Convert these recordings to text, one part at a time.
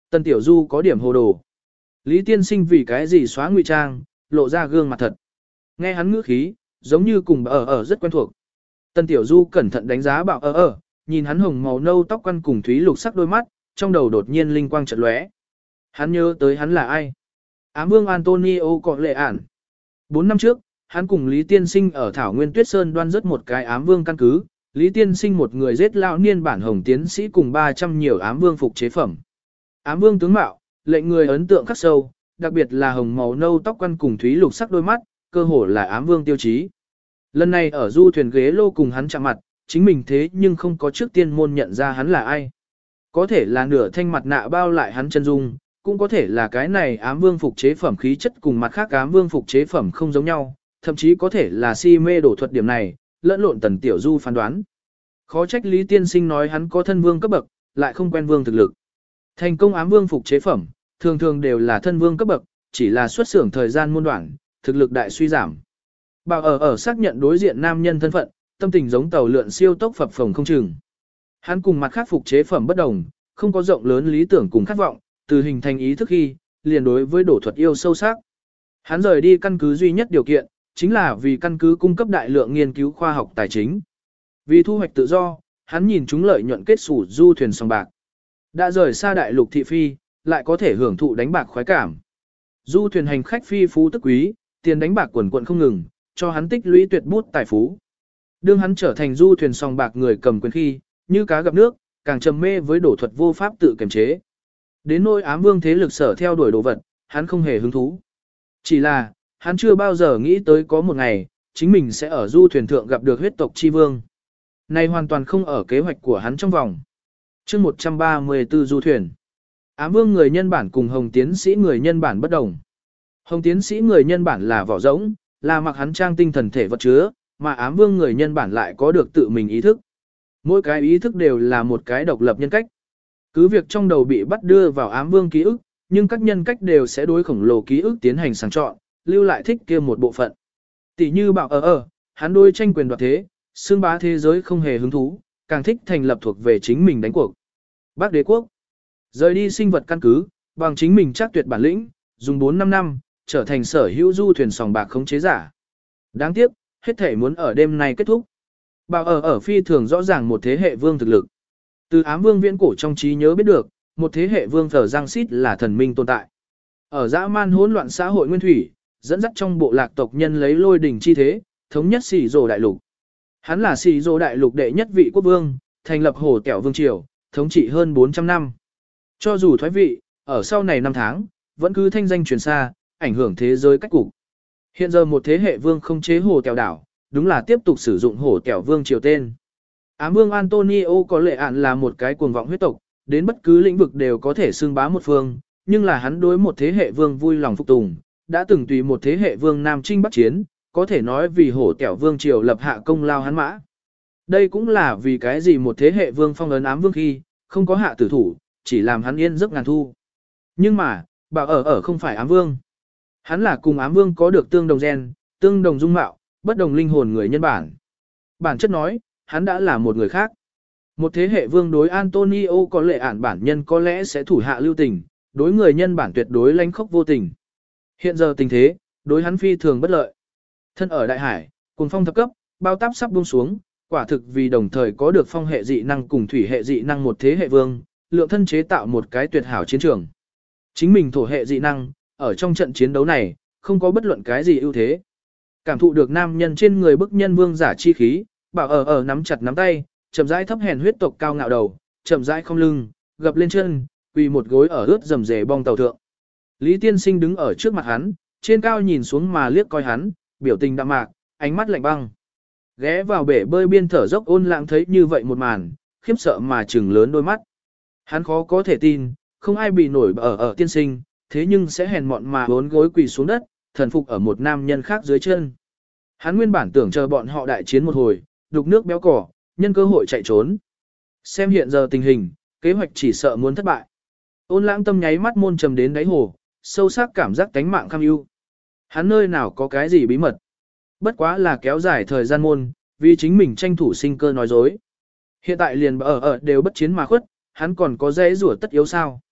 Tần Tiểu Du có điểm hồ đồ. Lý tiên sinh vì cái gì xóa ngụy trang, lộ ra gương mặt thật. Nghe hắn ngữ khí, giống như cùng ở rất quen thuộc. Tần Tiểu Du cẩn thận đánh giá bảo nhìn hắn hồng màu nâu tóc quăn cùng thúy lục sắc đôi mắt, trong đầu đột nhiên linh quang chợt lóe. Hắn nhớ tới hắn là ai? Ám vương Antonio Cọ Lệ Ản. 4 năm trước, hắn cùng Lý Tiên Sinh ở Thảo Nguyên Tuyết Sơn đoan rất một cái ám vương căn cứ, Lý Tiên Sinh một người giết lão niên bản hồng tiến sĩ cùng 300 nhiều ám vương phục chế phẩm. Ám vương tướng mạo, lệnh người ấn tượng khắc sâu, đặc biệt là hồng màu nâu tóc quăn cùng thúy lục sắc đôi mắt, cơ hồ là ám vương tiêu chí. Lần này ở du thuyền ghế lô cùng hắn chạm mặt, chính mình thế nhưng không có trước tiên môn nhận ra hắn là ai. Có thể là nửa thanh mặt nạ bao lại hắn chân dung, cũng có thể là cái này ám vương phục chế phẩm khí chất cùng mặt khác ám vương phục chế phẩm không giống nhau, thậm chí có thể là si mê đổ thuật điểm này, lẫn lộn Tần Tiểu Du phán đoán. Khó trách Lý Tiên Sinh nói hắn có thân vương cấp bậc, lại không quen vương thực lực. Thành công ám vương phục chế phẩm, thường thường đều là thân vương cấp bậc, chỉ là xuất xưởng thời gian muôn đoạn, thực lực đại suy giảm. Bảo ở xác nhận đối diện nam nhân thân phận, tâm tình giống tàu lượn siêu tốc phập phồng không chừng. Hắn cùng mặt khác phục chế phẩm bất đồng, không có rộng lớn lý tưởng cùng khát vọng, từ hình thành ý thức khi, liền đối với đổ thuật yêu sâu sắc. Hắn rời đi căn cứ duy nhất điều kiện, chính là vì căn cứ cung cấp đại lượng nghiên cứu khoa học tài chính. Vì thu hoạch tự do, hắn nhìn chúng lợi nhuận kết sủ du thuyền sòng bạc. Đã rời xa đại lục thị phi, lại có thể hưởng thụ đánh bạc khoái cảm. Du thuyền hành khách phi phú tức quý, tiền đánh bạc quần quận không ngừng, cho hắn tích lũy tuyệt bút tài phú. Đương hắn trở thành du thuyền sòng bạc người cầm quyền khi, như cá gặp nước, càng trầm mê với đổ thuật vô pháp tự kiềm chế. Đến nỗi ám vương thế lực sở theo đuổi đồ vật, hắn không hề hứng thú. Chỉ là, hắn chưa bao giờ nghĩ tới có một ngày, chính mình sẽ ở du thuyền thượng gặp được huyết tộc chi vương. Này hoàn toàn không ở kế hoạch của hắn trong vòng. chương 134 du thuyền. Ám vương người nhân bản cùng hồng tiến sĩ người nhân bản bất đồng. Hồng tiến sĩ người nhân bản là vỏ rỗng, là mặc hắn trang tinh thần thể vật chứa, mà ám vương người nhân bản lại có được tự mình ý thức. Mỗi cái ý thức đều là một cái độc lập nhân cách. Cứ việc trong đầu bị bắt đưa vào ám vương ký ức, nhưng các nhân cách đều sẽ đối khổng lồ ký ức tiến hành sàng chọn, lưu lại thích kia một bộ phận. Tỷ như bảo hắn đối tranh quyền đoạt thế, xương bá thế giới không hề hứng thú, càng thích thành lập thuộc về chính mình đánh cuộc. Bắc đế quốc, rời đi sinh vật căn cứ, bằng chính mình chắc tuyệt bản lĩnh, dùng 4-5 năm, trở thành sở hữu du thuyền sòng bạc khống chế giả. Đáng tiếc, hết thể muốn ở đêm nay kết thúc. Bảo ở phi thường rõ ràng một thế hệ vương thực lực. Từ ám vương viễn cổ trong trí nhớ biết được, một thế hệ vương thờ Giang Sít là thần minh tồn tại. Ở dã man hỗn loạn xã hội nguyên thủy, dẫn dắt trong bộ lạc tộc nhân lấy lôi đỉnh chi thế, thống nhất Xỉ Dồ đại lục. Hắn là Xỉ Dồ đại lục đệ nhất vị quốc vương, thành lập Hổ Tẻo vương triều, thống trị hơn 400 năm. Cho dù thoái vị, ở sau này năm tháng, vẫn cứ thanh danh truyền xa, ảnh hưởng thế giới cách cục. Hiện giờ một thế hệ vương không chế Hổ Tẻo đảo, đúng là tiếp tục sử dụng Hổ Tẻo vương triều tên. Ám vương Antonio Cọ Lệ Ản là một cái cuồng vọng huyết tộc, đến bất cứ lĩnh vực đều có thể xưng bá một phương, nhưng là hắn đối một thế hệ vương vui lòng phục tùng, đã từng tùy một thế hệ vương nam chinh bắc chiến, có thể nói vì Hổ Tẻo vương triều lập hạ công lao hắn mã. Đây cũng là vì cái gì một thế hệ vương phong ấn ám vương khi, không có hạ tử thủ, chỉ làm hắn yên giấc ngàn thu. Nhưng mà, bảo ở không phải ám vương. Hắn là cùng ám vương có được tương đồng gen, tương đồng dung mạo, bất đồng linh hồn người nhân bản. Bản chất nói, hắn đã là một người khác. Một thế hệ vương đối Antonio Cọ Lệ Ản bản nhân có lẽ sẽ thủ hạ lưu tình, đối người nhân bản tuyệt đối lánh khốc vô tình. Hiện giờ tình thế, đối hắn phi thường bất lợi. Thân ở đại hải, cuồng phong thập cấp, bao táp sắp buông xuống, quả thực vì đồng thời có được phong hệ dị năng cùng thủy hệ dị năng một thế hệ vương, lượng thân chế tạo một cái tuyệt hảo chiến trường. Chính mình thổ hệ dị năng, ở trong trận chiến đấu này, không có bất luận cái gì ưu thế. Cảm thụ được nam nhân trên người bức nhân vương giả chi khí, bảo ở nắm chặt nắm tay, chậm rãi thấp hèn huyết tộc cao ngạo đầu, chậm rãi không lưng, gập lên chân, quỳ một gối ở ướt rầm rề bong tàu thượng. Lý Tiên Sinh đứng ở trước mặt hắn, trên cao nhìn xuống mà liếc coi hắn, biểu tình đạm mạc, ánh mắt lạnh băng. Ghé vào bể bơi biên thở dốc ôn lãng thấy như vậy một màn, khiếp sợ mà trừng lớn đôi mắt. Hắn khó có thể tin, không ai bị nổi ở tiên sinh, thế nhưng sẽ hèn mọn mà bốn gối quỳ xuống đất, thần phục ở một nam nhân khác dưới chân. Hắn nguyên bản tưởng chờ bọn họ đại chiến một hồi, đục nước béo cỏ, nhân cơ hội chạy trốn. Xem hiện giờ tình hình, kế hoạch chỉ sợ muốn thất bại. Ôn lãng tâm nháy mắt môn trầm đến đáy hồ, sâu sắc cảm giác tánh mạng kham ưu. Hắn nơi nào có cái gì bí mật. Bất quá là kéo dài thời gian môn, vì chính mình tranh thủ sinh cơ nói dối. Hiện tại liền ở đều bất chiến mà khuất, hắn còn có dễ rủa tất yếu sao.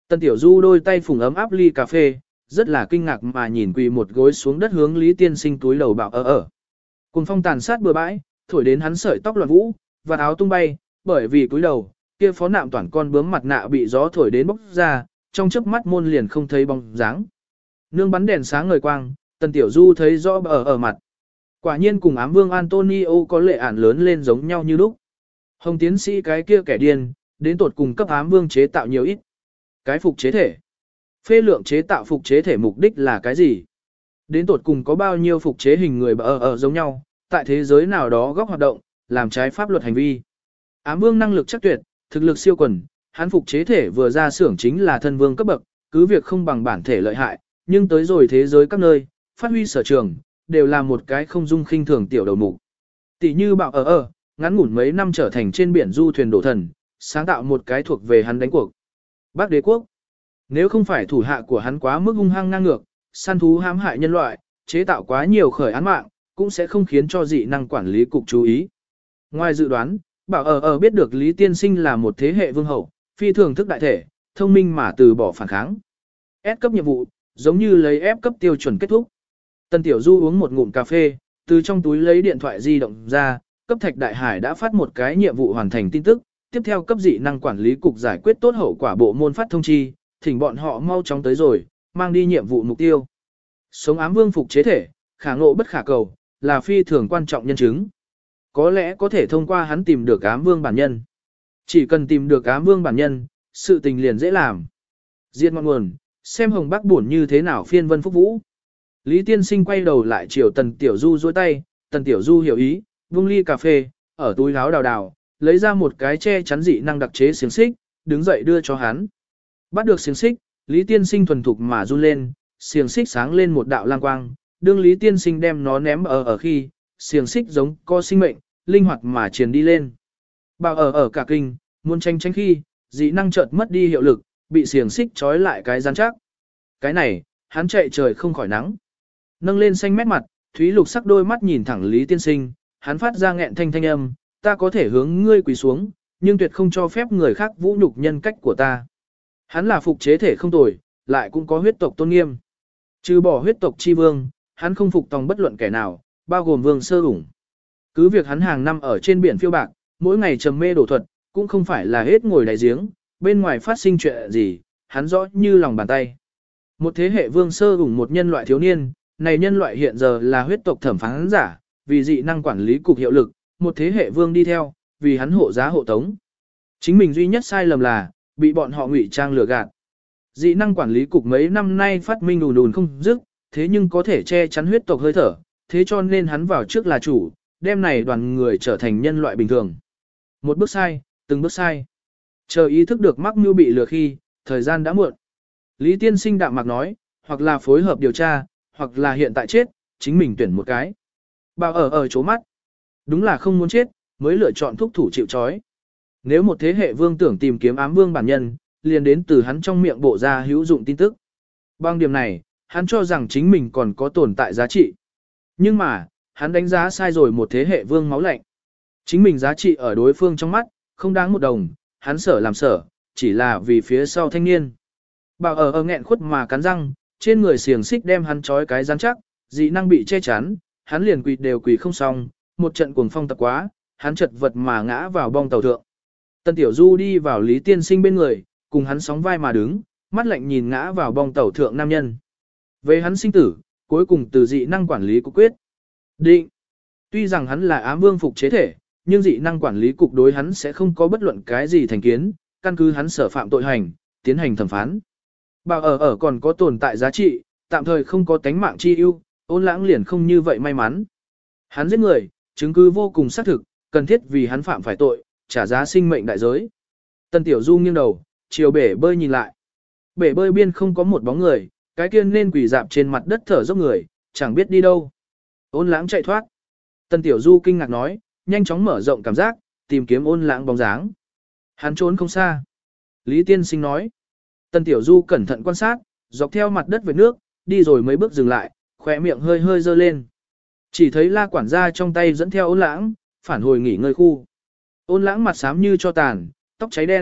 Tần Tiểu Du đôi tay phùng ấm áp ly cà phê, rất là kinh ngạc mà nhìn quỳ một gối xuống đất hướng Lý Tiên Sinh túi lầu bảo ở. Cùng phong tàn sát bừa bãi, thổi đến hắn sợi tóc loạn vũ, và áo tung bay, bởi vì túi đầu, kia phó nạm toàn con bướm mặt nạ bị gió thổi đến bốc ra, trong chớp mắt môn liền không thấy bóng dáng. Nương bắn đèn sáng ngời quang, Tần Tiểu Du thấy rõ ở mặt. Quả nhiên cùng ám vương Antonio có lệ ản lớn lên giống nhau như lúc. Hồng tiến sĩ cái kia kẻ điên, đến tột cùng cấp ám vương chế tạo nhiều ít. Cái phục chế thể. Phê lượng chế tạo phục chế thể mục đích là cái gì? Đến tột cùng có bao nhiêu phục chế hình người ở giống nhau, tại thế giới nào đó góc hoạt động, làm trái pháp luật hành vi. Ám vương năng lực chắc tuyệt, thực lực siêu quần, hắn phục chế thể vừa ra xưởng chính là thân vương cấp bậc, cứ việc không bằng bản thể lợi hại, nhưng tới rồi thế giới các nơi, phát huy sở trường, đều là một cái không dung khinh thường tiểu đầu mục. Tỷ như bảo ngắn ngủn mấy năm trở thành trên biển du thuyền đổ thần, sáng tạo một cái thuộc về hắn đánh cuộc. Bắc đế quốc. Nếu không phải thủ hạ của hắn quá mức hung hăng ngang ngược, săn thú hãm hại nhân loại, chế tạo quá nhiều khởi án mạng, cũng sẽ không khiến cho dị năng quản lý cục chú ý. Ngoài dự đoán, bảo biết được Lý Tiên Sinh là một thế hệ vương hậu, phi thường thức đại thể, thông minh mà từ bỏ phản kháng. S cấp nhiệm vụ, giống như lấy F cấp tiêu chuẩn kết thúc. Tần Tiểu Du uống một ngụm cà phê, từ trong túi lấy điện thoại di động ra, cấp Thạch Đại Hải đã phát một cái nhiệm vụ hoàn thành tin tức, tiếp theo cấp dị năng quản lý cục giải quyết tốt hậu quả bộ môn phát thông chi, thỉnh bọn họ mau chóng tới rồi, mang đi nhiệm vụ mục tiêu. Sống ám vương phục chế thể, khả ngộ bất khả cầu, là phi thường quan trọng nhân chứng. Có lẽ có thể thông qua hắn tìm được ám vương bản nhân. Chỉ cần tìm được ám vương bản nhân, sự tình liền dễ làm. Diệt ngọn nguồn, xem Hồng Bắc buồn như thế nào phiên vân phúc vũ. Lý Tiên Sinh quay đầu lại chiều Tần Tiểu Du duỗi tay, Tần Tiểu Du hiểu ý, vung ly cà phê, ở túi áo đào, lấy ra một cái che chắn dị năng đặc chế xiềng xích, đứng dậy đưa cho hắn. Bắt được xiềng xích, Lý Tiên Sinh thuần thục mà run lên, xiềng xích sáng lên một đạo lang quang, đương Lý Tiên Sinh đem nó ném ở khi, xiềng xích giống có sinh mệnh, linh hoạt mà truyền đi lên. Bảo ở cả kinh, muốn tranh khi, dị năng chợt mất đi hiệu lực, bị xiềng xích trói lại cái rắn chắc. Cái này, hắn chạy trời không khỏi nắng. Nâng lên xanh mét mặt, Thúy Lục sắc đôi mắt nhìn thẳng Lý Tiên Sinh, hắn phát ra nghẹn thanh âm, ta có thể hướng ngươi quỳ xuống, nhưng tuyệt không cho phép người khác vũ nhục nhân cách của ta. Hắn là phục chế thể không tồi, lại cũng có huyết tộc tôn nghiêm. Trừ bỏ huyết tộc chi vương, hắn không phục tòng bất luận kẻ nào, bao gồm vương sơ ủng. Cứ việc hắn hàng năm ở trên biển phiêu bạc, mỗi ngày trầm mê đổ thuật, cũng không phải là hết ngồi đáy giếng, bên ngoài phát sinh chuyện gì, hắn rõ như lòng bàn tay. Một thế hệ vương sơ ủng một nhân loại thiếu niên, này nhân loại hiện giờ là huyết tộc thẩm phán giả, vì dị năng quản lý cục hiệu lực, một thế hệ vương đi theo, vì hắn hộ giá hộ tống. Chính mình duy nhất sai lầm là, bị bọn họ ngụy trang lừa gạt. Dị năng quản lý cục mấy năm nay phát minh đùn không dứt, thế nhưng có thể che chắn huyết tộc hơi thở, thế cho nên hắn vào trước là chủ, đem này đoàn người trở thành nhân loại bình thường. Một bước sai, từng bước sai. Chờ ý thức được mắc mưu bị lừa khi, thời gian đã muộn. Lý Tiên Sinh đạm mạc nói, hoặc là phối hợp điều tra, hoặc là hiện tại chết, chính mình tuyển một cái. Bảo ở chố mắt. Đúng là không muốn chết, mới lựa chọn thúc thủ chịu trói. Nếu một thế hệ vương tưởng tìm kiếm ám vương bản nhân, liền đến từ hắn trong miệng bộ ra hữu dụng tin tức. Bằng điểm này, hắn cho rằng chính mình còn có tồn tại giá trị. Nhưng mà, hắn đánh giá sai rồi một thế hệ vương máu lạnh. Chính mình giá trị ở đối phương trong mắt, không đáng một đồng, hắn sở làm sở, chỉ là vì phía sau thanh niên. Bảo ở nghẹn khuất mà cắn răng, trên người xiềng xích đem hắn trói cái rắn chắc, dị năng bị che chắn, hắn liền quỳ đều quỳ không xong, một trận cuồng phong tập quá, hắn chật vật mà ngã vào bong tàu thượng. Tân Tiểu Du đi vào Lý Tiên Sinh bên người, cùng hắn sóng vai mà đứng, mắt lạnh nhìn ngã vào bong tàu thượng nam nhân. Về hắn sinh tử, cuối cùng từ dị năng quản lý cục quyết định. Tuy rằng hắn là ám vương phục chế thể, nhưng dị năng quản lý cục đối hắn sẽ không có bất luận cái gì thành kiến, căn cứ hắn sở phạm tội hành, tiến hành thẩm phán. Bảo ở còn có tồn tại giá trị, tạm thời không có tánh mạng chi ưu, Ôn Lãng liền không như vậy may mắn. Hắn giết người, chứng cứ vô cùng xác thực, cần thiết vì hắn phạm phải tội, trả giá sinh mệnh đại giới. Tân Tiểu Du nghiêng đầu, chiều bể bơi nhìn lại. Bể bơi biên không có một bóng người, cái kia nên quỳ dạp trên mặt đất thở dốc người, chẳng biết đi đâu. Ôn Lãng chạy thoát. Tân Tiểu Du kinh ngạc nói, nhanh chóng mở rộng cảm giác, tìm kiếm Ôn Lãng bóng dáng. Hắn trốn không xa. Lý Tiên Sinh nói. Tân Tiểu Du cẩn thận quan sát, dọc theo mặt đất về nước, đi rồi mấy bước dừng lại, khỏe miệng hơi hơi dơ lên. Chỉ thấy La quản gia trong tay dẫn theo Ôn Lãng, phản hồi nghỉ ngơi khu. Ôn Lãng mặt xám như cho tàn, tóc cháy đen,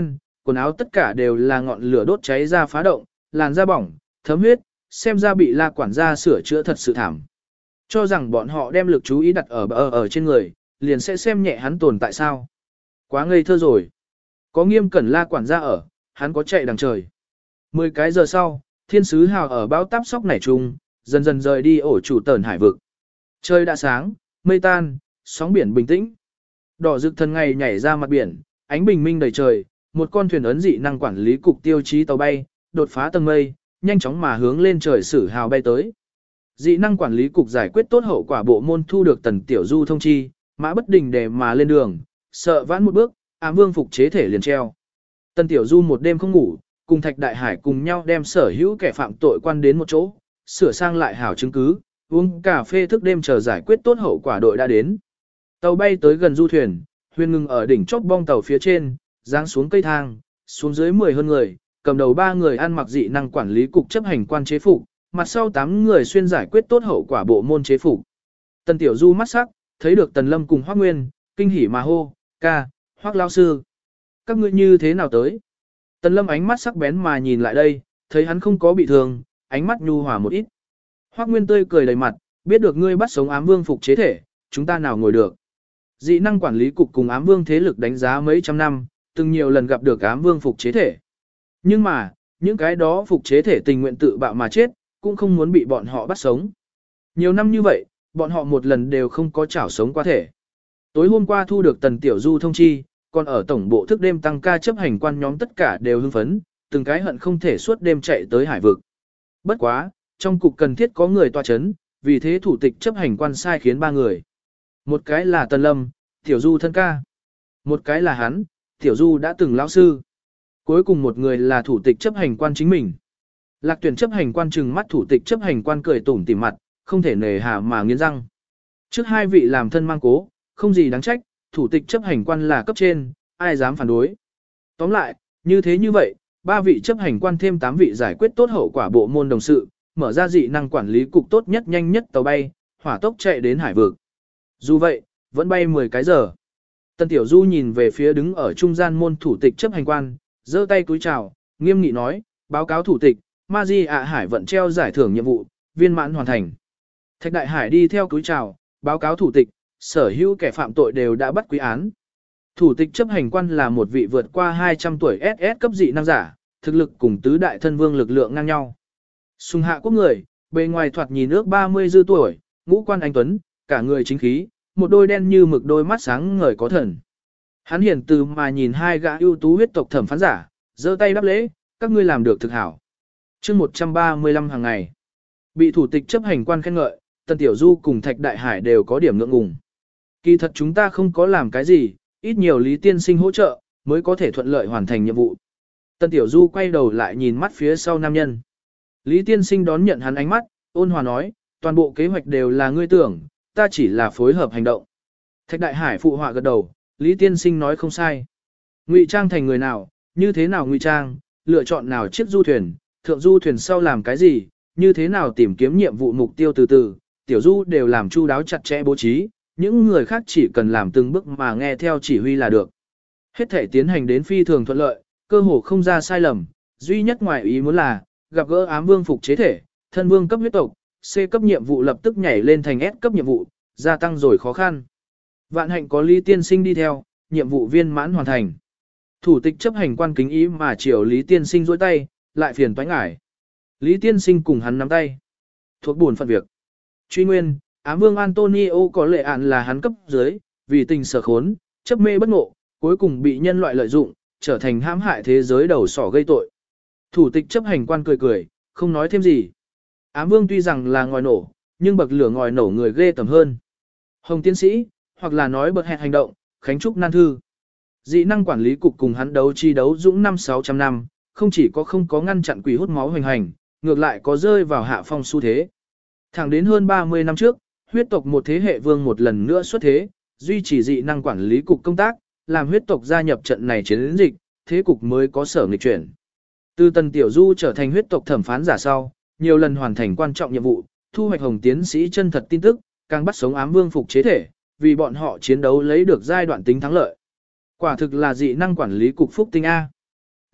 quần áo tất cả đều là ngọn lửa đốt cháy ra phá động, làn da bỏng, thấm huyết, xem ra bị La quản gia sửa chữa thật sự thảm. Cho rằng bọn họ đem lực chú ý đặt ở trên người, liền sẽ xem nhẹ hắn tồn tại sao. Quá ngây thơ rồi. Có Nghiêm Cẩn La quản gia ở, hắn có chạy đằng trời. 10 cái giờ sau, thiên sứ hào ở bão táp sóc nảy chung, dần dần rời đi ổ chủ tờn hải vực. Trời đã sáng, mây tan, sóng biển bình tĩnh. Đỏ rực thần ngày nhảy ra mặt biển, ánh bình minh đầy trời, một con thuyền ấn dị năng quản lý cục tiêu chí tàu bay, đột phá tầng mây, nhanh chóng mà hướng lên trời sử hào bay tới. Dị năng quản lý cục giải quyết tốt hậu quả bộ môn thu được Tần Tiểu Du thông chi, mã bất đình để mà lên đường, sợ vãn một bước, ám vương phục chế thể liền treo. Tần Tiểu Du một đêm không ngủ, cùng Thạch Đại Hải cùng nhau đem sở hữu kẻ phạm tội quan đến một chỗ, sửa sang lại hảo chứng cứ, uống cà phê thức đêm chờ giải quyết tốt hậu quả đội đã đến. Tàu bay tới gần du thuyền, Huyền ngừng ở đỉnh chóp bong tàu phía trên, giáng xuống cây thang, xuống dưới 10 hơn người, cầm đầu 3 người ăn mặc dị năng quản lý cục chấp hành quan chế phục, mặt sau 8 người xuyên giải quyết tốt hậu quả bộ môn chế phục. Tần Tiểu Du mắt sắc, thấy được Tần Lâm cùng Hoắc Nguyên, kinh hỉ mà hô, ca, Hoắc lão sư. Các ngươi như thế nào tới? Tần Lâm ánh mắt sắc bén mà nhìn lại đây, thấy hắn không có bị thương, ánh mắt nhu hòa một ít. Hoắc Nguyên tươi cười đầy mặt, biết được ngươi bắt sống ám vương phục chế thể, chúng ta nào ngồi được. Dị năng quản lý cục cùng ám vương thế lực đánh giá mấy trăm năm, từng nhiều lần gặp được ám vương phục chế thể. Nhưng mà, những cái đó phục chế thể tình nguyện tự bạo mà chết, cũng không muốn bị bọn họ bắt sống. Nhiều năm như vậy, bọn họ một lần đều không có chảo sống qua thể. Tối hôm qua thu được Tần Tiểu Du thông chi, còn ở tổng bộ thức đêm tăng ca chấp hành quan nhóm tất cả đều hưng phấn, từng cái hận không thể suốt đêm chạy tới hải vực. Bất quá, trong cục cần thiết có người tọa chấn, vì thế thủ tịch chấp hành quan sai khiến 3 người. Một cái là Tần Lâm, Tiểu Du thân ca. Một cái là hắn, Tiểu Du đã từng lão sư. Cuối cùng một người là thủ tịch chấp hành quan chính mình. Lạc Tuyển chấp hành quan trừng mắt thủ tịch chấp hành quan cười tủm tỉm mặt, không thể nề hà mà nghiến răng. Trước 2 vị làm thân mang cố, không gì đáng trách, thủ tịch chấp hành quan là cấp trên, ai dám phản đối. Tóm lại, như thế như vậy, 3 vị chấp hành quan thêm 8 vị giải quyết tốt hậu quả bộ môn đồng sự, mở ra dị năng quản lý cục tốt nhất nhanh nhất tàu bay, hỏa tốc chạy đến hải vực. Dù vậy, vẫn bay 10 cái giờ. Tần Tiểu Du nhìn về phía đứng ở trung gian môn thủ tịch chấp hành quan, giơ tay cúi chào, nghiêm nghị nói, báo cáo thủ tịch, Ma Di ạ Hải vận treo giải thưởng nhiệm vụ, viên mãn hoàn thành. Thạch Đại Hải đi theo cúi chào, báo cáo thủ tịch, sở hữu kẻ phạm tội đều đã bắt quy án. Thủ tịch chấp hành quan là một vị vượt qua 200 tuổi SS cấp dị năng giả, thực lực cùng tứ đại thân vương lực lượng ngang nhau. Sùng hạ quốc người, bề ngoài thoạt nhìn ước 30 dư tuổi, ngũ quan anh tuấn, cả người chính khí, một đôi đen như mực đôi mắt sáng ngời có thần. Hắn hiển từ mà nhìn 2 gã ưu tú huyết tộc thẩm phán giả, giơ tay đáp lễ, các ngươi làm được thực hảo. Chương 135 hàng ngày. Bị thủ tịch chấp hành quan khen ngợi, Tần Tiểu Du cùng Thạch Đại Hải đều có điểm ngượng ngùng. Kỳ thật chúng ta không có làm cái gì, ít nhiều Lý tiên sinh hỗ trợ, mới có thể thuận lợi hoàn thành nhiệm vụ. Tần Tiểu Du quay đầu lại nhìn mắt phía sau nam nhân. Lý tiên sinh đón nhận hắn ánh mắt, ôn hòa nói, toàn bộ kế hoạch đều là ngươi tưởng, ta chỉ là phối hợp hành động. Thạch Đại Hải phụ họa gật đầu, Lý tiên sinh nói không sai. Ngụy trang thành người nào, như thế nào ngụy trang, lựa chọn nào chiếc du thuyền, thượng du thuyền sau làm cái gì, như thế nào tìm kiếm nhiệm vụ mục tiêu từ từ, Tiểu Du đều làm chu đáo chặt chẽ bố trí, những người khác chỉ cần làm từng bước mà nghe theo chỉ huy là được. Hết thể tiến hành đến phi thường thuận lợi, cơ hồ không ra sai lầm, duy nhất ngoài ý muốn là, gặp gỡ ám vương phục chế thể, thân vương cấp huyết tộc, C cấp nhiệm vụ lập tức nhảy lên thành S cấp nhiệm vụ, gia tăng rồi khó khăn. Vạn hạnh có Lý tiên sinh đi theo, nhiệm vụ viên mãn hoàn thành. Thủ tịch chấp hành quan kính ý mà chiều Lý tiên sinh dối tay, lại phiền toái ngải. Lý tiên sinh cùng hắn nắm tay. Thuộc buồn phận việc. Truy nguyên, ám vương Antonio có lệ ạn là hắn cấp dưới, vì tình sở khốn, chấp mê bất ngộ, cuối cùng bị nhân loại lợi dụng, trở thành hãm hại thế giới đầu sỏ gây tội. Thủ tịch chấp hành quan cười cười, không nói thêm gì. Ám vương tuy rằng là ngòi nổ, nhưng bậc lửa ngòi nổ người ghê tầm hơn. Hồng tiến sĩ, hoặc là nói bậc hẹn hành động, Khánh Trúc nan thư. Dị năng quản lý cục cùng hắn đấu chi đấu dũng 5-600 năm, không chỉ không có ngăn chặn quỷ hút máu hoành hành, ngược lại có rơi vào hạ phong xu thế. Thẳng đến hơn 30 năm trước, huyết tộc một thế hệ vương một lần nữa xuất thế, duy trì dị năng quản lý cục công tác, làm huyết tộc gia nhập trận này chiến dịch, thế cục mới có sở nghịch chuyển. Từ Tần Tiểu Du trở thành huyết tộc thẩm phán giả sau, nhiều lần hoàn thành quan trọng nhiệm vụ, thu hoạch Hồng tiến sĩ chân thật tin tức, càng bắt sống ám vương phục chế thể, vì bọn họ chiến đấu lấy được giai đoạn tính thắng lợi. Quả thực là dị năng quản lý cục phúc tinh A.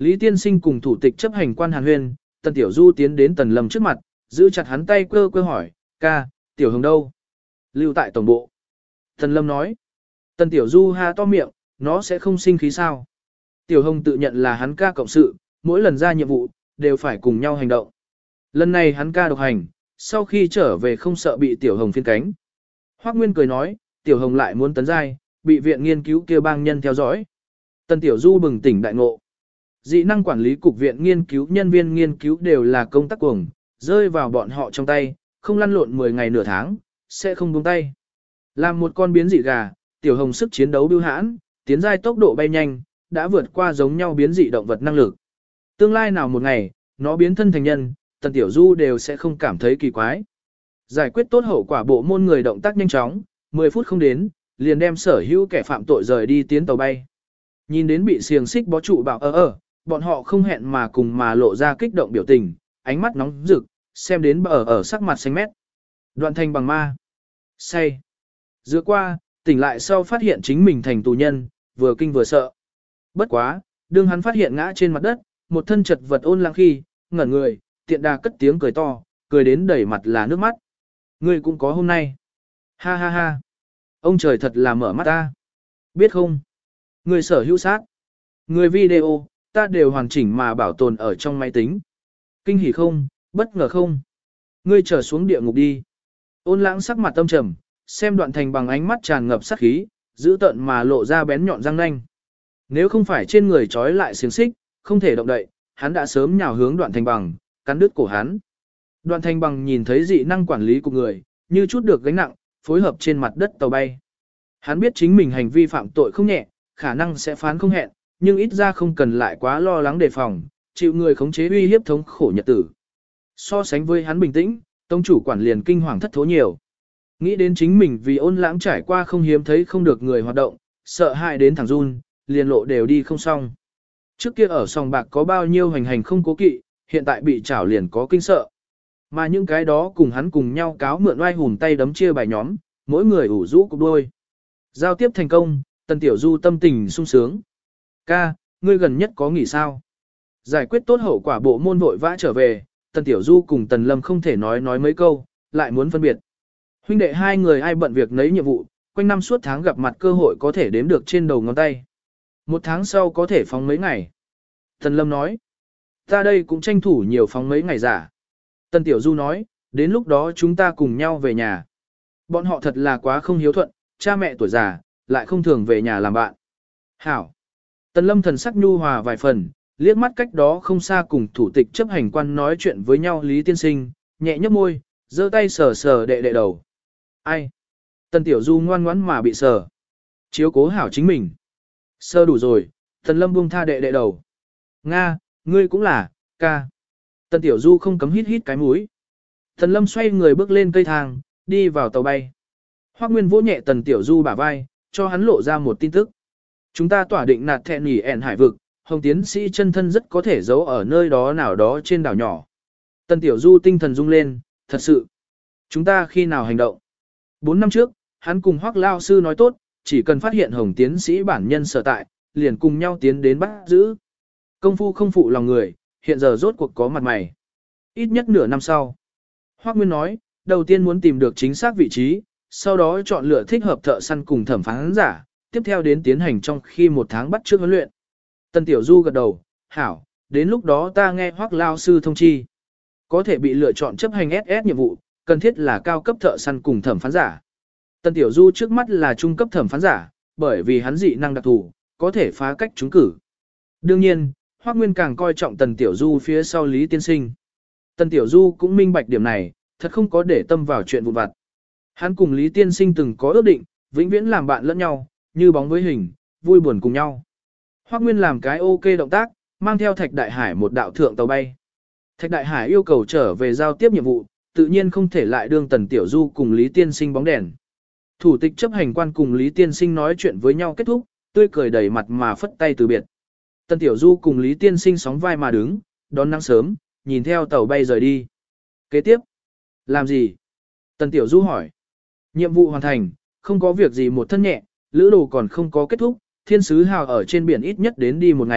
Lý Tiên Sinh cùng thủ tịch chấp hành quan Hàn Huyên, Tần Tiểu Du tiến đến Tần Lâm trước mặt, giữ chặt hắn tay quơ quơ hỏi, ca, Tiểu Hồng đâu? Lưu tại tổng bộ. Tần Lâm nói, Tần Tiểu Du ha to miệng, nó sẽ không sinh khí sao? Tiểu Hồng tự nhận là hắn ca cộng sự, mỗi lần ra nhiệm vụ, đều phải cùng nhau hành động. Lần này hắn ca độc hành, sau khi trở về không sợ bị Tiểu Hồng phiên cánh. Hoắc Nguyên cười nói, Tiểu Hồng lại muốn tấn giai, bị viện nghiên cứu kia bang nhân theo dõi. Tần Tiểu Du bừng tỉnh đại ngộ. Dị năng quản lý cục viện nghiên cứu nhân viên nghiên cứu đều là công tác cuồng, rơi vào bọn họ trong tay, không lăn lộn 10 ngày nửa tháng, sẽ không buông tay. Làm một con biến dị gà, Tiểu Hồng sức chiến đấu bưu hãn, tiến giai tốc độ bay nhanh, đã vượt qua giống nhau biến dị động vật năng lực. Tương lai nào một ngày, nó biến thân thành nhân, Tần Tiểu Du đều sẽ không cảm thấy kỳ quái. Giải quyết tốt hậu quả bộ môn người động tác nhanh chóng, 10 phút không đến, liền đem sở hữu kẻ phạm tội rời đi tiến tàu bay. Nhìn đến bị xiềng xích bó trụ bảo bọn họ không hẹn mà cùng mà lộ ra kích động biểu tình, ánh mắt nóng rực, xem đến ở sắc mặt xanh mét. Đoạn thành bằng ma. Say. Dựa qua, tỉnh lại sau phát hiện chính mình thành tù nhân, vừa kinh vừa sợ. Bất quá, đương hắn phát hiện ngã trên mặt đất, một thân chật vật ôn lãng khi, ngẩn người, tiện đà cất tiếng cười to, cười đến đẩy mặt là nước mắt. Ngươi cũng có hôm nay. Ha ha ha. Ông trời thật là mở mắt ta. Biết không? Người sở hữu sát. Người video, ta đều hoàn chỉnh mà bảo tồn ở trong máy tính. Kinh hỉ không, bất ngờ không. Ngươi trở xuống địa ngục đi. Ôn lãng sắc mặt tâm trầm, xem Đoạn Thành bằng ánh mắt tràn ngập sát khí, giữ tợn mà lộ ra bén nhọn răng nanh. Nếu không phải trên người trói lại xiềng xích, không thể động đậy, hắn đã sớm nhào hướng Đoạn Thành bằng, cắn đứt cổ hắn. Đoạn Thành bằng nhìn thấy dị năng quản lý của người, như chút được gánh nặng, phối hợp trên mặt đất tàu bay. Hắn biết chính mình hành vi phạm tội không nhẹ, khả năng sẽ phán không hẹn, nhưng ít ra không cần lại quá lo lắng đề phòng, chịu người khống chế uy hiếp thống khổ nhật tử. So sánh với hắn bình tĩnh, tông chủ quản liền kinh hoàng thất thố nhiều. Nghĩ đến chính mình vì Ôn Lãng trải qua không hiếm thấy không được người hoạt động, sợ hãi đến thẳng run, liền lộ đều đi không xong. Trước kia ở sòng bạc có bao nhiêu hành hành không cố kỵ, hiện tại bị trảo liền có kinh sợ. Mà những cái đó cùng hắn cùng nhau cáo mượn oai hùn tay đấm chia bài nhóm, mỗi người ủ rũ cục đôi. Giao tiếp thành công, Tần Tiểu Du tâm tình sung sướng. Ca, ngươi gần nhất có nghỉ sao? Giải quyết tốt hậu quả bộ môn vội vã trở về, Tần Tiểu Du cùng Tần Lâm không thể nói mấy câu, lại muốn phân biệt. Huynh đệ hai người ai bận việc nấy nhiệm vụ, quanh năm suốt tháng gặp mặt cơ hội có thể đếm được trên đầu ngón tay. Một tháng sau có thể phóng mấy ngày. Tần Lâm nói, ta đây cũng tranh thủ nhiều phóng mấy ngày giả. Tần Tiểu Du nói, đến lúc đó chúng ta cùng nhau về nhà. Bọn họ thật là quá không hiếu thuận, cha mẹ tuổi già, lại không thường về nhà làm bạn. Hảo. Tần Lâm thần sắc nhu hòa vài phần, liếc mắt cách đó không xa cùng thủ tịch chấp hành quan nói chuyện với nhau Lý Tiên Sinh, nhẹ nhấp môi, giơ tay sờ sờ đệ đệ đầu. Ai? Tần Tiểu Du ngoan ngoãn mà bị sờ. Chiếu cố hảo chính mình. Sờ đủ rồi, Tần Lâm buông tha đệ đệ đầu. Nga, ngươi cũng là, ca. Tần Tiểu Du không cấm hít hít cái mũi. Tần Lâm xoay người bước lên cây thang, đi vào tàu bay. Hoắc Nguyên vỗ nhẹ Tần Tiểu Du bả vai, cho hắn lộ ra một tin tức. Chúng ta tỏa định nạt thẹn nhỉ ẻn hải vực, Hồng tiến sĩ chân thân rất có thể giấu ở nơi đó nào đó trên đảo nhỏ. Tần Tiểu Du tinh thần rung lên, thật sự. Chúng ta khi nào hành động? 4 năm trước, hắn cùng Hoắc Lao Sư nói tốt, chỉ cần phát hiện Hồng tiến sĩ bản nhân sở tại, liền cùng nhau tiến đến bắt giữ. Công phu không phụ lòng người, hiện giờ rốt cuộc có mặt mày. Ít nhất nửa năm sau. Hoắc Nguyên nói, đầu tiên muốn tìm được chính xác vị trí, sau đó chọn lựa thích hợp thợ săn cùng thẩm phán giả, tiếp theo đến tiến hành trong khi 1 tháng bắt trước huấn luyện. Tần Tiểu Du gật đầu, hảo, đến lúc đó ta nghe Hoắc Lao Sư thông chi. Có thể bị lựa chọn chấp hành SS nhiệm vụ, cần thiết là cao cấp thợ săn cùng thẩm phán giả. Tần Tiểu Du trước mắt là trung cấp thẩm phán giả, bởi vì hắn dị năng đặc thù, có thể phá cách trúng cử. Đương nhiên, Hoắc Nguyên càng coi trọng Tần Tiểu Du phía sau Lý Tiên Sinh. Tần Tiểu Du cũng minh bạch điểm này, thật không có để tâm vào chuyện vụn vặt. Hắn cùng Lý Tiên Sinh từng có ước định, vĩnh viễn làm bạn lẫn nhau, như bóng với hình, vui buồn cùng nhau. Hoắc Nguyên làm cái ok động tác, mang theo Thạch Đại Hải một đạo thượng tàu bay. Thạch Đại Hải yêu cầu trở về giao tiếp nhiệm vụ, tự nhiên không thể lại đương Tần Tiểu Du cùng Lý Tiên Sinh bóng đèn. Thủ tịch chấp hành quan cùng Lý Tiên Sinh nói chuyện với nhau kết thúc, tươi cười đầy mặt mà phất tay từ biệt. Tần Tiểu Du cùng Lý Tiên Sinh sóng vai mà đứng, đón nắng sớm, nhìn theo tàu bay rời đi. Kế tiếp, làm gì? Tần Tiểu Du hỏi. Nhiệm vụ hoàn thành, không có việc gì một thân nhẹ, lữ đồ còn không có kết thúc, thiên sứ hào ở trên biển ít nhất đến đi 1 ngày,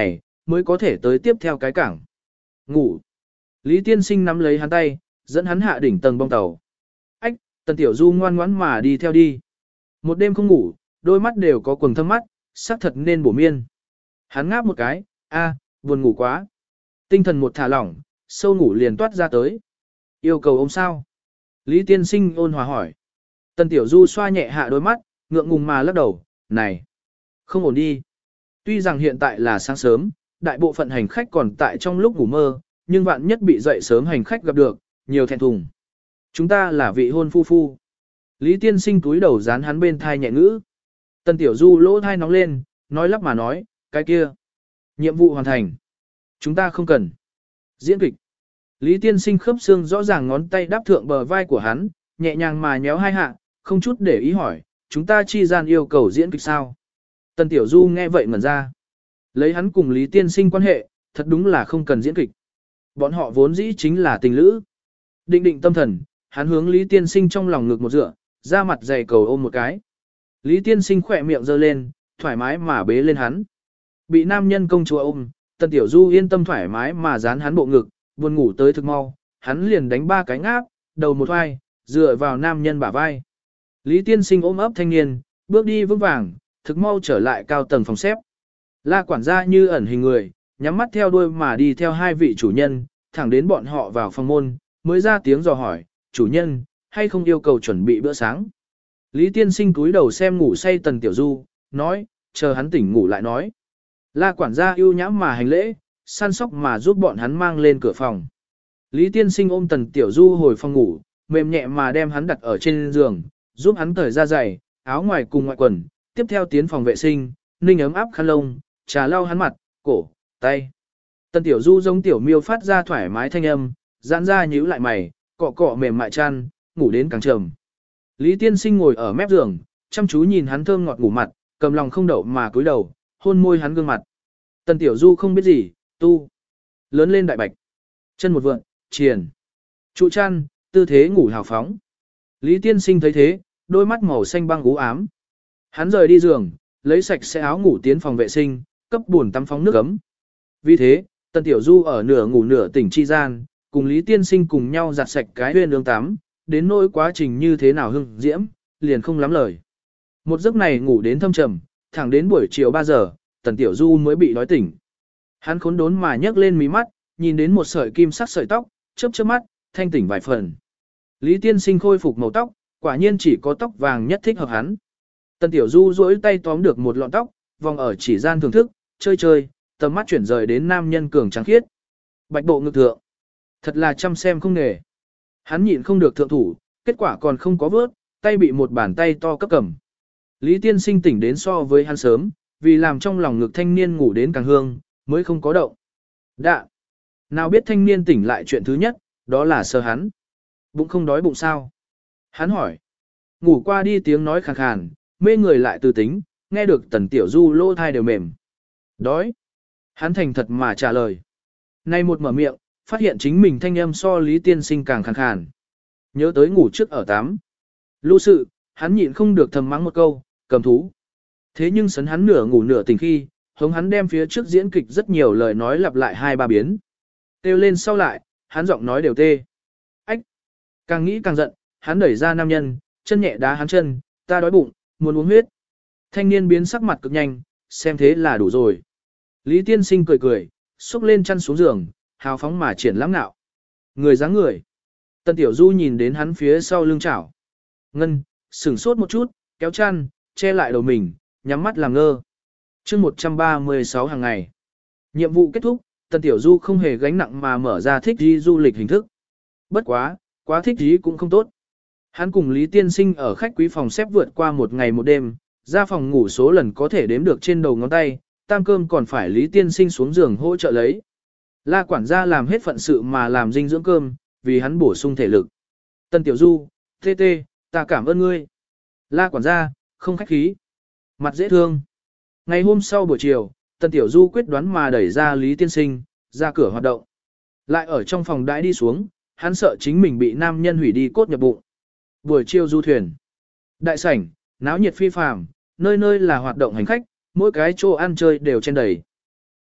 mới có thể tới tiếp theo cái cảng. Ngủ. Lý Tiên Sinh nắm lấy hắn tay, dẫn hắn hạ đỉnh tầng bong tàu. Ách, Tần Tiểu Du ngoan ngoãn mà đi theo đi. Một đêm không ngủ, đôi mắt đều có quầng thâm mắt, xác thật nên bổ miên. Hắn ngáp một cái, buồn ngủ quá. Tinh thần một thả lỏng, sâu ngủ liền toát ra tới. Yêu cầu ôm sao? Lý Tiên Sinh ôn hòa hỏi. Tần Tiểu Du xoa nhẹ hạ đôi mắt, ngượng ngùng mà lắc đầu, này, không ổn đi. Tuy rằng hiện tại là sáng sớm, đại bộ phận hành khách còn tại trong lúc ngủ mơ, nhưng vạn nhất bị dậy sớm hành khách gặp được, nhiều thẹn thùng. Chúng ta là vị hôn phu phu. Lý Tiên Sinh túi đầu dán hắn bên thai nhẹ ngữ. Tần Tiểu Du lỗ thai nóng lên, nói lắp mà nói, cái kia. Nhiệm vụ hoàn thành. Chúng ta không cần. Diễn kịch. Lý Tiên Sinh khớp xương rõ ràng ngón tay đáp thượng bờ vai của hắn, nhẹ nhàng mà nhéo hai hạ, không chút để ý hỏi, chúng ta chi gian yêu cầu diễn kịch sao? Tần Tiểu Du nghe vậy ngẩn ra. Lấy hắn cùng Lý Tiên Sinh quan hệ, thật đúng là không cần diễn kịch. Bọn họ vốn dĩ chính là tình lữ. Định định tâm thần, hắn hướng Lý Tiên Sinh trong lòng ngực một dựa, ra mặt dày cầu ôm một cái. Lý Tiên Sinh khỏe miệng giơ lên, thoải mái mà bế lên hắn. Bị nam nhân công chúa ôm, Tần Tiểu Du yên tâm thoải mái mà dán hắn bộ ngực, buồn ngủ tới thực mau, hắn liền đánh 3 cái ngáp, đầu một vai, dựa vào nam nhân bả vai. Lý Tiên Sinh ôm ấp thanh niên, bước đi vững vàng, thực mau trở lại cao tầng phòng xếp. La quản gia như ẩn hình người, nhắm mắt theo đuôi mà đi theo hai vị chủ nhân, thẳng đến bọn họ vào phòng môn, mới ra tiếng dò hỏi, chủ nhân, hay không yêu cầu chuẩn bị bữa sáng. Lý Tiên Sinh cúi đầu xem ngủ say Tần Tiểu Du, nói, chờ hắn tỉnh ngủ lại nói. La quản gia ưu nhãm mà hành lễ, săn sóc mà giúp bọn hắn mang lên cửa phòng. Lý Tiên Sinh ôm Tần Tiểu Du hồi phòng ngủ, mềm nhẹ mà đem hắn đặt ở trên giường, giúp hắn cởi ra giày, áo ngoài cùng ngoại quần, tiếp theo tiến phòng vệ sinh, ninh ấm áp khăn lông, trà lau hắn mặt, cổ, tay. Tần Tiểu Du giống tiểu miêu phát ra thoải mái thanh âm, giãn ra nhíu lại mày, cọ cọ mềm mại chăn, ngủ đến càng trầm. Lý Tiên Sinh ngồi ở mép giường, chăm chú nhìn hắn thơm ngọt ngủ mặt, cầm lòng không đậu mà cúi đầu, hôn môi hắn gương mặt. Tần Tiểu Du không biết gì, tu. Lớn lên đại bạch. Chân một vượn, triền. Trụ chăn, tư thế ngủ hào phóng. Lý Tiên Sinh thấy thế, đôi mắt màu xanh băng u ám. Hắn rời đi giường, lấy sạch sẽ áo ngủ tiến phòng vệ sinh, cấp buồn tắm phóng nước ấm. Vì thế, Tần Tiểu Du ở nửa ngủ nửa tỉnh chi gian, cùng Lý Tiên Sinh cùng nhau giặt sạch cái huyên ương tắm, đến nỗi quá trình như thế nào hưng diễm, liền không lắm lời. Một giấc này ngủ đến thâm trầm, thẳng đến buổi chiều 3 giờ, Tần Tiểu Du mới bị đói tỉnh. Hắn khốn đốn mà nhấc lên mí mắt, nhìn đến một sợi kim sắc sợi tóc, chớp chớp mắt, thanh tỉnh vài phần. Lý Tiên Sinh khôi phục màu tóc, quả nhiên chỉ có tóc vàng nhất thích hợp hắn. Tần Tiểu Du duỗi tay tóm được một lọn tóc, vòng ở chỉ gian thưởng thức, chơi chơi, tầm mắt chuyển rời đến nam nhân cường trắng khiết. Bạch bộ ngực thượng. Thật là chăm xem không nghề. Hắn nhịn không được thượng thủ, kết quả còn không có vớt, tay bị một bàn tay to cấp cầm. Lý Tiên Sinh tỉnh đến so với hắn sớm, vì làm trong lòng ngực thanh niên ngủ đến càng hương, mới không có động. Đạ! Nào biết thanh niên tỉnh lại chuyện thứ nhất, đó là sờ hắn. Bụng không đói bụng sao? Hắn hỏi. Ngủ qua đi tiếng nói khàn khàn, mê người lại từ tính, nghe được Tần Tiểu Du lỗ thai đều mềm. Đói! Hắn thành thật mà trả lời. Nay một mở miệng, phát hiện chính mình thanh âm so Lý Tiên Sinh càng khàn khàn. Nhớ tới ngủ trước ở tắm. Lưu sự, hắn nhịn không được thầm mắng một câu, cầm thú. Thế nhưng sấn hắn nửa ngủ nửa tỉnh khi, hống hắn đem phía trước diễn kịch rất nhiều lời nói lặp lại 2-3 biến. Têu lên sau lại, hắn giọng nói đều tê. Ách! Càng nghĩ càng giận, hắn đẩy ra nam nhân, chân nhẹ đá hắn chân, ta đói bụng, muốn uống huyết. Thanh niên biến sắc mặt cực nhanh, xem thế là đủ rồi. Lý Tiên Sinh cười cười, xúc lên chăn xuống giường, hào phóng mà triển lãm nạo. Người dáng người. Tần Tiểu Du nhìn đến hắn phía sau lưng chảo. Ngân, sửng sốt một chút, kéo chăn, che lại đầu mình, nhắm mắt làm ngơ. chương 136 hàng ngày. Nhiệm vụ kết thúc, Tần Tiểu Du không hề gánh nặng mà mở ra thích đi du lịch hình thức. Bất quá, quá thích đi cũng không tốt. Hắn cùng Lý Tiên Sinh ở khách quý phòng xếp vượt qua một ngày một đêm, ra phòng ngủ số lần có thể đếm được trên đầu ngón tay, tam cơm còn phải Lý Tiên Sinh xuống giường hỗ trợ lấy. La quản gia làm hết phận sự mà làm dinh dưỡng cơm, vì hắn bổ sung thể lực. Tần Tiểu Du, tê tê, ta cảm ơn ngươi. La quản gia, không khách khí. Mặt dễ thương. Ngày hôm sau buổi chiều, Tần Tiểu Du quyết đoán mà đẩy ra Lý Tiên Sinh, ra cửa hoạt động. Lại ở trong phòng đãi đi xuống, hắn sợ chính mình bị nam nhân hủy đi cốt nhập bụng. Buổi chiều du thuyền. Đại sảnh, náo nhiệt phi phàm, nơi nơi là hoạt động hành khách, mỗi cái chỗ ăn chơi đều trên đầy.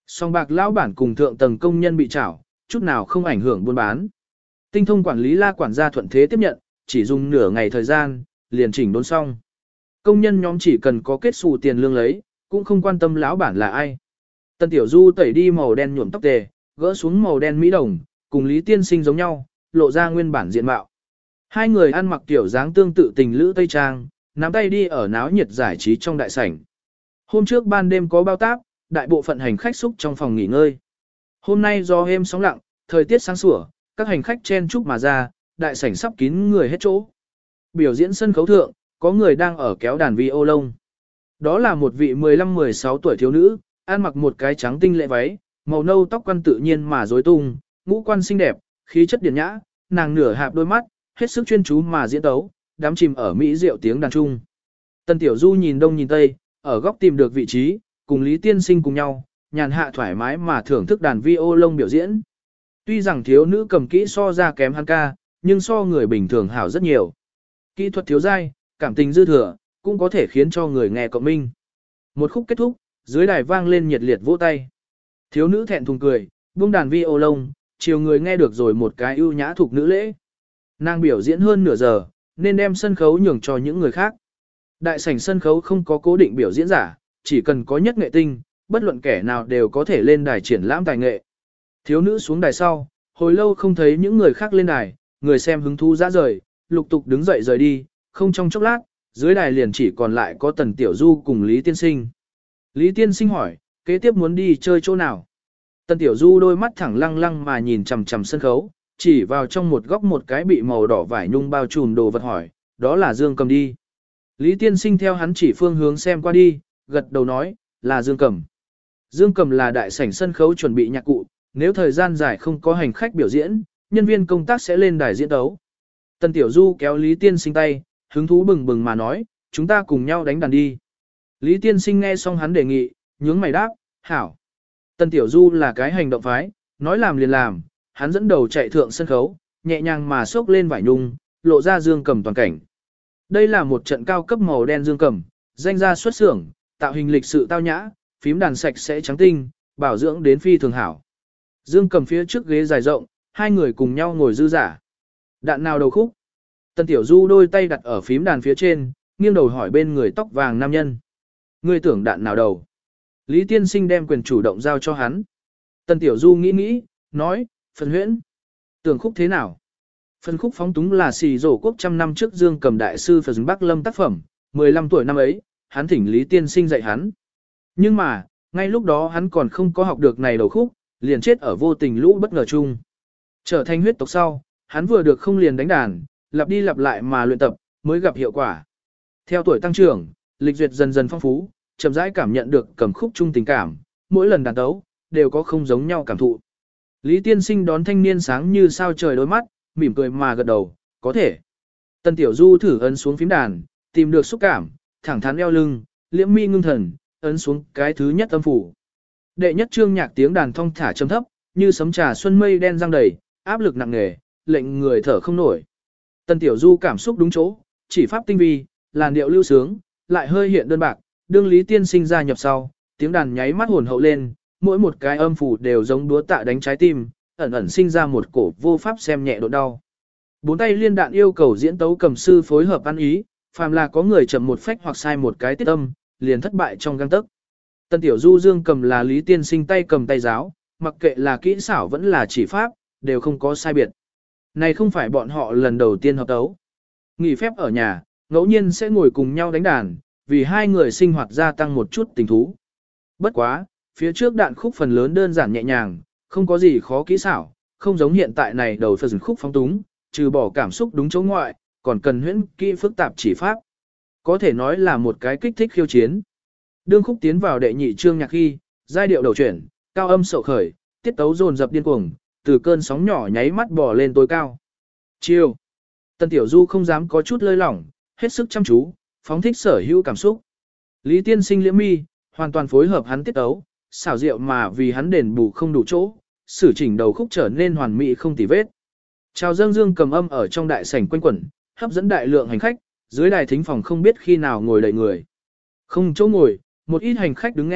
Song bạc lão bản cùng thượng tầng công nhân bị trảo, chút nào không ảnh hưởng buôn bán. Tinh thông quản lý La quản gia thuận thế tiếp nhận, chỉ dùng nửa ngày thời gian, liền chỉnh đốn xong. Công nhân nhóm chỉ cần có kết xù tiền lương lấy, cũng không quan tâm lão bản là ai. Tân Tiểu Du tẩy đi màu đen nhuộm tóc tề, gỡ xuống màu đen mỹ đồng, cùng Lý Tiên Sinh giống nhau, lộ ra nguyên bản diện mạo. Hai người ăn mặc kiểu dáng tương tự tình lữ Tây Trang, nắm tay đi ở náo nhiệt giải trí trong đại sảnh. Hôm trước ban đêm có bao táp, đại bộ phận hành khách xúc trong phòng nghỉ ngơi. Hôm nay do êm sóng lặng, thời tiết sáng sủa, các hành khách chen chúc mà ra, đại sảnh sắp kín người hết chỗ. Biểu diễn sân khấu thượng, có người đang ở kéo đàn vi ô lông. Đó là một vị 15-16 tuổi thiếu nữ, ăn mặc một cái trắng tinh lệ váy, màu nâu tóc quăn tự nhiên mà rối tung, ngũ quan xinh đẹp, khí chất điển nhã, nàng nửa hạp đôi mắt, hết sức chuyên chú mà diễn tấu, đắm chìm ở mỹ diệu tiếng đàn trung. Tân Tiểu Du nhìn đông nhìn tây, ở góc tìm được vị trí, cùng Lý Tiên Sinh cùng nhau, nhàn hạ thoải mái mà thưởng thức đàn vi ô lông biểu diễn. Tuy rằng thiếu nữ cầm kỹ so ra kém hắn ca, nhưng so người bình thường hảo rất nhiều. Kỹ thuật thiếu dai, cảm tình dư thừa, cũng có thể khiến cho người nghe cộng minh. Một khúc kết thúc, dưới đài vang lên nhiệt liệt vỗ tay. Thiếu nữ thẹn thùng cười, buông đàn vi ô lông, chiều người nghe được rồi một cái ưu nhã thuộc nữ lễ. Nàng biểu diễn hơn nửa giờ, nên đem sân khấu nhường cho những người khác. Đại sảnh sân khấu không có cố định biểu diễn giả, chỉ cần có nhất nghệ tinh, bất luận kẻ nào đều có thể lên đài triển lãm tài nghệ. Thiếu nữ xuống đài sau, hồi lâu không thấy những người khác lên đài, người xem hứng thú ra rời, lục tục đứng dậy rời đi, không trong chốc lát, dưới đài liền chỉ còn lại có Tần Tiểu Du cùng Lý Tiên Sinh. Lý Tiên Sinh hỏi, kế tiếp muốn đi chơi chỗ nào? Tần Tiểu Du đôi mắt thẳng lăng lăng mà nhìn chằm chằm sân khấu, chỉ vào trong một góc một cái bị màu đỏ vải nhung bao trùm đồ vật hỏi, đó là Dương Cầm đi. Lý Tiên Sinh theo hắn chỉ phương hướng xem qua đi, gật đầu nói, là Dương Cầm. Dương Cầm là đại sảnh sân khấu chuẩn bị nhạc cụ, nếu thời gian dài không có hành khách biểu diễn, nhân viên công tác sẽ lên đài diễn tấu. Tần Tiểu Du kéo Lý Tiên Sinh tay, hứng thú bừng bừng mà nói, chúng ta cùng nhau đánh đàn đi. Lý Tiên Sinh nghe xong hắn đề nghị, nhướng mày đáp, hảo. Tần Tiểu Du là cái hành động phái, nói làm liền làm, hắn dẫn đầu chạy thượng sân khấu, nhẹ nhàng mà xốc lên vải nhung, lộ ra Dương Cầm toàn cảnh. Đây là một trận cao cấp màu đen Dương Cầm, danh ra xuất xưởng, tạo hình lịch sự tao nhã, phím đàn sạch sẽ trắng tinh, bảo dưỡng đến phi thường hảo. Dương Cầm phía trước ghế dài rộng, hai người cùng nhau ngồi dư giả. Đạn nào đầu khúc? Tần Tiểu Du đôi tay đặt ở phím đàn phía trên, nghiêng đầu hỏi bên người tóc vàng nam nhân. Ngươi tưởng đạn nào đầu? Lý Tiên Sinh đem quyền chủ động giao cho hắn. Tần Tiểu Du nghĩ, nói, phần huyễn. Tưởng khúc thế nào? Phần khúc phóng túng là xì rổ quốc trăm năm trước Dương Cầm đại sư Phần Bắc Lâm tác phẩm, 15 tuổi năm ấy, hắn thỉnh Lý Tiên Sinh dạy hắn. Nhưng mà, ngay lúc đó hắn còn không có học được này đầu khúc, liền chết ở vô tình lũ bất ngờ chung. Trở thành huyết tộc sau, hắn vừa được không liền đánh đàn, lặp đi lặp lại mà luyện tập, mới gặp hiệu quả. Theo tuổi tăng trưởng, lịch duyệt dần dần phong phú, chậm rãi cảm nhận được cầm khúc chung tình cảm, mỗi lần đàn tấu, đều có không giống nhau cảm thụ. Lý Tiên Sinh đón thanh niên sáng như sao trời đôi mắt, mỉm cười mà gật đầu, có thể. Tần Tiểu Du thử ấn xuống phím đàn, tìm được xúc cảm, thẳng thắn eo lưng, liễm mi ngưng thần, ấn xuống cái thứ nhất âm phủ. Đệ nhất chương nhạc tiếng đàn thong thả trầm thấp, như sấm trà xuân mây đen giăng đầy, áp lực nặng nề, lệnh người thở không nổi. Tần Tiểu Du cảm xúc đúng chỗ, chỉ pháp tinh vi, làn điệu lưu sướng, lại hơi hiện đơn bạc, đương Lý Tiên Sinh gia nhập sau, tiếng đàn nháy mắt hồn hậu lên, mỗi một cái âm phủ đều giống đúa tạ đánh trái tim, ẩn ẩn sinh ra một cổ vô pháp xem nhẹ độ đau. Bốn tay liên đạn yêu cầu diễn tấu cầm sư phối hợp ăn ý, phàm là có người chậm một phách hoặc sai một cái tiết âm, liền thất bại trong gang tấc. Tần Tiểu Du Dương Cầm là Lý Tiên Sinh tay cầm tay giáo, mặc kệ là kỹ xảo vẫn là chỉ pháp, đều không có sai biệt. Này không phải bọn họ lần đầu tiên hợp tấu. Nghỉ phép ở nhà, ngẫu nhiên sẽ ngồi cùng nhau đánh đàn, vì hai người sinh hoạt gia tăng một chút tình thú. Bất quá, phía trước đạn khúc phần lớn đơn giản nhẹ nhàng, không có gì khó kỹ xảo, không giống hiện tại này đầu phần khúc phóng túng, trừ bỏ cảm xúc đúng chỗ ngoại, còn cần huyễn kỹ phức tạp chỉ pháp. Có thể nói là một cái kích thích khiêu chiến. Đương khúc tiến vào đệ nhị chương nhạc khi, giai điệu đầu chuyển, cao âm sậu khởi, tiết tấu dồn dập điên cuồng, từ cơn sóng nhỏ nháy mắt bò lên tối cao. Chiều. Tần Tiểu Du không dám có chút lơi lỏng, hết sức chăm chú, phóng thích sở hữu cảm xúc. Lý Tiên Sinh liễm mi, hoàn toàn phối hợp hắn tiết tấu, xảo diệu mà vì hắn đền bù không đủ chỗ, xử chỉnh đầu khúc trở nên hoàn mỹ không tì vết. Chào dâng Dương Cầm âm ở trong đại sảnh quanh quẩn, hấp dẫn đại lượng hành khách, dưới đài thính phòng không biết khi nào ngồi đầy người. Không chỗ ngồi, một ít hành khách đứng nghe,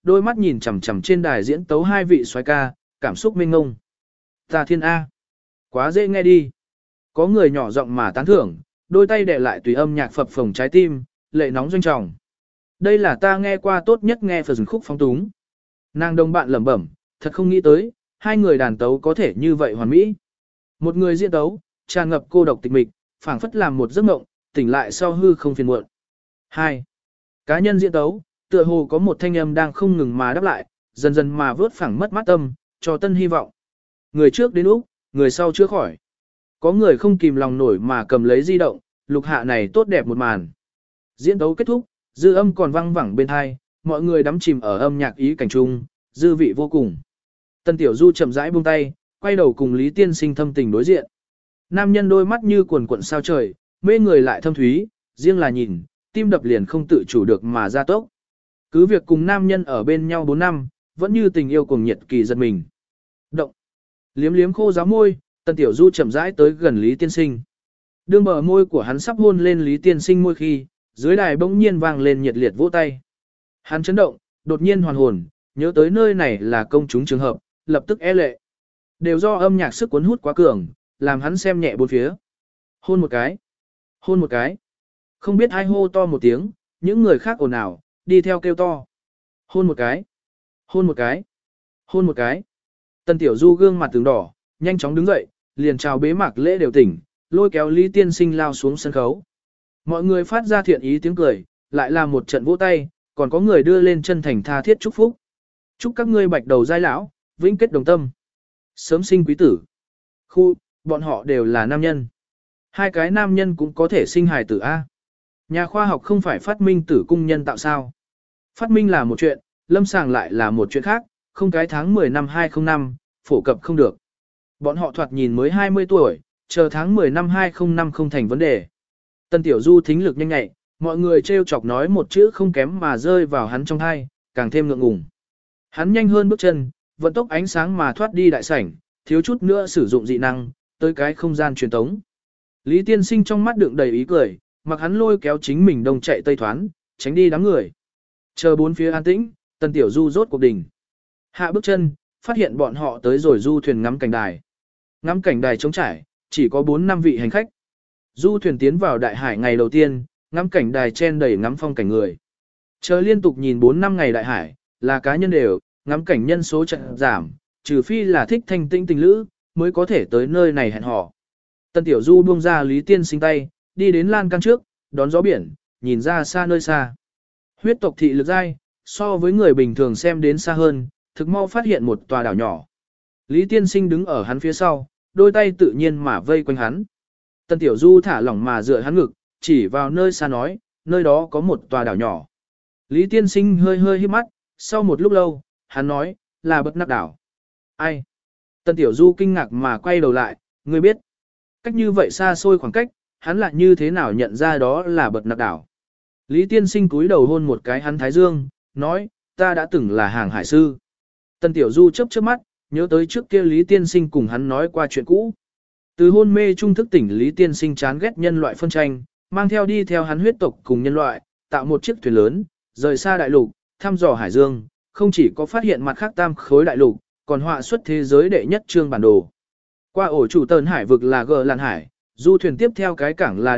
đôi mắt nhìn chằm chằm trên đài diễn tấu hai vị soái ca, cảm xúc mênh ngông. Ta thiên A. Quá dễ nghe đi. Có người nhỏ giọng mà tán thưởng, đôi tay đè lại tùy âm nhạc phập phồng trái tim, lệ nóng doanh trọng. Đây là ta nghe qua tốt nhất nghe phần khúc phóng túng. Nàng đồng bạn lẩm bẩm, thật không nghĩ tới, hai người đàn tấu có thể như vậy hoàn mỹ. Một người diễn tấu, tràn ngập cô độc tịch mịch, phảng phất làm một giấc mộng, tỉnh lại sau hư không phiền muộn. 2. Cá nhân diễn tấu, tựa hồ có một thanh âm đang không ngừng mà đáp lại, dần dần mà vớt phẳng mất mát tâm, cho tân hy vọng. Người trước đến Úc, người sau chưa khỏi. Có người không kìm lòng nổi mà cầm lấy di động, lục hạ này tốt đẹp một màn. Diễn tấu kết thúc, dư âm còn vang vẳng bên hai, mọi người đắm chìm ở âm nhạc ý cảnh trung, dư vị vô cùng. Tân Tiểu Du chậm rãi buông tay, quay đầu cùng Lý Tiên Sinh thâm tình đối diện. Nam nhân đôi mắt như cuồn cuộn sao trời, mê người lại thâm thúy, riêng là nhìn, tim đập liền không tự chủ được mà ra tốc. Cứ việc cùng nam nhân ở bên nhau 4 năm, vẫn như tình yêu cuồng nhiệt kỳ giật mình. Động. Liếm liếm khô giáo môi, Tân Tiểu Du chậm rãi tới gần Lý Tiên Sinh. Đương bờ môi của hắn sắp hôn lên Lý Tiên Sinh môi khi, dưới đài bỗng nhiên vang lên nhiệt liệt vỗ tay. Hắn chấn động, đột nhiên hoàn hồn, nhớ tới nơi này là công chúng trường hợp, lập tức e lệ. Đều do âm nhạc sức cuốn hút quá cường, làm hắn xem nhẹ bốn phía. Hôn một cái. Hôn một cái. Không biết ai hô to một tiếng, những người khác ồn ào, đi theo kêu to. Hôn một cái. Hôn một cái. Hôn một cái. Tân Tiểu Du gương mặt tướng đỏ, nhanh chóng đứng dậy, liền chào bế mạc lễ đều tỉnh, lôi kéo Lý Tiên Sinh lao xuống sân khấu. Mọi người phát ra thiện ý tiếng cười, lại là một trận vỗ tay, còn có người đưa lên chân thành tha thiết chúc phúc. Chúc các ngươi bạch đầu giai lão, vĩnh kết đồng tâm. Sớm sinh quý tử. Khu, bọn họ đều là nam nhân. Hai cái nam nhân cũng có thể sinh hài tử A. Nhà khoa học không phải phát minh tử cung nhân tạo sao. Phát minh là một chuyện, lâm sàng lại là một chuyện khác, không cái tháng 10 năm 2005, phổ cập không được. Bọn họ thoạt nhìn mới 20 tuổi, chờ tháng 10 năm 2005 không thành vấn đề. Tân Tiểu Du thính lực nhanh nhạy, mọi người trêu chọc nói một chữ không kém mà rơi vào hắn trong tai, càng thêm ngượng ngùng. Hắn nhanh hơn bước chân, vận tốc ánh sáng mà thoát đi đại sảnh, thiếu chút nữa sử dụng dị năng, tới cái không gian truyền tống. Lý Tiên Sinh trong mắt đựng đầy ý cười, mặc hắn lôi kéo chính mình đông chạy tây thoán, tránh đi đám người. Chờ bốn phía an tĩnh, Tân Tiểu Du rốt cuộc đỉnh. Hạ bước chân, phát hiện bọn họ tới rồi du thuyền ngắm cảnh đài. Ngắm cảnh đài trống trải, chỉ có 4-5 vị hành khách. Du thuyền tiến vào đại hải ngày đầu tiên, ngắm cảnh đài chen đầy ngắm phong cảnh người. Chờ liên tục nhìn 4-5 ngày đại hải, là cá nhân đều, ngắm cảnh nhân số trận giảm, trừ phi là thích thanh tinh tình lữ, mới có thể tới nơi này hẹn hò. Tân Tiểu Du buông ra Lý Tiên Sinh tay, đi đến lan can trước, đón gió biển, nhìn ra xa nơi xa. Huyết tộc thị lực dai, so với người bình thường xem đến xa hơn, thực mau phát hiện một tòa đảo nhỏ. Lý Tiên Sinh đứng ở hắn phía sau, đôi tay tự nhiên mà vây quanh hắn. Tân Tiểu Du thả lỏng mà dựa hắn ngực, chỉ vào nơi xa nói, nơi đó có một tòa đảo nhỏ. Lý Tiên Sinh hơi hơi híp mắt, sau một lúc lâu, hắn nói, là Bất Nặc đảo. Ai? Tân Tiểu Du kinh ngạc mà quay đầu lại, ngươi biết. Cách như vậy xa xôi khoảng cách, hắn lại như thế nào nhận ra đó là Bất Nặc đảo. Lý Tiên Sinh cúi đầu hôn một cái hắn thái dương, nói, ta đã từng là hàng hải sư. Tân Tiểu Du chớp chớp mắt, nhớ tới trước kia Lý Tiên Sinh cùng hắn nói qua chuyện cũ. Từ hôn mê trung thức tỉnh Lý Tiên Sinh chán ghét nhân loại phân tranh, mang theo đi theo hắn huyết tộc cùng nhân loại, tạo một chiếc thuyền lớn, rời xa đại lục, thăm dò hải dương, không chỉ có phát hiện mặt khác tam khối đại lục, còn họa xuất thế giới đệ nhất trương bản đồ. Qua ổ chủ tần hải vực là Gờ Làn Hải, du thuyền tiếp theo cái cảng là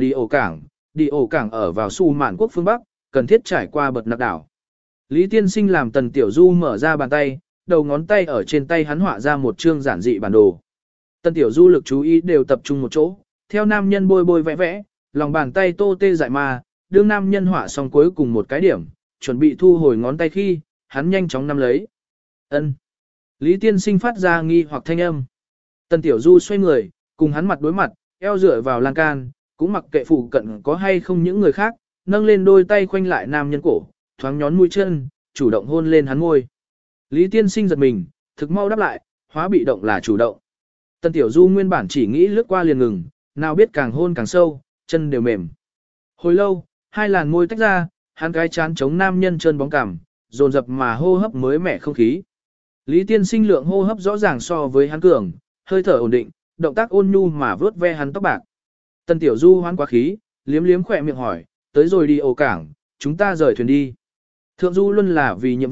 đi ổ cảng ở vào Su Mạn quốc phương Bắc, cần thiết trải qua Bật Nặc đảo. Lý Tiên Sinh làm Tần Tiểu Du mở ra bàn tay, đầu ngón tay ở trên tay hắn họa ra một chương giản dị bản đồ. Tần Tiểu Du lực chú ý đều tập trung một chỗ, theo nam nhân bôi bôi vẽ vẽ, lòng bàn tay tô tê dại mà, đương nam nhân họa xong cuối cùng một cái điểm, chuẩn bị thu hồi ngón tay khi, hắn nhanh chóng nắm lấy. Ân. Lý Tiên Sinh phát ra nghi hoặc thanh âm. Tần Tiểu Du xoay người, cùng hắn mặt đối mặt, eo dựa vào lan can, cũng mặc kệ phụ cận có hay không những người khác, nâng lên đôi tay khoanh lại nam nhân cổ, thoáng nhón mũi chân, chủ động hôn lên hắn môi. Lý Tiên Sinh giật mình, thực mau đáp lại, hóa bị động là chủ động. Tần Tiểu Du nguyên bản chỉ nghĩ lướt qua liền ngừng, nào biết càng hôn càng sâu, chân đều mềm. Hồi lâu, hai làn môi tách ra, hắn cái chán chống nam nhân chân bóng cằm, dồn dập mà hô hấp mới mẻ không khí. Lý Tiên Sinh lượng hô hấp rõ ràng so với hắn cường, hơi thở ổn định, động tác ôn nhu mà vớt ve hắn tóc bạc. Tần Tiểu Du hoán quá khí, liếm liếm khỏe miệng hỏi, tới rồi đi ổ cảng, chúng ta rời thuyền đi. Thượng du luôn là vì nhiệm vụ,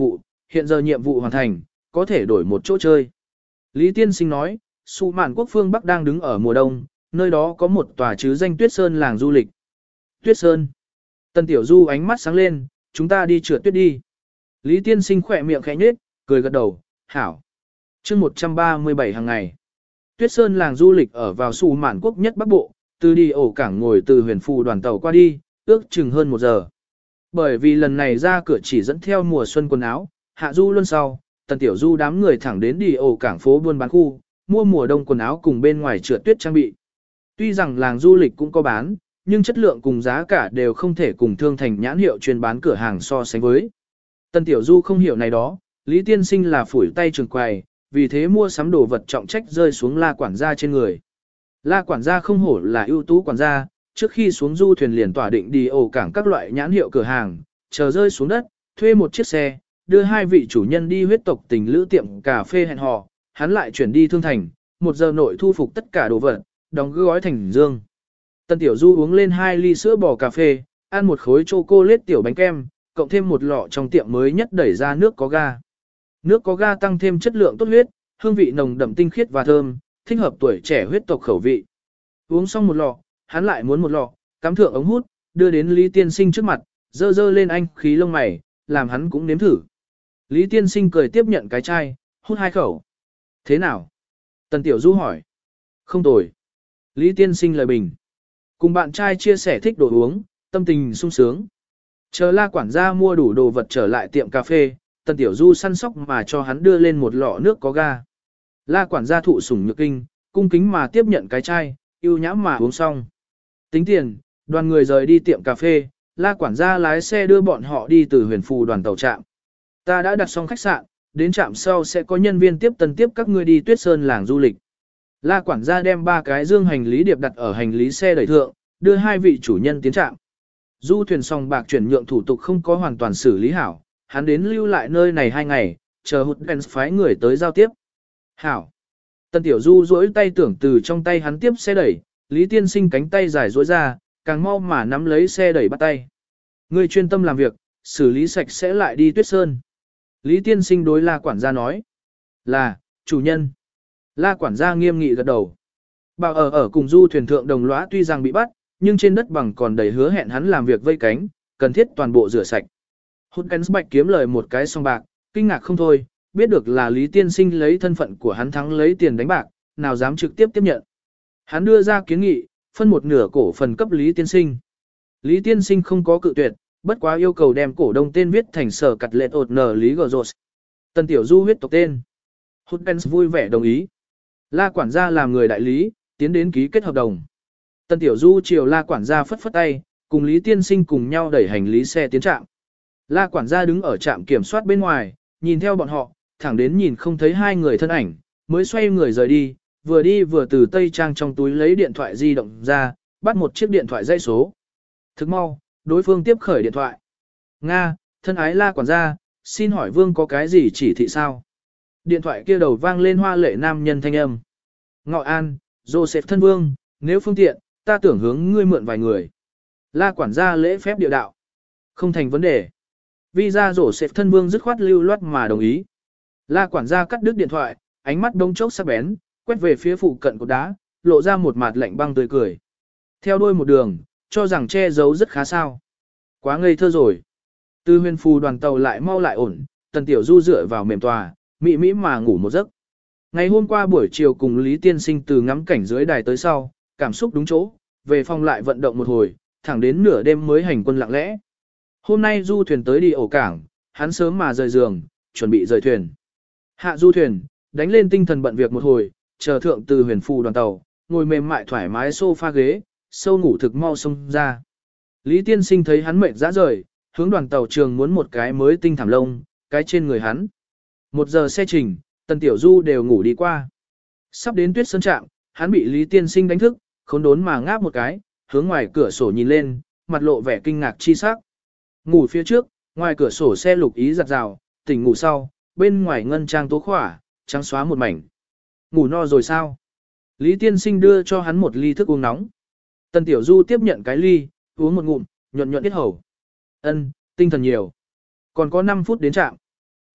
hiện giờ nhiệm vụ hoàn thành, có thể đổi một chỗ chơi. Lý Tiên Sinh nói, Su Mạn quốc phương Bắc đang đứng ở mùa đông, nơi đó có một tòa chứ danh Tuyết Sơn làng du lịch. Tuyết Sơn. Tần Tiểu Du ánh mắt sáng lên, chúng ta đi trượt tuyết đi. Lý Tiên Sinh khỏe miệng khẽ nhếch, cười gật đầu, hảo. chương 137 hàng ngày. Tuyết Sơn làng du lịch ở vào Su Mạn quốc nhất Bắc Bộ, từ đi ổ cảng ngồi từ huyền phù đoàn tàu qua đi, ước chừng hơn 1 giờ. Bởi vì lần này ra cửa chỉ dẫn theo mùa xuân quần áo, hạ du luôn sau, Tần Tiểu Du đám người thẳng đến đi ổ cảng phố buôn bán khu, mua mùa đông quần áo cùng bên ngoài trượt tuyết trang bị. Tuy rằng làng du lịch cũng có bán, nhưng chất lượng cùng giá cả đều không thể cùng Thương Thành nhãn hiệu chuyên bán cửa hàng so sánh với. Tần Tiểu Du không hiểu này đó, Lý Tiên Sinh là phủi tay trường quầy, vì thế mua sắm đồ vật trọng trách rơi xuống La quản gia trên người. La quản gia không hổ là ưu tú quản gia, trước khi xuống du thuyền liền tỏa định đi ổ cảng các loại nhãn hiệu cửa hàng, chờ rơi xuống đất, thuê một chiếc xe, đưa 2 vị chủ nhân đi huyết tộc tình lữ tiệm cà phê hẹn hò, hắn lại chuyển đi Thương Thành, 1 giờ nội thu phục tất cả đồ vật, đóng gói thành dương. Tần Tiểu Du uống lên 2 ly sữa bò cà phê, ăn một khối chocolate tiểu bánh kem, cộng thêm một lọ trong tiệm mới nhất đẩy ra nước có ga. Nước có ga tăng thêm chất lượng tốt huyết, hương vị nồng đậm tinh khiết và thơm, thích hợp tuổi trẻ huyết tộc khẩu vị. Uống xong một lọ, hắn lại muốn một lọ, cắm thượng ống hút, đưa đến Lý Tiên Sinh trước mặt, dơ dơ lên anh khí lông mày, làm hắn cũng nếm thử. Lý Tiên Sinh cười tiếp nhận cái chai, hút 2 khẩu. Thế nào? Tần Tiểu Du hỏi. Không tồi. Lý Tiên Sinh lời bình. Cùng bạn trai chia sẻ thích đồ uống, tâm tình sung sướng. Chờ La quản gia mua đủ đồ vật trở lại tiệm cà phê, Tần Tiểu Du săn sóc mà cho hắn đưa lên một lọ nước có ga. La quản gia thụ sủng nhược kinh, cung kính mà tiếp nhận cái chai, yêu nhãm mà uống xong. Tính tiền, đoàn người rời đi tiệm cà phê, La quản gia lái xe đưa bọn họ đi từ huyền phù đoàn tàu trạm. Ta đã đặt xong khách sạn, đến trạm sau sẽ có nhân viên tiếp tân tiếp các ngươi đi Tuyết Sơn làng du lịch. La quản gia đem 3 cái dương hành lý điệp đặt ở hành lý xe đẩy thượng, đưa 2 vị chủ nhân tiến trạm. Du thuyền song bạc chuyển nhượng thủ tục không có hoàn toàn xử lý hảo, hắn đến lưu lại nơi này 2 ngày, chờ hụt đèn phái người tới giao tiếp. Hảo. Tần Tiểu Du duỗi tay tưởng từ trong tay hắn tiếp xe đẩy, Lý Tiên Sinh cánh tay dài duỗi ra, càng mau mà nắm lấy xe đẩy bắt tay. Ngươi chuyên tâm làm việc, xử lý sạch sẽ lại đi Tuyết Sơn. Lý Tiên Sinh đối La quản gia nói. Là, chủ nhân. La quản gia nghiêm nghị gật đầu. Bảo ở cùng du thuyền thượng đồng lõa tuy rằng bị bắt, nhưng trên đất bằng còn đầy hứa hẹn hắn làm việc vây cánh, cần thiết toàn bộ rửa sạch. Hutgens Bạch kiếm lời một cái song bạc, kinh ngạc không thôi, biết được là Lý Tiên Sinh lấy thân phận của hắn thắng lấy tiền đánh bạc, nào dám trực tiếp tiếp nhận. Hắn đưa ra kiến nghị, phân một nửa cổ phần cấp Lý Tiên Sinh. Lý Tiên Sinh không có cự tuyệt, bất quá yêu cầu đem cổ đông tên viết thành sở cặt lệ ột nở Lý Gờ Rột. Tần Tiểu Du huyết tộc tên. Hutgens vui vẻ đồng ý. La quản gia làm người đại lý, tiến đến ký kết hợp đồng. Tần Tiểu Du chiều La quản gia phất phất tay, cùng Lý Tiên Sinh cùng nhau đẩy hành lý xe tiến trạm. La quản gia đứng ở trạm kiểm soát bên ngoài, nhìn theo bọn họ, thẳng đến nhìn không thấy 2 người thân ảnh, mới xoay người rời đi vừa từ tây trang trong túi lấy điện thoại di động ra, bắt một chiếc điện thoại dây số. Thức mau, đối phương tiếp khởi điện thoại. Nga, thân ái La quản gia, xin hỏi vương có cái gì chỉ thị sao? Điện thoại kia đầu vang lên hoa lệ nam nhân thanh âm. Ngọ An, Joseph thân vương, nếu phương tiện, ta tưởng hướng ngươi mượn vài người. La quản gia lễ phép địa đạo. Không thành vấn đề. Visa Joseph thân vương dứt khoát lưu loát mà đồng ý. La quản gia cắt đứt điện thoại, ánh mắt đông chốc sắc bén, quét về phía phụ cận cột đá, lộ ra một mặt lạnh băng tươi cười. Theo đuôi một đường, cho rằng che giấu rất khá sao. Quá ngây thơ rồi. Từ huyền phù đoàn tàu lại mau lại ổn, Tần Tiểu Du dựa vào mềm tòa, mị mỹ mà ngủ một giấc. Ngày hôm qua buổi chiều cùng Lý Tiên Sinh từ ngắm cảnh dưới đài tới sau, cảm xúc đúng chỗ, về phòng lại vận động một hồi, thẳng đến nửa đêm mới hành quân lặng lẽ. Hôm nay du thuyền tới đi ổ cảng, hắn sớm mà rời giường, chuẩn bị rời thuyền. Hạ du thuyền, đánh lên tinh thần bận việc một hồi, chờ thượng từ huyền phù đoàn tàu, ngồi mềm mại thoải mái sofa ghế, sâu ngủ thực mau xông ra. Lý Tiên Sinh thấy hắn mệt rã rời, hướng đoàn tàu trường muốn một cái mới tinh thảm lông, cái trên người hắn. 1 giờ xe trình, Tần Tiểu Du đều ngủ đi qua. Sắp đến Tuyết Sơn trạm, hắn bị Lý Tiên Sinh đánh thức, khốn đốn mà ngáp một cái, hướng ngoài cửa sổ nhìn lên, mặt lộ vẻ kinh ngạc chi sắc. Ngủ phía trước, ngoài cửa sổ xe lục ý giặt rào, tỉnh ngủ sau, bên ngoài ngân trang tố khỏa, trắng xóa một mảnh. Ngủ no rồi sao? Lý Tiên Sinh đưa cho hắn một ly thức uống nóng. Tần Tiểu Du tiếp nhận cái ly, uống một ngụm, nhuận nhuận tiết hầu. Ân, tinh thần nhiều. Còn có 5 phút đến trạm.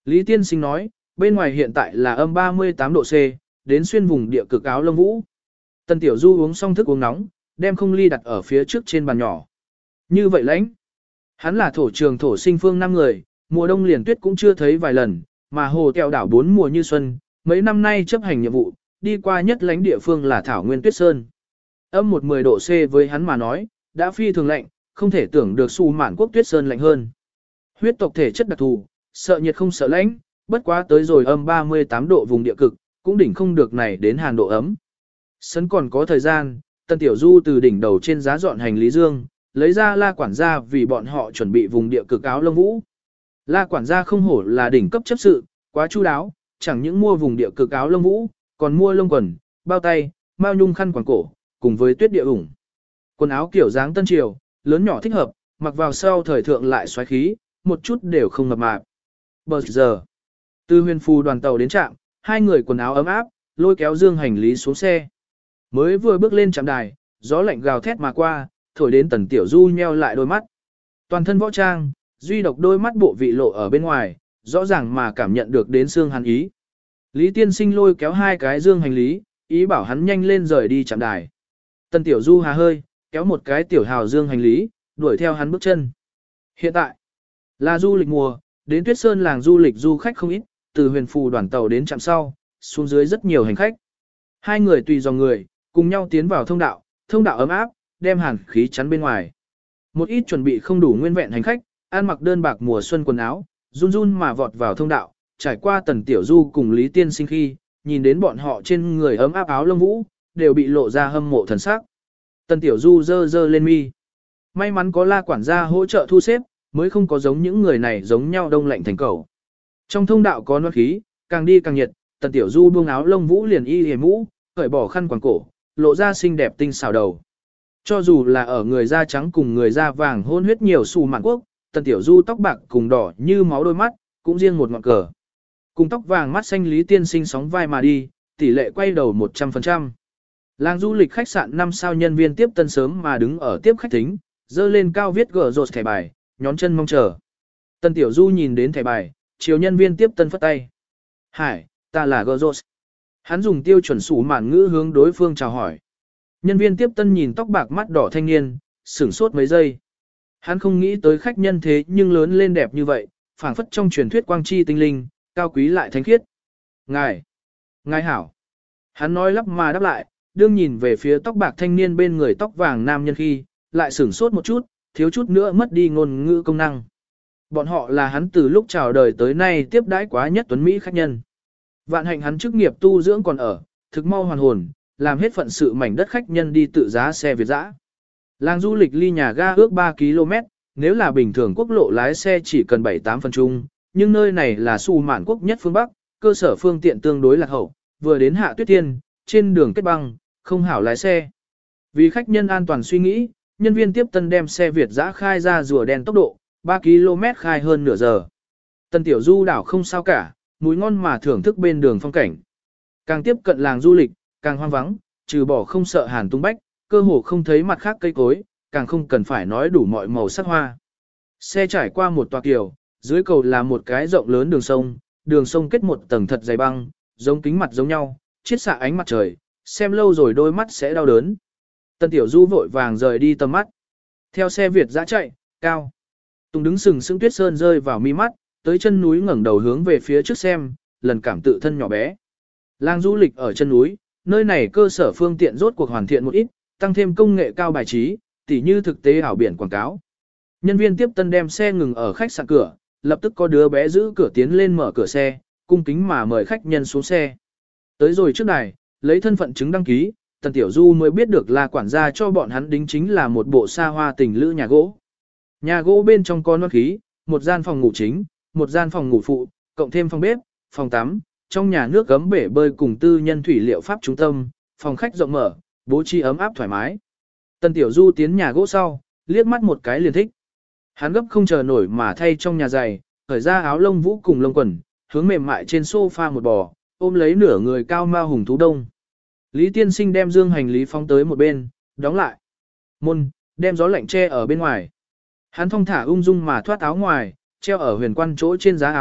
Lý Tiên Sinh nói, bên ngoài hiện tại là âm 38 độ C, đến xuyên vùng địa cực áo lông vũ. Tần Tiểu Du uống xong thức uống nóng, đem không ly đặt ở phía trước trên bàn nhỏ. Như vậy lãnh. Hắn là thổ trường thổ sinh phương 5 người, mùa đông liền tuyết cũng chưa thấy vài lần, mà hồ kẹo đảo 4 mùa như xuân, mấy năm nay chấp hành nhiệm vụ, đi qua nhất lãnh địa phương là Thảo Nguyên Tuyết Sơn. Âm 10 độ C với hắn mà nói, đã phi thường lạnh, không thể tưởng được Su Mạn Quốc Tuyết Sơn lạnh hơn. Huyết tộc thể chất đặc thù, sợ nhiệt không sợ lạnh, bất quá tới rồi âm 38 độ vùng địa cực, cũng đỉnh không được này đến hàn độ ấm. Sân còn có thời gian, Tần Tiểu Du từ đỉnh đầu trên giá dọn hành lý dương, lấy ra La quản gia vì bọn họ chuẩn bị vùng địa cực áo lông vũ. La quản gia không hổ là đỉnh cấp chấp sự, quá chu đáo, chẳng những mua vùng địa cực áo lông vũ, còn mua lông quần, bao tay, mao nhung khăn quàng cổ, cùng với tuyết địa ủng. Quần áo kiểu dáng tân triều, lớn nhỏ thích hợp, mặc vào sau thời thượng lại xoáy khí, một chút đều không mập mạp. Bờ giờ, từ huyền phù đoàn tàu đến trạm, hai người quần áo ấm áp, lôi kéo dương hành lý xuống xe. Mới vừa bước lên trạm đài, gió lạnh gào thét mà qua, thổi đến Tần Tiểu Du nheo lại đôi mắt. Toàn thân võ trang, duy độc đôi mắt bộ vị lộ ở bên ngoài, rõ ràng mà cảm nhận được đến xương hắn ý. Lý Tiên Sinh lôi kéo hai cái dương hành lý, ý bảo hắn nhanh lên rời đi trạm đài. Tần Tiểu Du hà hơi, kéo một cái tiểu hào dương hành lý, đuổi theo hắn bước chân. Hiện tại, là du lịch mùa, đến Tuyết Sơn làng du lịch du khách không ít, từ huyền phù đoàn tàu đến trạm sau, xuống dưới rất nhiều hành khách. Hai người tùy dòng người, cùng nhau tiến vào thông đạo ấm áp, đem hàn khí chắn bên ngoài. Một ít chuẩn bị không đủ nguyên vẹn hành khách, ăn mặc đơn bạc mùa xuân quần áo, run run mà vọt vào thông đạo, trải qua Tần Tiểu Du cùng Lý Tiên Sinh khi, nhìn đến bọn họ trên người ấm áp áo lông vũ, đều bị lộ ra hâm mộ thần sắc. Tần Tiểu Du dơ lên mi. May mắn có La quản gia hỗ trợ thu xếp, mới không có giống những người này giống nhau đông lạnh thành cầu. Trong thông đạo có nốt khí, càng đi càng nhiệt, Tần Tiểu Du buông áo lông vũ liền y hề mũ, cởi bỏ khăn quàng cổ, lộ ra xinh đẹp tinh xảo đầu. Cho dù là ở người da trắng cùng người da vàng hôn huyết nhiều Su Mạn Quốc, Tần Tiểu Du tóc bạc cùng đỏ như máu đôi mắt, cũng riêng một ngọn cờ. Cùng tóc vàng mắt xanh Lý Tiên Sinh sóng vai mà đi, tỷ lệ quay đầu 100%. Làng du lịch khách sạn 5 sao nhân viên tiếp tân sớm mà đứng ở tiếp khách thính, dơ lên cao viết gỡ rột thẻ bài, nhón chân mong chờ. Tần Tiểu Du nhìn đến thẻ bài, chiều nhân viên tiếp tân phất tay. Hải, ta là gỡ rột. Hắn dùng tiêu chuẩn Su Mạn ngữ hướng đối phương chào hỏi. Nhân viên tiếp tân nhìn tóc bạc mắt đỏ thanh niên, sửng sốt mấy giây. Hắn không nghĩ tới khách nhân thế nhưng lớn lên đẹp như vậy, phảng phất trong truyền thuyết quang chi tinh linh, cao quý lại thánh khiết. Ngài hảo. Hắn nói lắp mà đáp lại, đương nhìn về phía tóc bạc thanh niên bên người tóc vàng nam nhân khi, lại sửng sốt một chút, thiếu chút nữa mất đi ngôn ngữ công năng. Bọn họ là hắn từ lúc chào đời tới nay tiếp đãi quá nhất tuấn Mỹ khách nhân. Vạn hạnh hắn chức nghiệp tu dưỡng còn ở, thực mau hoàn hồn, làm hết phận sự mảnh đất khách nhân đi tự giá xe Việt dã. Làng du lịch ly nhà ga ước 3 km, nếu là bình thường quốc lộ lái xe chỉ cần 7-8 phần chung, nhưng nơi này là Su Mạn Quốc nhất phương Bắc, cơ sở phương tiện tương đối lạc hậu, vừa đến hạ tuyết thiên, trên đường kết băng, không hảo lái xe. Vì khách nhân an toàn suy nghĩ, nhân viên tiếp tân đem xe Việt dã khai ra rùa đen tốc độ, 3 km khai hơn nửa giờ. Tần Tiểu Du đảo không sao cả, mũi ngon mà thưởng thức bên đường phong cảnh. Càng tiếp cận làng du lịch, càng hoang vắng, trừ bỏ không sợ hàn tung bách, cơ hồ không thấy mặt khác cây cối, càng không cần phải nói đủ mọi màu sắc hoa. Xe trải qua một tòa kiều, dưới cầu là một cái rộng lớn đường sông kết một tầng thật dày băng, giống kính mặt giống nhau, chiết xạ ánh mặt trời, xem lâu rồi đôi mắt sẽ đau đớn. Tần Tiểu Du vội vàng rời đi tầm mắt. Theo xe Việt dã chạy, cao. Tùng đứng sừng sững Tuyết Sơn rơi vào mi mắt, tới chân núi ngẩng đầu hướng về phía trước xem, lần cảm tự thân nhỏ bé. Làng du lịch ở chân núi, nơi này cơ sở phương tiện rốt cuộc hoàn thiện một ít, tăng thêm công nghệ cao bài trí, tỉ như thực tế ảo biển quảng cáo. Nhân viên tiếp tân đem xe ngừng ở khách sạn cửa, lập tức có đứa bé giữ cửa tiến lên mở cửa xe, cung kính mà mời khách nhân xuống xe. Tới rồi trước này, lấy thân phận chứng đăng ký, Tần Tiểu Du mới biết được là quản gia cho bọn hắn đính chính là một bộ xa hoa tình lữ nhà gỗ. Nhà gỗ bên trong có nốt khí, một gian phòng ngủ chính, một gian phòng ngủ phụ, cộng thêm phòng bếp, phòng tắm, trong nhà nước gấm bể bơi cùng tư nhân thủy liệu pháp trung tâm, phòng khách rộng mở, bố trí ấm áp thoải mái. Tần Tiểu Du tiến nhà gỗ sau, liếc mắt một cái liền thích. Hắn gấp không chờ nổi mà thay trong nhà giày, khởi ra áo lông vũ cùng lông quần, hướng mềm mại trên sofa một bò, ôm lấy nửa người cao mao hùng thú đông. Lý Tiên Sinh đem dương hành lý phóng tới một bên, đóng lại. Môn, đem gió lạnh che ở bên ngoài. Hắn thong thả ung dung mà thoát áo ngoài, treo ở huyền quan chỗ trên giá áo,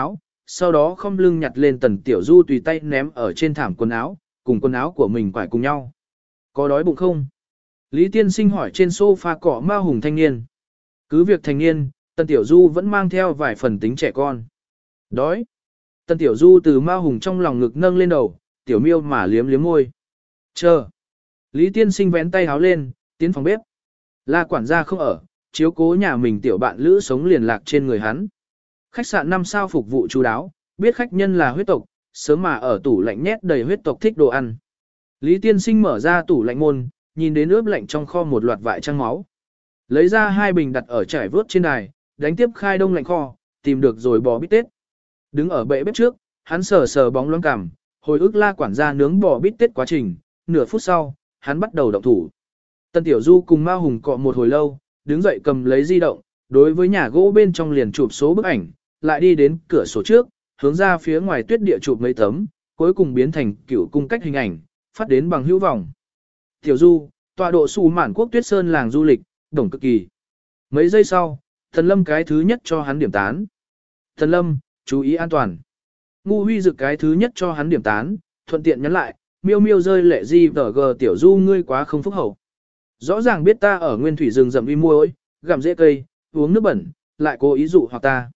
sau đó không lưng nhặt lên Tần Tiểu Du tùy tay ném ở trên thảm quần áo, cùng quần áo của mình quải cùng nhau. Có đói bụng không? Lý Tiên Sinh hỏi trên sofa cỏ ma hùng thanh niên. Cứ việc thanh niên, Tần Tiểu Du vẫn mang theo vài phần tính trẻ con. Đói. Tần Tiểu Du từ ma hùng trong lòng ngực nâng lên đầu, Tiểu Miêu mà liếm liếm môi. Chờ. Lý Tiên Sinh vén tay háo lên, tiến phòng bếp. La quản gia không ở, chiếu cố nhà mình tiểu bạn lữ sống liền lạc trên người hắn. Khách sạn 5 sao phục vụ chú đáo, biết khách nhân là huyết tộc, sớm mà ở tủ lạnh nhét đầy huyết tộc thích đồ ăn. Lý Tiên Sinh mở ra tủ lạnh môn, nhìn đến ướp lạnh trong kho một loạt vại trăng máu. Lấy ra 2 bình đặt ở trải vớt trên đài, đánh tiếp khai đông lạnh kho, tìm được rồi bò bít tết. Đứng ở bệ bếp trước, hắn sờ sờ bóng loáng cằm, hồi ức La quản gia nướng bò bít tết quá trình, nửa phút sau, hắn bắt đầu động thủ. Tần Tiểu Du cùng Ma Hùng cọ một hồi lâu, đứng dậy cầm lấy di động, đối với nhà gỗ bên trong liền chụp số bức ảnh, lại đi đến cửa sổ trước, hướng ra phía ngoài tuyết địa chụp mấy tấm, cuối cùng biến thành cửu cung cách hình ảnh, phát đến bằng hữu vọng. Tiểu Du, tọa độ Sù Mản Quốc Tuyết Sơn làng du lịch, đồng cực kỳ. Mấy giây sau, Thần Lâm cái thứ nhất cho hắn điểm tán. Thần Lâm, chú ý an toàn. Ngu Huy Dực cái thứ nhất cho hắn điểm tán, thuận tiện nhắn lại, miêu miêu rơi lệ gì tờ gờ Tiểu Du ngươi quá không phúc hậu. Rõ ràng biết ta ở nguyên thủy rừng rậm uy muôi, gặm rễ cây, uống nước bẩn, lại cố ý dụ hoặc ta.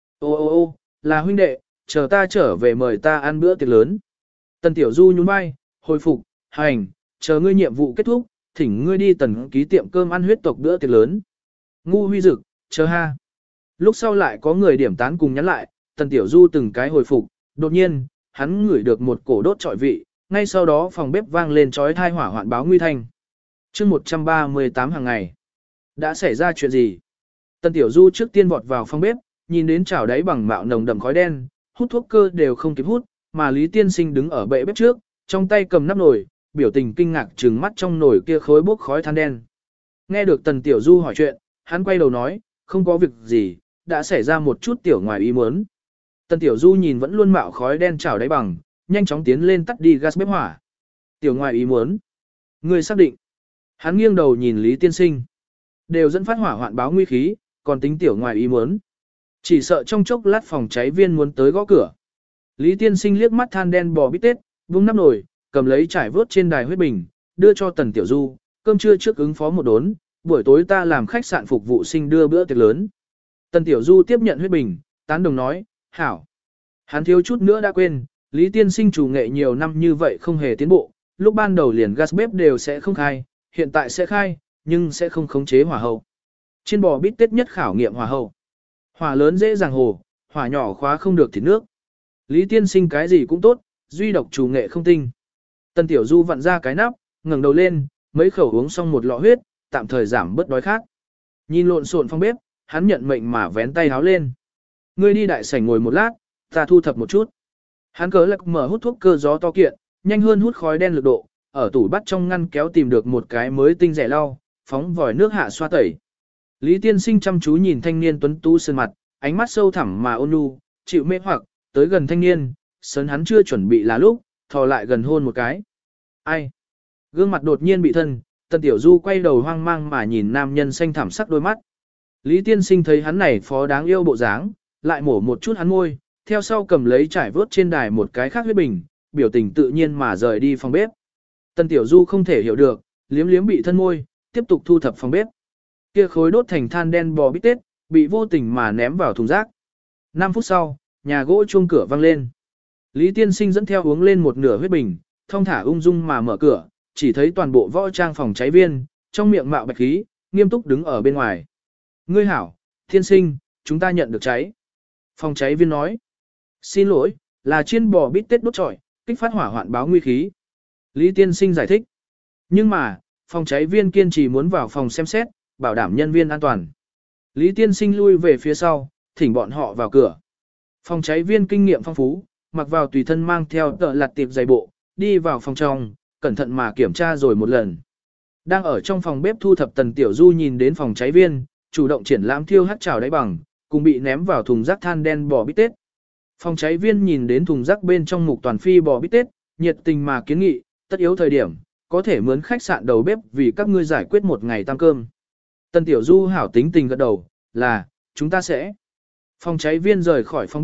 Ô, là huynh đệ, chờ ta trở về mời ta ăn bữa tiệc lớn. Tần Tiểu Du nhún vai, hồi phục, hành, chờ ngươi nhiệm vụ kết thúc, thỉnh ngươi đi Tần ký tiệm cơm ăn huyết tộc bữa tiệc lớn. Ngu Huy Dực, chờ ha. Lúc sau lại có người điểm tán cùng nhắn lại, Tần Tiểu Du từng cái hồi phục, đột nhiên, hắn ngửi được một cổ đốt trọi vị, ngay sau đó phòng bếp vang lên chói tai hỏa hoạn báo nguy thanh. Chương 138 hàng ngày. Đã xảy ra chuyện gì? Tần Tiểu Du trước tiên vọt vào phòng bếp, nhìn đến chảo đáy bằng mạo nồng đậm khói đen, hút thuốc cơ đều không kịp hút, mà Lý Tiên Sinh đứng ở bệ bếp trước, trong tay cầm nắp nồi, biểu tình kinh ngạc trừng mắt trong nồi kia khối bốc khói than đen. Nghe được Tần Tiểu Du hỏi chuyện, hắn quay đầu nói, không có việc gì, đã xảy ra một chút tiểu ngoài ý muốn. Tần Tiểu Du nhìn vẫn luôn mạo khói đen chảo đáy bằng, nhanh chóng tiến lên tắt đi gas bếp hỏa. Tiểu ngoài ý muốn. Người xác định. Hắn nghiêng đầu nhìn Lý Tiên Sinh. Đều dẫn phát hỏa hoạn báo nguy khí, còn tính tiểu ngoài ý muốn. Chỉ sợ trong chốc lát phòng cháy viên muốn tới gõ cửa. Lý Tiên Sinh liếc mắt than đen bò bít tết, vung nắp nồi, cầm lấy trải vớt trên đài huyết bình, đưa cho Tần Tiểu Du, cơm trưa trước ứng phó một đốn, buổi tối ta làm khách sạn phục vụ sinh đưa bữa tiệc lớn. Tần Tiểu Du tiếp nhận huyết bình, tán đồng nói, hảo. Hắn thiếu chút nữa đã quên, Lý Tiên Sinh chủ nghệ nhiều năm như vậy không hề tiến bộ, lúc ban đầu liền gas bếp đều sẽ không khai, hiện tại sẽ khai, nhưng sẽ không khống chế hỏa hậu. Trên bò bít tết nhất khảo nghiệm hỏa hậu. Hỏa lớn dễ dàng hồ, hỏa nhỏ khóa không được thịt nước. Lý Tiên Sinh cái gì cũng tốt, duy độc chủ nghệ không tinh. Tần Tiểu Du vặn ra cái nắp, ngẩng đầu lên, mấy khẩu uống xong một lọ huyết, tạm thời giảm bớt đói khát. Nhìn lộn xộn phòng bếp, hắn nhận mệnh mà vén tay háo lên. Ngươi đi đại sảnh ngồi một lát, ta thu thập một chút. Hắn cớ lạc mở hút thuốc cơ gió to kiện, nhanh hơn hút khói đen lực độ, ở tủ bắt trong ngăn kéo tìm được một cái mới tinh rẻ lau, phóng vòi nước hạ xoa tẩy. Lý Tiên Sinh chăm chú nhìn thanh niên tuấn tú sơn mặt, ánh mắt sâu thẳm mà ôn nhu, chịu mê hoặc, tới gần thanh niên, sớn hắn chưa chuẩn bị là lúc, thò lại gần hôn một cái. Ai? Gương mặt đột nhiên bị thân, Tần Tiểu Du quay đầu hoang mang mà nhìn nam nhân xanh thẳm sắc đôi mắt. Lý Tiên Sinh thấy hắn này phó đáng yêu bộ dáng, lại mổ một chút hắn môi, theo sau cầm lấy trải vớt trên đài một cái khác huyết bình, biểu tình tự nhiên mà rời đi phòng bếp. Tần Tiểu Du không thể hiểu được, liếm liếm bị thân môi, tiếp tục thu thập phòng bếp. Kia khối đốt thành than đen bò bít tết, bị vô tình mà ném vào thùng rác. 5 phút sau, nhà gỗ chuông cửa vang lên. Lý Tiên Sinh dẫn theo uống lên một nửa huyết bình, thong thả ung dung mà mở cửa, chỉ thấy toàn bộ võ trang phòng cháy viên, trong miệng mạo bạch khí, nghiêm túc đứng ở bên ngoài. Ngươi hảo, Tiên Sinh, chúng ta nhận được cháy. Phòng cháy viên nói. Xin lỗi, là chiên bò bít tết đốt trọi, kích phát hỏa hoạn báo nguy khí. Lý Tiên Sinh giải thích. Nhưng mà, phòng cháy viên kiên trì muốn vào phòng xem xét, bảo đảm nhân viên an toàn. Lý Tiên Sinh lui về phía sau, thỉnh bọn họ vào cửa. Phòng cháy viên kinh nghiệm phong phú, mặc vào tùy thân mang theo tợ lặt tiệp giày bộ, đi vào phòng trong, cẩn thận mà kiểm tra rồi một lần. Đang ở trong phòng bếp thu thập Tần Tiểu Du nhìn đến phòng cháy viên, chủ động triển lãm thiêu hắc chảo đáy bằng, cùng bị ném vào thùng rác than đen bò bít tết. Phòng cháy viên nhìn đến thùng rác bên trong mục toàn phi bò bít tết, nhiệt tình mà kiến nghị, tất yếu thời điểm, có thể mướn khách sạn đầu bếp vì các ngươi giải quyết một ngày tăng cơm. Tần Tiểu Du hảo tính tình gật đầu, là, chúng ta sẽ. Phòng cháy viên rời khỏi phòng bếp,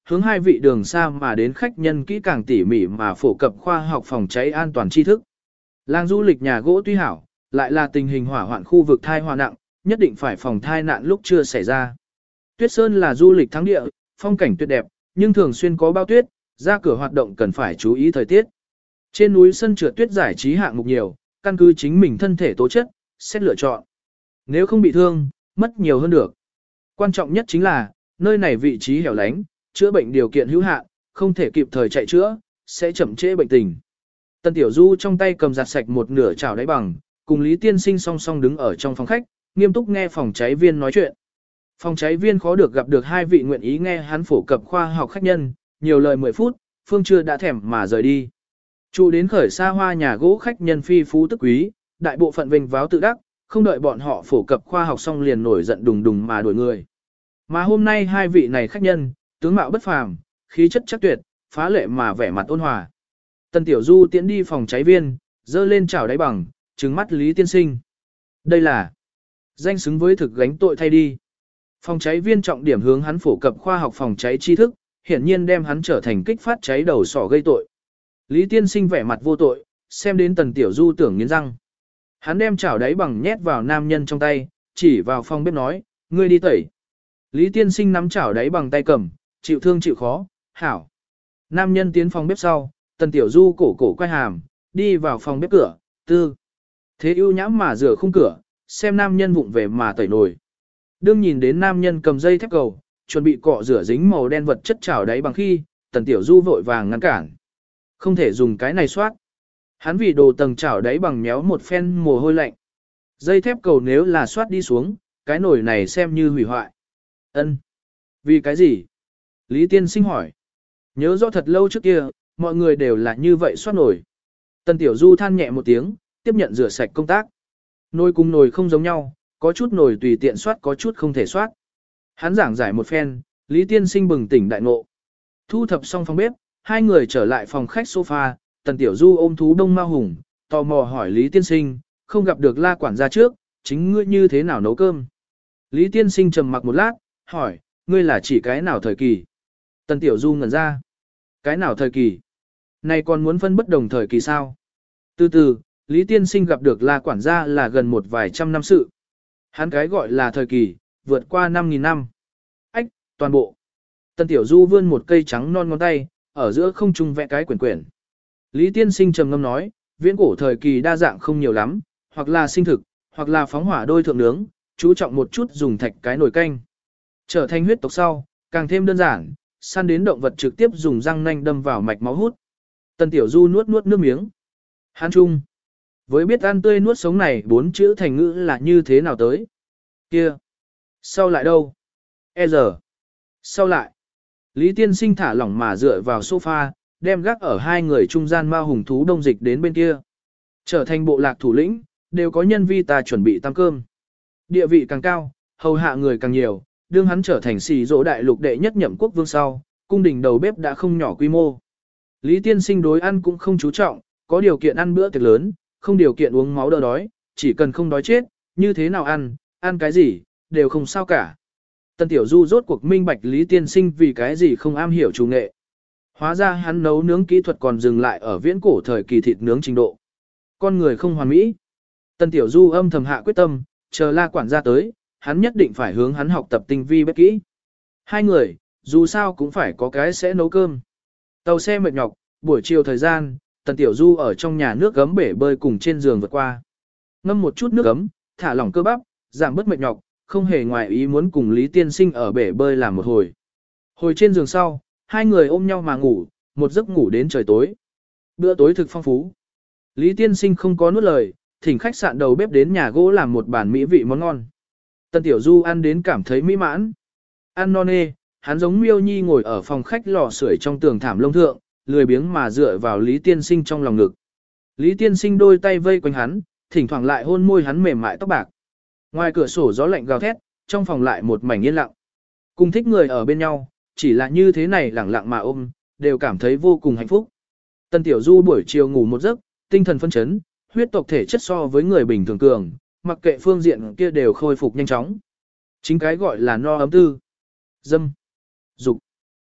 hướng hai vị đường xa mà đến khách nhân kỹ càng tỉ mỉ mà phổ cập khoa học phòng cháy an toàn tri thức. Làng du lịch nhà gỗ tuy hảo, lại là tình hình hỏa hoạn khu vực thai hỏa nặng, nhất định phải phòng thai nạn lúc chưa xảy ra. Tuyết Sơn là du lịch thắng địa, phong cảnh tuyệt đẹp, nhưng thường xuyên có bao tuyết, ra cửa hoạt động cần phải chú ý thời tiết. Trên núi sân trượt tuyết giải trí hạng mục nhiều, căn cứ chính mình thân thể tố chất, xét lựa chọn. Nếu không bị thương, mất nhiều hơn được. Quan trọng nhất chính là, nơi này vị trí hẻo lánh, chữa bệnh điều kiện hữu hạn, không thể kịp thời chạy chữa, sẽ chậm trễ bệnh tình. Tần Tiểu Du trong tay cầm giặt sạch một nửa chảo đáy bằng, cùng Lý Tiên Sinh song song đứng ở trong phòng khách, nghiêm túc nghe phòng cháy viên nói chuyện. Phòng cháy viên khó được gặp được hai vị nguyện ý nghe hắn phổ cập khoa học khách nhân, nhiều lời 10 phút, Phương chưa đã thèm mà rời đi. Chủ đến khởi xa hoa nhà gỗ khách nhân phi phú tức quý, đại bộ phận vinh váo tự đắc, không đợi bọn họ phổ cập khoa học xong liền nổi giận đùng đùng mà đuổi người. Mà hôm nay hai vị này khách nhân, tướng mạo bất phàm, khí chất chắc tuyệt, phá lệ mà vẻ mặt ôn hòa. Tần Tiểu Du tiễn đi phòng cháy viên, dơ lên chảo đáy bằng, trừng mắt Lý Tiên Sinh. Đây là danh xứng với thực gánh tội thay đi. Phòng cháy viên trọng điểm hướng hắn phổ cập khoa học phòng cháy tri thức, hiển nhiên đem hắn trở thành kích phát cháy đầu sỏ gây tội. Lý Tiên Sinh vẻ mặt vô tội, xem đến Tần Tiểu Du tưởng nghiến răng. Hắn đem chảo đáy bằng nhét vào nam nhân trong tay, chỉ vào phòng bếp nói, ngươi đi tẩy. Lý Tiên Sinh nắm chảo đáy bằng tay cầm, chịu thương chịu khó, hảo. Nam nhân tiến phòng bếp sau, Tần Tiểu Du cổ cổ quay hàm, đi vào phòng bếp cửa, tư. Thế ưu nhãm mà rửa khung cửa, xem nam nhân vụng về mà tẩy nồi. Đương nhìn đến nam nhân cầm dây thép cầu, chuẩn bị cọ rửa dính màu đen vật chất chảo đáy bằng khi, Tần Tiểu Du vội vàng ngăn cản. Không thể dùng cái này soát. Hắn vì đồ tầng chảo đáy bằng méo một phen mồ hôi lạnh. Dây thép cầu nếu là soát đi xuống, cái nồi này xem như hủy hoại. Ân. Vì cái gì? Lý Tiên Sinh hỏi. Nhớ rõ thật lâu trước kia, mọi người đều là như vậy soát nồi. Tần Tiểu Du than nhẹ một tiếng, tiếp nhận rửa sạch công tác. Nồi cùng nồi không giống nhau, có chút nồi tùy tiện soát có chút không thể soát. Hắn giảng giải một phen, Lý Tiên Sinh bừng tỉnh đại ngộ. Thu thập xong phòng bếp, hai người trở lại phòng khách sofa, Tần Tiểu Du ôm thú đông ma hùng, tò mò hỏi Lý Tiên Sinh, không gặp được La quản gia trước, chính ngươi như thế nào nấu cơm? Lý Tiên Sinh trầm mặc một lát, hỏi, ngươi là chỉ cái nào thời kỳ? Tần Tiểu Du ngẩn ra. Cái nào thời kỳ? Này còn muốn phân bất đồng thời kỳ sao? Từ từ, Lý Tiên Sinh gặp được La quản gia là gần một vài trăm năm sự. Hắn cái gọi là thời kỳ, vượt qua 5.000 năm. Ách, toàn bộ. Tần Tiểu Du vươn một cây trắng non ngón tay, ở giữa không trung vẽ cái quyển quyển. Lý Tiên Sinh trầm ngâm nói, viễn cổ thời kỳ đa dạng không nhiều lắm, hoặc là sinh thực, hoặc là phóng hỏa đôi thượng nướng, chú trọng một chút dùng thạch cái nồi canh. Trở thành huyết tộc sau, càng thêm đơn giản, săn đến động vật trực tiếp dùng răng nanh đâm vào mạch máu hút. Tần Tiểu Du nuốt nuốt nước miếng. Hán Trung. Với biết ăn tươi nuốt sống này 4 chữ thành ngữ là như thế nào tới? Kia. Sau lại đâu? Giờ. Sau lại. Lý Tiên Sinh thả lỏng mà dựa vào sofa, đem gác ở hai người trung gian ma hùng thú đông dịch đến bên kia. Trở thành bộ lạc thủ lĩnh, đều có nhân vi ta chuẩn bị tăng cơm. Địa vị càng cao, hầu hạ người càng nhiều, đương hắn trở thành xì dỗ đại lục đệ nhất nhậm quốc vương sau, cung đình đầu bếp đã không nhỏ quy mô. Lý Tiên Sinh đối ăn cũng không chú trọng, có điều kiện ăn bữa tiệc lớn, không điều kiện uống máu đỡ đói, chỉ cần không đói chết, như thế nào ăn cái gì, đều không sao cả. Tần Tiểu Du rốt cuộc minh bạch Lý Tiên Sinh vì cái gì không am hiểu chủ nghệ. Hóa ra hắn nấu nướng kỹ thuật còn dừng lại ở viễn cổ thời kỳ thịt nướng trình độ. Con người không hoàn mỹ. Tần Tiểu Du âm thầm hạ quyết tâm, chờ La quản gia tới, hắn nhất định phải hướng hắn học tập tinh vi bếp kỹ. Hai người, dù sao cũng phải có cái sẽ nấu cơm. Tàu xe mệt nhọc, buổi chiều thời gian, Tần Tiểu Du ở trong nhà nước gấm bể bơi cùng trên giường vượt qua. Ngâm một chút nước gấm, thả lỏng cơ bắp, giảm bớt mệt nhọc, không hề ngoài ý muốn cùng Lý Tiên Sinh ở bể bơi làm một hồi. Hồi trên giường sau, hai người ôm nhau mà ngủ, một giấc ngủ đến trời tối. Bữa tối thực phong phú. Lý Tiên Sinh không có nuốt lời, thỉnh khách sạn đầu bếp đến nhà gỗ làm một bản mỹ vị món ngon. Tần Tiểu Du ăn đến cảm thấy mỹ mãn. Ăn non nê, hắn giống miêu nhi ngồi ở phòng khách lò sưởi trong tường thảm lông thượng, lười biếng mà dựa vào Lý Tiên Sinh trong lòng ngực. Lý Tiên Sinh đôi tay vây quanh hắn, thỉnh thoảng lại hôn môi hắn mềm mại tóc bạc. Ngoài cửa sổ gió lạnh gào thét, trong phòng lại một mảnh yên lặng. Cùng thích người ở bên nhau, chỉ là như thế này lẳng lặng mà ôm, đều cảm thấy vô cùng hạnh phúc. Tần Tiểu Du buổi chiều ngủ một giấc, tinh thần phân chấn, huyết tộc thể chất so với người bình thường cường, mặc kệ phương diện kia đều khôi phục nhanh chóng. Chính cái gọi là no ấm tư, dâm, dục.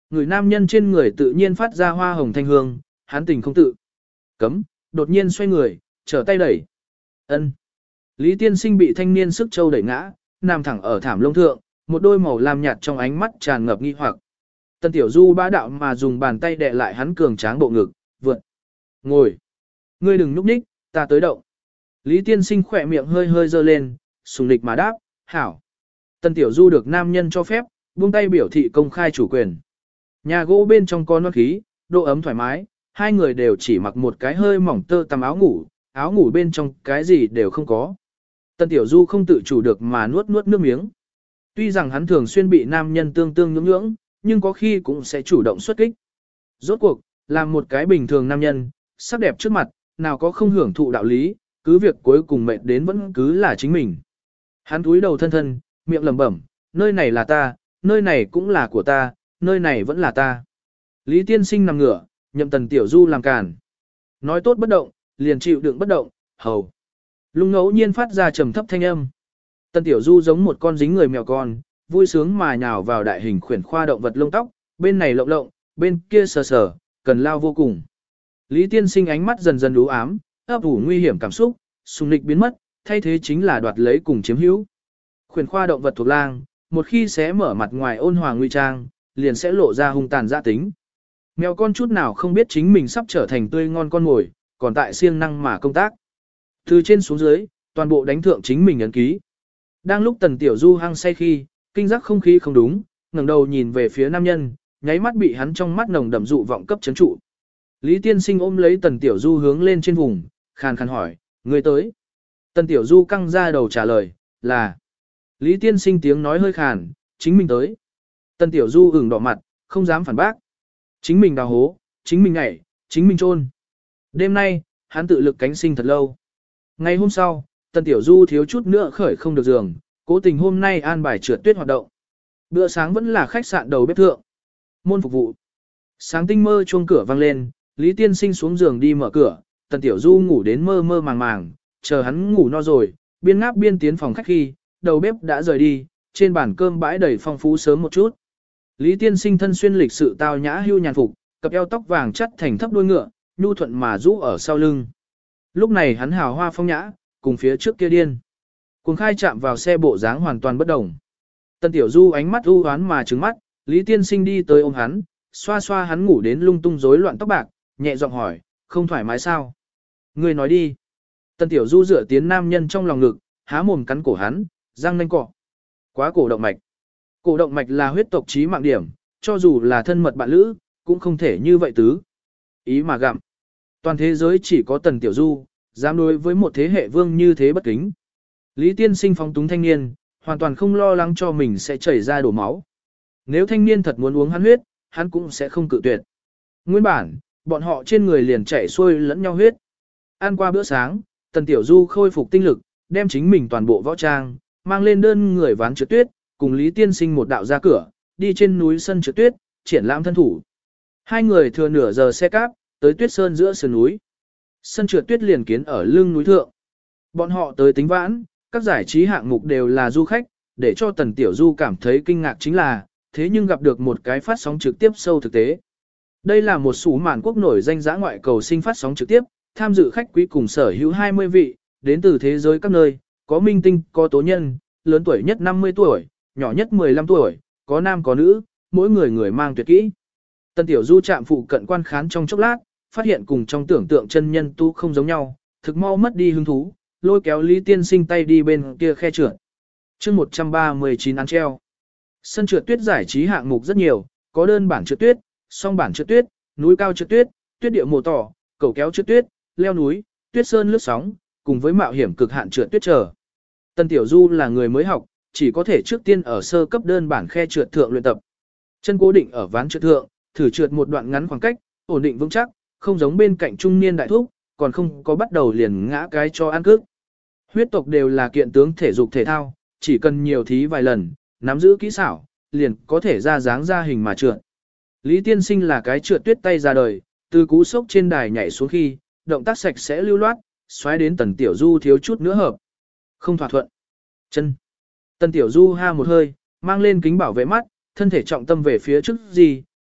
Người nam nhân trên người tự nhiên phát ra hoa hồng thanh hương, hắn tình không tự cấm, đột nhiên xoay người, trở tay đẩy. Ân. Lý tiên sinh bị thanh niên sức châu đẩy ngã, nằm thẳng ở thảm lông thượng, một đôi màu lam nhạt trong ánh mắt tràn ngập nghi hoặc. Tần Tiểu Du bá đạo mà dùng bàn tay đè lại hắn cường tráng bộ ngực, vượt. Ngồi. Ngươi đừng nhúc nhích, ta tới động. Lý tiên sinh khỏe miệng hơi hơi dơ lên, sùng lịch mà đáp, hảo. Tần Tiểu Du được nam nhân cho phép, buông tay biểu thị công khai chủ quyền. Nhà gỗ bên trong có non khí, độ ấm thoải mái, hai người đều chỉ mặc một cái hơi mỏng tơ tằm áo ngủ bên trong cái gì đều không có. Tần Tiểu Du không tự chủ được mà nuốt nước miếng. Tuy rằng hắn thường xuyên bị nam nhân tương nhưỡng nhưỡng, nhưng có khi cũng sẽ chủ động xuất kích. Rốt cuộc, làm một cái bình thường nam nhân, sắc đẹp trước mặt, nào có không hưởng thụ đạo lý, cứ việc cuối cùng mệt đến vẫn cứ là chính mình. Hắn cúi đầu thân, miệng lẩm bẩm, nơi này là ta, nơi này cũng là của ta, nơi này vẫn là ta. Lý tiên sinh nằm ngửa, nhậm Tần Tiểu Du làm cản. Nói tốt bất động, liền chịu đựng bất động, hầu. Lung ngẫu nhiên phát ra trầm thấp thanh âm. Tần Tiểu Du giống một con dính người mèo con, vui sướng mà nhào vào đại hình khuyển khoa động vật lông tóc, bên này lộng lộng, bên kia sờ sờ, cần lao vô cùng. Lý tiên sinh ánh mắt dần dần u ám, ấp ủ nguy hiểm cảm xúc, sùng nịch biến mất, thay thế chính là đoạt lấy cùng chiếm hữu. Khuyển khoa động vật thuộc lang, một khi xé mở mặt ngoài ôn hòa nguy trang, liền sẽ lộ ra hung tàn dã tính. Mèo con chút nào không biết chính mình sắp trở thành tươi ngon con mồi, còn tại siêng năng mà công tác. Từ trên xuống dưới, toàn bộ đánh thượng chính mình ấn ký. Đang lúc Tần Tiểu Du hăng say khi, kinh giác không khí không đúng, ngẩng đầu nhìn về phía nam nhân, nháy mắt bị hắn trong mắt nồng đậm dụ vọng cấp chấn trụ. Lý tiên sinh ôm lấy Tần Tiểu Du hướng lên trên vùng, khàn khàn hỏi, người tới. Tần Tiểu Du căng ra đầu trả lời, là. Lý tiên sinh tiếng nói hơi khàn, chính mình tới. Tần Tiểu Du ửng đỏ mặt, không dám phản bác. Chính mình đào hố, chính mình nhảy, chính mình chôn. Đêm nay, hắn tự lực cánh sinh thật lâu. Ngày hôm sau, Tần Tiểu Du thiếu chút nữa khởi không được giường, cố tình hôm nay an bài trượt tuyết hoạt động. Bữa sáng vẫn là khách sạn đầu bếp thượng. Môn phục vụ. Sáng tinh mơ chuông cửa vang lên, Lý tiên sinh xuống giường đi mở cửa, Tần Tiểu Du ngủ đến mơ mơ màng màng, chờ hắn ngủ no rồi, biên ngáp biên tiến phòng khách khi, đầu bếp đã rời đi, trên bàn cơm bãi đầy phong phú sớm một chút. Lý tiên sinh thân xuyên lịch sự tao nhã hưu nhàn phục, cặp eo tóc vàng chắt thành thấp đuôi ngựa, nhu thuận mà rũ ở sau lưng. Lúc này hắn hào hoa phong nhã, cùng phía trước kia điên. Cùng khai chạm vào xe bộ dáng hoàn toàn bất đồng. Tần Tiểu Du ánh mắt u hoán mà trừng mắt, Lý tiên sinh đi tới ôm hắn, xoa xoa hắn ngủ đến lung tung rối loạn tóc bạc, nhẹ giọng hỏi, không thoải mái sao? Người nói đi. Tần Tiểu Du dựa tiến nam nhân trong lòng ngực, há mồm cắn cổ hắn, răng nanh cọ. Quá cổ động mạch. Cổ động mạch là huyết tộc chí mạng điểm, cho dù là thân mật bạn lữ, cũng không thể như vậy tứ. Ý mà gặm. Toàn thế giới chỉ có Tần Tiểu Du, dám đối với một thế hệ vương như thế bất kính. Lý tiên sinh phóng túng thanh niên, hoàn toàn không lo lắng cho mình sẽ chảy ra đổ máu. Nếu thanh niên thật muốn uống hắn huyết, hắn cũng sẽ không cự tuyệt. Nguyên bản, bọn họ trên người liền chảy xuôi lẫn nhau huyết. Ăn qua bữa sáng, Tần Tiểu Du khôi phục tinh lực, đem chính mình toàn bộ võ trang, mang lên đơn người ván trượt tuyết, cùng Lý tiên sinh một đạo ra cửa, đi trên núi sân trượt tuyết, triển lãm thân thủ. Hai người thừa nửa giờ xe cáp, tới tuyết sơn giữa sườn núi. Sân trượt tuyết liền kiến ở lưng núi thượng. Bọn họ tới tính vãn, các giải trí hạng mục đều là du khách, để cho Tần Tiểu Du cảm thấy kinh ngạc chính là, thế nhưng gặp được một cái phát sóng trực tiếp sâu thực tế. Đây là một sủ màn quốc nổi danh dã ngoại cầu sinh phát sóng trực tiếp, tham dự khách quý cùng sở hữu 20 vị, đến từ thế giới các nơi, có minh tinh, có tố nhân, lớn tuổi nhất 50 tuổi, nhỏ nhất 15 tuổi, có nam có nữ, mỗi người người mang tuyệt kỹ. Tần Tiểu Du chạm phụ cận quan khán trong chốc lát, phát hiện cùng trong tưởng tượng chân nhân tu không giống nhau, thực mau mất đi hứng thú, lôi kéo Lý tiên sinh tay đi bên kia khe trượt. Chương 139 án treo. Sân trượt tuyết giải trí hạng mục rất nhiều, có đơn bản trượt tuyết, song bản trượt tuyết, núi cao trượt tuyết, tuyết địa mồ tỏ, cầu kéo trượt tuyết, leo núi, tuyết sơn lướt sóng, cùng với mạo hiểm cực hạn trượt tuyết trở. Tần Tiểu Du là người mới học, chỉ có thể trước tiên ở sơ cấp đơn bản khe trượt thượng luyện tập. Chân cố định ở ván trượt thượng, thử trượt một đoạn ngắn khoảng cách, ổn định vững chắc, không giống bên cạnh trung niên đại thúc, còn không có bắt đầu liền ngã cái cho ăn cước. Huyết tộc đều là kiện tướng thể dục thể thao, chỉ cần nhiều thí vài lần, nắm giữ kỹ xảo, liền có thể ra dáng ra hình mà trượt. Lý tiên sinh là cái trượt tuyết tay ra đời, từ cú sốc trên đài nhảy xuống khi, động tác sạch sẽ lưu loát, xoáy đến Tần Tiểu Du thiếu chút nữa hợp. Không thỏa thuận. Chân. Tần Tiểu Du ha một hơi, mang lên kính bảo vệ mắt, thân thể trọng tâm về phía trước gì,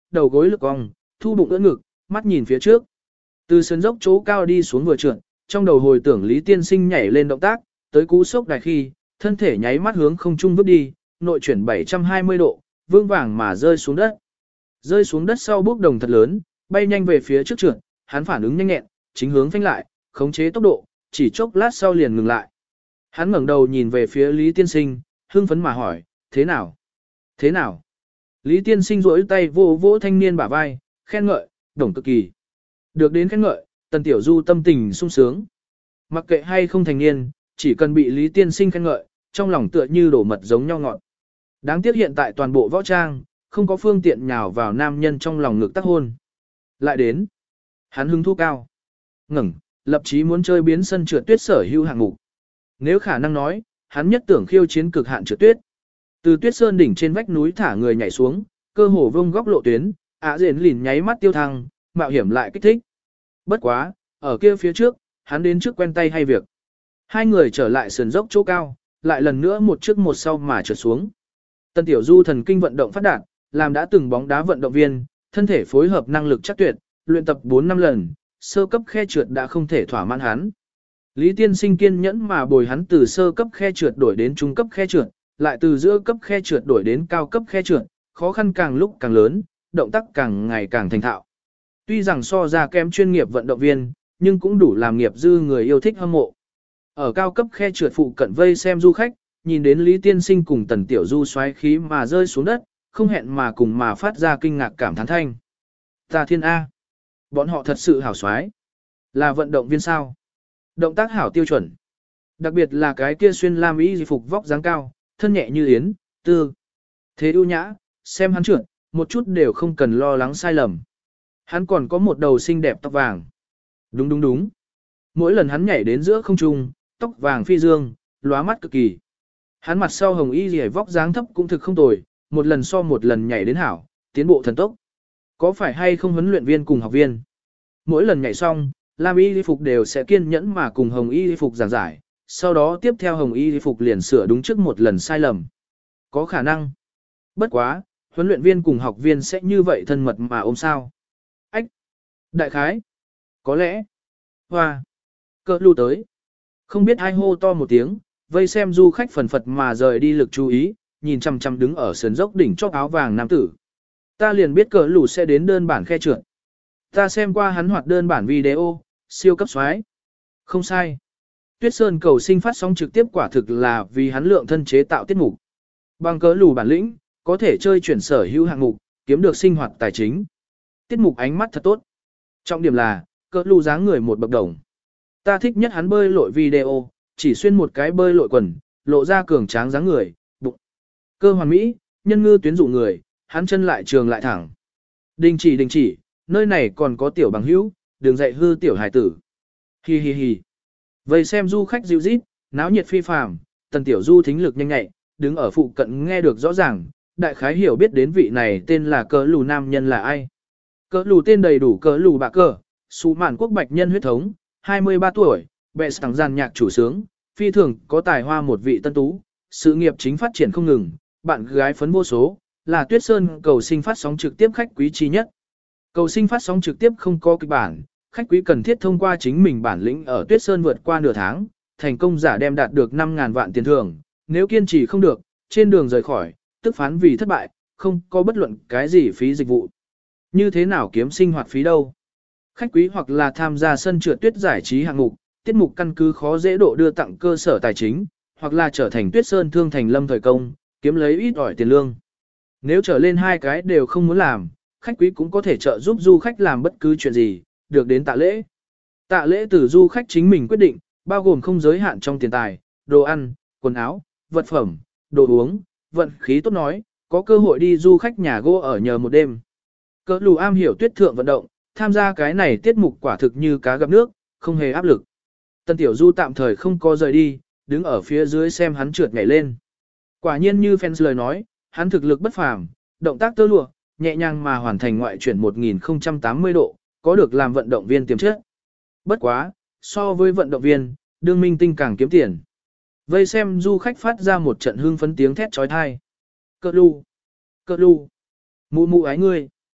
đầu gối lực cong, thu bụng ưỡn ngực, mắt nhìn phía trước. Từ sườn dốc chỗ cao đi xuống vừa trượt, trong đầu hồi tưởng Lý Tiên Sinh nhảy lên động tác, tới cú sốc đài khi, thân thể nháy mắt hướng không trung vứt đi, nội chuyển 720 độ, vương vàng mà rơi xuống đất. Rơi xuống đất sau bước đồng thật lớn, bay nhanh về phía trước trượt, hắn phản ứng nhanh nhẹn, chính hướng phanh lại, khống chế tốc độ, chỉ chốc lát sau liền ngừng lại. Hắn ngẩng đầu nhìn về phía Lý Tiên Sinh, hưng phấn mà hỏi, thế nào? Thế nào? Lý Tiên Sinh duỗi tay vô vỗ thanh niên bả vai, khen ngợi, đồng cực kỳ. Được đến khen ngợi, Tần Tiểu Du tâm tình sung sướng. Mặc kệ hay không thành niên, chỉ cần bị Lý Tiên Sinh khen ngợi, trong lòng tựa như đổ mật giống nhau ngọt. Đáng tiếc hiện tại toàn bộ võ trang, không có phương tiện nhào vào nam nhân trong lòng ngực tác hôn. Lại đến, hắn hứng thú cao. Ngẩng, lập chí muốn chơi biến sân trượt tuyết sở hữu hạng mục. Nếu khả năng nói, hắn nhất tưởng khiêu chiến cực hạn trượt tuyết. Từ tuyết sơn đỉnh trên vách núi thả người nhảy xuống, cơ hồ vông góc lộ tuyến, Diễn lìn nháy mắt tiêu thăng, mạo hiểm lại kích thích. Bất quá, ở kia phía trước, hắn đến trước quen tay hay việc. Hai người trở lại sườn dốc chỗ cao, lại lần nữa một trước một sau mà trượt xuống. Tần Tiểu Du thần kinh vận động phát đạt, làm đã từng bóng đá vận động viên, thân thể phối hợp năng lực chắc tuyệt, luyện tập 4 năm lần, sơ cấp khe trượt đã không thể thỏa mãn hắn. Lý Tiên Sinh kiên nhẫn mà bồi hắn từ sơ cấp khe trượt đổi đến trung cấp khe trượt, lại từ giữa cấp khe trượt đổi đến cao cấp khe trượt, khó khăn càng lúc càng lớn, động tác càng ngày càng thành thạo. Tuy rằng so ra kém chuyên nghiệp vận động viên, nhưng cũng đủ làm nghiệp dư người yêu thích hâm mộ. Ở cao cấp khe trượt phụ cận vây xem du khách, nhìn đến Lý Tiên Sinh cùng Tần Tiểu Du xoáy khí mà rơi xuống đất, không hẹn mà cùng mà phát ra kinh ngạc cảm thán thanh. Ta thiên A. Bọn họ thật sự hảo xoáy. Là vận động viên sao? Động tác hảo tiêu chuẩn. Đặc biệt là cái kia xuyên lam y phục vóc dáng cao, thân nhẹ như yến, tư. Thế ưu nhã, xem hắn trượt, một chút đều không cần lo lắng sai lầm. Hắn còn có một đầu xinh đẹp tóc vàng. Đúng đúng đúng. Mỗi lần hắn nhảy đến giữa không trung, tóc vàng phi dương, lóa mắt cực kỳ. Hắn mặt sau hồng y rìa vóc dáng thấp cũng thực không tồi, một lần so một lần nhảy đến hảo, tiến bộ thần tốc. Có phải hay không huấn luyện viên cùng học viên? Mỗi lần nhảy xong, lam y phục đều sẽ kiên nhẫn mà cùng hồng y phục giảng giải, sau đó tiếp theo hồng y phục liền sửa đúng trước một lần sai lầm. Có khả năng. Bất quá, huấn luyện viên cùng học viên sẽ như vậy thân mật mà ôm sao. Ách. Đại khái. Có lẽ. Hoa. Cỡ lưu tới. Không biết ai hô to một tiếng, vây xem du khách phần phật mà rời đi lực chú ý, nhìn chăm chăm đứng ở sườn dốc đỉnh chóp áo vàng nam tử. Ta liền biết cỡ lù sẽ đến đơn bản khe trượt. Ta xem qua hắn hoạt đơn bản video, siêu cấp xoái. Không sai. Tuyết Sơn cầu sinh phát sóng trực tiếp quả thực là vì hắn lượng thân chế tạo tiết mục. Bằng cỡ lù bản lĩnh, có thể chơi chuyển sở hữu hạng mục, kiếm được sinh hoạt tài chính. Tiết mục ánh mắt thật tốt. Trọng điểm là, cỡ lù dáng người một bậc đồng. Ta thích nhất hắn bơi lội video, chỉ xuyên một cái bơi lội quần, lộ ra cường tráng dáng người, bụng. Cơ hoàn mỹ, nhân ngư tuyến dụ người, hắn chân lại trường lại thẳng. Đình chỉ, nơi này còn có tiểu bằng hữu, đừng dạy hư tiểu hải tử. Hi hi hi. Vậy xem du khách dịu rít, náo nhiệt phi phàm, Tần Tiểu Du thính lực nhanh nhạy, đứng ở phụ cận nghe được rõ ràng, đại khái hiểu biết đến vị này tên là cỡ lù nam nhân là ai. Cỡ lù tên đầy đủ cỡ lù bạ cờ, Sú Mạn quốc bạch nhân huyết thống, 23 tuổi, bệ sẵn giàn nhạc chủ sướng, phi thường có tài hoa một vị tân tú, sự nghiệp chính phát triển không ngừng, bạn gái phấn vô số, là Tuyết Sơn cầu sinh phát sóng trực tiếp khách quý chi nhất. Cầu sinh phát sóng trực tiếp không có kịch bản, khách quý cần thiết thông qua chính mình bản lĩnh ở Tuyết Sơn vượt qua nửa tháng, thành công giả đem đạt được 5.000 vạn tiền thưởng, nếu kiên trì không được, trên đường rời khỏi, tức phán vì thất bại, không có bất luận cái gì phí dịch vụ. Như thế nào kiếm sinh hoạt phí đâu? Khách quý hoặc là tham gia sân trượt tuyết giải trí hạng mục, tiết mục căn cứ khó dễ độ đưa tặng cơ sở tài chính, hoặc là trở thành Tuyết Sơn thương thành lâm thời công, kiếm lấy ít ỏi tiền lương. Nếu trở lên hai cái đều không muốn làm, khách quý cũng có thể trợ giúp du khách làm bất cứ chuyện gì, được đến tạ lễ. Tạ lễ từ du khách chính mình quyết định, bao gồm không giới hạn trong tiền tài, đồ ăn, quần áo, vật phẩm, đồ uống, vận khí tốt nói, có cơ hội đi du khách nhà gỗ ở nhờ một đêm. Cỡ lù am hiểu tuyết thượng vận động, tham gia cái này tiết mục quả thực như cá gặp nước, không hề áp lực. Tân Tiểu Du tạm thời không có rời đi, đứng ở phía dưới xem hắn trượt nhảy lên. Quả nhiên như fans lời nói, hắn thực lực bất phàm, động tác tơ lụa, nhẹ nhàng mà hoàn thành ngoại chuyển 1080 độ, có được làm vận động viên tiềm chất. Bất quá, so với vận động viên, đương minh tinh càng kiếm tiền. Vây xem du khách phát ra một trận hương phấn tiếng thét trói thai. Cỡ lu, mụ mụ ái ngươi.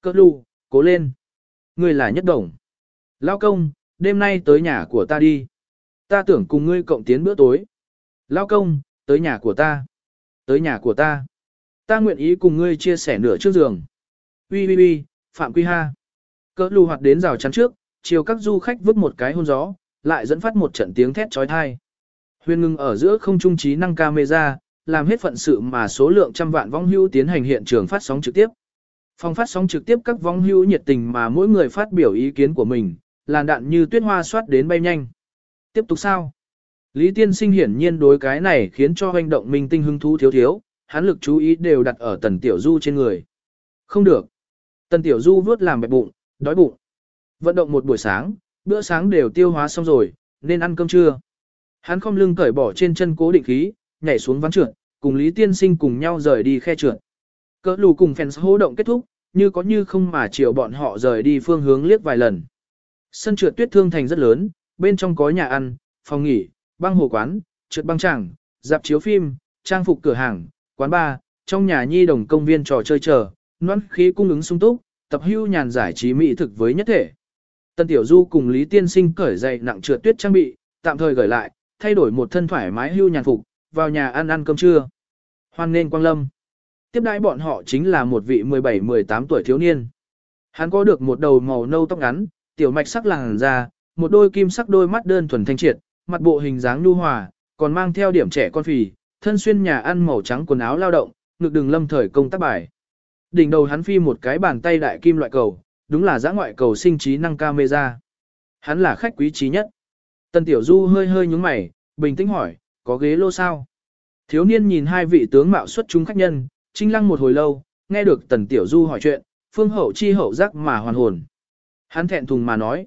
Cỡ lù, cố lên. Ngươi là nhất đồng. Lao công, đêm nay tới nhà của ta đi. Ta tưởng cùng ngươi cộng tiến bữa tối. Lao công, tới nhà của ta. Tới nhà của ta. Ta nguyện ý cùng ngươi chia sẻ nửa chiếc giường. Ui, Phạm Quy Ha. Cỡ lù hoạt đến rào chắn trước, chiều các du khách vứt một cái hôn gió, lại dẫn phát một trận tiếng thét trói thai. Huyền ngừng ở giữa không trung trí năng camera, làm hết phận sự mà số lượng trăm vạn vong hữu tiến hành hiện trường phát sóng trực tiếp. Phòng phát sóng trực tiếp các vong hữu nhiệt tình mà mỗi người phát biểu ý kiến của mình, làn đạn như tuyết hoa xoát đến bay nhanh. Tiếp tục sao? Lý Tiên Sinh hiển nhiên đối cái này khiến cho hoành động minh tinh hứng thú thiếu, hắn lực chú ý đều đặt ở Tần Tiểu Du trên người. Không được. Tần Tiểu Du vuốt làm bẹp bụng, đói bụng. Vận động một buổi sáng, bữa sáng đều tiêu hóa xong rồi, nên ăn cơm trưa. Hắn khom lưng cởi bỏ trên chân cố định khí, nhảy xuống ván trượt, cùng Lý Tiên Sinh cùng nhau rời đi khe trượt. Cỡ lù cùng fans hô động kết thúc, như có như không mà chiều bọn họ rời đi phương hướng liếc vài lần. Sân trượt tuyết thương thành rất lớn, bên trong có nhà ăn, phòng nghỉ, băng hồ quán, trượt băng tràng, dạp chiếu phim, trang phục cửa hàng, quán bar, trong nhà nhi đồng công viên trò chơi chờ, noãn khí cung ứng sung túc, tập hưu nhàn giải trí mỹ thực với nhất thể. Tân Tiểu Du cùng Lý Tiên Sinh cởi giày nặng trượt tuyết trang bị, tạm thời gửi lại, thay đổi một thân thoải mái hưu nhàn phục, vào nhà ăn cơm trưa. Hoan nên quang lâm. Tiếp đãi bọn họ chính là một vị 17-18 tuổi thiếu niên. Hắn có được một đầu màu nâu tóc ngắn, tiểu mạch sắc làn da, một đôi kim sắc đôi mắt đơn thuần thanh triệt, mặt bộ hình dáng nhu hòa, còn mang theo điểm trẻ con phì, thân xuyên nhà ăn màu trắng quần áo lao động, ngực đường lâm thời công tác bài. Đỉnh đầu hắn phi một cái bàn tay đại kim loại cầu, đúng là dã ngoại cầu sinh trí năng camera. Hắn là khách quý trí nhất. Tần Tiểu Du hơi hơi nhúng mày, bình tĩnh hỏi, có ghế lô sao? Thiếu niên nhìn hai vị tướng mạo xuất chúng khách nhân, trinh lăng một hồi lâu, nghe được Tần Tiểu Du hỏi chuyện, phương hậu chi hậu giác mà hoàn hồn. Hắn thẹn thùng mà nói,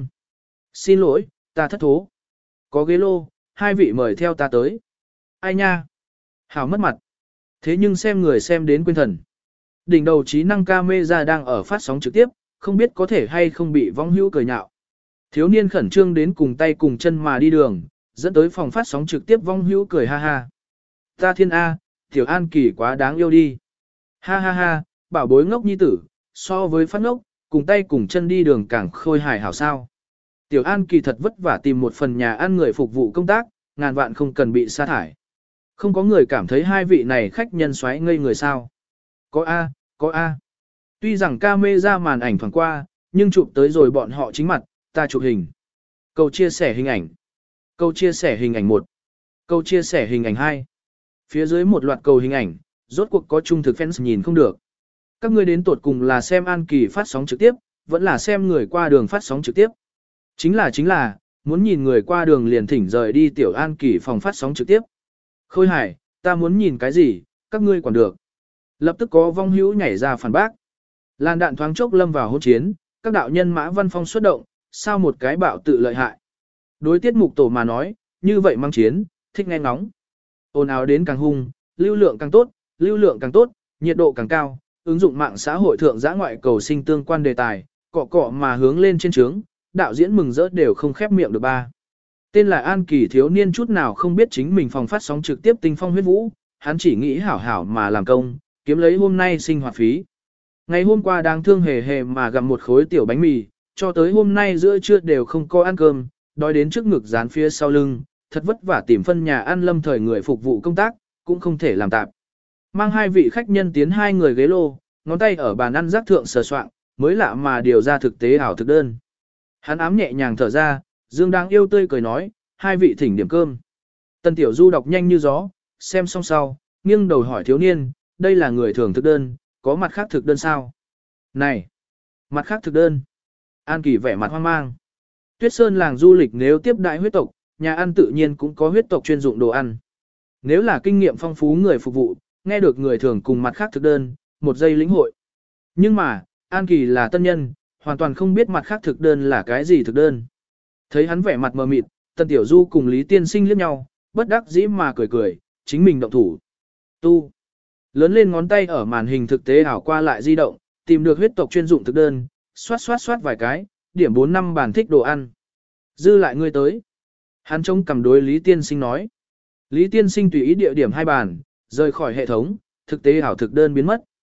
xin lỗi, ta thất thố. Có ghế lô, hai vị mời theo ta tới. Ai nha? Hảo mất mặt. Thế nhưng xem người xem đến quên thần. Đỉnh đầu trí năng camera đang ở phát sóng trực tiếp, không biết có thể hay không bị vong hữu cười nhạo. Thiếu niên khẩn trương đến cùng tay cùng chân mà đi đường, dẫn tới phòng phát sóng trực tiếp vong hữu cười ha ha. Ta thiên A, Tiểu An Kỳ quá đáng yêu đi. Ha ha ha, bảo bối ngốc nhi tử, so với phát ngốc, cùng tay cùng chân đi đường càng khôi hài hảo sao. Tiểu An Kỳ thật vất vả tìm một phần nhà ăn người phục vụ công tác, ngàn vạn không cần bị sa thải. Không có người cảm thấy hai vị này khách nhân xoáy ngây người sao. Có A, có A. Tuy rằng camera màn ảnh thoảng qua, nhưng chụp tới rồi bọn họ chính mặt, ta chụp hình. Câu chia sẻ hình ảnh. Câu chia sẻ hình ảnh 1. Câu chia sẻ hình ảnh 2. Phía dưới một loạt cầu hình ảnh, rốt cuộc có trung thực fans nhìn không được. Các ngươi đến tột cùng là xem An Kỳ phát sóng trực tiếp, vẫn là xem người qua đường phát sóng trực tiếp. Chính là, muốn nhìn người qua đường liền thỉnh rời đi Tiểu An Kỳ phòng phát sóng trực tiếp. Khôi Hải, ta muốn nhìn cái gì, các ngươi quản được. Lập tức có vong hữu nhảy ra phản bác. Làn đạn thoáng chốc lâm vào hỗn chiến, các đạo nhân Mã Văn Phong xuất động, sao một cái bạo tự lợi hại. Đối tiết mục tổ mà nói, như vậy mang chiến, thích nghe ngóng. Ồn ào đến càng hung, lưu lượng càng tốt, nhiệt độ càng cao, ứng dụng mạng xã hội thượng dã ngoại cầu sinh tương quan đề tài, cọ mà hướng lên trên trướng, đạo diễn mừng rỡ đều không khép miệng được ba. Tên là An Kỳ thiếu niên chút nào không biết chính mình phòng phát sóng trực tiếp tinh phong huyết vũ, hắn chỉ nghĩ hảo hảo mà làm công, kiếm lấy hôm nay sinh hoạt phí. Ngày hôm qua đang thương hề hề mà gặm một khối tiểu bánh mì, cho tới hôm nay giữa trưa đều không có ăn cơm, đói đến trước ngực dán phía sau lưng, thật vất vả tìm phân nhà ăn lâm thời người phục vụ công tác, cũng không thể làm tạm. Mang hai vị khách nhân tiến hai người ghế lô, ngón tay ở bàn ăn rác thượng sờ soạng, mới lạ mà điều ra thực tế ảo thực đơn. Hắn ám nhẹ nhàng thở ra, Dương đang yêu tươi cười nói, hai vị thỉnh điểm cơm. Tần Tiểu Du đọc nhanh như gió, xem xong sau, nghiêng đầu hỏi thiếu niên, đây là người thường thực đơn, có mặt khác thực đơn sao? Này! Mặt khác thực đơn. An Kỳ vẻ mặt hoang mang. Tuyết Sơn làng du lịch nếu tiếp đại huyết tộc, nhà ăn tự nhiên cũng có huyết tộc chuyên dụng đồ ăn. Nếu là kinh nghiệm phong phú người phục vụ, nghe được người thường cùng mặt khác thực đơn, một giây lĩnh hội. Nhưng mà, An Kỳ là tân nhân, hoàn toàn không biết mặt khác thực đơn là cái gì thực đơn. Thấy hắn vẻ mặt mờ mịt, Tần Tiểu Du cùng Lý Tiên Sinh liếc nhau, bất đắc dĩ mà cười, chính mình động thủ. Tu. Lớn lên ngón tay ở màn hình thực tế ảo qua lại di động, tìm được huyết tộc chuyên dụng thực đơn, xoát vài cái, điểm 4-5 bàn thích đồ ăn. Dư lại ngươi tới. Hắn trông cầm đối Lý Tiên Sinh nói. Lý Tiên Sinh tùy ý địa điểm 2 bàn, rời khỏi hệ thống, thực tế ảo thực đơn biến mất.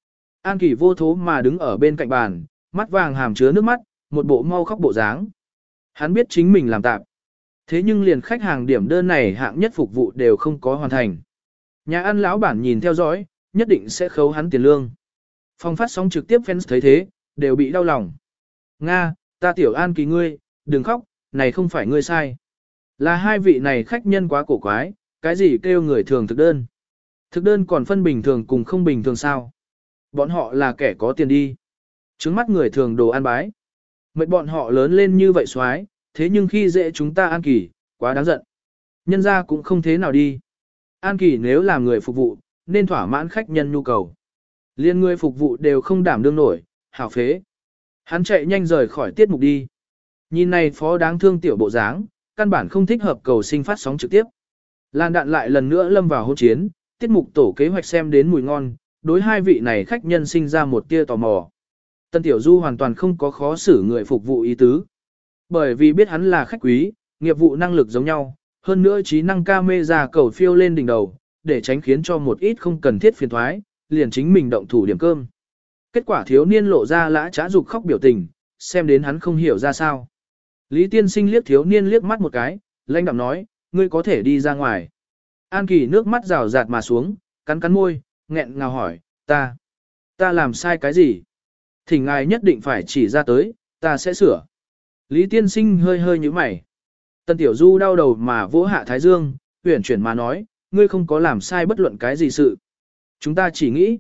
An Kỳ vô thố mà đứng ở bên cạnh bàn, mắt vàng hàm chứa nước mắt, một bộ mau khóc bộ dáng. Hắn biết chính mình làm tạm. Thế nhưng liền khách hàng điểm đơn này hạng nhất phục vụ đều không có hoàn thành. Nhà ăn lão bản nhìn theo dõi, nhất định sẽ khấu hắn tiền lương. Phòng phát sóng trực tiếp fans thấy thế, đều bị đau lòng. Nga, ta tiểu An Kỳ ngươi, đừng khóc, này không phải ngươi sai. Là hai vị này khách nhân quá cổ quái, cái gì kêu người thường thực đơn. Thực đơn còn phân bình thường cùng không bình thường sao. Bọn họ là kẻ có tiền đi. Trứng mắt người thường đồ ăn bái. Mệt bọn họ lớn lên như vậy xoái, thế nhưng khi dễ chúng ta An Kỳ, quá đáng giận. Nhân ra cũng không thế nào đi. An Kỳ nếu làm người phục vụ, nên thỏa mãn khách nhân nhu cầu. Liên người phục vụ đều không đảm đương nổi, hảo phế. Hắn chạy nhanh rời khỏi tiết mục đi. Nhìn này phó đáng thương tiểu bộ dáng, căn bản không thích hợp cầu sinh phát sóng trực tiếp. Lan đạn lại lần nữa lâm vào hôn chiến, tiết mục tổ kế hoạch xem đến mùi ngon, đối hai vị này khách nhân sinh ra một tia tò mò. Tân Tiểu Du hoàn toàn không có khó xử người phục vụ ý tứ. Bởi vì biết hắn là khách quý, nghiệp vụ năng lực giống nhau, hơn nữa trí năng camera cầu phiêu lên đỉnh đầu, để tránh khiến cho một ít không cần thiết phiền thoái, liền chính mình động thủ điểm cơm. Kết quả thiếu niên lộ ra lã trá dục khóc biểu tình, xem đến hắn không hiểu ra sao. Lý Tiên Sinh liếc thiếu niên liếc mắt một cái, lãnh đạm nói, ngươi có thể đi ra ngoài. An Kỳ nước mắt rào rạt mà xuống, cắn cắn môi, nghẹn ngào hỏi, ta làm sai cái gì? Thỉnh ngài nhất định phải chỉ ra tới, ta sẽ sửa. Lý Tiên Sinh hơi hơi nhíu mày. Tân Tiểu Du đau đầu mà vỗ hạ Thái Dương, huyển chuyển mà nói, ngươi không có làm sai bất luận cái gì sự. Chúng ta chỉ nghĩ,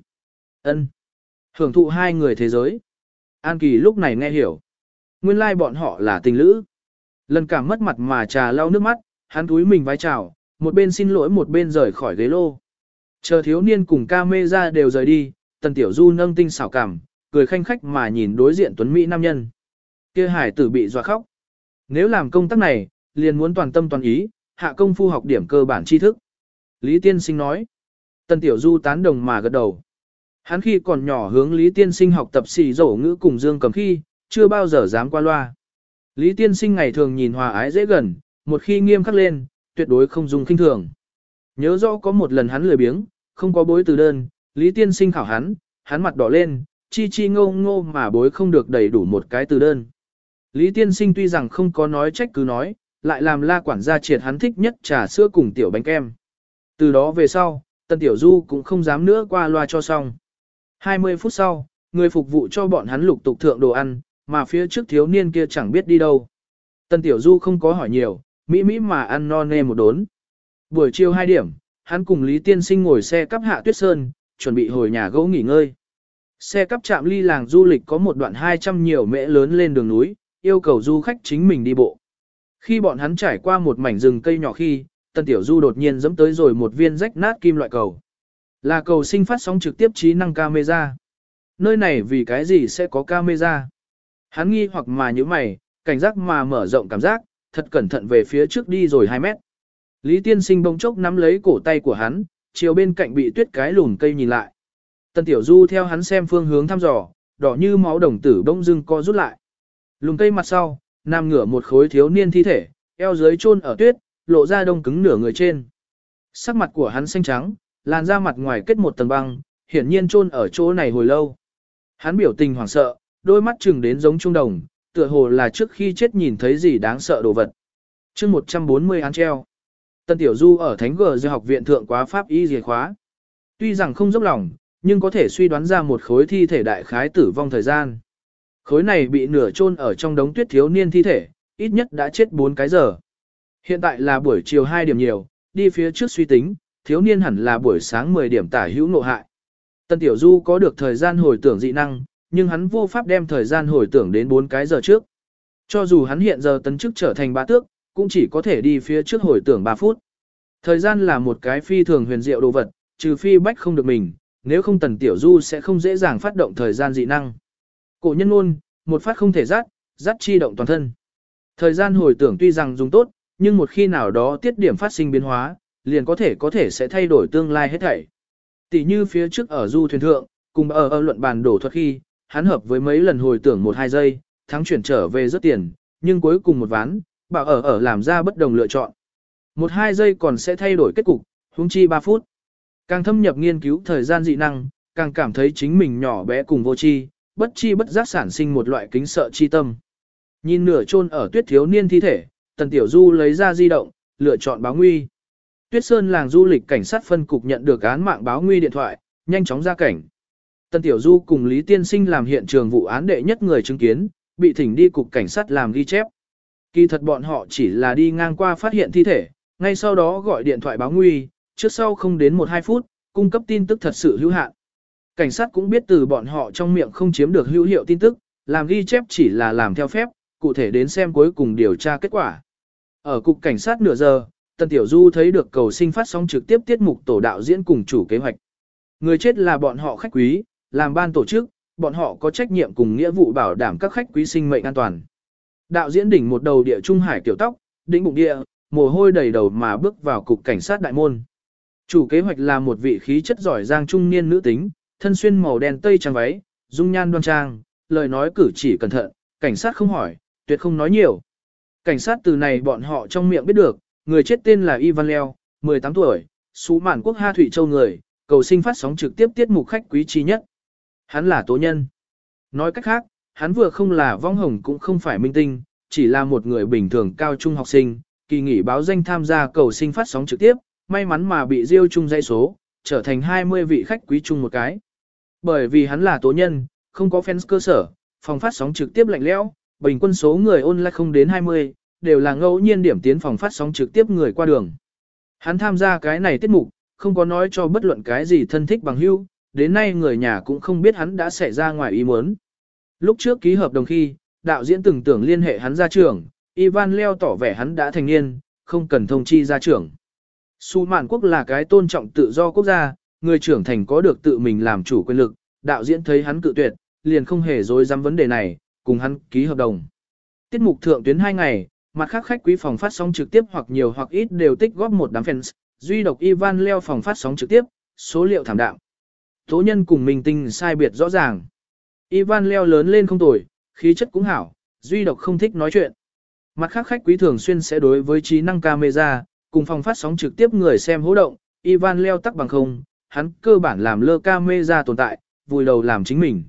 hưởng thụ hai người thế giới. An Kỳ lúc này nghe hiểu. Nguyên lai bọn họ là tình lữ. Lần cảm mất mặt mà trà lau nước mắt, hắn túi mình vái chào, một bên xin lỗi một bên rời khỏi ghế lô. Chờ thiếu niên cùng ca mê ra đều rời đi, Tần Tiểu Du nâng tinh xảo cảm, cười khanh khách mà nhìn đối diện tuấn mỹ nam nhân. Kia hải tử bị dọa khóc. Nếu làm công tác này, liền muốn toàn tâm toàn ý, hạ công phu học điểm cơ bản tri thức. Lý Tiên Sinh nói. Tần Tiểu Du tán đồng mà gật đầu. Hắn khi còn nhỏ hướng Lý Tiên Sinh học tập xì dỗ ngữ cùng Dương Cầm khi, chưa bao giờ dám qua loa. Lý Tiên Sinh ngày thường nhìn hòa ái dễ gần, một khi nghiêm khắc lên, tuyệt đối không dùng kinh thường. Nhớ rõ có một lần hắn lười biếng, không có bối từ đơn, Lý Tiên Sinh khảo hắn mặt đỏ lên, chi chi ngô ngô mà bối không được đầy đủ một cái từ đơn. Lý Tiên Sinh tuy rằng không có nói trách cứ nói, lại làm la quản gia triệt hắn thích nhất trà sữa cùng tiểu bánh kem. Từ đó về sau, Tần Tiểu Du cũng không dám nữa qua loa cho xong. 20 phút sau, người phục vụ cho bọn hắn lục tục thượng đồ ăn, mà phía trước thiếu niên kia chẳng biết đi đâu. Tần Tiểu Du không có hỏi nhiều, mỹ mà ăn no nê một đốn. Buổi chiều 2 điểm, hắn cùng Lý Tiên Sinh ngồi xe cắp hạ Tuyết Sơn, chuẩn bị hồi nhà gỗ nghỉ ngơi. Xe cắp chạm ly làng du lịch có một đoạn 200 nhiều mễ lớn lên đường núi, yêu cầu du khách chính mình đi bộ. Khi bọn hắn trải qua một mảnh rừng cây nhỏ khi, Tần Tiểu Du đột nhiên giẫm tới rồi một viên rách nát kim loại cầu. Là cầu sinh phát sóng trực tiếp trí năng camera. Nơi này vì cái gì sẽ có camera? Hắn nghi hoặc mà như mày, cảnh giác mà mở rộng cảm giác, thật cẩn thận về phía trước đi rồi 2 mét. Lý Tiên Sinh bỗng chốc nắm lấy cổ tay của hắn, chiều bên cạnh bị tuyết cái lùn cây nhìn lại. Tần Tiểu Du theo hắn xem phương hướng thăm dò, đỏ như máu đồng tử bỗng dưng co rút lại. Lùn cây mặt sau, nằm ngửa một khối thiếu niên thi thể, eo dưới chôn ở tuyết, lộ ra đông cứng nửa người trên. Sắc mặt của hắn xanh trắng, làn da mặt ngoài kết một tầng băng, hiển nhiên chôn ở chỗ này hồi lâu. Hắn biểu tình hoảng sợ, đôi mắt chừng đến giống trung đồng, tựa hồ là trước khi chết nhìn thấy gì đáng sợ đồ vật. Chương 140 án treo. Tần Tiểu Du ở Thánh Gờ Dư học viện thượng quá pháp y dề khóa. Tuy rằng không dốc lòng, nhưng có thể suy đoán ra một khối thi thể đại khái tử vong thời gian. Khối này bị nửa chôn ở trong đống tuyết thiếu niên thi thể, ít nhất đã chết 4 cái giờ. Hiện tại là buổi chiều 2 điểm nhiều, đi phía trước suy tính, thiếu niên hẳn là buổi sáng 10 điểm tả hữu nộ hại. Tần Tiểu Du có được thời gian hồi tưởng dị năng, nhưng hắn vô pháp đem thời gian hồi tưởng đến 4 cái giờ trước. Cho dù hắn hiện giờ tấn chức trở thành bá tước, cũng chỉ có thể đi phía trước hồi tưởng 3 phút. Thời gian là một cái phi thường huyền diệu đồ vật, trừ phi bách không được mình, nếu không Tần Tiểu Du sẽ không dễ dàng phát động thời gian dị năng. Cổ nhân luôn, một phát không thể dắt chi động toàn thân. Thời gian hồi tưởng tuy rằng dùng tốt, nhưng một khi nào đó tiết điểm phát sinh biến hóa, liền có thể sẽ thay đổi tương lai hết thảy. Tỷ như phía trước ở du thuyền thượng, cùng ở luận bàn đổ thuật khi, hắn hợp với mấy lần hồi tưởng 1-2 giây, thắng chuyển trở về rất tiền, nhưng cuối cùng một ván, bảo ở làm ra bất đồng lựa chọn. 1-2 giây còn sẽ thay đổi kết cục, huống chi 3 phút. Càng thâm nhập nghiên cứu thời gian dị năng, càng cảm thấy chính mình nhỏ bé cùng vô tri, bất chi bất giác sản sinh một loại kính sợ chi tâm. Nhìn nửa chôn ở tuyết thiếu niên thi thể, Tần Tiểu Du lấy ra di động, lựa chọn báo nguy. Tuyết Sơn làng du lịch cảnh sát phân cục nhận được án mạng báo nguy điện thoại, nhanh chóng ra cảnh. Tần Tiểu Du cùng Lý Tiên Sinh làm hiện trường vụ án đệ nhất người chứng kiến, bị thỉnh đi cục cảnh sát làm ghi chép. Kỳ thật bọn họ chỉ là đi ngang qua phát hiện thi thể, ngay sau đó gọi điện thoại báo nguy, trước sau không đến 1-2 phút, cung cấp tin tức thật sự hữu hạn. Cảnh sát cũng biết từ bọn họ trong miệng không chiếm được hữu hiệu tin tức, làm ghi chép chỉ là làm theo phép, cụ thể đến xem cuối cùng điều tra kết quả. Ở cục cảnh sát nửa giờ, Tần Tiểu Du thấy được cầu sinh phát sóng trực tiếp tiết mục tổ đạo diễn cùng chủ kế hoạch. Người chết là bọn họ khách quý, làm ban tổ chức, bọn họ có trách nhiệm cùng nghĩa vụ bảo đảm các khách quý sinh mệnh an toàn. Đạo diễn đỉnh một đầu địa trung hải kiểu tóc, đỉnh bụng địa, mồ hôi đầy đầu mà bước vào cục cảnh sát đại môn. Chủ kế hoạch là một vị khí chất giỏi giang trung niên nữ tính, thân xuyên màu đen tây trang váy, dung nhan đoan trang, lời nói cử chỉ cẩn thận, cảnh sát không hỏi, tuyệt không nói nhiều. Cảnh sát từ này bọn họ trong miệng biết được, người chết tên là Ivan Leo, 18 tuổi, Sú Mạn Quốc Ha Thụy Châu người, cầu sinh phát sóng trực tiếp tiết mục khách quý trí nhất. Hắn là tố nhân. Nói cách khác, hắn vừa không là vong hồng cũng không phải minh tinh, chỉ là một người bình thường cao trung học sinh, kỳ nghỉ báo danh tham gia cầu sinh phát sóng trực tiếp, may mắn mà bị diêu chung dãy số, trở thành 20 vị khách quý chung một cái. Bởi vì hắn là tố nhân, không có fans cơ sở, phòng phát sóng trực tiếp lạnh lẽo, bình quân số người online không đến 20, đều là ngẫu nhiên điểm tiến phòng phát sóng trực tiếp người qua đường. Hắn tham gia cái này tiết mục, không có nói cho bất luận cái gì thân thích bằng hữu, đến nay người nhà cũng không biết hắn đã xảy ra ngoài ý muốn. Lúc trước ký hợp đồng khi, đạo diễn từng tưởng liên hệ hắn ra trưởng, Ivan Leo tỏ vẻ hắn đã thành niên, không cần thông chi ra trưởng. Su Mạn Quốc là cái tôn trọng tự do quốc gia, người trưởng thành có được tự mình làm chủ quyền lực, đạo diễn thấy hắn cự tuyệt, liền không hề dối dám vấn đề này, cùng hắn ký hợp đồng. Tiết mục thượng tuyến 2 ngày, mặt khác khách quý phòng phát sóng trực tiếp hoặc nhiều hoặc ít đều tích góp một đám fans, duy độc Ivan Leo phòng phát sóng trực tiếp, số liệu thảm đạm. Tố nhân cùng mình tinh sai biệt rõ ràng. Ivan Leo lớn lên không tồi, khí chất cũng hảo, duy độc không thích nói chuyện. Mặt khác khách quý thường xuyên sẽ đối với trí năng camera, cùng phòng phát sóng trực tiếp người xem hỗ động, Ivan Leo tắc bằng không, hắn cơ bản làm lơ camera tồn tại, vùi đầu làm chính mình.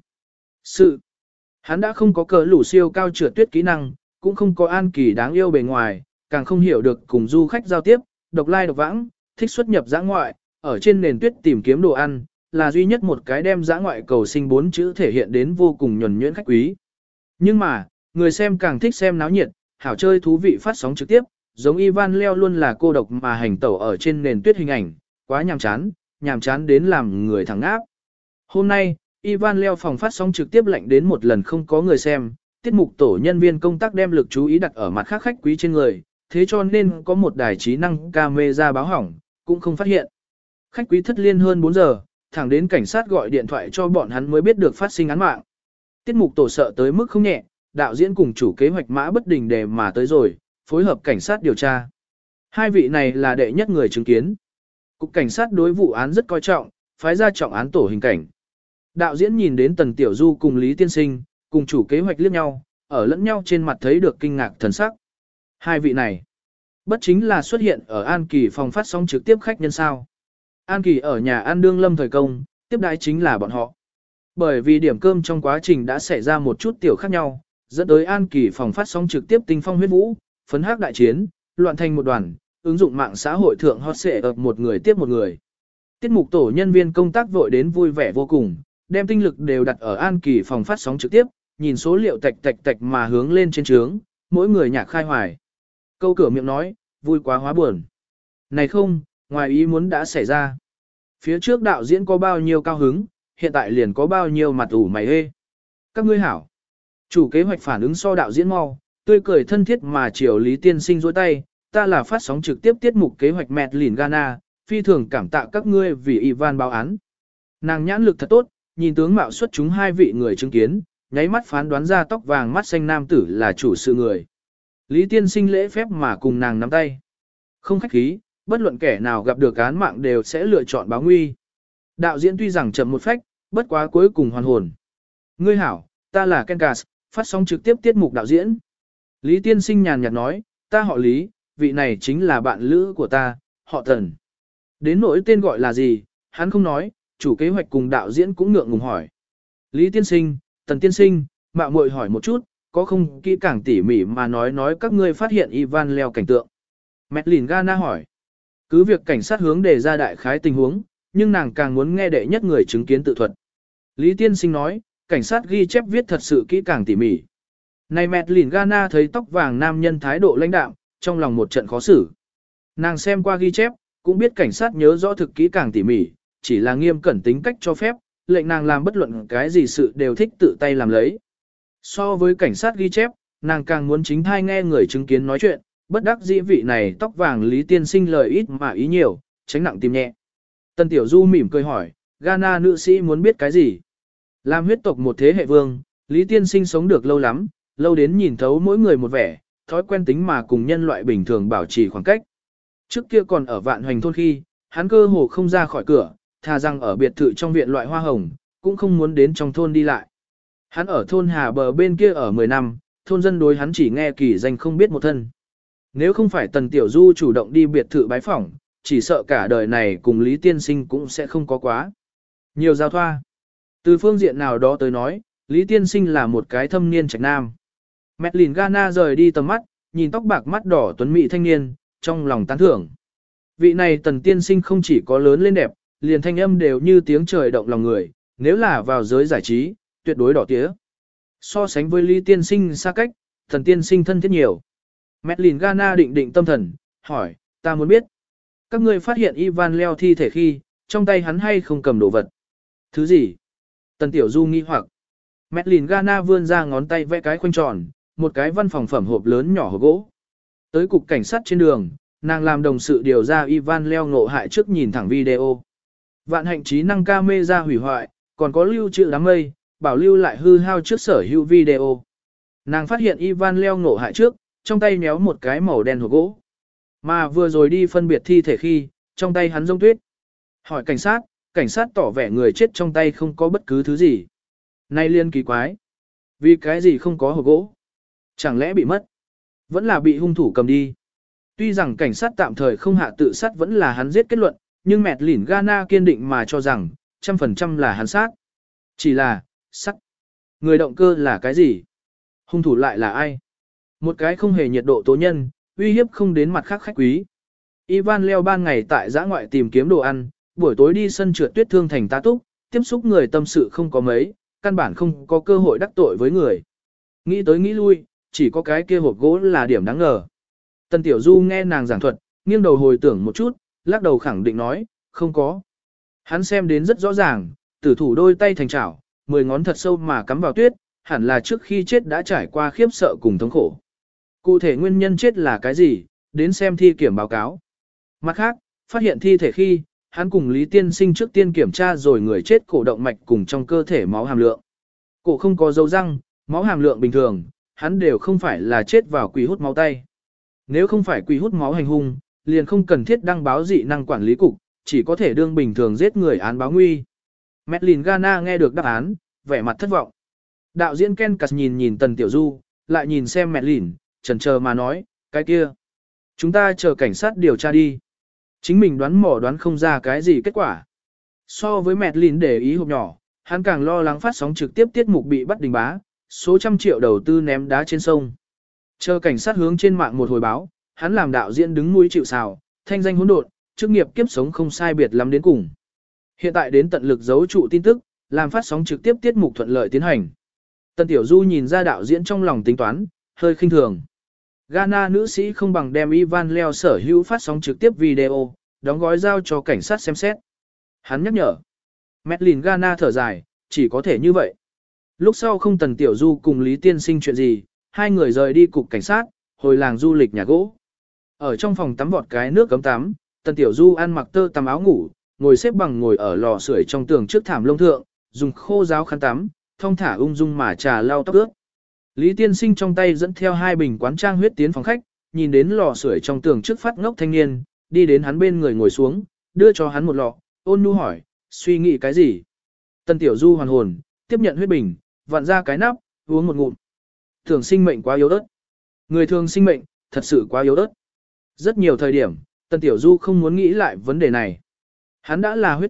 Hắn đã không có cỡ lũ siêu cao trượt tuyết kỹ năng, cũng không có an kỳ đáng yêu bề ngoài, càng không hiểu được cùng du khách giao tiếp, độc lai độc vãng, thích xuất nhập dã ngoại, ở trên nền tuyết tìm kiếm đồ ăn, là duy nhất một cái đem dã ngoại cầu sinh 4 chữ thể hiện đến vô cùng nhuần nhuyễn khách quý. Nhưng mà, người xem càng thích xem náo nhiệt, hảo chơi thú vị phát sóng trực tiếp, giống Ivan Leo luôn là cô độc mà hành tẩu ở trên nền tuyết hình ảnh, quá nhàm chán đến làm người thẳng áp. Hôm nay, Ivan Leo phòng phát sóng trực tiếp lạnh đến một lần không có người xem, tiết mục tổ nhân viên công tác đem lực chú ý đặt ở mặt khác khách quý trên người, thế cho nên có một đài trí năng camera báo hỏng, cũng không phát hiện. Khách quý thất liên hơn 4 giờ, thẳng đến cảnh sát gọi điện thoại cho bọn hắn mới biết được phát sinh án mạng. Tiết mục tổ sợ tới mức không nhẹ, đạo diễn cùng chủ kế hoạch Mã Bất Đình đề mà tới rồi, phối hợp cảnh sát điều tra. Hai vị này là đệ nhất người chứng kiến. Cục cảnh sát đối vụ án rất coi trọng, phái ra trọng án tổ hình cảnh. Đạo diễn nhìn đến Tần Tiểu Du cùng Lý Tiên Sinh, cùng chủ kế hoạch liếc nhau, ở lẫn nhau trên mặt thấy được kinh ngạc thần sắc. Hai vị này, bất chính là xuất hiện ở An Kỳ phòng phát sóng trực tiếp khách nhân sao. An Kỳ ở nhà ăn đương lâm thời công, tiếp đái chính là bọn họ. Bởi vì điểm cơm trong quá trình đã xảy ra một chút tiểu khác nhau, dẫn tới An Kỳ phòng phát sóng trực tiếp tinh phong huyết vũ, phấn hắc đại chiến, loạn thành một đoàn, ứng dụng mạng xã hội thượng hot xệ ập một người tiếp một người. Tiết mục tổ nhân viên công tác vội đến vui vẻ vô cùng, đem tinh lực đều đặt ở An Kỳ phòng phát sóng trực tiếp, nhìn số liệu tạch tạch tạch mà hướng lên trên trướng, mỗi người nhạc khai hoài. Câu cửa miệng nói, vui quá hóa buồn. Này không, ngoài ý muốn đã xảy ra. Phía trước đạo diễn có bao nhiêu cao hứng, hiện tại liền có bao nhiêu mặt ủ mày hê. Các ngươi hảo. Chủ kế hoạch phản ứng so đạo diễn mau, tươi cười thân thiết mà chiều Lý Tiên Sinh dối tay, ta là phát sóng trực tiếp tiết mục kế hoạch Medellin Ghana, phi thường cảm tạ các ngươi vì Ivan báo án. Nàng nhãn lực thật tốt, nhìn tướng mạo xuất chúng hai vị người chứng kiến, nháy mắt phán đoán ra tóc vàng mắt xanh nam tử là chủ sự người. Lý Tiên Sinh lễ phép mà cùng nàng nắm tay. Không khách khí, bất luận kẻ nào gặp được án mạng đều sẽ lựa chọn báo nguy. Đạo diễn tuy rằng chậm một phách, bất quá cuối cùng hoàn hồn. Ngươi hảo, ta là Ken Cass, phát sóng trực tiếp tiết mục đạo diễn. Lý Tiên Sinh nhàn nhạt nói, ta họ Lý, vị này chính là bạn lữ của ta, họ Tần. Đến nỗi tên gọi là gì, hắn không nói, chủ kế hoạch cùng đạo diễn cũng ngượng ngùng hỏi. Lý tiên sinh, Tần tiên sinh, mạo muội hỏi một chút, có không kỹ càng tỉ mỉ mà nói các ngươi phát hiện Ivan leo cảnh tượng. Madeline Gana hỏi. Cứ việc cảnh sát hướng đề ra đại khái tình huống, nhưng nàng càng muốn nghe đệ nhất người chứng kiến tự thuật. Lý tiên sinh nói, cảnh sát ghi chép viết thật sự kỹ càng tỉ mỉ. Này Madeline Gana thấy tóc vàng nam nhân thái độ lãnh đạm, trong lòng một trận khó xử. Nàng xem qua ghi chép, cũng biết cảnh sát nhớ rõ thực kỹ càng tỉ mỉ, chỉ là nghiêm cẩn tính cách cho phép, lệnh nàng làm bất luận cái gì sự đều thích tự tay làm lấy. So với cảnh sát ghi chép, nàng càng muốn chính thai nghe người chứng kiến nói chuyện, bất đắc dĩ vị này tóc vàng Lý tiên sinh lời ít mà ý nhiều, tránh nặng tìm nhẹ. Tần Tiểu Du mỉm cười hỏi, Ghana nữ sĩ muốn biết cái gì? Làm huyết tộc một thế hệ vương, Lý tiên sinh sống được lâu lắm, lâu đến nhìn thấu mỗi người một vẻ, thói quen tính mà cùng nhân loại bình thường bảo trì khoảng cách. Trước kia còn ở Vạn Hoành thôn khi, hắn cơ hồ không ra khỏi cửa, thà rằng ở biệt thự trong viện loại hoa hồng, cũng không muốn đến trong thôn đi lại. Hắn ở thôn Hà Bờ bên kia ở 10 năm, thôn dân đối hắn chỉ nghe kỳ danh không biết một thân. Nếu không phải Tần Tiểu Du chủ động đi biệt thự bái phỏng, chỉ sợ cả đời này cùng Lý tiên sinh cũng sẽ không có quá nhiều giao thoa. Từ phương diện nào đó tới nói, Lý tiên sinh là một cái thâm niên trạch nam. Madeline Gana rời đi tầm mắt, nhìn tóc bạc mắt đỏ tuấn mỹ thanh niên, trong lòng tán thưởng. Vị này Tần tiên sinh không chỉ có lớn lên đẹp, liền thanh âm đều như tiếng trời động lòng người, nếu là vào giới giải trí, tuyệt đối đỏ tía. So sánh với Lý tiên sinh xa cách, Tần tiên sinh thân thiết nhiều. Madeline Gana định tâm thần, hỏi, ta muốn biết. Các ngươi phát hiện Ivan leo thi thể khi, trong tay hắn hay không cầm đồ vật? Thứ gì? Tần Tiểu Du nghi hoặc. Madeline Gana vươn ra ngón tay vẽ cái khoanh tròn, một cái văn phòng phẩm hộp lớn nhỏ hộp gỗ. Tới cục cảnh sát trên đường, nàng làm đồng sự điều ra Ivan leo ngộ hại trước nhìn thẳng video. Vạn hạnh trí năng camera hủy hoại, còn có lưu trữ đám mây, bảo lưu lại hư hao trước sở hữu video. Nàng phát hiện Ivan leo ngộ hại trước, trong tay méo một cái màu đen hộp gỗ. Mà vừa rồi đi phân biệt thi thể khi, trong tay hắn rông tuyết. Hỏi cảnh sát tỏ vẻ người chết trong tay không có bất cứ thứ gì. Nay liên kỳ quái. Vì cái gì không có hộp gỗ? Chẳng lẽ bị mất? Vẫn là bị hung thủ cầm đi. Tuy rằng cảnh sát tạm thời không hạ tự sát vẫn là hắn giết kết luận, nhưng Madeline Gana kiên định mà cho rằng, 100% là hắn sát. Chỉ là, sát. Người động cơ là cái gì? Hung thủ lại là ai? Một cái không hề nhiệt độ tố nhân, uy hiếp không đến mặt khác khách quý. Ivan leo ban ngày tại giã ngoại tìm kiếm đồ ăn, buổi tối đi sân trượt tuyết thương thành tá túc, tiếp xúc người tâm sự không có mấy, căn bản không có cơ hội đắc tội với người. Nghĩ tới nghĩ lui, chỉ có cái kia hộp gỗ là điểm đáng ngờ. Tần Tiểu Du nghe nàng giảng thuật, nghiêng đầu hồi tưởng một chút, lắc đầu khẳng định nói, không có. Hắn xem đến rất rõ ràng, tử thủ đôi tay thành chảo, 10 ngón thật sâu mà cắm vào tuyết, hẳn là trước khi chết đã trải qua khiếp sợ cùng thống khổ. Cụ thể nguyên nhân chết là cái gì, đến xem thi kiểm báo cáo. Mặt khác, phát hiện thi thể khi, hắn cùng Lý tiên sinh trước tiên kiểm tra rồi người chết cổ động mạch cùng trong cơ thể máu hàm lượng. Cổ không có dấu răng, máu hàm lượng bình thường, hắn đều không phải là chết vào quỷ hút máu tay. Nếu không phải quỷ hút máu hành hung, liền không cần thiết đăng báo dị năng quản lý cục, chỉ có thể đương bình thường giết người án báo nguy. Madeline Gana nghe được đáp án, vẻ mặt thất vọng. Đạo diễn Ken Cass nhìn Tần Tiểu Du, lại nhìn xem Madeline, chần chờ mà nói, cái kia. Chúng ta chờ cảnh sát điều tra đi. Chính mình đoán không ra cái gì kết quả. So với Madeline để ý hộp nhỏ, hắn càng lo lắng phát sóng trực tiếp tiết mục bị bắt đình bá, số trăm triệu đầu tư ném đá trên sông. Chờ cảnh sát hướng trên mạng một hồi báo, hắn làm đạo diễn đứng mũi chịu sào, thanh danh hỗn độn, chức nghiệp kiếp sống không sai biệt lắm đến cùng. Hiện tại đến tận lực giấu trụ tin tức, làm phát sóng trực tiếp tiết mục thuận lợi tiến hành. Tần Tiểu Du nhìn ra đạo diễn trong lòng tính toán, hơi khinh thường. Ghana nữ sĩ không bằng đem Ivan leo sở hữu phát sóng trực tiếp video, đóng gói giao cho cảnh sát xem xét. Hắn nhắc nhở. Madeline Ghana thở dài, chỉ có thể như vậy. Lúc sau không Tần Tiểu Du cùng Lý tiên sinh chuyện gì, hai người rời đi cục cảnh sát, hồi làng du lịch nhà gỗ. Ở trong phòng tắm vọt cái nước cấm tắm, Tần Tiểu Du ăn mặc tơ tằm áo ngủ, ngồi xếp bằng ngồi ở lò sưởi trong tường trước thảm lông thượng, dùng khô ráo khăn tắm, thong thả ung dung mà trà lau tóc ướt. Lý tiên sinh trong tay dẫn theo 2 bình quán trang huyết tiến phòng khách, nhìn đến lò sưởi trong tường trước phát ngốc thanh niên, đi đến hắn bên người ngồi xuống, đưa cho hắn một lọ, ôn nhu hỏi, suy nghĩ cái gì? Tần Tiểu Du hoàn hồn, tiếp nhận huyết bình, vặn ra cái nắp, uống một ngụm. Thường sinh mệnh quá yếu ớt. Người thường sinh mệnh, thật sự quá yếu ớt. Rất nhiều thời điểm, Tần Tiểu Du không muốn nghĩ lại vấn đề này. Hắn đã là huyết tộc,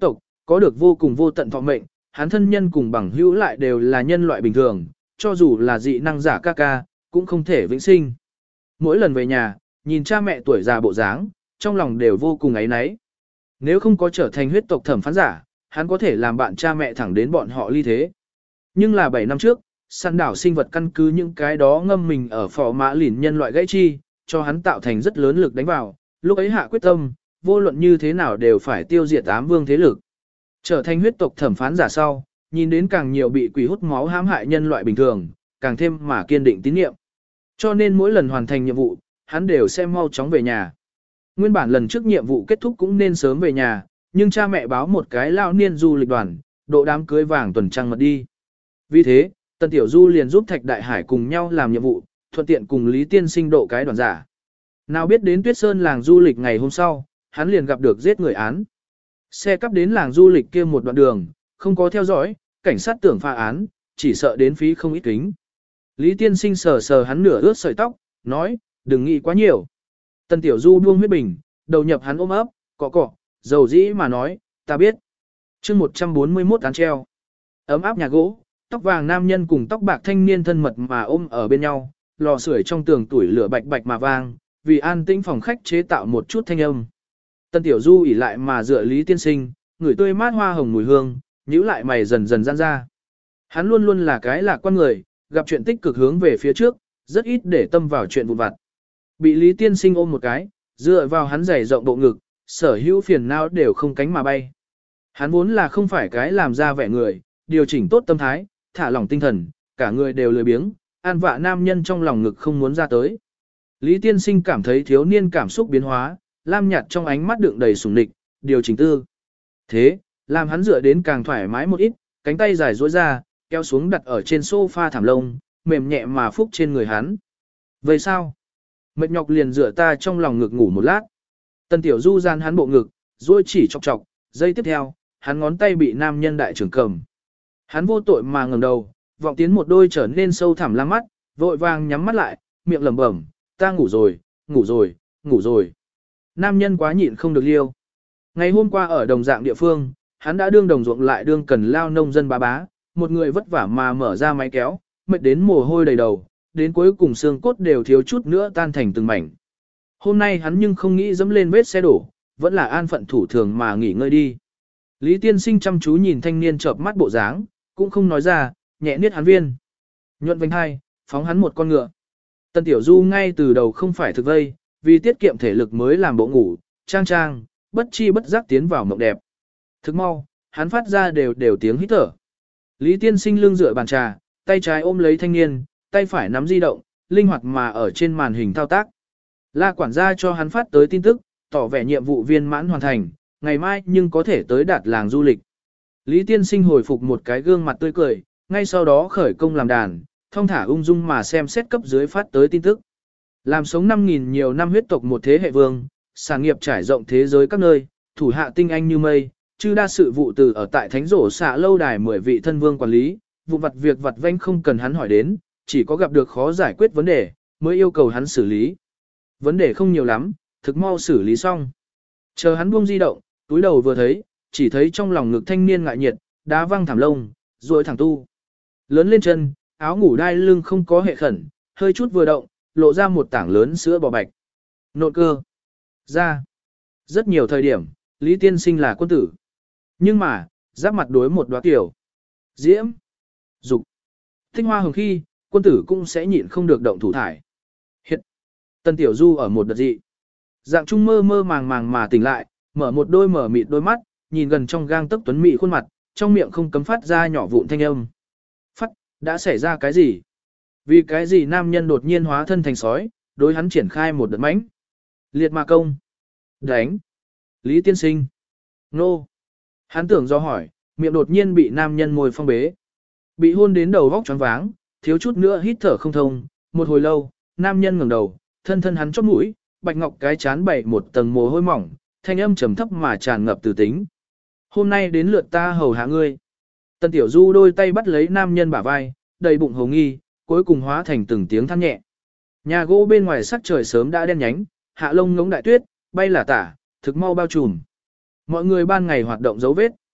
có được vô cùng vô tận thọ mệnh, hắn thân nhân cùng bằng hữu lại đều là nhân loại bình thường, cho dù là dị năng giả ca ca, cũng không thể vĩnh sinh. Mỗi lần về nhà, nhìn cha mẹ tuổi già bộ dáng, trong lòng đều vô cùng áy náy. Nếu không có trở thành huyết tộc thẩm phán giả, hắn có thể làm bạn cha mẹ thẳng đến bọn họ ly thế. Nhưng là 7 năm trước, săn đảo sinh vật căn cứ những cái đó ngâm mình ở phò mã lỉn nhân loại gãy chi, cho hắn tạo thành rất lớn lực đánh vào, lúc ấy hạ quyết tâm, vô luận như thế nào đều phải tiêu diệt ám vương thế lực. Trở thành huyết tộc thẩm phán giả sau, nhìn đến càng nhiều bị quỷ hút máu hãm hại nhân loại bình thường, càng thêm mà kiên định tín nhiệm. Cho nên mỗi lần hoàn thành nhiệm vụ, hắn đều sẽ mau chóng về nhà. Nguyên bản lần trước nhiệm vụ kết thúc cũng nên sớm về nhà, nhưng cha mẹ báo một cái lão niên du lịch đoàn, độ đám cưới vàng tuần trăng mật đi. Vì thế, Tần Tiểu Du liền giúp Thạch Đại Hải cùng nhau làm nhiệm vụ, thuận tiện cùng Lý Tiên Sinh độ cái đoàn giả. Nào biết đến Tuyết Sơn làng du lịch ngày hôm sau, hắn liền gặp được giết người án. Xe cắp đến làng du lịch kia một đoạn đường, không có theo dõi, cảnh sát tưởng phá án, chỉ sợ đến phí không ít kính. Lý Tiên Sinh sờ sờ hắn nửa ướt sợi tóc, nói, đừng nghĩ quá nhiều. Tần Tiểu Du buông huyết bình, đầu nhập hắn ôm ấp, cọ cọ, dầu dĩ mà nói, ta biết. chương 141 án treo. Ấm áp nhà gỗ, tóc vàng nam nhân cùng tóc bạc thanh niên thân mật mà ôm ở bên nhau, lò sưởi trong tường tuổi lửa bạch bạch mà vang, vì an tĩnh phòng khách chế tạo một chút thanh âm. Tần Tiểu Du ỉ lại mà dựa Lý Tiên Sinh, người tươi mát hoa hồng mùi hương, nhíu lại mày dần dần giãn ra. Hắn luôn luôn là cái lạc quan người, gặp chuyện tích cực hướng về phía trước, rất ít để tâm vào chuyện vụn vặt. Bị Lý Tiên Sinh ôm một cái, dựa vào hắn dày rộng bộ ngực, sở hữu phiền não đều không cánh mà bay. Hắn vốn là không phải cái làm ra vẻ người, điều chỉnh tốt tâm thái, thả lỏng tinh thần, cả người đều lười biếng, an vạ nam nhân trong lòng ngực không muốn ra tới. Lý Tiên Sinh cảm thấy thiếu niên cảm xúc biến hóa, lam nhạt trong ánh mắt đựng đầy sủng nịch, điều chỉnh tư. Thế, làm hắn dựa đến càng thoải mái một ít, cánh tay dài duỗi ra, kéo xuống đặt ở trên sofa thảm lông, mềm nhẹ mà phúc trên người hắn. Vậy sao? Mệt nhọc liền dựa ta trong lòng ngực ngủ một lát. Tần Tiểu Du gian hắn bộ ngực, duỗi chỉ chọc chọc, giây tiếp theo, hắn ngón tay bị nam nhân đại trưởng cầm. Hắn vô tội mà ngẩng đầu, vọng tiến một đôi trở nên sâu thẳm lam mắt, vội vàng nhắm mắt lại, miệng lẩm bẩm, ta ngủ rồi, ngủ rồi, ngủ rồi. Nam nhân quá nhịn không được liêu. Ngày hôm qua ở đồng dạng địa phương, hắn đã đương đồng ruộng lại đương cần lao nông dân bá bá, một người vất vả mà mở ra máy kéo, mệt đến mồ hôi đầy đầu, đến cuối cùng xương cốt đều thiếu chút nữa tan thành từng mảnh. Hôm nay hắn nhưng không nghĩ dẫm lên vết xe đổ, vẫn là an phận thủ thường mà nghỉ ngơi đi. Lý Tiên Sinh chăm chú nhìn thanh niên chợp mắt bộ dáng, cũng không nói ra, nhẹ niết hắn viên. Nhuận vành hai, phóng hắn một con ngựa. Tần Tiểu Du ngay từ đầu không phải thực vây, vì tiết kiệm thể lực mới làm bộ ngủ, trang, bất chi bất giác tiến vào mộng đẹp. Thức mau, hắn phát ra đều tiếng hít thở. Lý Tiên Sinh lưng dựa bàn trà, tay trái ôm lấy thanh niên, tay phải nắm di động, linh hoạt mà ở trên màn hình thao tác. La quản gia cho hắn phát tới tin tức, tỏ vẻ nhiệm vụ viên mãn hoàn thành, ngày mai nhưng có thể tới đạt làng du lịch. Lý Tiên Sinh hồi phục một cái gương mặt tươi cười, ngay sau đó khởi công làm đàn, thong thả ung dung mà xem xét cấp dưới phát tới tin tức. Làm sống 5.000 nhiều năm huyết tộc một thế hệ vương, sản nghiệp trải rộng thế giới các nơi, thủ hạ tinh anh như mây, chư đa sự vụ từ ở tại Thánh Rổ xạ lâu đài 10 vị thân vương quản lý, vụ vặt việc vặt vanh không cần hắn hỏi đến, chỉ có gặp được khó giải quyết vấn đề, mới yêu cầu hắn xử lý. Vấn đề không nhiều lắm, thực mau xử lý xong. Chờ hắn buông di động, túi đầu vừa thấy, chỉ thấy trong lòng ngực thanh niên ngại nhiệt, đá văng thảm lông, rồi thẳng tu. Lớn lên chân, áo ngủ đai lưng không có hệ khẩn, hơi chút vừa động, lộ ra một tảng lớn sữa bò bạch. Nộn cơ. Ra. Rất nhiều thời điểm, Lý Tiên Sinh là quân tử. Nhưng mà, giáp mặt đối một đóa tiểu. Diễm. Dục. Tinh hoa hồng khi, quân tử cũng sẽ nhịn không được động thủ thải. Hiện. Tần Tiểu Du ở một đợt dị. Dạng trung mơ mơ màng màng mà tỉnh lại, mở một đôi mở mịt đôi mắt, nhìn gần trong gang tấc tuấn mỹ khuôn mặt, trong miệng không cấm phát ra nhỏ vụn thanh âm. Phát, đã xảy ra cái gì? Vì cái gì nam nhân đột nhiên hóa thân thành sói, đối hắn triển khai một đợt mãnh. Liệt ma công. Đánh. Lý Tiên Sinh. Nô. Hắn tưởng do hỏi, miệng đột nhiên bị nam nhân môi phong bế. Bị hôn đến đầu vóc choáng váng, thiếu chút nữa hít thở không thông, một hồi lâu, nam nhân ngẩng đầu, thân thân hắn chóp mũi, bạch ngọc cái chán bảy một tầng mồ hôi mỏng, thanh âm trầm thấp mà tràn ngập từ tính. Hôm nay đến lượt ta hầu hạ ngươi. Tần Tiểu Du đôi tay bắt lấy nam nhân bả vai, đầy bụng hồng nghi, cuối cùng hóa thành từng tiếng than nhẹ. Nhà gỗ bên ngoài sắc trời sớm đã đen nhánh, hạ lông ngỗng đại tuyết, bay là tả, thực mau bao trùm. Mọi người ban ngày hoạt động dấu vết.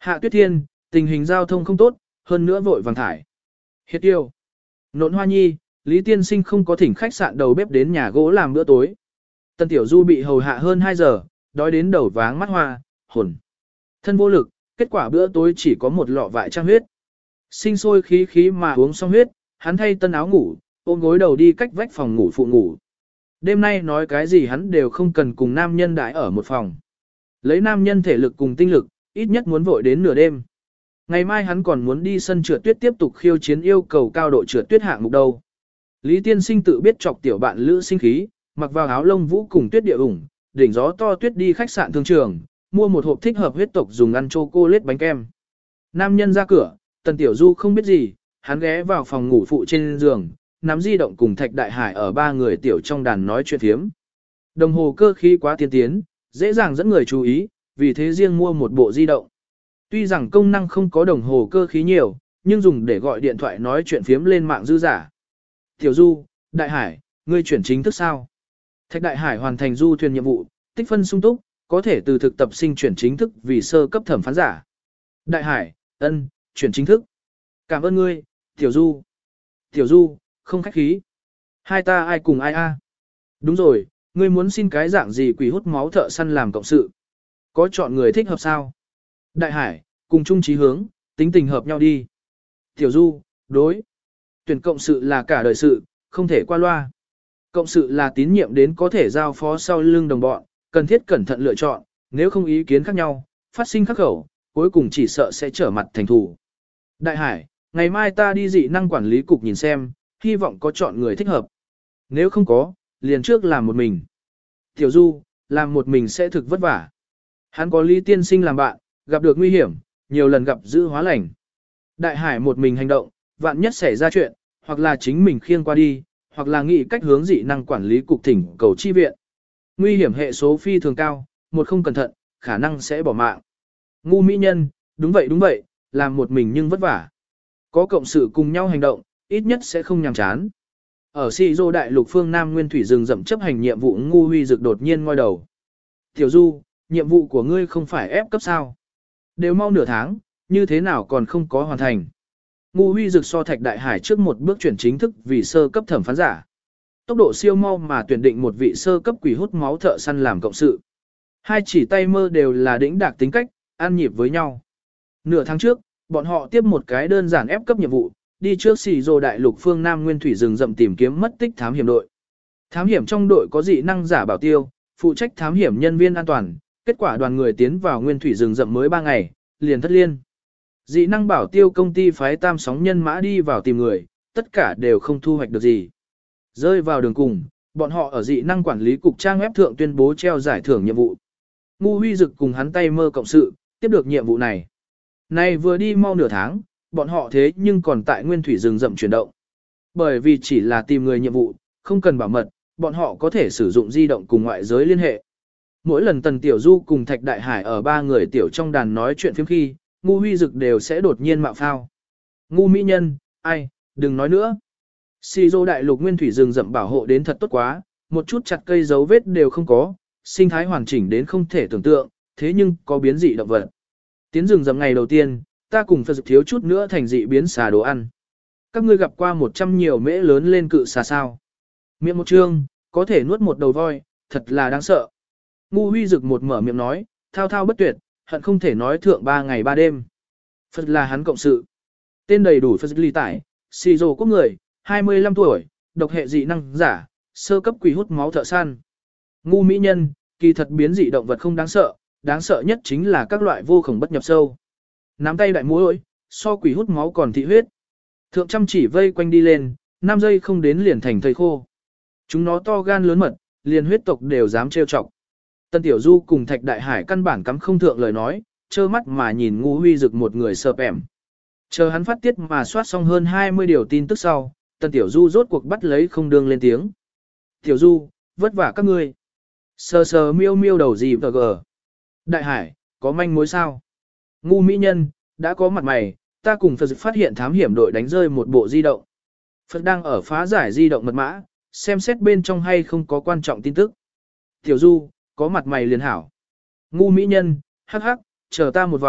Hạ Tuyết Thiên, tình hình giao thông không tốt, hơn nữa vội vàng thải. Hiệt tiêu. Nộn Hoa Nhi, Lý Tiên Sinh không có thỉnh khách sạn đầu bếp đến nhà gỗ làm bữa tối. Tân Tiểu Du bị hầu hạ hơn 2 giờ, đói đến đầu váng mắt hoa, hồn. Thân vô lực, kết quả bữa tối chỉ có một lọ vại trang huyết. Sinh sôi khí khí mà uống xong huyết, hắn thay tân áo ngủ, ôm gối đầu đi cách vách phòng ngủ phụ ngủ. Đêm nay nói cái gì hắn đều không cần cùng nam nhân đãi ở một phòng. Lấy nam nhân thể lực cùng tinh lực, ít nhất muốn vội đến nửa đêm. Ngày mai hắn còn muốn đi sân trượt tuyết tiếp tục khiêu chiến yêu cầu cao độ trượt tuyết hạng mục đâu. Lý Tiên Sinh tự biết chọc tiểu bạn lữ sinh khí, mặc vào áo lông vũ cùng tuyết địa ủng, đỉnh gió to tuyết đi khách sạn thương trường, mua một hộp thích hợp huyết tộc dùng ăn chocolate bánh kem. Nam nhân ra cửa, Tần Tiểu Du không biết gì, hắn ghé vào phòng ngủ phụ trên giường, nắm di động cùng Thạch Đại Hải ở 3 người tiểu trong đàn nói chuyện thiếm. Đồng hồ cơ khí quá tiên tiến, dễ dàng dẫn người chú ý, vì thế riêng mua một bộ di động. Tuy rằng công năng không có đồng hồ cơ khí nhiều, nhưng dùng để gọi điện thoại nói chuyện phiếm lên mạng dư giả. Tiểu Du, Đại Hải, ngươi chuyển chính thức sao? Thạch Đại Hải hoàn thành du thuyền nhiệm vụ, tích phân sung túc, có thể từ thực tập sinh chuyển chính thức vì sơ cấp thẩm phán giả. Đại Hải, ân, chuyển chính thức. Cảm ơn ngươi, Tiểu Du. Tiểu Du, không khách khí. Hai ta ai cùng ai a? Đúng rồi, ngươi muốn xin cái dạng gì quỷ hút máu thợ săn làm cộng sự? Có chọn người thích hợp sao? Đại Hải, cùng chung chí hướng, tính tình hợp nhau đi. Tiểu Du, đối. Tuyển cộng sự là cả đời sự, không thể qua loa. Cộng sự là tín nhiệm đến có thể giao phó sau lưng đồng bọn, cần thiết cẩn thận lựa chọn, nếu không ý kiến khác nhau, phát sinh khắc khẩu, cuối cùng chỉ sợ sẽ trở mặt thành thù. Đại Hải, ngày mai ta đi dị năng quản lý cục nhìn xem, hy vọng có chọn người thích hợp. Nếu không có, liền trước làm một mình. Tiểu Du, làm một mình sẽ thực vất vả. Hắn có Lý Tiên Sinh làm bạn, gặp được nguy hiểm, nhiều lần gặp giữ hóa lành. Đại Hải một mình hành động, vạn nhất xảy ra chuyện, hoặc là chính mình khiêng qua đi, hoặc là nghĩ cách hướng dị năng quản lý cục thỉnh cầu chi viện. Nguy hiểm hệ số phi thường cao, một không cẩn thận, khả năng sẽ bỏ mạng. Ngu mỹ nhân, đúng vậy, làm một mình nhưng vất vả. Có cộng sự cùng nhau hành động, ít nhất sẽ không nhàm chán. Ở Sĩ Dô Đại Lục phương Nam Nguyên Thủy rừng rậm chấp hành nhiệm vụ Ngu Huy Dực đột nhiên ngoi đầu. Tiểu Du, nhiệm vụ của ngươi không phải ép cấp sao? Đều mau nửa tháng, như thế nào còn không có hoàn thành? Ngu Huy Dực so Thạch Đại Hải trước một bước chuyển chính thức vì sơ cấp thẩm phán giả. Tốc độ siêu mau mà tuyển định một vị sơ cấp quỷ hút máu thợ săn làm cộng sự. Hai chỉ tay mơ đều là đỉnh đạc tính cách, ăn nhịp với nhau. Nửa tháng trước, bọn họ tiếp một cái đơn giản ép cấp nhiệm vụ, đi trước Sĩ Dô Đại Lục phương Nam Nguyên Thủy rừng rậm tìm kiếm mất tích thám hiểm đội. Thám hiểm trong đội có dị năng giả bảo tiêu, phụ trách thám hiểm nhân viên an toàn, kết quả đoàn người tiến vào Nguyên Thủy rừng rậm mới 3 ngày, liền thất liên. Dị năng bảo tiêu công ty phái tam sóng nhân mã đi vào tìm người, tất cả đều không thu hoạch được gì. Rơi vào đường cùng, bọn họ ở dị năng quản lý cục trang web thượng tuyên bố treo giải thưởng nhiệm vụ. Ngu Huy Dực cùng hắn tay mơ cộng sự, tiếp được nhiệm vụ này. Này vừa đi mau nửa tháng, bọn họ thế nhưng còn tại Nguyên Thủy rừng rậm chuyển động. Bởi vì chỉ là tìm người nhiệm vụ, không cần bảo mật, bọn họ có thể sử dụng di động cùng ngoại giới liên hệ. Mỗi lần Tần Tiểu Du cùng Thạch Đại Hải ở 3 người tiểu trong đàn nói chuyện phiếm khi, Ngu Huy Dực đều sẽ đột nhiên mạo phao. Ngu mỹ nhân, ai, đừng nói nữa. Sĩ Dô Đại Lục Nguyên Thủy rừng rậm bảo hộ đến thật tốt quá, một chút chặt cây dấu vết đều không có, sinh thái hoàn chỉnh đến không thể tưởng tượng, thế nhưng có biến dị động vật. Tiến rừng rậm ngày đầu tiên, ta cùng Phật thiếu chút nữa thành dị biến xà đồ ăn. Các ngươi gặp qua 100 nhiều mễ lớn lên cự xà sao? Miệng một trương, có thể nuốt một đầu voi, thật là đáng sợ. Ngu Huy Dực một mở miệng nói, thao thao bất tuyệt, hận không thể nói thượng 3 ngày 3 đêm. Phật là hắn cộng sự. Tên đầy đủ Phật ly tải, Sĩ Dô quốc người, 25 tuổi, độc hệ dị năng giả, sơ cấp quỷ hút máu thợ săn. Ngu mỹ nhân, kỳ thật biến dị động vật không đáng sợ nhất chính là các loại vô khổng bất nhập sâu. Nắm tay đại mũi, so quỷ hút máu còn thị huyết. Thượng chăm chỉ vây quanh đi lên, 5 giây không đến liền thành thây khô. Chúng nó to gan lớn mật, liền huyết tộc đều dám trêu chọc. Tân Tiểu Du cùng Thạch Đại Hải căn bản cắm không thượng lời nói, trơ mắt mà nhìn Ngu Huy Dực một người sợp ẻm. Chờ hắn phát tiết mà soát xong hơn 20 điều tin tức sau, Tân Tiểu Du rốt cuộc bắt lấy không đương lên tiếng. Tiểu Du, vất vả các ngươi. Sờ sờ miêu miêu đầu gì vờ gờ. Đại Hải, có manh mối sao? Ngu mỹ nhân, đã có mặt mày, ta cùng Phật phát hiện thám hiểm đội đánh rơi một bộ di động. Phật đang ở phá giải di động mật mã, xem xét bên trong hay không có quan trọng tin tức. Tiểu Du, có mặt mày liền hảo. Ngu mỹ nhân, hắc hắc, chờ ta một vòng,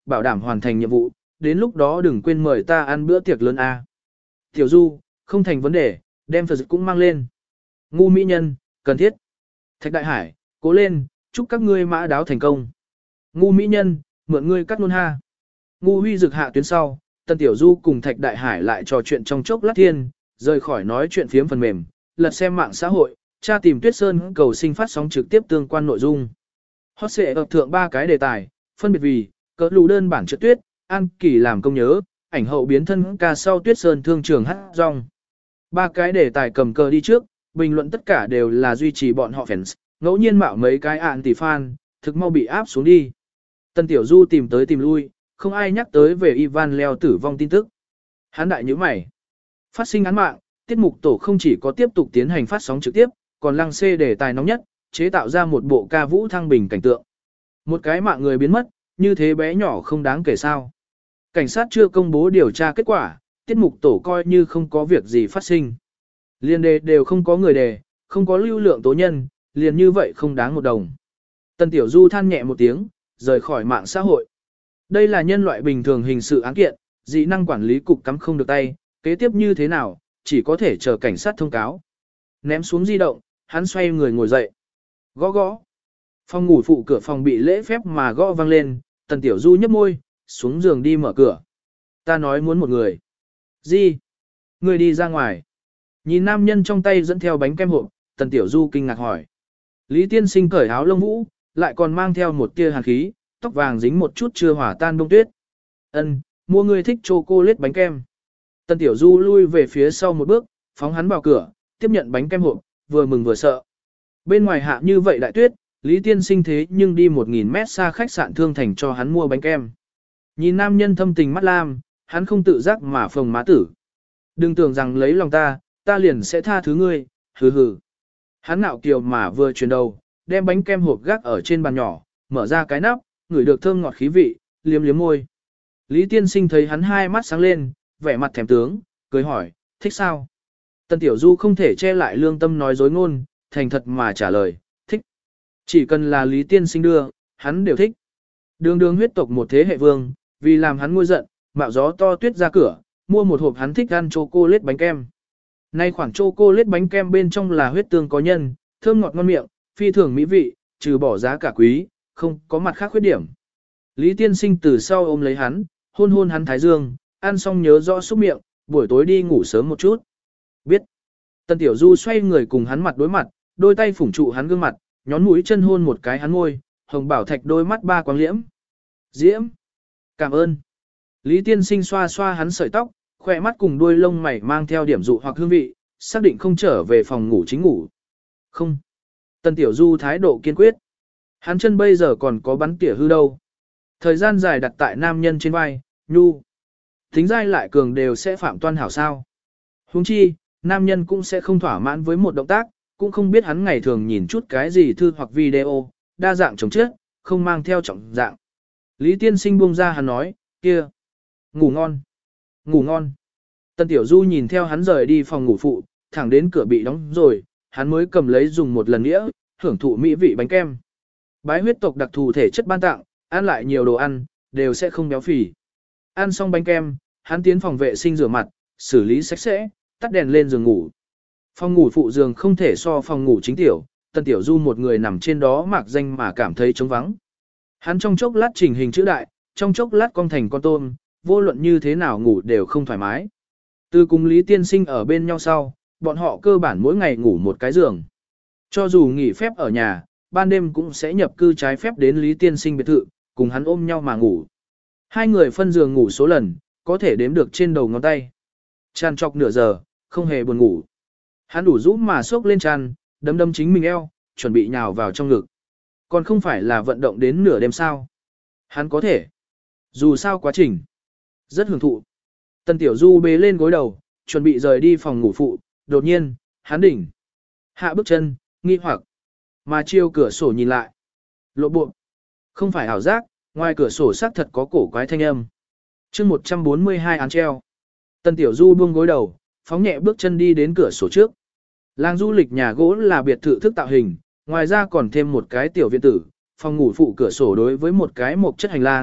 bảo đảm hoàn thành nhiệm vụ, đến lúc đó đừng quên mời ta ăn bữa tiệc lớn a. Tiểu Du, không thành vấn đề, đem Phật cũng mang lên. Ngu mỹ nhân, cần thiết. Thạch Đại Hải, cố lên, chúc các ngươi mã đáo thành công. Ngu mỹ nhân, mượn ngươi cắt luôn ha. Ngu Huy Dực hạ tuyến sau, Tần Tiểu Du cùng Thạch Đại Hải lại trò chuyện trong chốc lát thiên, rời khỏi nói chuyện phiếm phần mềm, lật xem mạng xã hội, tra tìm Tuyết Sơn cầu sinh phát sóng trực tiếp tương quan nội dung. Hot sẽ ập thượng 3 cái đề tài, phân biệt vì, cỡ lù đơn bản trượt tuyết, An Kỳ làm công nhớ, ảnh hậu biến thân ca sau Tuyết Sơn thương trường hát rong. 3 cái đề tài cầm cờ đi trước, bình luận tất cả đều là duy trì bọn họ fans, ngẫu nhiên mạo mấy cái ạn tỷ fan, thực mau bị áp xuống đi. Tần Tiểu Du tìm tới tìm lui, không ai nhắc tới về Ivan Leo tử vong tin tức. Hán đại như mày. Phát sinh án mạng, tiết mục tổ không chỉ có tiếp tục tiến hành phát sóng trực tiếp, còn lăng xê đề tài nóng nhất, chế tạo ra một bộ ca vũ thăng bình cảnh tượng. Một cái mạng người biến mất, như thế bé nhỏ không đáng kể sao. Cảnh sát chưa công bố điều tra kết quả, tiết mục tổ coi như không có việc gì phát sinh. Liên đề đều không có người đề, không có lưu lượng tố nhân, liền như vậy không đáng một đồng. Tần Tiểu Du than nhẹ một tiếng, rời khỏi mạng xã hội. Đây là nhân loại bình thường hình sự án kiện, dị năng quản lý cục cắm không được tay, kế tiếp như thế nào, chỉ có thể chờ cảnh sát thông cáo. Ném xuống di động, hắn xoay người ngồi dậy. Gõ gõ. Phòng ngủ phụ cửa phòng bị lễ phép mà gõ vang lên, Tần Tiểu Du nhấp môi, xuống giường đi mở cửa. Ta nói muốn một người. Gì? Người đi ra ngoài. Nhìn nam nhân trong tay dẫn theo bánh kem hộp, Tần Tiểu Du kinh ngạc hỏi. Lý Tiên Sinh cởi áo lông vũ, lại còn mang theo một tia hàn khí, tóc vàng dính một chút chưa hỏa tan bông tuyết. Ân, mua người thích chocolate bánh kem. Tần Tiểu Du lui về phía sau một bước, phóng hắn vào cửa, tiếp nhận bánh kem hộp, vừa mừng vừa sợ. Bên ngoài hạ như vậy đại tuyết, Lý Tiên Sinh thế nhưng đi 1000 mét xa khách sạn Thương Thành cho hắn mua bánh kem. Nhìn nam nhân thâm tình mắt lam, hắn không tự giác mà phồng má tử. Đừng tưởng rằng lấy lòng ta liền sẽ tha thứ ngươi, hừ hừ. Hắn nạo kiều mà vừa chuyển đầu, đem bánh kem hộp gác ở trên bàn nhỏ, mở ra cái nắp, ngửi được thơm ngọt khí vị, liếm liếm môi. Lý Tiên Sinh thấy hắn hai mắt sáng lên, vẻ mặt thèm tướng, cười hỏi, thích sao? Tần Tiểu Du không thể che lại lương tâm nói dối ngôn, thành thật mà trả lời, thích. Chỉ cần là Lý Tiên Sinh đưa, hắn đều thích. Đường đường huyết tộc một thế hệ vương, vì làm hắn nguôi giận, mạo gió to tuyết ra cửa, mua một hộp hắn thích ăn chocolate bánh kem. Nay khoản chocolate bánh kem bên trong là huyết tương có nhân, thơm ngọt ngon miệng, phi thường mỹ vị, trừ bỏ giá cả quý, không có mặt khác khuyết điểm. Lý Tiên Sinh từ sau ôm lấy hắn, hôn hôn hắn thái dương, ăn xong nhớ rõ xúc miệng, buổi tối đi ngủ sớm một chút. Biết. Tần Tiểu Du xoay người cùng hắn mặt đối mặt, đôi tay phủng trụ hắn gương mặt, nhón mũi chân hôn một cái hắn môi, hồng bảo thạch đôi mắt ba quang liễm. Diễm. Cảm ơn. Lý Tiên Sinh xoa xoa hắn sợi tóc, khỏe mắt cùng đuôi lông mày mang theo điểm dụ hoặc hương vị, xác định không trở về phòng ngủ chính ngủ. Không. Tần Tiểu Du thái độ kiên quyết. Hắn chân bây giờ còn có bắn tỉa hư đâu. Thời gian dài đặt tại nam nhân trên vai, nhu. Tính dai lại cường đều sẽ phạm toan hảo sao. Huống chi, nam nhân cũng sẽ không thỏa mãn với một động tác, cũng không biết hắn ngày thường nhìn chút cái gì thư hoặc video, đa dạng chồng chết, không mang theo trọng dạng. Lý Tiên Sinh buông ra hắn nói, kia. Ngủ ngon. Ngủ ngon. Tần Tiểu Du nhìn theo hắn rời đi phòng ngủ phụ, thẳng đến cửa bị đóng rồi, hắn mới cầm lấy dùng một lần nữa, hưởng thụ mỹ vị bánh kem. Bái huyết tộc đặc thù thể chất ban tặng, ăn lại nhiều đồ ăn, đều sẽ không béo phì. Ăn xong bánh kem, hắn tiến phòng vệ sinh rửa mặt, xử lý sạch sẽ, tắt đèn lên giường ngủ. Phòng ngủ phụ giường không thể so phòng ngủ chính tiểu, Tần Tiểu Du một người nằm trên đó mạc danh mà cảm thấy trống vắng. Hắn trong chốc lát chỉnh hình chữ đại, trong chốc lát cong thành con tôm, vô luận như thế nào ngủ đều không thoải mái. Từ cùng Lý Tiên Sinh ở bên nhau sau, bọn họ cơ bản mỗi ngày ngủ một cái giường. Cho dù nghỉ phép ở nhà, ban đêm cũng sẽ nhập cư trái phép đến Lý Tiên Sinh biệt thự, cùng hắn ôm nhau mà ngủ. Hai người phân giường ngủ số lần, có thể đếm được trên đầu ngón tay. Chăn chọc nửa giờ, không hề buồn ngủ. Hắn đủ rũ mà xốc lên chăn, đấm đấm chính mình eo, chuẩn bị nhào vào trong ngực. Còn không phải là vận động đến nửa đêm sao. Hắn có thể. Dù sao quá trình. Rất hưởng thụ. Tần Tiểu Du bế lên gối đầu, chuẩn bị rời đi phòng ngủ phụ, đột nhiên, hắn đỉnh. Hạ bước chân, nghi hoặc. Mà chiêu cửa sổ nhìn lại. Lộ bộ. Không phải ảo giác, ngoài cửa sổ xác thật có cổ quái thanh âm. chương 142 án treo. Tần Tiểu Du buông gối đầu, phóng nhẹ bước chân đi đến cửa sổ trước. Làng du lịch nhà gỗ là biệt thự thức tạo hình, ngoài ra còn thêm một cái tiểu viện tử, phòng ngủ phụ cửa sổ đối với một cái mộc chất hành lang,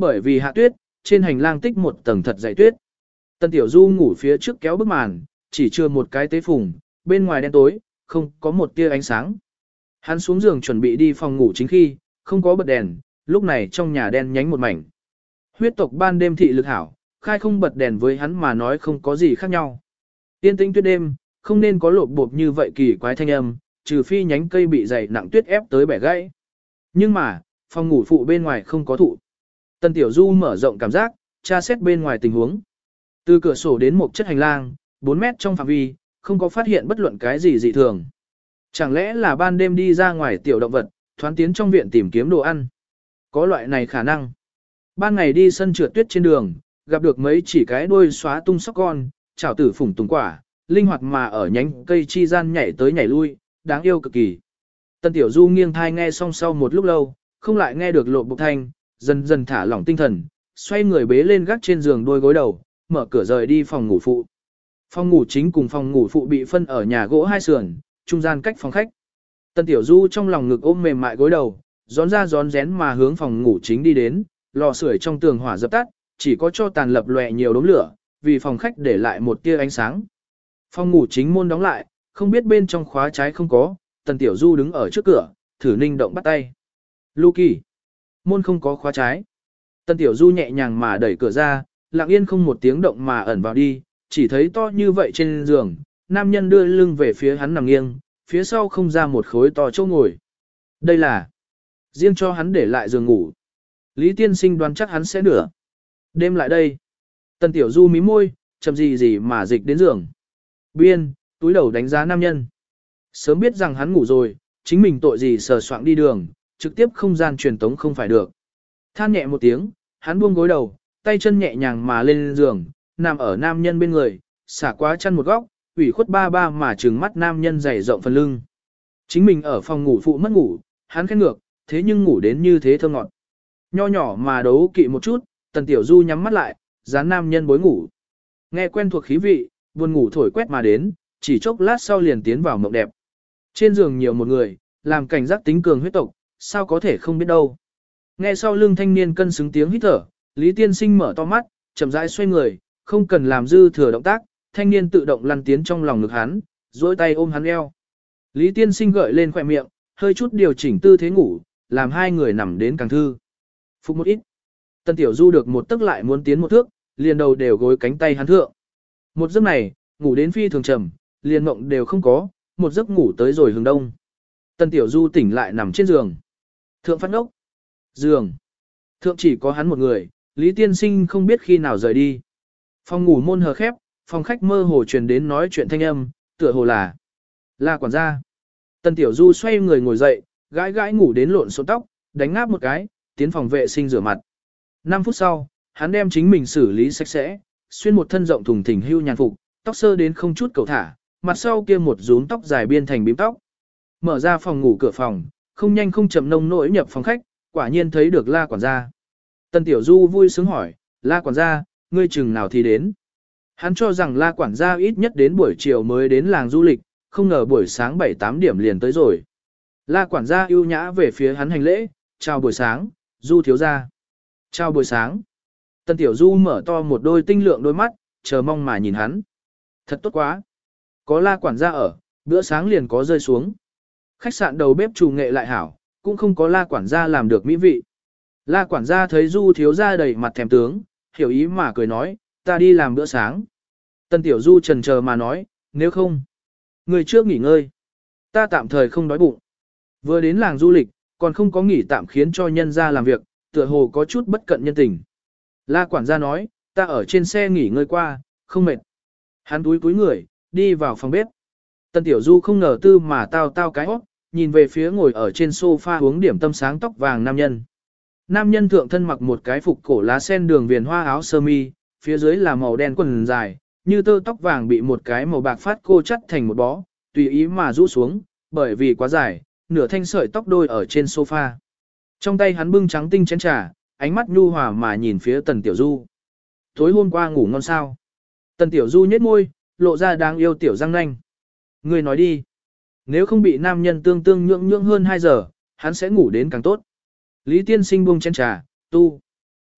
bởi vì hạ tuyết, trên hành lang tích một tầng thật dày tuyết. Tần Tiểu Du ngủ phía trước kéo bức màn, chỉ chưa một cái tế phùng, bên ngoài đen tối, không có một tia ánh sáng. Hắn xuống giường chuẩn bị đi phòng ngủ chính khi, không có bật đèn, lúc này trong nhà đen nhánh một mảnh. Huyết tộc ban đêm thị lực hảo, khai không bật đèn với hắn mà nói không có gì khác nhau. Yên tĩnh tuyết đêm, không nên có lộp bộp như vậy kỳ quái thanh âm, trừ phi nhánh cây bị dày nặng tuyết ép tới bẻ gãy. Nhưng mà, phòng ngủ phụ bên ngoài không có thụ. Tần Tiểu Du mở rộng cảm giác, tra xét bên ngoài tình huống. Từ cửa sổ đến một chất hành lang, 4 mét trong phạm vi, không có phát hiện bất luận cái gì dị thường. Chẳng lẽ là ban đêm đi ra ngoài tiểu động vật, thoán tiến trong viện tìm kiếm đồ ăn? Có loại này khả năng. Ban ngày đi sân trượt tuyết trên đường, gặp được mấy chỉ cái đuôi xóa tung sóc con, chảo tử phủng tùng quả, linh hoạt mà ở nhánh cây chi gian nhảy tới nhảy lui, đáng yêu cực kỳ. Tần Tiểu Du nghiêng thai nghe xong sau một lúc lâu, không lại nghe được lộ bộc thanh, dần dần thả lỏng tinh thần, xoay người bế lên gác trên giường đôi gối đầu, mở cửa rời đi phòng ngủ phụ. Phòng ngủ chính cùng phòng ngủ phụ bị phân ở nhà gỗ hai sườn, trung gian cách phòng khách. Tần Tiểu Du trong lòng ngực ôm mềm mại gối đầu, rón ra rón rén mà hướng phòng ngủ chính đi đến, lò sưởi trong tường hỏa dập tắt, chỉ có cho tàn lập lòe nhiều đốm lửa, vì phòng khách để lại một tia ánh sáng. Phòng ngủ chính môn đóng lại, không biết bên trong khóa trái không có, Tần Tiểu Du đứng ở trước cửa, thử ninh động bắt tay. Lucky, môn không có khóa trái. Tần Tiểu Du nhẹ nhàng mà đẩy cửa ra, lặng yên không một tiếng động mà ẩn vào đi, chỉ thấy to như vậy trên giường, nam nhân đưa lưng về phía hắn nằm nghiêng, phía sau không ra một khối to chỗ ngồi. Đây là riêng cho hắn để lại giường ngủ. Lý tiên sinh đoán chắc hắn sẽ nửa đêm lại đây. Tần Tiểu Du mí môi, chậm gì gì mà dịch đến giường. Biên, túi đầu đánh giá nam nhân. Sớm biết rằng hắn ngủ rồi, chính mình tội gì sờ soạng đi đường, trực tiếp không gian truyền tống không phải được. Than nhẹ một tiếng, hắn buông gối đầu, tay chân nhẹ nhàng mà lên giường, nằm ở nam nhân bên người, xả quá chăn một góc, ủy khuất ba ba mà trừng mắt nam nhân dày rộng phần lưng. Chính mình ở phòng ngủ phụ mất ngủ, hắn khen ngược, thế nhưng ngủ đến như thế thơ ngọt. Nho nhỏ mà đấu kỵ một chút, Tần Tiểu Du nhắm mắt lại, dán nam nhân bối ngủ. Nghe quen thuộc khí vị, buồn ngủ thổi quét mà đến, chỉ chốc lát sau liền tiến vào mộng đẹp. Trên giường nhiều một người, làm cảnh giác tính cường huyết tộc, sao có thể không biết đâu. Nghe sau lưng thanh niên cân xứng tiếng hít thở, Lý Tiên Sinh mở to mắt, chậm rãi xoay người, không cần làm dư thừa động tác, thanh niên tự động lăn tiến trong lòng ngực hắn, duỗi tay ôm hắn eo. Lý Tiên Sinh gợi lên khóe miệng, hơi chút điều chỉnh tư thế ngủ, làm hai người nằm đến càng thư. Phục một ít. Tần Tiểu Du được một tức lại muốn tiến một thước, liền đầu đều gối cánh tay hắn thượng. Một giấc này, ngủ đến phi thường trầm, liền mộng đều không có, một giấc ngủ tới rồi hướng đông. Tần Tiểu Du tỉnh lại nằm trên giường. Thượng phát ốc. Giường. Thượng chỉ có hắn một người, Lý Tiên Sinh không biết khi nào rời đi. Phòng ngủ môn hờ khép, phòng khách mơ hồ truyền đến nói chuyện thanh âm, tựa hồ là quản gia. Tần Tiểu Du xoay người ngồi dậy, gãi gãi ngủ đến lộn xộn tóc, đánh ngáp một cái, tiến phòng vệ sinh rửa mặt. 5 phút sau, hắn đem chính mình xử lý sạch sẽ, xuyên một thân rộng thùng thình hưu nhàn phục, tóc sơ đến không chút cầu thả, mặt sau kia một rúm tóc dài biên thành bím tóc. Mở ra phòng ngủ cửa phòng, không nhanh không chậm nông nỗi nhập phòng khách, quả nhiên thấy được La quản gia. Tần Tiểu Du vui sướng hỏi, La quản gia, ngươi chừng nào thì đến? Hắn cho rằng La quản gia ít nhất đến buổi chiều mới đến làng du lịch, không ngờ buổi sáng 7-8 điểm liền tới rồi. La quản gia ưu nhã về phía hắn hành lễ, chào buổi sáng, Du thiếu gia. Chào buổi sáng. Tần Tiểu Du mở to một đôi tinh lượng đôi mắt, chờ mong mà nhìn hắn. Thật tốt quá. Có La quản gia ở, bữa sáng liền có rơi xuống. Khách sạn đầu bếp chủ nghệ lại hảo, cũng không có La quản gia làm được mỹ vị. La quản gia thấy Du thiếu gia đầy mặt thèm tướng, hiểu ý mà cười nói, ta đi làm bữa sáng. Tần Tiểu Du chần chờ mà nói, nếu không, người trước nghỉ ngơi. Ta tạm thời không đói bụng. Vừa đến làng du lịch, còn không có nghỉ tạm khiến cho nhân gia làm việc, tựa hồ có chút bất cận nhân tình. La quản gia nói, ta ở trên xe nghỉ ngơi qua, không mệt. Hắn túi người, đi vào phòng bếp. Tần Tiểu Du không ngờ tư mà tao cái hót, nhìn về phía ngồi ở trên sofa uống điểm tâm sáng tóc vàng nam nhân. Nam nhân thượng thân mặc một cái phục cổ lá sen đường viền hoa áo sơ mi, phía dưới là màu đen quần dài, như tơ tóc vàng bị một cái màu bạc phát cô chắt thành một bó, tùy ý mà rũ xuống, bởi vì quá dài, nửa thanh sợi tóc đôi ở trên sofa. Trong tay hắn bưng trắng tinh chén trà, ánh mắt nhu hòa mà nhìn phía Tần Tiểu Du. Tối hôm qua ngủ ngon sao? Tần Tiểu Du nhếch môi, lộ ra đáng yêu tiểu răng nanh. Ngươi nói đi. Nếu không bị nam nhân tương tương nhượng hơn 2 giờ, hắn sẽ ngủ đến càng tốt. Lý Tiên Sinh buông chén trà, tu.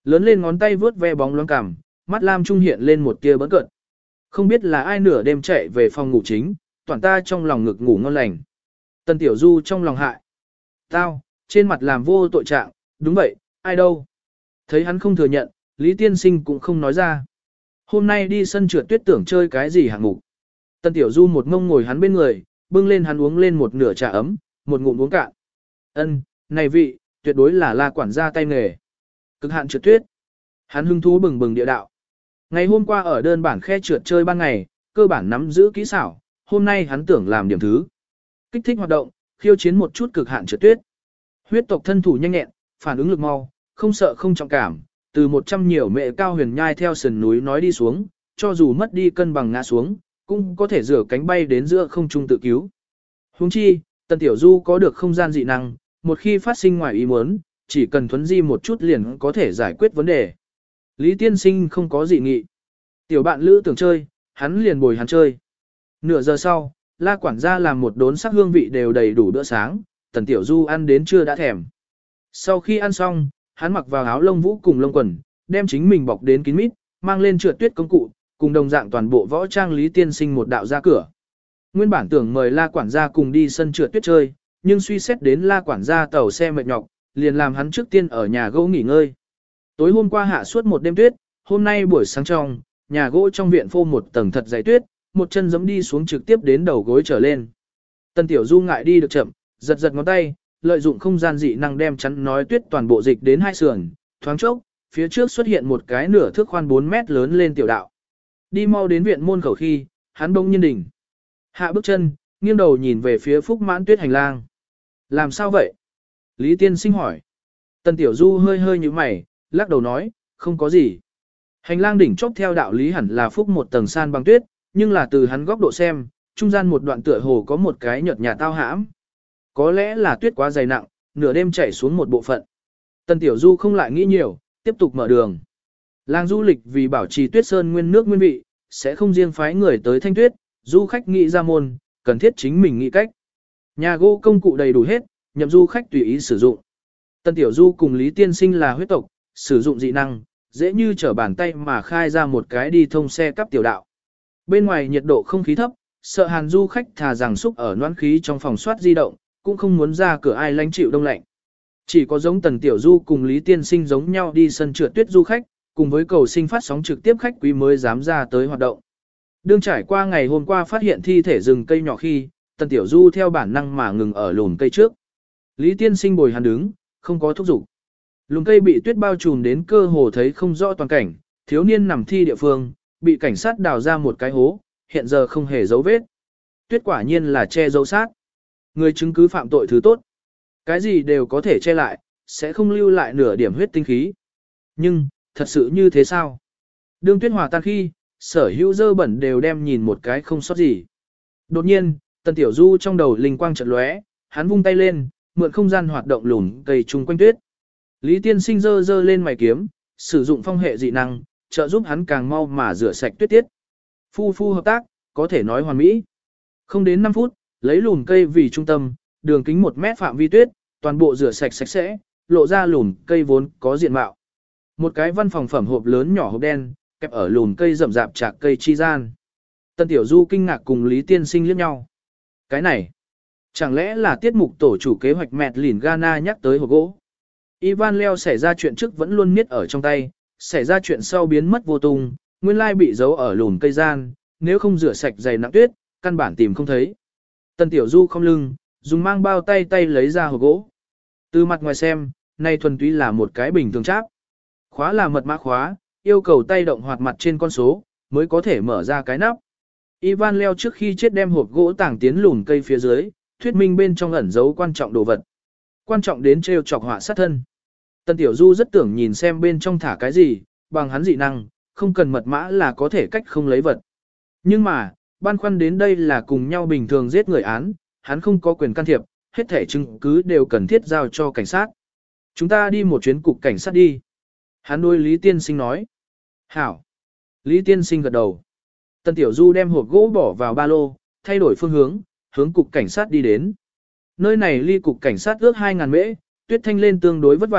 lớn lên ngón tay vướt ve bóng loáng cằm, mắt lam trung hiện lên một tia bỡn cợt. Không biết là ai nửa đêm chạy về phòng ngủ chính, toàn ta trong lòng ngực ngủ ngon lành. Tần Tiểu Du trong lòng hại. Tao, trên mặt làm vô tội trạng, đúng vậy, ai đâu. Thấy hắn không thừa nhận, Lý Tiên Sinh cũng không nói ra. Hôm nay đi sân trượt tuyết tưởng chơi cái gì hạng mục. Tần Tiểu Du một ngông ngồi hắn bên người, bưng lên hắn uống lên một nửa trà ấm, một ngụm uống cạn. Ân, này vị, tuyệt đối là La quản gia tay nghề. Cực hạn trượt tuyết. Hắn hứng thú bừng bừng địa đạo. Ngày hôm qua ở đơn bản khe trượt chơi ban ngày, cơ bản nắm giữ kỹ xảo, hôm nay hắn tưởng làm điểm thứ. Kích thích hoạt động, khiêu chiến một chút cực hạn trượt tuyết. Huyết tộc thân thủ nhanh nhẹn, phản ứng lực mau, không sợ không trọng cảm, từ 100 nhiều mẹ cao huyền nhai theo sườn núi nói đi xuống, cho dù mất đi cân bằng ngã xuống, cũng có thể rửa cánh bay đến giữa không trung tự cứu. Huống chi, Tần Tiểu Du có được không gian dị năng, một khi phát sinh ngoài ý muốn, chỉ cần thuấn di một chút liền có thể giải quyết vấn đề. Lý Tiên Sinh không có dị nghị. Tiểu bạn lữ tưởng chơi, hắn liền bồi hắn chơi. Nửa giờ sau, La quản gia làm một đốn sắc hương vị đều đầy đủ bữa sáng, Tần Tiểu Du ăn đến trưa đã thèm. Sau khi ăn xong, hắn mặc vào áo lông vũ cùng lông quần, đem chính mình bọc đến kín mít, mang lên trượt tuyết công cụ, cùng đồng dạng toàn bộ võ trang Lý Tiên Sinh một đạo ra cửa. Nguyên bản tưởng mời La quản gia cùng đi sân trượt tuyết chơi, nhưng suy xét đến La quản gia tàu xe mệt nhọc, liền làm hắn trước tiên ở nhà gỗ nghỉ ngơi. Tối hôm qua hạ suốt một đêm tuyết, hôm nay buổi sáng trong, nhà gỗ trong viện phô một tầng thật dày tuyết, một chân giẫm đi xuống trực tiếp đến đầu gối trở lên. Tần Tiểu Du ngại đi được chậm, giật giật ngón tay, lợi dụng không gian dị năng đem chắn nói tuyết toàn bộ dịch đến hai sườn, thoáng chốc, phía trước xuất hiện một cái nửa thước khoan 4 mét lớn lên tiểu đạo. Đi mau đến viện môn khẩu khi, hắn bỗng nhiên đỉnh. Hạ bước chân, nghiêng đầu nhìn về phía Phúc Mãn Tuyết hành lang. Làm sao vậy? Lý Tiên Sinh hỏi. Tần Tiểu Du hơi hơi như mày, lắc đầu nói, không có gì. Hành lang đỉnh chóp theo đạo lý hẳn là phúc một tầng san băng tuyết, nhưng là từ hắn góc độ xem, trung gian một đoạn tựa hồ có một cái nhợt nhạt tao hãm. Có lẽ là tuyết quá dày nặng, nửa đêm chảy xuống một bộ phận. Tần Tiểu Du không lại nghĩ nhiều, tiếp tục mở đường. Làng du lịch vì bảo trì tuyết sơn nguyên nước nguyên vị, sẽ không riêng phái người tới thanh tuyết, du khách nghĩ ra môn, cần thiết chính mình nghĩ cách. Nhà gỗ công cụ đầy đủ hết, nhậm du khách tùy ý sử dụng. Tần Tiểu Du cùng Lý Tiên Sinh là huyết tộc, sử dụng dị năng, dễ như trở bàn tay mà khai ra một cái đi thông xe cắp tiểu đạo. Bên ngoài nhiệt độ không khí thấp, sợ hàn du khách thà rằng xúc ở noãn khí trong phòng soát di động, cũng không muốn ra cửa ai lánh chịu đông lạnh. Chỉ có giống Tần Tiểu Du cùng Lý Tiên Sinh giống nhau đi sân trượt tuyết du khách, cùng với cầu sinh phát sóng trực tiếp khách quý mới dám ra tới hoạt động. Đương trải qua ngày hôm qua phát hiện thi thể rừng cây nhỏ khi, Tần Tiểu Du theo bản năng mà ngừng ở lùn cây trước. Lý Tiên Sinh bồi hắn đứng, không có thúc giục. Lùn cây bị tuyết bao trùm đến cơ hồ thấy không rõ toàn cảnh, thiếu niên nằm thi địa phương, bị cảnh sát đào ra một cái hố, hiện giờ không hề dấu vết. Tuyết quả nhiên là che giấu sát. Người chứng cứ phạm tội thứ tốt. Cái gì đều có thể che lại, sẽ không lưu lại nửa điểm huyết tinh khí. Nhưng, thật sự như thế sao? Đương tuyết hòa tan khi, sở hữu dơ bẩn đều đem nhìn một cái không sót gì. Đột nhiên, Tần Tiểu Du trong đầu linh quang chợt lóe, hắn vung tay lên, mượn không gian hoạt động lùn cây chung quanh tuyết. Lý Tiên Sinh giơ lên mày kiếm, sử dụng phong hệ dị năng, trợ giúp hắn càng mau mà rửa sạch tuyết tiết. Phu hợp tác, có thể nói hoàn mỹ. Không đến 5 phút, lấy lùn cây vì trung tâm, đường kính 1 mét phạm vi tuyết, toàn bộ rửa sạch sạch sẽ, lộ ra lùn cây vốn có diện mạo. Một cái văn phòng phẩm hộp lớn nhỏ hộp đen, kẹp ở lùn cây rậm rạp chạc cây chi gian. Tần Tiểu Du kinh ngạc cùng Lý Tiên Sinh liếc nhau. Cái này, chẳng lẽ là tiết mục tổ chủ kế hoạch mẹt lìn Ghana nhắc tới hộp gỗ? Ivan Leo xảy ra chuyện trước vẫn luôn miết ở trong tay, xảy ra chuyện sau biến mất vô tung, nguyên lai bị giấu ở lùn cây gian, nếu không rửa sạch dày nặng tuyết, căn bản tìm không thấy. Tần Tiểu Du không lưng, dùng mang bao tay lấy ra hộp gỗ. Từ mặt ngoài xem, này thuần túy là một cái bình thường cháp. Khóa là mật mã khóa, yêu cầu tay động hoạt mặt trên con số, mới có thể mở ra cái nắp. Ivan Leo trước khi chết đem hộp gỗ tàng tiến lùn cây phía dưới, thuyết minh bên trong ẩn giấu quan trọng đồ vật. Quan trọng đến trêu chọc họa sát thân. Tần Tiểu Du rất tưởng nhìn xem bên trong thả cái gì, bằng hắn dị năng, không cần mật mã là có thể cách không lấy vật. Nhưng mà, băn khoăn đến đây là cùng nhau bình thường giết người án, hắn không có quyền can thiệp, hết thể chứng cứ đều cần thiết giao cho cảnh sát. Chúng ta đi một chuyến cục cảnh sát đi. Hắn đối Lý Tiên Sinh nói. Hảo. Lý Tiên Sinh gật đầu. Tần Tiểu Du đem hộp gỗ bỏ vào ba lô, thay đổi phương hướng, hướng cục cảnh sát đi đến. Nơi này ly cục cảnh sát ước 2.000 mễ, tuyết thanh lên tương đối vất vả,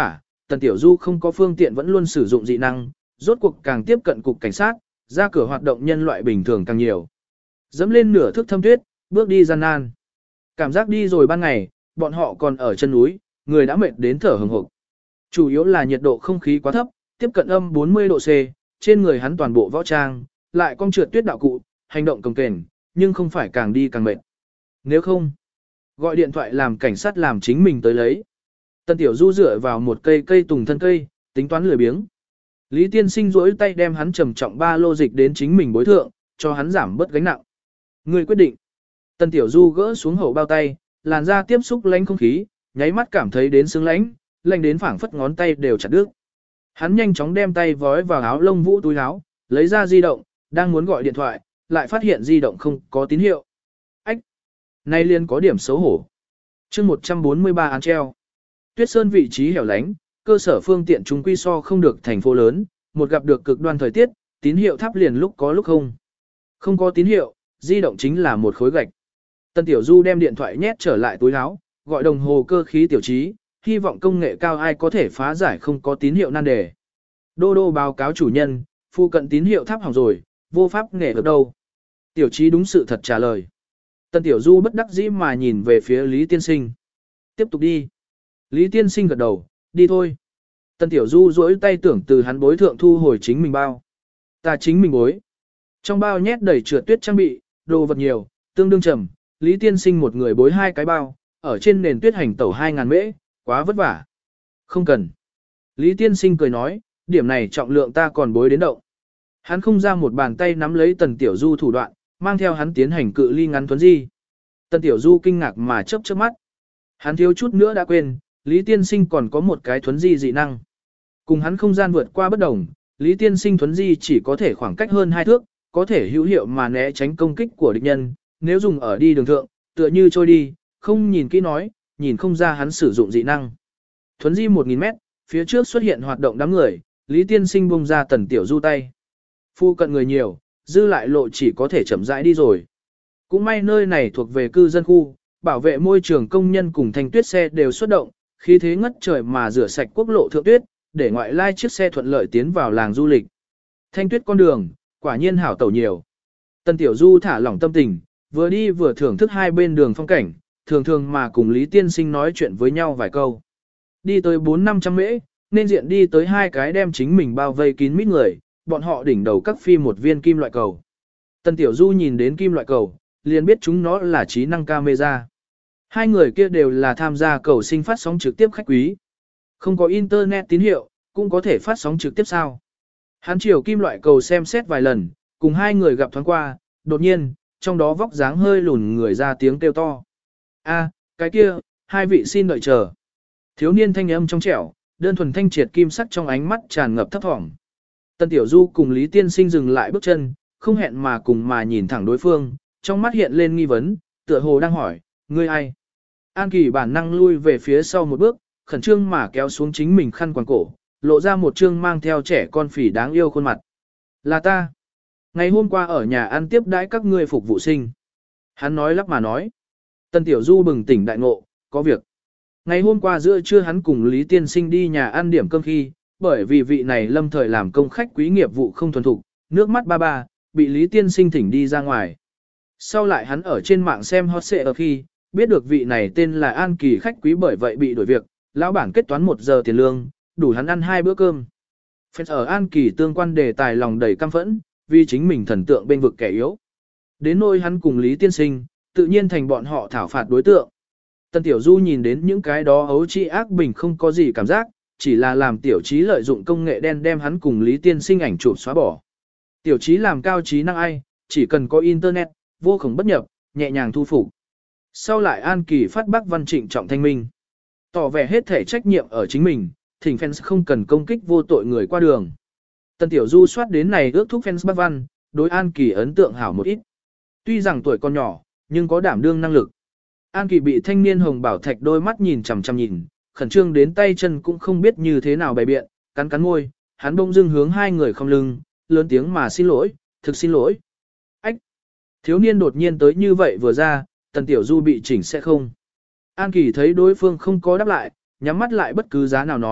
Tần Tiểu Du không có phương tiện vẫn luôn sử dụng dị năng, rốt cuộc càng tiếp cận cục cảnh sát, ra cửa hoạt động nhân loại bình thường càng nhiều. Dẫm lên nửa thước thâm tuyết, bước đi gian nan. Cảm giác đi rồi ban ngày, bọn họ còn ở chân núi, người đã mệt đến thở hừng hực. Chủ yếu là nhiệt độ không khí quá thấp, tiếp cận âm 40 độ C, trên người hắn toàn bộ võ trang, lại cong trượt tuyết đạo cụ, hành động cồng kềnh, nhưng không phải càng đi càng mệt. Nếu không, gọi điện thoại làm cảnh sát làm chính mình tới lấy. Tần Tiểu Du dựa vào một cây tùng thân cây, tính toán lười biếng. Lý Tiên Sinh duỗi tay đem hắn trầm trọng ba lô dịch đến chính mình bối thượng, cho hắn giảm bớt gánh nặng. Người quyết định. Tần Tiểu Du gỡ xuống hậu bao tay, làn da tiếp xúc lánh không khí, nháy mắt cảm thấy đến sướng lạnh đến phảng phất ngón tay đều chặt đứt. Hắn nhanh chóng đem tay vói vào áo lông vũ túi áo, lấy ra di động, đang muốn gọi điện thoại, lại phát hiện di động không có tín hiệu. Ách! Nay liền có điểm xấu hổ. chương 143 án treo. Tuyết Sơn vị trí hẻo lánh, cơ sở phương tiện chúng quy so không được thành phố lớn, một gặp được cực đoan thời tiết, tín hiệu thắp liền lúc có lúc không. Không có tín hiệu, di động chính là một khối gạch. Tần Tiểu Du đem điện thoại nhét trở lại túi áo, gọi đồng hồ cơ khí tiểu trí, hy vọng công nghệ cao ai có thể phá giải không có tín hiệu nan đề. Đô đô báo cáo chủ nhân, phu cận tín hiệu thắp hỏng rồi, vô pháp nghề được đâu. Tiểu trí đúng sự thật trả lời. Tần Tiểu Du bất đắc dĩ mà nhìn về phía Lý Tiên Sinh. Tiếp tục đi. Lý Tiên Sinh gật đầu, đi thôi. Tần Tiểu Du duỗi tay tưởng từ hắn bối thượng thu hồi chính mình bao. Ta chính mình bối. Trong bao nhét đầy trượt tuyết trang bị, đồ vật nhiều, tương đương trầm. Lý Tiên Sinh một người bối 2 cái bao, ở trên nền tuyết hành tẩu 2.000 mễ, quá vất vả. Không cần. Lý Tiên Sinh cười nói, điểm này trọng lượng ta còn bối đến động. Hắn không ra một bàn tay nắm lấy Tần Tiểu Du thủ đoạn, mang theo hắn tiến hành cự ly ngắn thuấn di. Tần Tiểu Du kinh ngạc mà chớp chớp mắt. Hắn thiếu chút nữa đã quên, Lý Tiên Sinh còn có một cái thuấn di dị năng. Cùng hắn không gian vượt qua bất đồng, Lý Tiên Sinh thuấn di chỉ có thể khoảng cách hơn 2 thước, có thể hữu hiệu mà né tránh công kích của địch nhân, nếu dùng ở đi đường thượng, tựa như trôi đi, không nhìn kỹ nói, nhìn không ra hắn sử dụng dị năng. Thuấn di 1.000 mét, phía trước xuất hiện hoạt động đám người, Lý Tiên Sinh bung ra Tần Tiểu Du tay. Phu cận người nhiều, dư lại lộ chỉ có thể chậm rãi đi rồi. Cũng may nơi này thuộc về cư dân khu, bảo vệ môi trường công nhân cùng thanh tuyết xe đều xuất động, khí thế ngất trời mà rửa sạch quốc lộ thượng tuyết, để ngoại lai chiếc xe thuận lợi tiến vào làng du lịch. Thanh tuyết con đường, quả nhiên hảo tẩu nhiều. Tần Tiểu Du thả lỏng tâm tình, vừa đi vừa thưởng thức hai bên đường phong cảnh, thường thường mà cùng Lý Tiên Sinh nói chuyện với nhau vài câu. Đi tới 400-500 mễ, nên diện đi tới 2 cái đem chính mình bao vây kín mít người, bọn họ đỉnh đầu các phi một viên kim loại cầu. Tần Tiểu Du nhìn đến kim loại cầu, liền biết chúng nó là trí năng camera. 2 người kia đều là tham gia cầu sinh phát sóng trực tiếp khách quý. Không có internet tín hiệu, cũng có thể phát sóng trực tiếp sao. Hắn chiều kim loại cầu xem xét vài lần, cùng 2 người gặp thoáng qua, đột nhiên, trong đó vóc dáng hơi lùn người ra tiếng kêu to. A, cái kia, 2 vị xin đợi chờ. Thiếu niên thanh âm trong trẻo, đơn thuần thanh triệt kim sắc trong ánh mắt tràn ngập thấp thỏm. Tần Tiểu Du cùng Lý Tiên Sinh dừng lại bước chân, không hẹn mà cùng mà nhìn thẳng đối phương, trong mắt hiện lên nghi vấn, tựa hồ đang hỏi, ngươi ai? An Kỳ bản năng lui về phía sau một bước, khẩn trương mà kéo xuống chính mình khăn quàng cổ, lộ ra một trương mang theo trẻ con phỉ đáng yêu khuôn mặt. Là ta. Ngày hôm qua ở nhà ăn tiếp đãi các ngươi phục vụ sinh. Hắn nói lắp mà nói. Tần Tiểu Du bừng tỉnh đại ngộ, có việc. Ngày hôm qua giữa trưa hắn cùng Lý Tiên Sinh đi nhà ăn điểm cơm khi, bởi vì vị này lâm thời làm công khách quý nghiệp vụ không thuần thục, nước mắt ba ba, bị Lý Tiên Sinh thỉnh đi ra ngoài. Sau lại hắn ở trên mạng xem hot search ở khi, biết được vị này tên là An Kỳ khách quý bởi vậy bị đổi việc, lão bản kết toán 1 giờ tiền lương, đủ hắn ăn 2 bữa cơm. Fans ở An Kỳ tương quan đề tài lòng đầy căm phẫn, vì chính mình thần tượng bên vực kẻ yếu. Đến nỗi hắn cùng Lý Tiên Sinh, tự nhiên thành bọn họ thảo phạt đối tượng. Tần Tiểu Du nhìn đến những cái đó ấu trĩ ác bình không có gì cảm giác, chỉ là làm Tiểu Trí lợi dụng công nghệ đen đem hắn cùng Lý Tiên Sinh ảnh chụp xóa bỏ. Tiểu Trí làm cao trí năng ai, chỉ cần có internet, vô khổng bất nhập, nhẹ nhàng thu phục. Sau lại An Kỳ phát bác văn trịnh trọng thanh minh, tỏ vẻ hết thể trách nhiệm ở chính mình, thỉnh fans không cần công kích vô tội người qua đường. Tần Tiểu Du soát đến này ước thúc fans bác văn, đối An Kỳ ấn tượng hảo một ít. Tuy rằng tuổi còn nhỏ, nhưng có đảm đương năng lực. An Kỳ bị thanh niên hồng bảo thạch đôi mắt nhìn chằm chằm nhìn, khẩn trương đến tay chân cũng không biết như thế nào bày biện, cắn cắn môi, hắn bỗng dưng hướng 2 người không lưng, lớn tiếng mà xin lỗi, thực xin lỗi. Ách! Thiếu niên đột nhiên tới như vậy vừa ra, Tần Tiểu Du bị chỉnh sẽ không. An Kỳ thấy đối phương không có đáp lại, nhắm mắt lại bất cứ giá nào nói,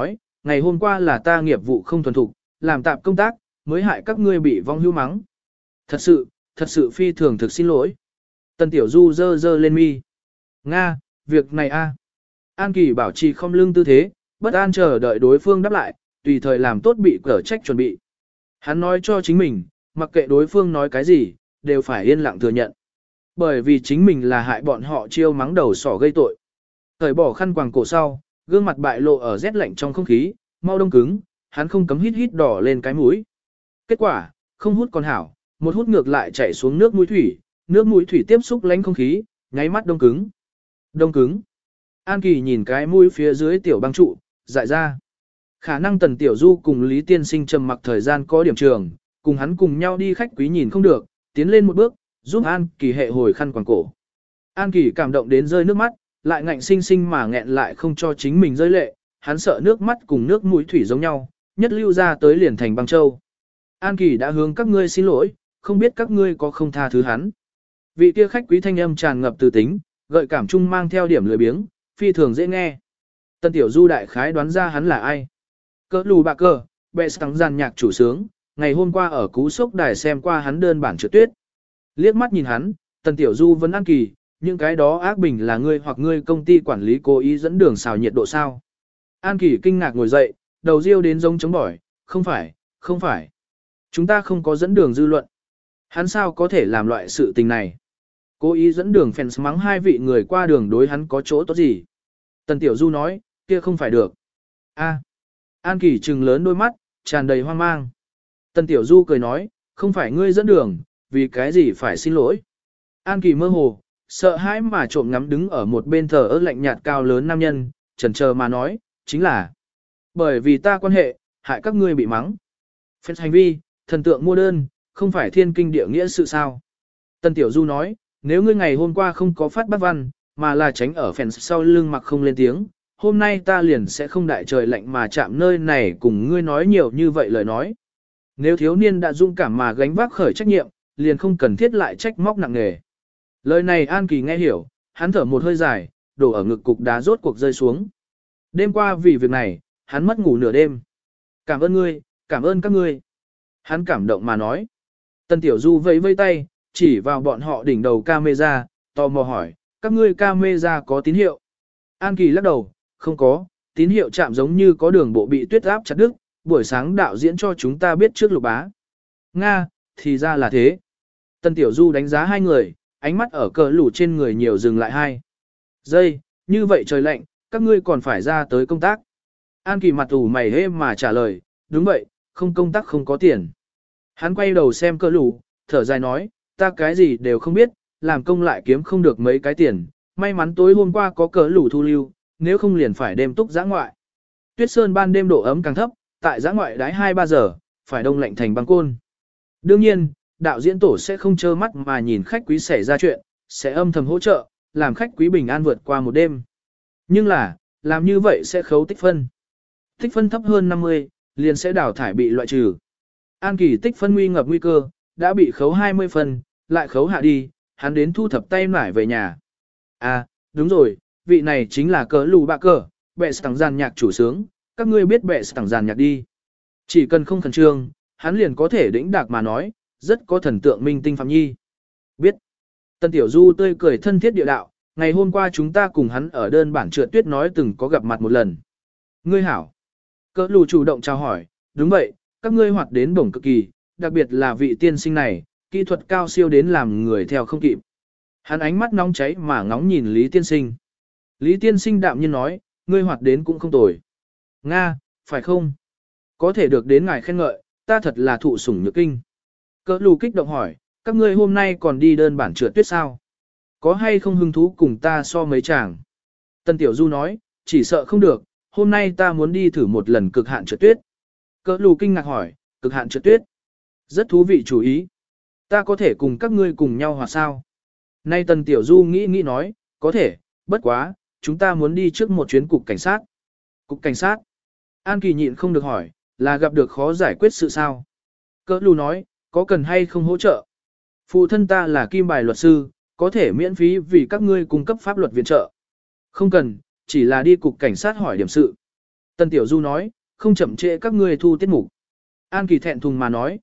ngày hôm qua là ta nghiệp vụ không thuần thục, làm tạm công tác, mới hại các ngươi bị vong hưu mắng. Thật sự phi thường thực xin lỗi. Tần Tiểu Du dơ lên mi. Nga, việc này a. An Kỳ bảo trì không lưng tư thế, bất an chờ đợi đối phương đáp lại, tùy thời làm tốt bị cở trách chuẩn bị. Hắn nói cho chính mình, mặc kệ đối phương nói cái gì, đều phải yên lặng thừa nhận. Bởi vì chính mình là hại bọn họ chiêu mắng đầu sỏ gây tội. Thời bỏ khăn quàng cổ sau, gương mặt bại lộ ở rét lạnh trong không khí, mau đông cứng, hắn không cấm hít đỏ lên cái mũi. Kết quả, không hút còn hảo, một hút ngược lại chảy xuống nước mũi thủy tiếp xúc lánh không khí, nháy mắt đông cứng. Đông cứng. An Kỳ nhìn cái mũi phía dưới tiểu băng trụ, dại ra. Khả năng Tần Tiểu Du cùng Lý Tiên Sinh trầm mặc thời gian có điểm trường, cùng hắn cùng nhau đi khách quý nhìn không được, tiến lên một bước, giúp An Kỳ hệ hồi khăn quàng cổ. An Kỳ cảm động đến rơi nước mắt, lại ngạnh sinh sinh mà nghẹn lại không cho chính mình rơi lệ, hắn sợ nước mắt cùng nước mũi thủy giống nhau, nhất lưu ra tới liền thành băng châu. An Kỳ đã hướng các ngươi xin lỗi, không biết các ngươi có không tha thứ hắn. Vị kia khách quý thanh âm tràn ngập từ tính, gợi cảm chung mang theo điểm lười biếng, phi thường dễ nghe. Tân Tiểu Du đại khái đoán ra hắn là ai. Cỡ lù bạc cờ, bệ tăng giàn nhạc chủ sướng, ngày hôm qua ở cú sốc đài xem qua hắn đơn bản trượt tuyết. Liếc mắt nhìn hắn, Tần Tiểu Du vẫn An Kỳ, những cái đó ác bình là ngươi hoặc ngươi công ty quản lý cố ý dẫn đường xào nhiệt độ sao. An Kỳ kinh ngạc ngồi dậy, đầu riêu đến giống chống bỏi, không phải. Chúng ta không có dẫn đường dư luận. Hắn sao có thể làm loại sự tình này? Cố ý dẫn đường fans mắng hai vị người qua đường đối hắn có chỗ tốt gì? Tần Tiểu Du nói, kia không phải được. An Kỳ trừng lớn đôi mắt, tràn đầy hoang mang. Tần Tiểu Du cười nói, không phải ngươi dẫn đường, vì cái gì phải xin lỗi. An Kỳ mơ hồ, sợ hãi mà trộm ngắm đứng ở một bên thờ ơ lạnh nhạt cao lớn nam nhân, chần chờ mà nói, chính là bởi vì ta quan hệ, hại các ngươi bị mắng. Phép hành vi, thần tượng mua đơn, không phải thiên kinh địa nghĩa sự sao. Tần Tiểu Du nói, nếu ngươi ngày hôm qua không có phát bác văn, mà là tránh ở phèn sau lưng mặc không lên tiếng, hôm nay ta liền sẽ không đại trời lạnh mà chạm nơi này cùng ngươi nói nhiều như vậy lời nói. Nếu thiếu niên đã dũng cảm mà gánh vác khởi trách nhiệm, liền không cần thiết lại trách móc nặng nề. Lời này An Kỳ nghe hiểu, hắn thở một hơi dài, đổ ở ngực cục đá rốt cuộc rơi xuống. Đêm qua vì việc này, hắn mất ngủ nửa đêm. Cảm ơn ngươi, cảm ơn các ngươi. Hắn cảm động mà nói. Tần Tiểu Du vẫy vây tay, chỉ vào bọn họ đỉnh đầu camera, tò mò hỏi, các ngươi camera có tín hiệu? An Kỳ lắc đầu, không có, tín hiệu chạm giống như có đường bộ bị tuyết áp chặt đứt, buổi sáng đạo diễn cho chúng ta biết trước Lục Bá. Nga, thì ra là thế. Tần Tiểu Du đánh giá hai người, ánh mắt ở cờ lủ trên người nhiều dừng lại 2 giây, như vậy trời lạnh, các ngươi còn phải ra tới công tác. An Kỳ mặt ủ mày hê mà trả lời, đúng vậy, không công tác không có tiền. Hắn quay đầu xem cờ lủ, thở dài nói, ta cái gì đều không biết, làm công lại kiếm không được mấy cái tiền, may mắn tối hôm qua có cờ lủ thu lưu, nếu không liền phải đêm túc giã ngoại. Tuyết sơn ban đêm độ ấm càng thấp, tại giã ngoại đái 2-3 giờ, phải đông lạnh thành băng côn. Đương nhiên, đạo diễn tổ sẽ không trơ mắt mà nhìn khách quý xảy ra chuyện, sẽ âm thầm hỗ trợ, làm khách quý bình an vượt qua một đêm. Nhưng là, làm như vậy sẽ khấu tích phân. Tích phân thấp hơn 50, liền sẽ đào thải bị loại trừ. An Kỳ tích phân nguy ngập nguy cơ, đã bị khấu 20 phân, lại khấu hạ đi, hắn đến thu thập tay nải về nhà. Đúng rồi, vị này chính là cờ lù bạ cờ, bệ tặng giàn nhạc chủ sướng, các ngươi biết bệ tặng giàn nhạc đi. Chỉ cần không khẩn trương, hắn liền có thể đĩnh đạc mà nói, rất có thần tượng minh tinh Phạm Nhi. Biết. Tân Tiểu Du tươi cười thân thiết địa đạo, ngày hôm qua chúng ta cùng hắn ở đơn bản trượt tuyết nói từng có gặp mặt một lần. Ngươi hảo. Cỡ lù chủ động chào hỏi, đúng vậy, các ngươi hoạt đến bổng cực kỳ, đặc biệt là vị tiên sinh này, kỹ thuật cao siêu đến làm người theo không kịp. Hắn ánh mắt nóng cháy mà ngóng nhìn Lý Tiên Sinh. Lý Tiên Sinh đạm nhiên nói, ngươi hoạt đến cũng không tồi. Nga, phải không? Có thể được đến ngài khen ngợi, ta thật là thụ sủng nhược kinh. Cỡ lù kích động hỏi, các ngươi hôm nay còn đi đơn bản trượt tuyết sao? Có hay không hứng thú cùng ta so mấy chàng? Tân Tiểu Du nói, chỉ sợ không được, hôm nay ta muốn đi thử một lần cực hạn trượt tuyết. Cỡ lù kinh ngạc hỏi, cực hạn trượt tuyết? Rất thú vị chủ ý. Ta có thể cùng các ngươi cùng nhau hoặc sao? Nay Tần Tiểu Du nghĩ nói, có thể, bất quá, chúng ta muốn đi trước một chuyến cục cảnh sát. Cục cảnh sát? An Kỳ nhịn không được hỏi, là gặp được khó giải quyết sự sao? Cỡ lù nói, có cần hay không hỗ trợ? Phụ thân ta là kim bài luật sư, có thể miễn phí vì các ngươi cung cấp pháp luật viện trợ. Không cần, chỉ là đi cục cảnh sát hỏi điểm sự. Tần Tiểu Du nói, không chậm trễ các ngươi thu tiết mục. An Kỳ thẹn thùng mà nói,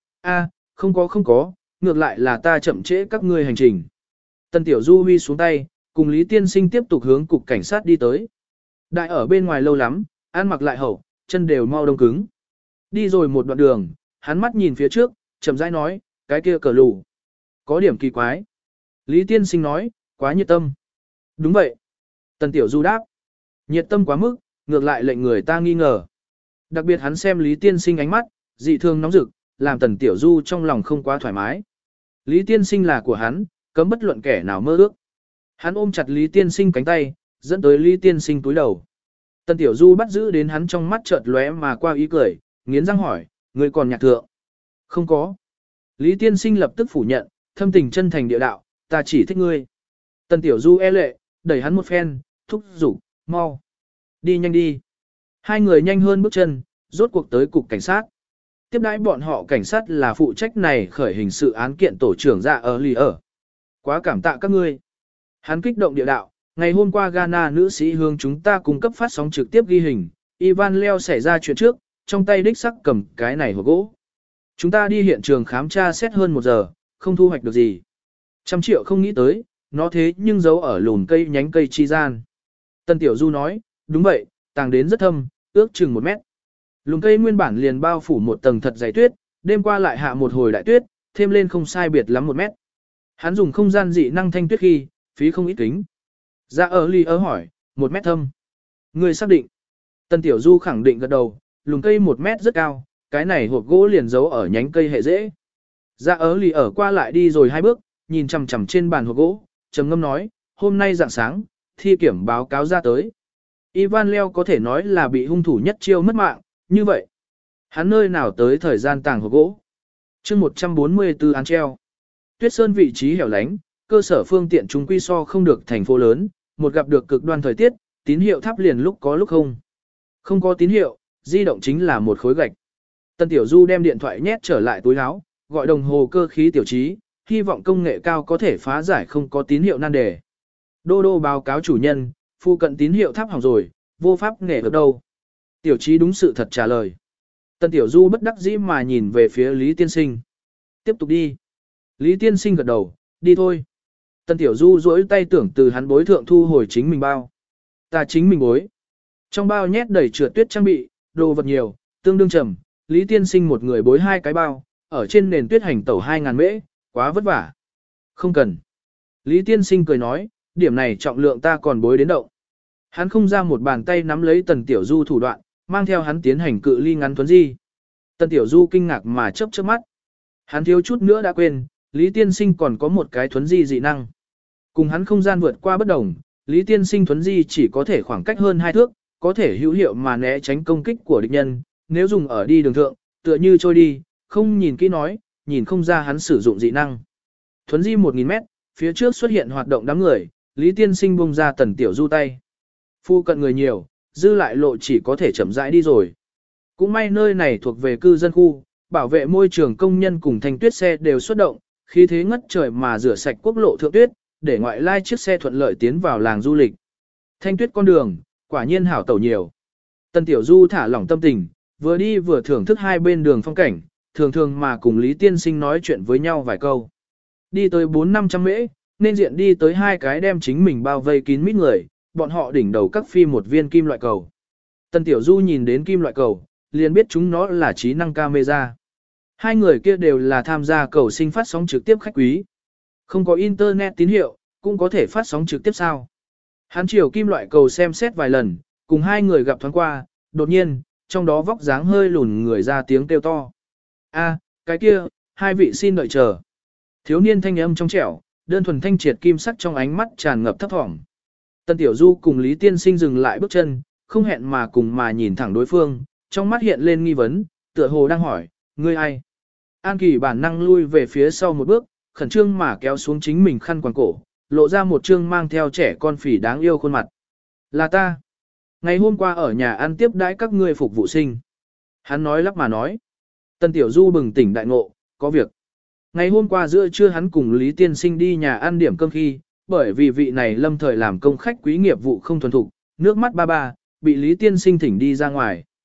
không có, ngược lại là ta chậm trễ các ngươi hành trình. Tần Tiểu Du huy xuống tay, cùng Lý Tiên Sinh tiếp tục hướng cục cảnh sát đi tới. Đại ở bên ngoài lâu lắm, ăn mặc lại hậu, chân đều mau đông cứng. Đi rồi một đoạn đường, hắn mắt nhìn phía trước, chậm rãi nói, cái kia cờ lù. Có điểm kỳ quái. Lý Tiên Sinh nói, quá nhiệt tâm. Đúng vậy. Tần Tiểu Du đáp. Nhiệt tâm quá mức, ngược lại lệnh người ta nghi ngờ. Đặc biệt hắn xem Lý Tiên Sinh ánh mắt, dị thường nóng rực, làm Tần Tiểu Du trong lòng không quá thoải mái. Lý Tiên Sinh là của hắn, cấm bất luận kẻ nào mơ ước. Hắn ôm chặt Lý Tiên Sinh cánh tay, dẫn tới Lý Tiên Sinh túi đầu. Tần Tiểu Du bắt giữ đến hắn trong mắt chợt lóe mà qua ý cười, nghiến răng hỏi, ngươi còn nhạc thượng? Không có. Lý Tiên Sinh lập tức phủ nhận, thâm tình chân thành địa đạo, ta chỉ thích ngươi. Tần Tiểu Du e lệ, đẩy hắn một phen, thúc giục, mau. Đi nhanh đi. Hai người nhanh hơn bước chân, rốt cuộc tới cục cảnh sát. Tiếp đãi bọn họ cảnh sát là phụ trách này khởi hình sự án kiện tổ trưởng dạ ở lì ở. Quá cảm tạ các ngươi. Hắn kích động địa đạo, ngày hôm qua Ghana nữ sĩ hướng chúng ta cung cấp phát sóng trực tiếp ghi hình, Ivan Leo xảy ra chuyện trước, trong tay đích sắc cầm cái này hộp gỗ. Chúng ta đi hiện trường khám tra xét hơn 1 giờ, không thu hoạch được gì. 100 triệu không nghĩ tới, nó thế nhưng giấu ở lùn cây nhánh cây chi gian. Tần Tiểu Du nói, đúng vậy, tàng đến rất thâm, ước chừng 1 mét. Lùn cây nguyên bản liền bao phủ một tầng thật dày tuyết, đêm qua lại hạ một hồi đại tuyết, thêm lên không sai biệt lắm 1 mét. Hắn dùng không gian dị năng thanh tuyết khi, phí không ít kính. Dạ ở ly ớ hỏi, 1 mét thâm. Người xác định. Tần Tiểu Du khẳng định gật đầu, lùn cây 1 mét rất cao, cái này hộp gỗ liền giấu ở nhánh cây hệ dễ. Dạ ở ly ở qua lại đi rồi 2 bước, nhìn chằm chằm trên bàn hộp gỗ, trầm ngâm nói, hôm nay rạng sáng, thi kiểm báo cáo ra tới. Ivan Leo có thể nói là bị hung thủ nhất chiêu mất mạng, như vậy. Hắn nơi nào tới thời gian tàng hộp gỗ. chương 144 án treo. Tuyết Sơn vị trí hẻo lánh, cơ sở phương tiện chúng quy so không được thành phố lớn, một gặp được cực đoan thời tiết, tín hiệu thắp liền lúc có lúc không. Không có tín hiệu, di động chính là một khối gạch. Tần Tiểu Du đem điện thoại nhét trở lại túi áo, gọi đồng hồ cơ khí tiểu trí, hy vọng công nghệ cao có thể phá giải không có tín hiệu nan đề. Đô đô báo cáo chủ nhân, phụ cận tín hiệu thắp hỏng rồi, vô pháp nghệ được đâu. Tiểu trí đúng sự thật trả lời. Tần Tiểu Du bất đắc dĩ mà nhìn về phía Lý Tiên Sinh. Tiếp tục đi. Lý Tiên Sinh gật đầu, đi thôi. Tần Tiểu Du duỗi tay tưởng từ hắn bối thượng thu hồi chính mình bao. Ta chính mình bối. Trong bao nhét đầy trượt tuyết trang bị, đồ vật nhiều, tương đương trầm. Lý Tiên Sinh một người bối 2 cái bao, ở trên nền tuyết hành tẩu 2.000 mễ, quá vất vả. Không cần. Lý Tiên Sinh cười nói, điểm này trọng lượng ta còn bối đến động. Hắn không ra một bàn tay nắm lấy Tần Tiểu Du thủ đoạn, mang theo hắn tiến hành cự ly ngắn thuấn di. Tần Tiểu Du kinh ngạc mà chớp chớp mắt. Hắn thiếu chút nữa đã quên, Lý Tiên Sinh còn có một cái thuấn di dị năng. Cùng hắn không gian vượt qua bất đồng, Lý Tiên Sinh thuấn di chỉ có thể khoảng cách hơn 2 thước, có thể hữu hiệu mà né tránh công kích của địch nhân, nếu dùng ở đi đường thượng, tựa như trôi đi, không nhìn kỹ nói, nhìn không ra hắn sử dụng dị năng. Thuấn di 1.000 mét, phía trước xuất hiện hoạt động đám người, Lý Tiên Sinh bung ra Tần Tiểu Du tay. Phu cận người nhiều, dư lại lộ chỉ có thể chậm rãi đi rồi. Cũng may nơi này thuộc về cư dân khu, bảo vệ môi trường công nhân cùng thanh tuyết xe đều xuất động, khí thế ngất trời mà rửa sạch quốc lộ thượng tuyết, để ngoại lai chiếc xe thuận lợi tiến vào làng du lịch. Thanh tuyết con đường, quả nhiên hảo tẩu nhiều. Tần Tiểu Du thả lỏng tâm tình, vừa đi vừa thưởng thức hai bên đường phong cảnh, thường thường mà cùng Lý Tiên Sinh nói chuyện với nhau vài câu. Đi tới 400-500 mễ, nên diện đi tới 2 cái đem chính mình bao vây kín mít người, bọn họ đỉnh đầu các phi một viên kim loại cầu. Tần Tiểu Du nhìn đến kim loại cầu, liền biết chúng nó là trí năng camera. 2 người kia đều là tham gia cầu sinh phát sóng trực tiếp khách quý. Không có internet tín hiệu, cũng có thể phát sóng trực tiếp sao. Hắn chiều kim loại cầu xem xét vài lần, cùng 2 người gặp thoáng qua, đột nhiên, trong đó vóc dáng hơi lùn người ra tiếng kêu to. A, cái kia, 2 vị xin đợi chờ. Thiếu niên thanh âm trong trẻo, đơn thuần thanh triệt kim sắc trong ánh mắt tràn ngập thấp thỏm. Tần Tiểu Du cùng Lý Tiên Sinh dừng lại bước chân, không hẹn mà cùng mà nhìn thẳng đối phương, trong mắt hiện lên nghi vấn, tựa hồ đang hỏi, ngươi ai? An Kỳ bản năng lui về phía sau một bước, khẩn trương mà kéo xuống chính mình khăn quàng cổ, lộ ra một trương mang theo trẻ con phỉ đáng yêu khuôn mặt. Là ta. Ngày hôm qua ở nhà ăn tiếp đãi các ngươi phục vụ sinh. Hắn nói lắp mà nói. Tần Tiểu Du bừng tỉnh đại ngộ, có việc. Ngày hôm qua giữa trưa hắn cùng Lý Tiên Sinh đi nhà ăn điểm cơm khi, bởi vì vị này lâm thời làm công khách quý nghiệp vụ không thuần thục, nước mắt ba ba, bị Lý Tiên Sinh thỉnh đi ra ngoài.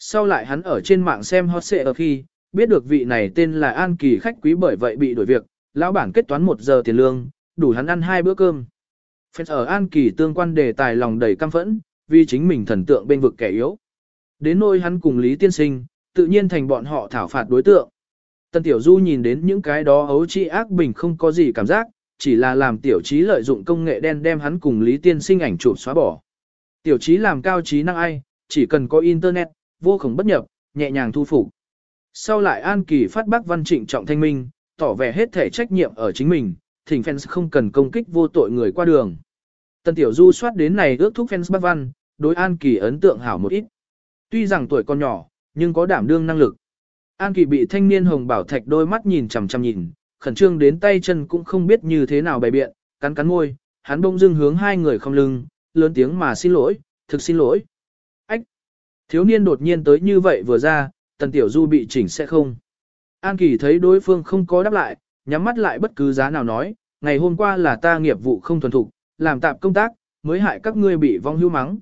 Sau lại hắn ở trên mạng xem hot search ở khi, biết được vị này tên là An Kỳ khách quý bởi vậy bị đổi việc, lão bản kết toán 1 giờ tiền lương, đủ hắn ăn 2 bữa cơm. Fans ở An Kỳ tương quan đề tài lòng đầy căm phẫn, vì chính mình thần tượng bên vực kẻ yếu. Đến nỗi hắn cùng Lý Tiên Sinh, tự nhiên thành bọn họ thảo phạt đối tượng. Tân Tiểu Du nhìn đến những cái đó ấu trĩ ác bình không có gì cảm giác, chỉ là làm Tiểu Trí lợi dụng công nghệ đen đem hắn cùng Lý Tiên Sinh ảnh chụp xóa bỏ. Tiểu Trí làm cao trí năng ai, chỉ cần có internet, vô khổng bất nhập, nhẹ nhàng thu phục. Sau lại An Kỳ phát bác văn trịnh trọng thanh minh, tỏ vẻ hết thể trách nhiệm ở chính mình, thỉnh fans không cần công kích vô tội người qua đường. Tân Tiểu Du soát đến này ước thúc fans bác văn, đối An Kỳ ấn tượng hảo một ít. Tuy rằng tuổi còn nhỏ, nhưng có đảm đương năng lực. An Kỳ bị thanh niên Hồng Bảo Thạch đôi mắt nhìn chằm chằm nhìn, khẩn trương đến tay chân cũng không biết như thế nào bày biện, cắn cắn môi, hắn bỗng dưng hướng hai người không lưng, lớn tiếng mà xin lỗi, thực xin lỗi. Ách! Thiếu niên đột nhiên tới như vậy vừa ra, Tần Tiểu Du bị chỉnh sẽ không. An Kỳ thấy đối phương không có đáp lại, nhắm mắt lại bất cứ giá nào nói, ngày hôm qua là ta nghiệp vụ không thuần thục, làm tạm công tác, mới hại các ngươi bị vong hưu mắng.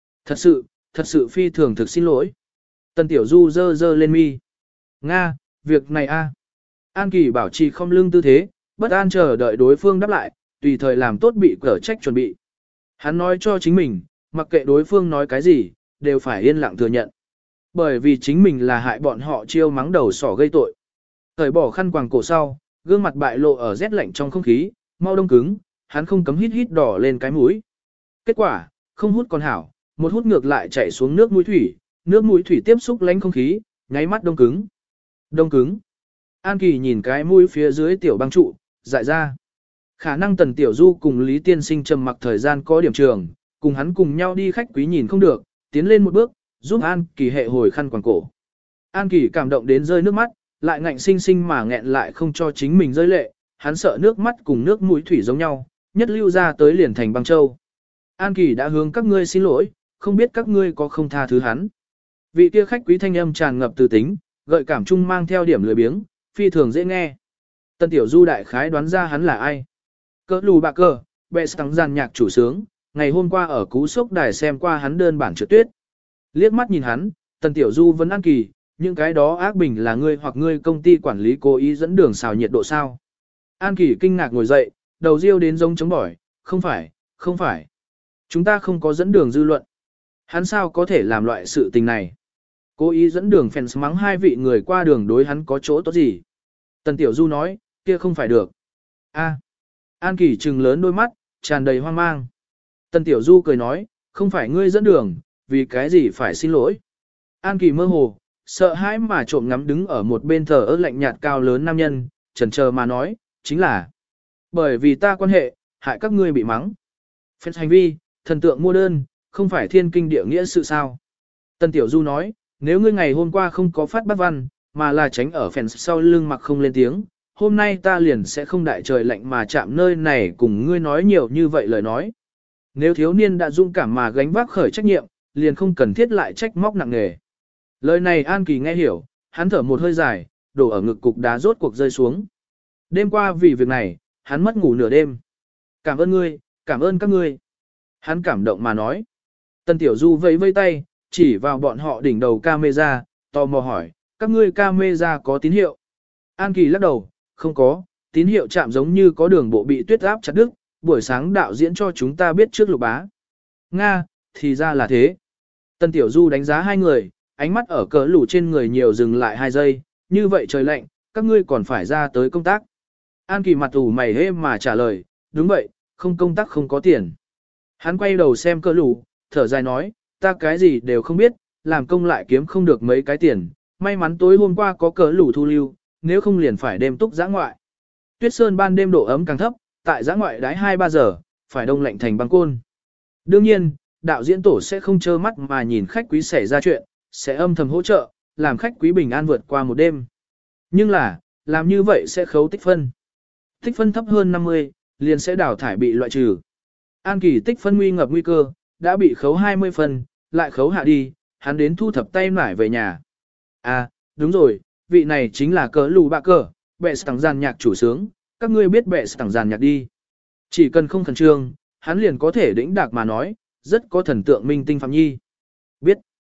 Thật sự phi thường thực xin lỗi. Tần Tiểu Du dơ lên mi. Nga, việc này a. An Kỳ bảo trì không lưng tư thế, bất an chờ đợi đối phương đáp lại, tùy thời làm tốt bị cở trách chuẩn bị. Hắn nói cho chính mình, mặc kệ đối phương nói cái gì, đều phải yên lặng thừa nhận. Bởi vì chính mình là hại bọn họ chiêu mắng đầu sỏ gây tội. Thời bỏ khăn quàng cổ sau, gương mặt bại lộ ở rét lạnh trong không khí, mau đông cứng, hắn không cấm hít đỏ lên cái mũi. Kết quả, không hút còn hảo, một hút ngược lại chảy xuống nước mũi thủy tiếp xúc lánh không khí, nháy mắt đông cứng. Đông cứng. An Kỳ nhìn cái mũi phía dưới tiểu băng trụ, dại ra. Khả năng Tần Tiểu Du cùng Lý Tiên Sinh trầm mặc thời gian có điểm trường, cùng hắn cùng nhau đi khách quý nhìn không được, tiến lên một bước, giúp An Kỳ hệ hồi khăn quàng cổ. An Kỳ cảm động đến rơi nước mắt, lại ngạnh sinh sinh mà nghẹn lại không cho chính mình rơi lệ, hắn sợ nước mắt cùng nước mũi thủy giống nhau, nhất lưu ra tới liền thành băng châu. An Kỳ đã hướng các ngươi xin lỗi, không biết các ngươi có không tha thứ hắn. Vị kia khách quý thanh âm tràn ngập từ tính, gợi cảm trung mang theo điểm lười biếng, phi thường dễ nghe. Tân Tiểu Du đại khái đoán ra hắn là ai. Cỡ lù bạc cờ, bệ tăng giàn nhạc chủ sướng, ngày hôm qua ở cú sốc đài xem qua hắn đơn bản trượt tuyết. Liếc mắt nhìn hắn, Tần Tiểu Du vẫn An Kỳ, những cái đó ác bình là ngươi hoặc ngươi công ty quản lý cố ý dẫn đường xào nhiệt độ sao. An Kỳ kinh ngạc ngồi dậy, đầu riêu đến giống chống bỏi, không phải. Chúng ta không có dẫn đường dư luận. Hắn sao có thể làm loại sự tình này? Cố ý dẫn đường fans mắng hai vị người qua đường đối hắn có chỗ tốt gì? Tần Tiểu Du nói, kia không phải được. An Kỳ trừng lớn đôi mắt, tràn đầy hoang mang. Tần Tiểu Du cười nói, không phải ngươi dẫn đường, vì cái gì phải xin lỗi. An Kỳ mơ hồ, sợ hãi mà trộm ngắm đứng ở một bên thờ ơ lạnh nhạt cao lớn nam nhân, chần chờ mà nói, chính là bởi vì ta quan hệ, hại các ngươi bị mắng. Fans hành vi, thần tượng mua đơn, không phải thiên kinh địa nghĩa sự sao. Tần Tiểu Du nói, nếu ngươi ngày hôm qua không có phát bác văn, mà là tránh ở fans sau lưng mặc không lên tiếng, hôm nay ta liền sẽ không đại trời lạnh mà chạm nơi này cùng ngươi nói nhiều như vậy lời nói. Nếu thiếu niên đã dũng cảm mà gánh vác khởi trách nhiệm, liền không cần thiết lại trách móc nặng nề. Lời này An Kỳ nghe hiểu, hắn thở một hơi dài, đổ ở ngực cục đá rốt cuộc rơi xuống. Đêm qua vì việc này, hắn mất ngủ nửa đêm. Cảm ơn ngươi, cảm ơn các ngươi. Hắn cảm động mà nói. Tần Tiểu Du vẫy vây tay, chỉ vào bọn họ đỉnh đầu camera, tò mò hỏi, các ngươi camera có tín hiệu? An Kỳ lắc đầu, không có, tín hiệu chạm giống như có đường bộ bị tuyết áp chặt đứt, buổi sáng đạo diễn cho chúng ta biết trước Lục Bá. Nga, thì ra là thế. Tần Tiểu Du đánh giá hai người, ánh mắt ở cỡ lủ trên người nhiều dừng lại 2 giây, như vậy trời lạnh, các ngươi còn phải ra tới công tác. An Kỳ mặt ủ mày hê mà trả lời, đúng vậy, không công tác không có tiền. Hắn quay đầu xem cỡ lủ, thở dài nói, ta cái gì đều không biết, làm công lại kiếm không được mấy cái tiền, may mắn tối hôm qua có cỡ lủ thu lưu, nếu không liền phải đêm túc giã ngoại. Tuyết sơn ban đêm độ ấm càng thấp, tại giã ngoại đái 2-3 giờ, phải đông lạnh thành băng côn. Đương nhiên, đạo diễn tổ sẽ không trơ mắt mà nhìn khách quý xảy ra chuyện, sẽ âm thầm hỗ trợ, làm khách quý bình an vượt qua một đêm. Nhưng là, làm như vậy sẽ khấu tích phân. Tích phân thấp hơn 50, liền sẽ đào thải bị loại trừ. An Kỳ tích phân nguy ngập nguy cơ, đã bị khấu 20 phân, lại khấu hạ đi, hắn đến thu thập tay nải về nhà. Đúng rồi, vị này chính là cỡ lù bạ cờ, bệ tặng giàn nhạc chủ sướng, các ngươi biết bệ tặng giàn nhạc đi. Chỉ cần không khẩn trương, hắn liền có thể đĩnh đạc mà nói, rất có thần tượng minh tinh Phạm Nhi. Biết.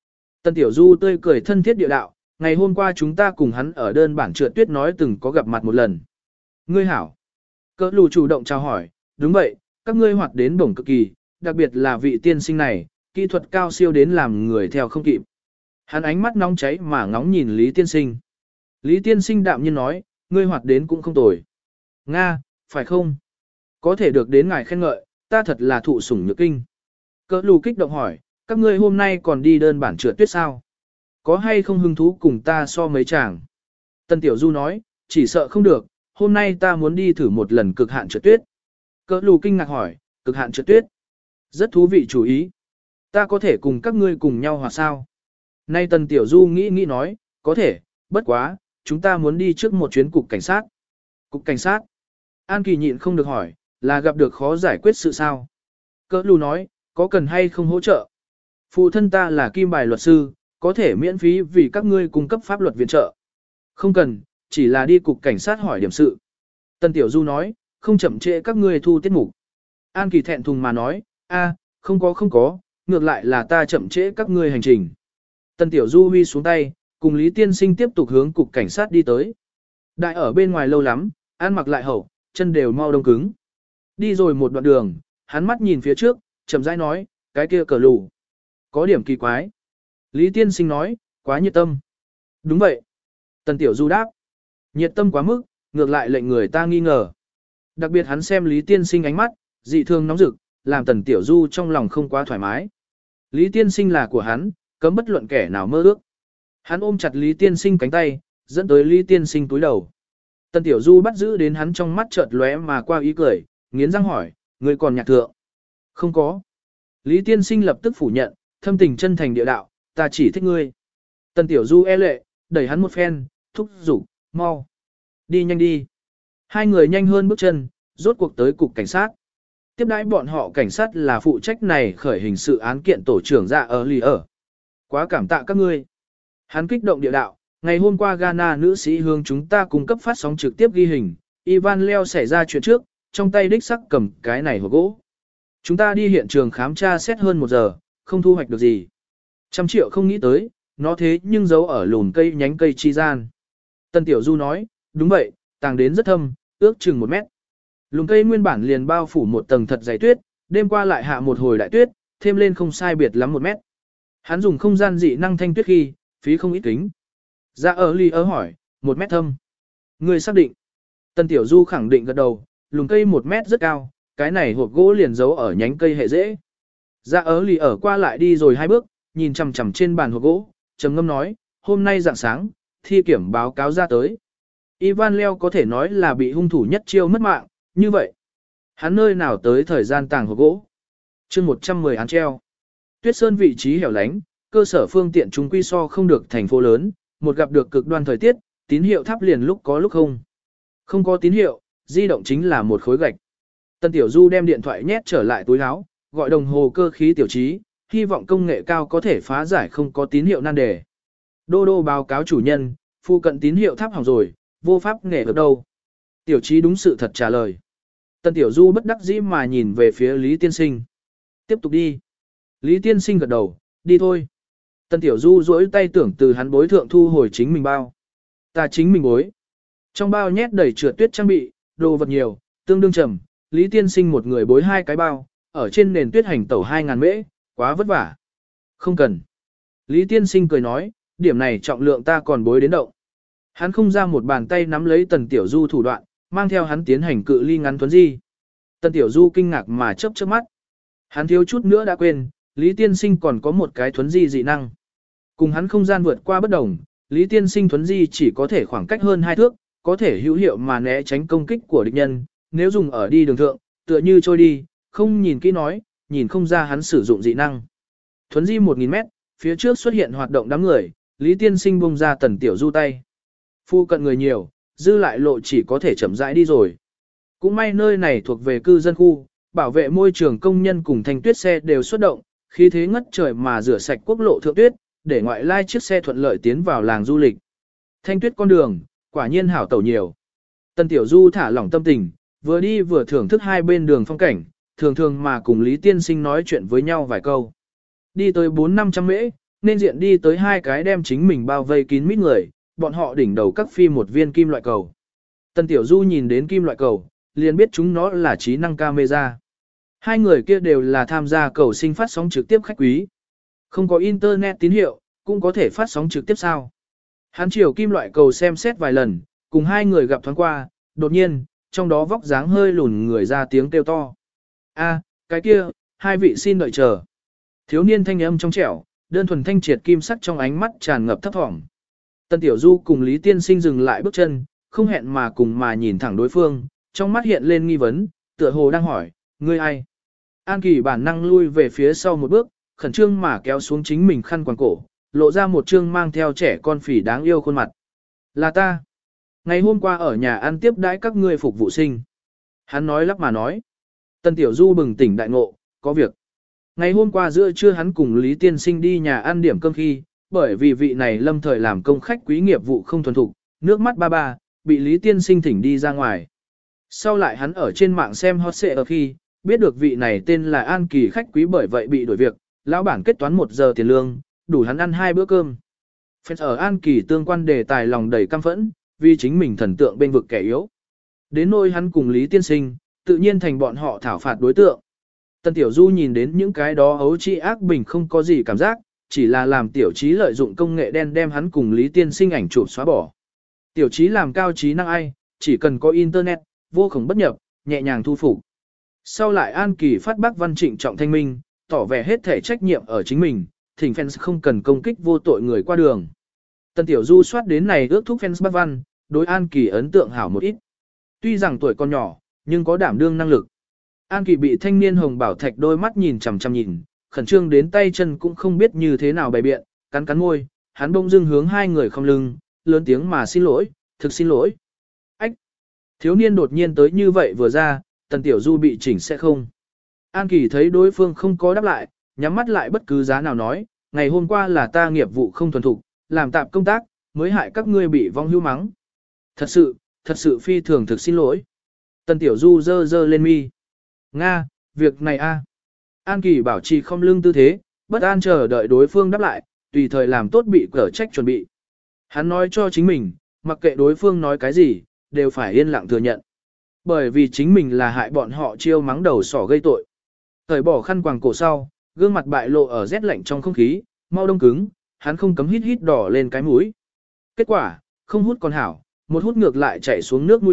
Tân Tiểu Du tươi cười thân thiết địa đạo, ngày hôm qua chúng ta cùng hắn ở đơn bản trượt tuyết nói từng có gặp mặt một lần. Ngươi hảo. Cỡ lù chủ động chào hỏi, đúng vậy, các ngươi hoạt đến bổng cực kỳ, đặc biệt là vị tiên sinh này, kỹ thuật cao siêu đến làm người theo không kịp. Hắn ánh mắt nóng cháy mà ngóng nhìn Lý tiên sinh. Lý tiên sinh đạm nhiên nói, ngươi hoạt đến cũng không tồi. Nga, phải không? Có thể được đến ngài khen ngợi, ta thật là thụ sủng nhược kinh. Cỡ lù kích động hỏi, các ngươi hôm nay còn đi đơn bản trượt tuyết sao? Có hay không hứng thú cùng ta so mấy chàng? Tân Tiểu Du nói, chỉ sợ không được, hôm nay ta muốn đi thử một lần cực hạn trượt tuyết. Cỡ lù kinh ngạc hỏi, cực hạn trượt tuyết? Rất thú vị chủ ý. Ta có thể cùng các ngươi cùng nhau hoặc sao? Nay Tân Tiểu Du nghĩ nói, có thể, bất quá, chúng ta muốn đi trước một chuyến cục cảnh sát. Cục cảnh sát? An Kỳ nhịn không được hỏi, là gặp được khó giải quyết sự sao? Cỡ lù nói, có cần hay không hỗ trợ? Phụ thân ta là kim bài luật sư, có thể miễn phí vì các ngươi cung cấp pháp luật viện trợ. Không cần, chỉ là đi cục cảnh sát hỏi điểm sự. Tân Tiểu Du nói, không chậm trễ các ngươi thu tiết mục. An Kỳ thẹn thùng mà nói, không có, ngược lại là ta chậm trễ các ngươi hành trình. Tân Tiểu Du huy xuống tay, cùng Lý Tiên Sinh tiếp tục hướng cục cảnh sát đi tới. Đại ở bên ngoài lâu lắm, An mặc lại hậu, chân đều mau đông cứng. Đi rồi một đoạn đường, hắn mắt nhìn phía trước, chậm rãi nói, cái kia cờ lù. Có điểm kỳ quái. Lý Tiên Sinh nói, quá nhiệt tâm. Đúng vậy. Tần Tiểu Du đáp. Nhiệt tâm quá mức, ngược lại lệnh người ta nghi ngờ. Đặc biệt hắn xem Lý Tiên Sinh ánh mắt, dị thường nóng rực, làm Tần Tiểu Du trong lòng không quá thoải mái. Lý Tiên Sinh là của hắn, cấm bất luận kẻ nào mơ ước. Hắn ôm chặt Lý Tiên Sinh cánh tay, dẫn tới Lý Tiên Sinh túi đầu. Tần Tiểu Du bắt giữ đến hắn trong mắt chợt lóe mà qua ý cười, nghiến răng hỏi, ngươi còn nhạc thượng? Không có. Lý Tiên Sinh lập tức phủ nhận, thâm tình chân thành địa đạo, ta chỉ thích ngươi. Tần Tiểu Du e lệ, đẩy hắn một phen, thúc giục, mau. Đi nhanh đi. Hai người nhanh hơn bước chân, rốt cuộc tới cục cảnh sát. Tiếp đãi bọn họ cảnh sát là phụ trách này khởi hình sự án kiện tổ trưởng dạ ở lì ở. Quá cảm tạ các ngươi. Hắn kích động địa đạo, ngày hôm qua Ghana nữ sĩ hướng chúng ta cung cấp phát sóng trực tiếp ghi hình, Ivan Leo xảy ra chuyện trước, trong tay đích sắc cầm cái này hộp gỗ. Chúng ta đi hiện trường khám tra xét hơn 1 giờ, không thu hoạch được gì. 100 triệu không nghĩ tới, nó thế nhưng giấu ở lùn cây nhánh cây chi gian. Tân Tiểu Du nói, đúng vậy, tàng đến rất thâm, ước chừng 1 mét. Lùn cây nguyên bản liền bao phủ một tầng thật dày tuyết, đêm qua lại hạ một hồi đại tuyết, thêm lên không sai biệt lắm 1 mét. Hắn dùng không gian dị năng thanh tuyết khi, phí không ít kính. Dạ ở ly ớ hỏi, 1 mét thâm. Người xác định. Tân Tiểu Du khẳng định gật đầu, lùn cây 1 mét rất cao, cái này hộp gỗ liền giấu ở nhánh cây hệ dễ. Dạ ở lì ở qua lại đi rồi 2 bước, nhìn chằm chằm trên bàn hộp gỗ, trầm ngâm nói, hôm nay rạng sáng, thi kiểm báo cáo ra tới. Ivan Leo có thể nói là bị hung thủ nhất chiêu mất mạng, như vậy. Hắn nơi nào tới thời gian tàng hộp gỗ. chương 110 án treo. Tuyết Sơn vị trí hẻo lánh, cơ sở phương tiện chúng quy so không được thành phố lớn, một gặp được cực đoan thời tiết, tín hiệu thắp liền lúc có lúc không. Không có tín hiệu, di động chính là một khối gạch. Tân Tiểu Du đem điện thoại nhét trở lại túi áo, gọi đồng hồ cơ khí tiểu trí, hy vọng công nghệ cao có thể phá giải không có tín hiệu nan đề. Đô đô báo cáo chủ nhân, phụ cận tín hiệu thắp hỏng rồi, vô pháp nghề được đâu. Tiểu trí đúng sự thật trả lời. Tân Tiểu Du bất đắc dĩ mà nhìn về phía Lý Tiên Sinh. Tiếp tục đi. Lý Tiên Sinh gật đầu, đi thôi. Tân Tiểu Du duỗi tay tưởng từ hắn bối thượng thu hồi chính mình bao. Ta chính mình bối. Trong bao nhét đầy trượt tuyết trang bị, đồ vật nhiều, tương đương trầm. Lý Tiên Sinh một người bối 2 cái bao, ở trên nền tuyết hành tẩu 2.000 mễ, quá vất vả. Không cần. Lý Tiên Sinh cười nói, điểm này trọng lượng ta còn bối đến động. Hắn không ra một bàn tay nắm lấy Tần Tiểu Du thủ đoạn, mang theo hắn tiến hành cự ly ngắn thuấn di. Tần Tiểu Du kinh ngạc mà chớp chớp mắt. Hắn thiếu chút nữa đã quên, Lý Tiên Sinh còn có một cái thuấn di dị năng. Cùng hắn không gian vượt qua bất đồng, Lý Tiên Sinh thuấn di chỉ có thể khoảng cách hơn 2 thước, có thể hữu hiệu mà né tránh công kích của địch nhân, nếu dùng ở đi đường thượng, tựa như trôi đi, không nhìn kỹ nói, nhìn không ra hắn sử dụng dị năng. Thuấn di 1.000 mét, phía trước xuất hiện hoạt động đám người, Lý Tiên Sinh bung ra Tần Tiểu Du tay. Phu cận người nhiều, dư lại lộ chỉ có thể chậm rãi đi rồi. Cũng may nơi này thuộc về cư dân khu, bảo vệ môi trường công nhân cùng thanh tuyết xe đều xuất động, khí thế ngất trời mà rửa sạch quốc lộ thượng tuyết, để ngoại lai chiếc xe thuận lợi tiến vào làng du lịch. Thanh tuyết con đường, quả nhiên hảo tẩu nhiều. Tần Tiểu Du thả lỏng tâm tình, vừa đi vừa thưởng thức hai bên đường phong cảnh, thường thường mà cùng Lý Tiên Sinh nói chuyện với nhau vài câu. Đi tới 400-500 mễ, Nên diện đi tới hai cái đem chính mình bao vây kín mít người, bọn họ đỉnh đầu các phi một viên kim loại cầu. Tần Tiểu Du nhìn đến kim loại cầu, liền biết chúng nó là trí năng camera. Hai người kia đều là tham gia cầu sinh phát sóng trực tiếp khách quý. Không có internet tín hiệu, cũng có thể phát sóng trực tiếp sao. Hắn chiều kim loại cầu xem xét vài lần, cùng hai người gặp thoáng qua, đột nhiên, trong đó vóc dáng hơi lùn người ra tiếng kêu to. A, cái kia, hai vị xin đợi chờ. Thiếu niên thanh âm trong trẻo, đơn thuần thanh triệt kim sắc trong ánh mắt tràn ngập thấp thỏm. Tân Tiểu Du cùng Lý Tiên Sinh dừng lại bước chân, không hẹn mà cùng mà nhìn thẳng đối phương, trong mắt hiện lên nghi vấn, tựa hồ đang hỏi, ngươi ai? An Kỳ bản năng lui về phía sau một bước, khẩn trương mà kéo xuống chính mình khăn quàng cổ, lộ ra một trương mang theo trẻ con phỉ đáng yêu khuôn mặt. Là ta. Ngày hôm qua ở nhà ăn tiếp đãi các ngươi phục vụ sinh. Hắn nói lắp mà nói. Tân Tiểu Du bừng tỉnh đại ngộ, có việc. Ngày hôm qua giữa trưa hắn cùng Lý Tiên Sinh đi nhà ăn điểm cơm khi, bởi vì vị này lâm thời làm công khách quý nghiệp vụ không thuần thục, nước mắt ba ba, bị Lý Tiên Sinh thỉnh đi ra ngoài. Sau lại hắn ở trên mạng xem hot search ở khi, biết được vị này tên là An Kỳ khách quý bởi vậy bị đổi việc, lão bản kết toán 1 giờ tiền lương, đủ hắn ăn 2 bữa cơm. Fans ở An Kỳ tương quan đề tài lòng đầy căm phẫn, vì chính mình thần tượng bên vực kẻ yếu. Đến nỗi hắn cùng Lý Tiên Sinh, tự nhiên thành bọn họ thảo phạt đối tượng. Tân Tiểu Du nhìn đến những cái đó ấu trĩ ác bình không có gì cảm giác, chỉ là làm Tiểu Trí lợi dụng công nghệ đen đem hắn cùng Lý Tiên Sinh ảnh chụp xóa bỏ. Tiểu Trí làm cao trí năng ai, chỉ cần có internet, vô khổng bất nhập, nhẹ nhàng thu phục. Sau lại An Kỳ phát bác văn trịnh trọng thanh minh, tỏ vẻ hết thể trách nhiệm ở chính mình, thỉnh fans không cần công kích vô tội người qua đường. Tân Tiểu Du soát đến này ước thúc fans bác văn, đối An Kỳ ấn tượng hảo một ít. Tuy rằng tuổi còn nhỏ, nhưng có đảm đương năng lực. An Kỳ bị thanh niên hồng bảo thạch đôi mắt nhìn chằm chằm nhìn, khẩn trương đến tay chân cũng không biết như thế nào bày biện, cắn cắn môi, hắn bỗng dưng hướng hai người không lưng, lớn tiếng mà xin lỗi, thực xin lỗi. Ách! Thiếu niên đột nhiên tới như vậy vừa ra, Tần Tiểu Du bị chỉnh sẽ không. An Kỳ thấy đối phương không có đáp lại, nhắm mắt lại bất cứ giá nào nói, ngày hôm qua là ta nghiệp vụ không thuần thục, làm tạm công tác, mới hại các ngươi bị vong hưu mắng. Thật sự phi thường thực xin lỗi. Tần Tiểu Du dơ dơ lên mi. Nga, việc này a. An Kỳ bảo trì không lưng tư thế, bất an chờ đợi đối phương đáp lại, tùy thời làm tốt bị cở trách chuẩn bị. Hắn nói cho chính mình, mặc kệ đối phương nói cái gì, đều phải yên lặng thừa nhận. Bởi vì chính mình là hại bọn họ chiêu mắng đầu sỏ gây tội. Thời bỏ khăn quàng cổ sau, gương mặt bại lộ ở rét lạnh trong không khí, mau đông cứng, hắn không cấm hít hít đỏ lên cái mũi. Kết quả, không hút còn hảo, một hút ngược lại chảy xuống nước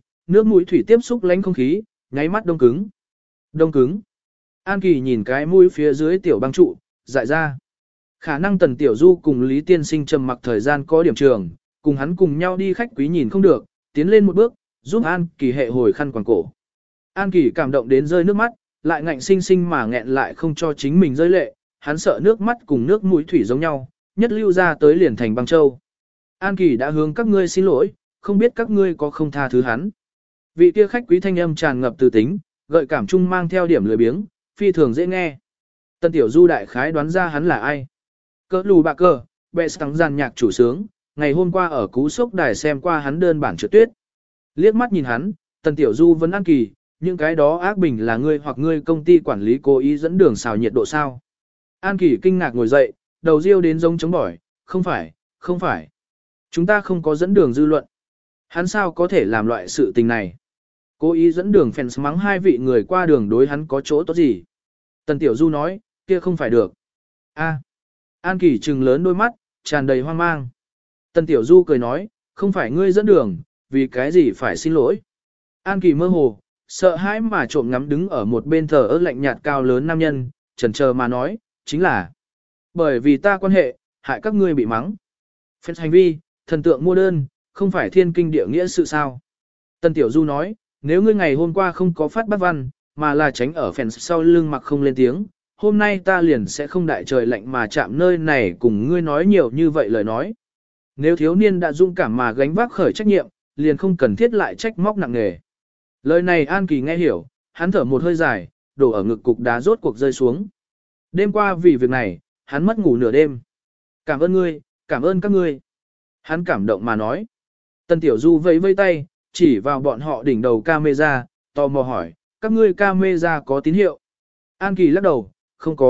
mũi thủy tiếp xúc lánh không khí, nháy mắt đông cứng. Đông cứng. An Kỳ nhìn cái mũi phía dưới tiểu băng trụ, dại ra. Khả năng Tần Tiểu Du cùng Lý Tiên Sinh trầm mặc thời gian có điểm trường, cùng hắn cùng nhau đi khách quý nhìn không được, tiến lên một bước, giúp An Kỳ hệ hồi khăn quàng cổ. An Kỳ cảm động đến rơi nước mắt, lại ngạnh sinh sinh mà nghẹn lại không cho chính mình rơi lệ, hắn sợ nước mắt cùng nước mũi thủy giống nhau, nhất lưu ra tới liền thành băng châu. An Kỳ đã hướng các ngươi xin lỗi, không biết các ngươi có không tha thứ hắn. Vị kia khách quý thanh âm tràn ngập từ tính, gợi cảm chung mang theo điểm lười biếng, phi thường dễ nghe. Tân Tiểu Du đại khái đoán ra hắn là ai. Cỡ lù bạc cờ, bệ tăng giàn nhạc chủ sướng, ngày hôm qua ở cú sốc đài xem qua hắn đơn bản trượt tuyết. Liếc mắt nhìn hắn, Tần Tiểu Du vẫn An Kỳ, những cái đó ác bình là ngươi hoặc ngươi công ty quản lý cố ý dẫn đường xào nhiệt độ sao. An Kỳ kinh ngạc ngồi dậy, đầu riêu đến giống chống bỏi, không phải. Chúng ta không có dẫn đường dư luận. Hắn sao có thể làm loại sự tình này? Cố ý dẫn đường fans mắng hai vị người qua đường đối hắn có chỗ tốt gì? Tần Tiểu Du nói, kia không phải được. A. An Kỳ trừng lớn đôi mắt, tràn đầy hoang mang. Tần Tiểu Du cười nói, không phải ngươi dẫn đường, vì cái gì phải xin lỗi. An Kỳ mơ hồ, sợ hãi mà trộm ngắm đứng ở một bên thờ ơ lạnh nhạt cao lớn nam nhân, chần chờ mà nói, chính là bởi vì ta quan hệ, hại các ngươi bị mắng. Fans hành vi, thần tượng mua đơn, không phải thiên kinh địa nghĩa sự sao. Tần Tiểu Du nói, nếu ngươi ngày hôm qua không có phát bác văn, mà là tránh ở fans sau lưng mặc không lên tiếng, hôm nay ta liền sẽ không đại trời lạnh mà chạm nơi này cùng ngươi nói nhiều như vậy lời nói. Nếu thiếu niên đã dũng cảm mà gánh vác khởi trách nhiệm, liền không cần thiết lại trách móc nặng nề. Lời này An Kỳ nghe hiểu, hắn thở một hơi dài, đổ ở ngực cục đá rốt cuộc rơi xuống. Đêm qua vì việc này, hắn mất ngủ nửa đêm. Cảm ơn ngươi, cảm ơn các ngươi. Hắn cảm động mà nói. Tần Tiểu Du vẫy vây tay, chỉ vào bọn họ đỉnh đầu camera, tò mò hỏi, các ngươi camera có tín hiệu? An Kỳ lắc đầu, không có,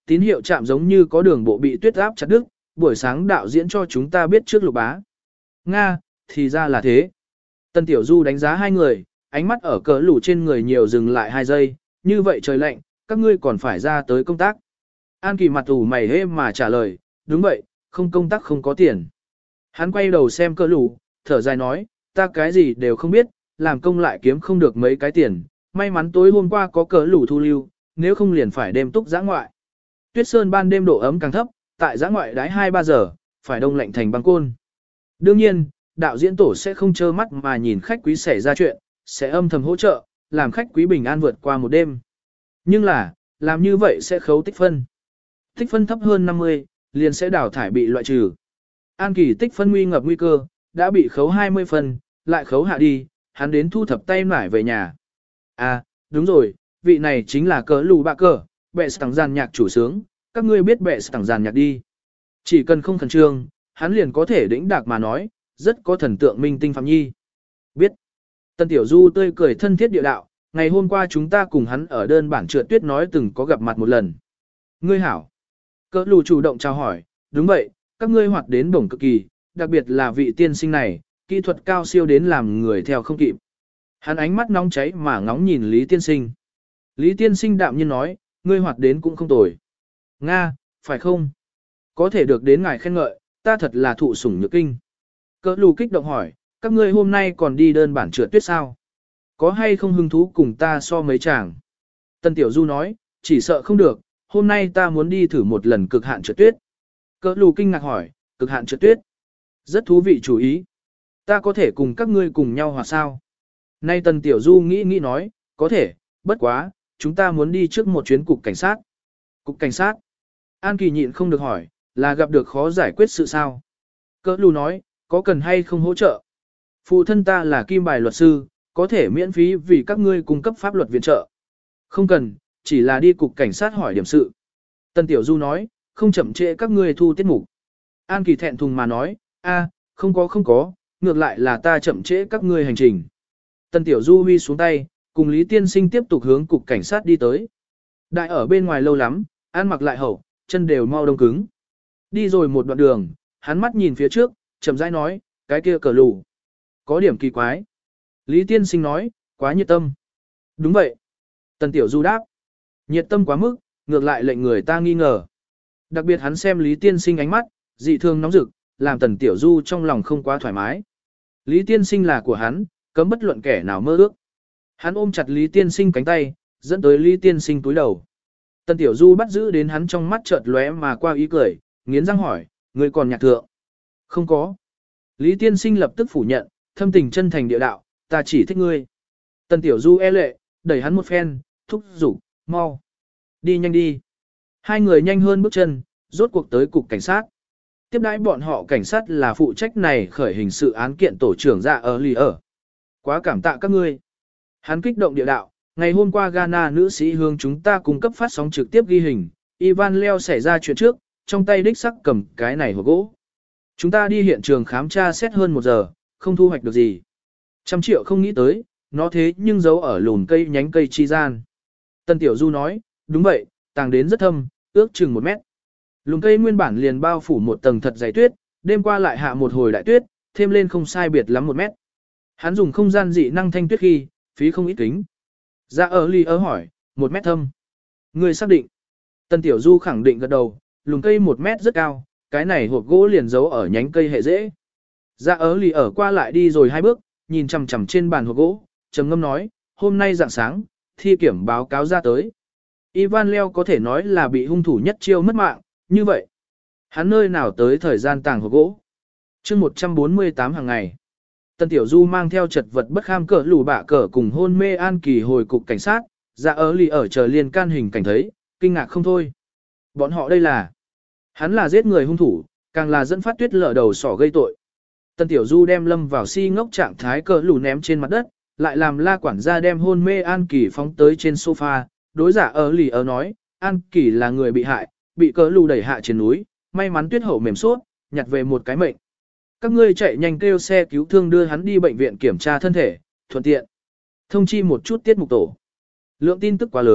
tín hiệu chạm giống như có đường bộ bị tuyết áp chặt đứt, buổi sáng đạo diễn cho chúng ta biết trước Lục Bá. Nga, thì ra là thế. Tân Tiểu Du đánh giá hai người, ánh mắt ở cỡ lù trên người nhiều dừng lại 2 giây, như vậy trời lạnh, các ngươi còn phải ra tới công tác. An Kỳ mặt ủ mày hê mà trả lời, đúng vậy, không công tác không có tiền. Hắn quay đầu xem cỡ lù, thở dài nói, ta cái gì đều không biết, làm công lại kiếm không được mấy cái tiền, may mắn tối hôm qua có cỡ lù thu lưu, nếu không liền phải đêm túc giã ngoại. Tuyết sơn ban đêm độ ấm càng thấp, tại giã ngoại đái 2-3 giờ, phải đông lạnh thành băng côn. Đương nhiên, đạo diễn tổ sẽ không trơ mắt mà nhìn khách quý xảy ra chuyện, sẽ âm thầm hỗ trợ, làm khách quý bình an vượt qua một đêm. Nhưng là, làm như vậy sẽ khấu tích phân. Tích phân thấp hơn 50, liền sẽ đào thải bị loại trừ. An Kỳ tích phân nguy ngập nguy cơ, đã bị khấu 20 phân, lại khấu hạ đi, hắn đến thu thập tay nải về nhà. À, đúng rồi, vị này chính là cỡ lù bạ cờ, bệ tặng giàn nhạc chủ sướng, các ngươi biết bệ tặng giàn nhạc đi. Chỉ cần không khẩn trương, hắn liền có thể đĩnh đạc mà nói, rất có thần tượng minh tinh Phạm Nhi. Biết. Tân Tiểu Du tươi cười thân thiết địa đạo, ngày hôm qua chúng ta cùng hắn ở đơn bản trượt tuyết nói từng có gặp mặt một lần. Ngươi hảo. Cỡ lù chủ động chào hỏi, đúng vậy, các ngươi hoạt đến bổng cực kỳ, đặc biệt là vị tiên sinh này, kỹ thuật cao siêu đến làm người theo không kịp. Hắn ánh mắt nóng cháy mà ngóng nhìn Lý tiên sinh. Lý tiên sinh đạm nhiên nói, ngươi hoạt đến cũng không tồi. Nga, phải không? Có thể được đến ngài khen ngợi, ta thật là thụ sủng nhược kinh. Cỡ lù kích động hỏi, các ngươi hôm nay còn đi đơn bản trượt tuyết sao? Có hay không hứng thú cùng ta so mấy chàng? Tân Tiểu Du nói, chỉ sợ không được, hôm nay ta muốn đi thử một lần cực hạn trượt tuyết. Cỡ lù kinh ngạc hỏi, cực hạn trượt tuyết? Rất thú vị chủ ý. Ta có thể cùng các ngươi cùng nhau hoặc sao? Nay Tân Tiểu Du nghĩ nói, có thể, bất quá, chúng ta muốn đi trước một chuyến cục cảnh sát. Cục cảnh sát? An Kỳ nhịn không được hỏi, là gặp được khó giải quyết sự sao? Cỡ lù nói, có cần hay không hỗ trợ? Phụ thân ta là kim bài luật sư, có thể miễn phí vì các ngươi cung cấp pháp luật viện trợ. Không cần, chỉ là đi cục cảnh sát hỏi điểm sự. Tân Tiểu Du nói, không chậm trễ các ngươi thu tiết mục. An Kỳ thẹn thùng mà nói, không có, ngược lại là ta chậm trễ các ngươi hành trình. Tân Tiểu Du huy xuống tay, cùng Lý Tiên Sinh tiếp tục hướng cục cảnh sát đi tới. Đại ở bên ngoài lâu lắm, ăn mặc lại hậu, chân đều mau đông cứng. Đi rồi một đoạn đường, hắn mắt nhìn phía trước, chậm rãi nói, cái kia cờ lù. Có điểm kỳ quái. Lý Tiên Sinh nói, quá nhiệt tâm. Đúng vậy. Tần Tiểu Du đáp. Nhiệt tâm quá mức, ngược lại lệnh người ta nghi ngờ. Đặc biệt hắn xem Lý Tiên Sinh ánh mắt, dị thường nóng rực, làm Tần Tiểu Du trong lòng không quá thoải mái. Lý Tiên Sinh là của hắn, cấm bất luận kẻ nào mơ ước. Hắn ôm chặt Lý Tiên Sinh cánh tay, dẫn tới Lý Tiên Sinh túi đầu. Tần Tiểu Du bắt giữ đến hắn trong mắt chợt lóe mà qua ý cười, nghiến răng hỏi, ngươi còn nhạc thượng? Không có. Lý Tiên Sinh lập tức phủ nhận, thâm tình chân thành địa đạo, ta chỉ thích ngươi. Tần Tiểu Du e lệ, đẩy hắn một phen, thúc giục, mau. Đi nhanh đi. Hai người nhanh hơn bước chân, rốt cuộc tới cục cảnh sát. Tiếp đãi bọn họ cảnh sát là phụ trách này khởi hình sự án kiện tổ trưởng dạ ở lì ở. Quá cảm tạ các ngươi. Hắn kích động địa đạo, ngày hôm qua Ghana nữ sĩ hướng chúng ta cung cấp phát sóng trực tiếp ghi hình, Ivan Leo xảy ra chuyện trước, trong tay đích sắc cầm cái này hộp gỗ. Chúng ta đi hiện trường khám tra xét hơn 1 giờ, không thu hoạch được gì. 100 triệu không nghĩ tới, nó thế nhưng giấu ở lùn cây nhánh cây chi gian. Tân Tiểu Du nói, đúng vậy, tàng đến rất thâm, ước chừng 1 mét. Lùn cây nguyên bản liền bao phủ một tầng thật dày tuyết, đêm qua lại hạ một hồi đại tuyết, thêm lên không sai biệt lắm 1 mét. Hắn dùng không gian dị năng thanh tuyết khi, phí không ít kính. Dạ ở ly ớ hỏi, 1 mét thâm. Người xác định. Tân Tiểu Du khẳng định gật đầu, lùn cây 1 mét rất cao, cái này hộp gỗ liền giấu ở nhánh cây hệ dễ. Dạ ở lì ở qua lại đi rồi 2 bước, nhìn chằm chằm trên bàn hộp gỗ, trầm ngâm nói, hôm nay rạng sáng, thi kiểm báo cáo ra tới. Ivan Leo có thể nói là bị hung thủ nhất chiêu mất mạng, như vậy. Hắn nơi nào tới thời gian tàng hộp gỗ. chương 148 hàng ngày. Tân Tiểu Du mang theo chật vật bất kham cỡ lù bạ cỡ cùng hôn mê An Kỳ hồi cục cảnh sát, dạ ở lì ở chờ liên can hình cảnh thấy, kinh ngạc không thôi. Bọn họ đây là, hắn là giết người hung thủ, càng là dẫn phát tuyết lở đầu sỏ gây tội. Tân Tiểu Du đem lâm vào si ngốc trạng thái cỡ lù ném trên mặt đất, lại làm la quản gia đem hôn mê An Kỳ phóng tới trên sofa, đối giả ở lì ở nói, An Kỳ là người bị hại, bị cỡ lù đẩy hạ trên núi, may mắn tuyết hậu mềm suốt, nhặt về một cái mệnh. Các ngươi chạy nhanh kêu xe cứu thương đưa hắn đi bệnh viện kiểm tra thân thể, thuận tiện thông chi một chút tiết mục tổ. Lượng tin tức quá lớn,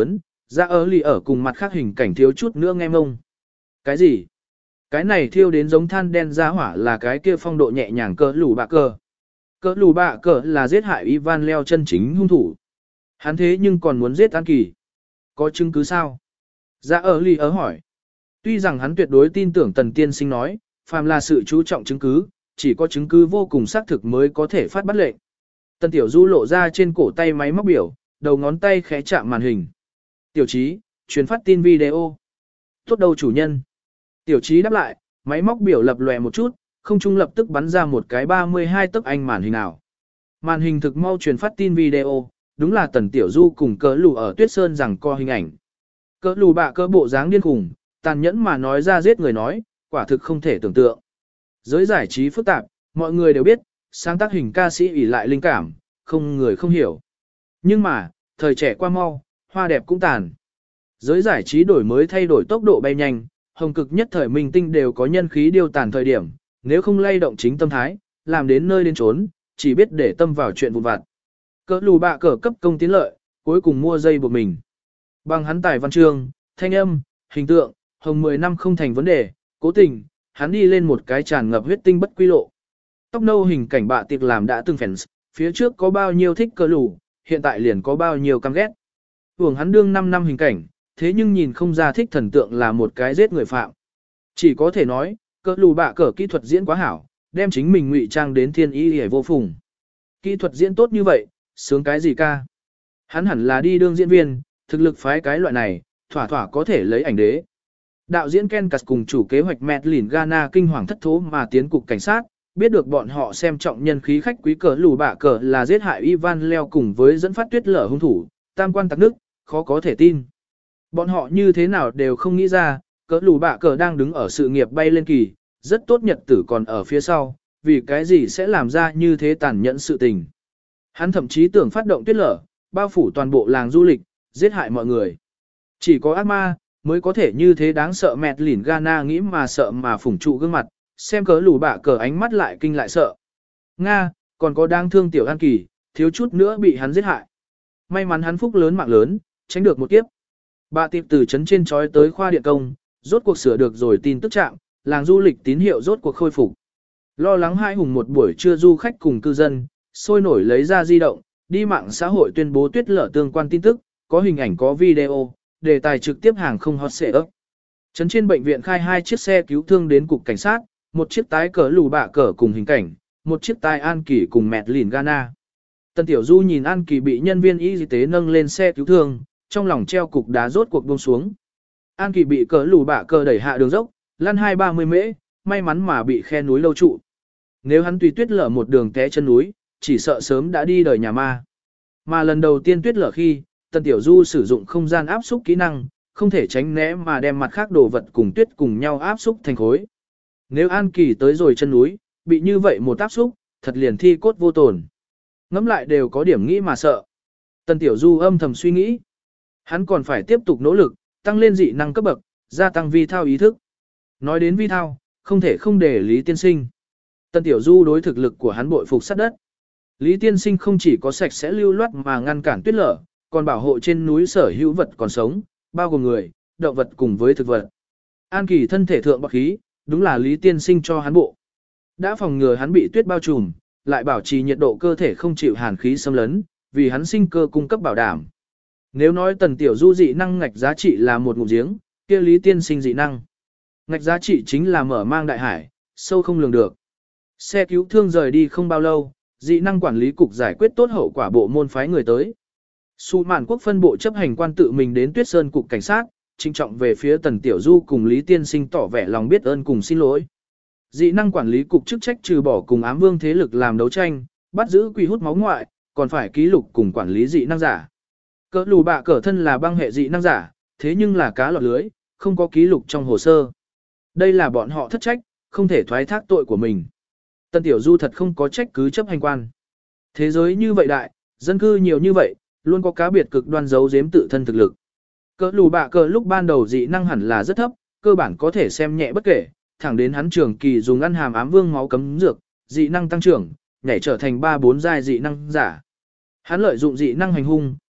Ra ở lì ở cùng mặt khác hình cảnh thiếu chút nữa nghe mông. Cái gì? Cái này thiêu đến giống than đen ra hỏa là cái kia phong độ nhẹ nhàng cỡ lù bạ cờ. Cỡ lù bạ cờ là giết hại Ivan Leo chân chính hung thủ. Hắn thế nhưng còn muốn giết An Kỳ. Có chứng cứ sao? Ra ở lì ở hỏi. Tuy rằng hắn tuyệt đối tin tưởng Tần Tiên Sinh nói, phàm là sự chú trọng chứng cứ, chỉ có chứng cứ vô cùng xác thực mới có thể phát bắt lệnh. Tần Tiểu Du lộ ra trên cổ tay máy móc biểu, đầu ngón tay khẽ chạm màn hình. Tiểu Chí, truyền phát tin video. Tốt đầu chủ nhân. Tiểu Chí đáp lại, máy móc biểu lập lòe một chút, không trung lập tức bắn ra một cái 32 tấc anh màn hình ảo. Màn hình thực mau truyền phát tin video, đúng là Tần Tiểu Du cùng cỡ lù ở Tuyết Sơn rằng co hình ảnh. Cỡ lù bạ cỡ bộ dáng điên khủng, tàn nhẫn mà nói ra giết người nói, quả thực không thể tưởng tượng. Giới giải trí phức tạp, mọi người đều biết, sáng tác hình ca sĩ ỷ lại linh cảm, không người không hiểu. Nhưng mà, thời trẻ qua mau, hoa đẹp cũng tàn. Giới giải trí đổi mới thay đổi tốc độ bay nhanh, hồng cực nhất thời minh tinh đều có nhân khí điêu tàn thời điểm, nếu không lay động chính tâm thái, làm đến nơi đến trốn, chỉ biết để tâm vào chuyện vụn vặt. Cỡ lù bạ cỡ cấp công tiến lợi, cuối cùng mua dây buộc mình. Bằng hắn tài văn chương, thanh âm, hình tượng, hồng 10 năm không thành vấn đề, cố tình, hắn đi lên một cái tràn ngập huyết tinh bất quy lộ. Tóc nâu hình cảnh bạ tiệc làm đã từng fans, phía trước có bao nhiêu thích cỡ lù, hiện tại liền có bao nhiêu căm ghét. Hưởng hắn đương 5 năm hình cảnh, thế nhưng nhìn không ra thích thần tượng là một cái giết người phạm. Chỉ có thể nói, cỡ lù bạ cỡ kỹ thuật diễn quá hảo, đem chính mình ngụy trang đến thiên ý hề vô phùng. Kỹ thuật diễn tốt như vậy, sướng cái gì ca? Hắn hẳn là đi đương diễn viên, thực lực phái cái loại này, thỏa thỏa có thể lấy ảnh đế. Đạo diễn Ken Cast cùng chủ kế hoạch Madeline Ghana kinh hoàng thất thố mà tiến cục cảnh sát, biết được bọn họ xem trọng nhân khí khách quý cỡ lù bạ cỡ là giết hại Ivan Leo cùng với dẫn phát tuyết lở hung thủ, tam quan tặc nước, khó có thể tin. Bọn họ như thế nào đều không nghĩ ra, cỡ lù bạ cỡ đang đứng ở sự nghiệp bay lên kỳ, rất tốt nhật tử còn ở phía sau, vì cái gì sẽ làm ra như thế tàn nhẫn sự tình. Hắn thậm chí tưởng phát động tuyết lở, bao phủ toàn bộ làng du lịch, giết hại mọi người. Chỉ có ác ma, mới có thể như thế đáng sợ. Mẹt lỉn Ghana nghĩ mà sợ mà phủng trụ gương mặt, xem cỡ lù bạ cỡ ánh mắt lại kinh lại sợ. Nga, còn có đáng thương tiểu An Kỳ, thiếu chút nữa bị hắn giết hại. May mắn hắn phúc lớn mạng lớn, tránh được một kiếp. Bà tiệp từ trấn trên trói tới khoa điện công, rốt cuộc sửa được rồi tin tức chạm, làng du lịch tín hiệu rốt cuộc khôi phục. Lo lắng hai hùng một buổi trưa du khách cùng cư dân, sôi nổi lấy ra di động, đi mạng xã hội tuyên bố tuyết lở tương quan tin tức, có hình ảnh có video, đề tài trực tiếp hàng không hot xệ ấp. Trấn trên bệnh viện khai 2 chiếc xe cứu thương đến cục cảnh sát, một chiếc tái cỡ lù bạ cỡ cùng hình cảnh, một chiếc tai An Kỳ cùng mẹt lỉn Ghana. Tần Tiểu Du nhìn An Kỳ bị nhân viên y tế nâng lên xe cứu thương, trong lòng treo cục đá rốt cuộc buông xuống. An Kỳ bị cỡ lù bạ cỡ đẩy hạ đường dốc, lăn 2-30 mễ, may mắn mà bị khe núi lâu trụ. Nếu hắn tùy tuyết lở một đường té chân núi, chỉ sợ sớm đã đi đời nhà ma. Mà lần đầu tiên tuyết lở khi, Tần Tiểu Du sử dụng không gian áp xúc kỹ năng, không thể tránh né mà đem mặt khác đồ vật cùng tuyết cùng nhau áp xúc thành khối. Nếu An Kỳ tới rồi chân núi, bị như vậy một áp xúc, thật liền thi cốt vô tổn. Ngắm lại đều có điểm nghĩ mà sợ. Tần Tiểu Du âm thầm suy nghĩ. Hắn còn phải tiếp tục nỗ lực, tăng lên dị năng cấp bậc, gia tăng vi thao ý thức. Nói đến vi thao, không thể không để Lý Tiên Sinh. Tần Tiểu Du đối thực lực của hắn bội phục sát đất. Lý Tiên Sinh không chỉ có sạch sẽ lưu loát mà ngăn cản tuyết lở, còn bảo hộ trên núi sở hữu vật còn sống, bao gồm người, động vật cùng với thực vật. An Kỳ thân thể thượng bạc khí, đúng là Lý Tiên Sinh cho hắn bộ. Đã phòng ngừa hắn bị tuyết bao trùm, lại bảo trì nhiệt độ cơ thể không chịu hàn khí xâm lấn, vì hắn sinh cơ cung cấp bảo đảm. Nếu nói Tần Tiểu Du dị năng ngạch giá trị là một ngụm giếng, kia Lý Tiên Sinh dị năng ngạch giá trị chính là mở mang đại hải, sâu không lường được. Xe cứu thương rời đi không bao lâu, dị năng quản lý cục giải quyết tốt hậu quả bộ môn phái người tới. Su Mạn Quốc phân bộ chấp hành quan tự mình đến Tuyết Sơn cục cảnh sát, trinh trọng về phía Tần Tiểu Du cùng Lý Tiên Sinh tỏ vẻ lòng biết ơn cùng xin lỗi. Dị năng quản lý cục chức trách trừ bỏ cùng ám vương thế lực làm đấu tranh, bắt giữ quỷ hút máu ngoại, còn phải ký lục cùng quản lý dị năng giả. Cỡ lù bạ cỡ thân là băng hệ dị năng giả, thế nhưng là cá lọt lưới, không có ký lục trong hồ sơ. Đây là bọn họ thất trách, không thể thoái thác tội của mình. Tần Tiểu Du thật không có trách cứ chấp hành quan. Thế giới như vậy đại, dân cư nhiều như vậy, luôn có cá biệt cực đoan giấu giếm tự thân thực lực. Cỡ lù bạ cỡ lúc ban đầu dị năng hẳn là rất thấp, cơ bản có thể xem nhẹ bất kể, thẳng đến hắn trường kỳ dùng ăn hàm ám vương máu cấm dược, dị năng tăng trưởng, nhảy trở thành 3-4 giai dị năng giả. Hắn lợi dụng dị năng hành hung,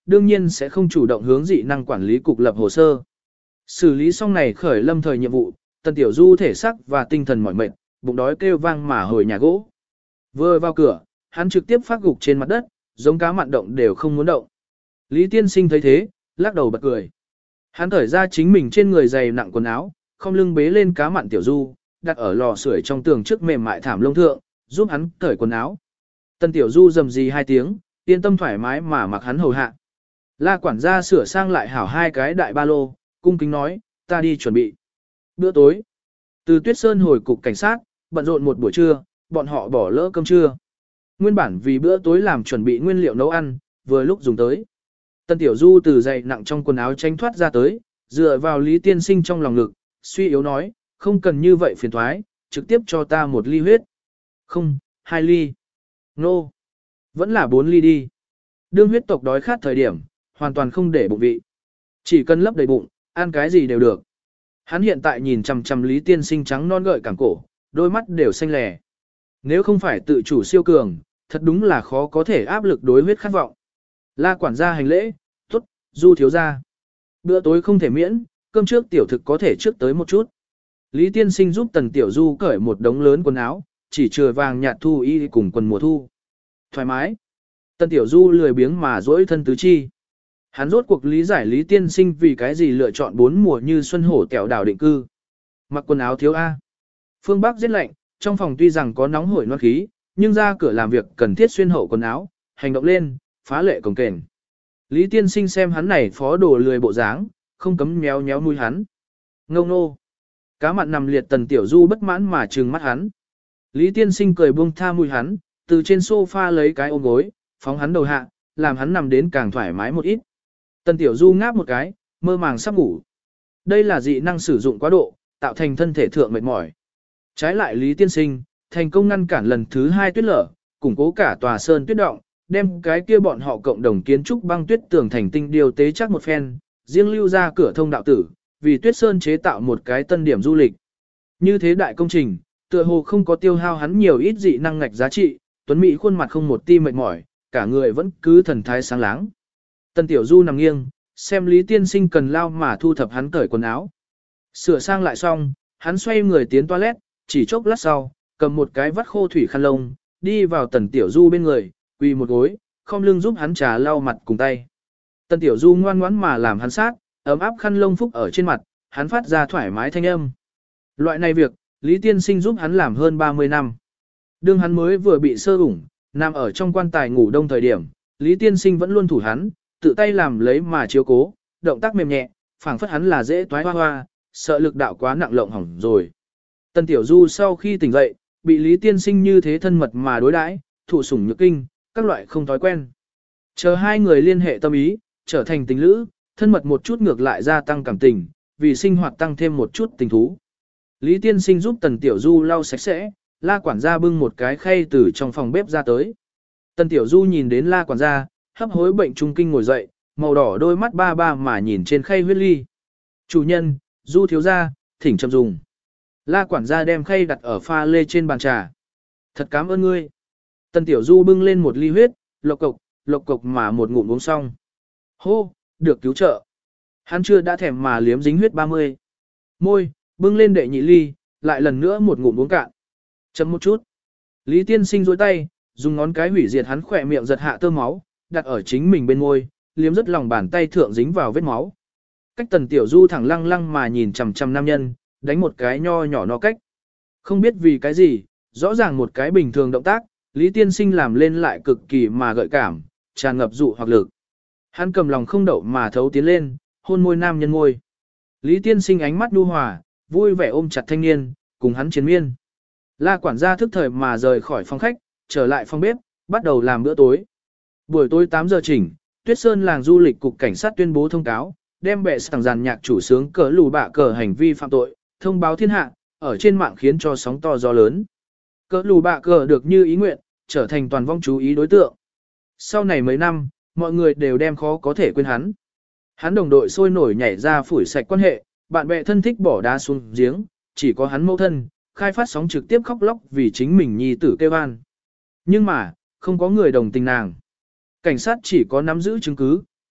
đương nhiên sẽ không chủ động hướng dị năng quản lý cục lập hồ sơ. Xử lý xong này khởi lâm thời nhiệm vụ, Tần Tiểu Du thể sắc và tinh thần mỏi mệt, bụng đói kêu vang mà hồi nhà gỗ. Vừa vào cửa, hắn trực tiếp phát gục trên mặt đất, giống cá mặn động đều không muốn động. Lý Tiên Sinh thấy thế, lắc đầu bật cười. Hắn thởi ra chính mình trên người dày nặng quần áo, không lưng bế lên cá mặn Tiểu Du, đặt ở lò sưởi trong tường trước mềm mại thảm lông thượng, giúp hắn cởi quần áo. Tần Tiểu Du rầm rì 2 tiếng, yên tâm thoải mái mà mặc hắn hầu hạ. La quản gia sửa sang lại hảo 2 cái đại ba lô, cung kính nói, ta đi chuẩn bị. Bữa tối. Từ Tuyết Sơn hồi cục cảnh sát, bận rộn một buổi trưa, bọn họ bỏ lỡ cơm trưa. Nguyên bản vì bữa tối làm chuẩn bị nguyên liệu nấu ăn, vừa lúc dùng tới. Tần Tiểu Du từ dày nặng trong quần áo tranh thoát ra tới, dựa vào Lý Tiên Sinh trong lòng ngực, suy yếu nói, không cần như vậy phiền thoái, trực tiếp cho ta 1 ly huyết. Không, 2 ly. Nô. Vẫn là 4 ly đi. Đương huyết tộc đói khát thời điểm, hoàn toàn không để bụng vị. Chỉ cần lấp đầy bụng, ăn cái gì đều được. Hắn hiện tại nhìn chằm chằm Lý Tiên Sinh trắng non gợi cảng cổ, đôi mắt đều xanh lè. Nếu không phải tự chủ siêu cường, thật đúng là khó có thể áp lực đối huyết khát vọng. La quản gia hành lễ, tốt, Du thiếu gia. Bữa tối không thể miễn, cơm trước tiểu thực có thể trước tới một chút. Lý Tiên Sinh giúp Tần Tiểu Du cởi một đống lớn quần áo, chỉ chừa vàng nhạt thu y cùng quần mùa thu. Thoải mái. Tần Tiểu Du lười biếng mà dỗi thân tứ chi. Hắn rốt cuộc lý giải Lý Tiên Sinh vì cái gì lựa chọn 4 mùa như xuân hổ tẻo đảo định cư. Mặc quần áo thiếu A. Phương Bắc rất lạnh, trong phòng tuy rằng có nóng hổi noan khí, nhưng ra cửa làm việc cần thiết xuyên hậu quần áo, hành động lên, phá lệ cồng kềnh. Lý Tiên Sinh xem hắn này phó đồ lười bộ dáng, không cấm méo méo mũi hắn. Ngông nô. Cá mặn nằm liệt Tần Tiểu Du bất mãn mà trừng mắt hắn. Lý Tiên Sinh cười buông tha mũi hắn, từ trên sofa lấy cái ôm gối, phóng hắn đầu hạ, làm hắn nằm đến càng thoải mái một ít. Tần Tiểu Du ngáp một cái, mơ màng sắp ngủ. Đây là dị năng sử dụng quá độ, tạo thành thân thể thượng mệt mỏi. Trái lại Lý Tiên Sinh, thành công ngăn cản lần thứ 2 tuyết lở, củng cố cả tòa sơn tuyết động, đem cái kia bọn họ cộng đồng kiến trúc băng tuyết tường thành tinh điều tế chắc một phen, riêng lưu ra cửa thông đạo tử, vì tuyết sơn chế tạo một cái tân điểm du lịch. Như thế đại công trình, tựa hồ không có tiêu hao hắn nhiều ít dị năng ngạch giá trị, Tuấn Mỹ khuôn mặt không một ti mệt mỏi, cả người vẫn cứ thần thái sáng láng. Tần Tiểu Du nằm nghiêng, xem Lý Tiên Sinh cần lao mà thu thập hắn cởi quần áo. Sửa sang lại xong, hắn xoay người tiến toilet, chỉ chốc lát sau, cầm một cái vắt khô thủy khăn lông, đi vào Tần Tiểu Du bên người, quỳ một gối, không lưng giúp hắn trà lau mặt cùng tay. Tần Tiểu Du ngoan ngoãn mà làm hắn sát, ấm áp khăn lông phúc ở trên mặt, hắn phát ra thoải mái thanh âm. Loại này việc, Lý Tiên Sinh giúp hắn làm hơn 30 năm. Đương hắn mới vừa bị sơ ủng, nằm ở trong quan tài ngủ đông thời điểm, Lý Tiên Sinh vẫn luôn thủ hắn, tự tay làm lấy mà chiếu cố, động tác mềm nhẹ, phảng phất hắn là dễ toái hoa hoa, sợ lực đạo quá nặng lộng hỏng rồi. Tần Tiểu Du sau khi tỉnh dậy, bị Lý Tiên Sinh như thế thân mật mà đối đãi, thụ sủng nhược kinh, các loại không thói quen. Chờ 2 người liên hệ tâm ý, trở thành tình lữ, thân mật một chút ngược lại gia tăng cảm tình, vì sinh hoạt tăng thêm một chút tình thú. Lý Tiên Sinh giúp Tần Tiểu Du lau sạch sẽ, La quản gia bưng một cái khay từ trong phòng bếp ra tới. Tần Tiểu Du nhìn đến La quản gia, hấp hối bệnh trung kinh ngồi dậy, màu đỏ đôi mắt ba ba mà nhìn trên khay huyết ly. Chủ nhân, Du thiếu gia, thỉnh chậm dùng. La quản gia đem khay đặt ở pha lê trên bàn trà. Thật cảm ơn ngươi. Tần Tiểu Du bưng lên một ly huyết, lộc cộc mà một ngụm uống xong. Hô, được cứu trợ. Hắn chưa đã thèm mà liếm dính huyết 30. Môi, bưng lên đệ nhị ly, lại lần nữa một ngụm uống cạn. Chấm một chút. Lý Tiên Sinh duỗi tay, dùng ngón cái hủy diệt hắn khỏe miệng giật hạ tơ máu, đặt ở chính mình bên môi, liếm rất lòng bàn tay thượng dính vào vết máu. Cách Tần Tiểu Du thẳng lăng lăng mà nhìn chằm chằm nam nhân, đánh một cái nho nhỏ no cách. Không biết vì cái gì, rõ ràng một cái bình thường động tác, Lý Tiên Sinh làm lên lại cực kỳ mà gợi cảm, tràn ngập dụ hoặc lực. Hắn cầm lòng không đậu mà thấu tiến lên, hôn môi nam nhân môi. Lý Tiên Sinh ánh mắt nhu hòa, vui vẻ ôm chặt thanh niên, cùng hắn chiến miên. La quản gia thức thời mà rời khỏi phòng khách, trở lại phòng bếp, bắt đầu làm bữa tối. Buổi tối 8 giờ chỉnh, Tuyết Sơn làng du lịch cục cảnh sát tuyên bố thông cáo, đem bệ sàng giàn nhạc chủ sướng cờ lù bạ cờ hành vi phạm tội, thông báo thiên hạ, ở trên mạng khiến cho sóng to gió lớn. Cờ lù bạ cờ được như ý nguyện, trở thành toàn vong chú ý đối tượng. Sau này mấy năm, mọi người đều đem khó có thể quên hắn. Hắn đồng đội sôi nổi nhảy ra phủi sạch quan hệ, bạn bè thân thích bỏ đá xuống giếng, chỉ có hắn mẫu thân, khai phát sóng trực tiếp khóc lóc vì chính mình nhi tử kêu an. Nhưng mà, không có người đồng tình nàng. Cảnh sát chỉ có nắm giữ chứng cứ,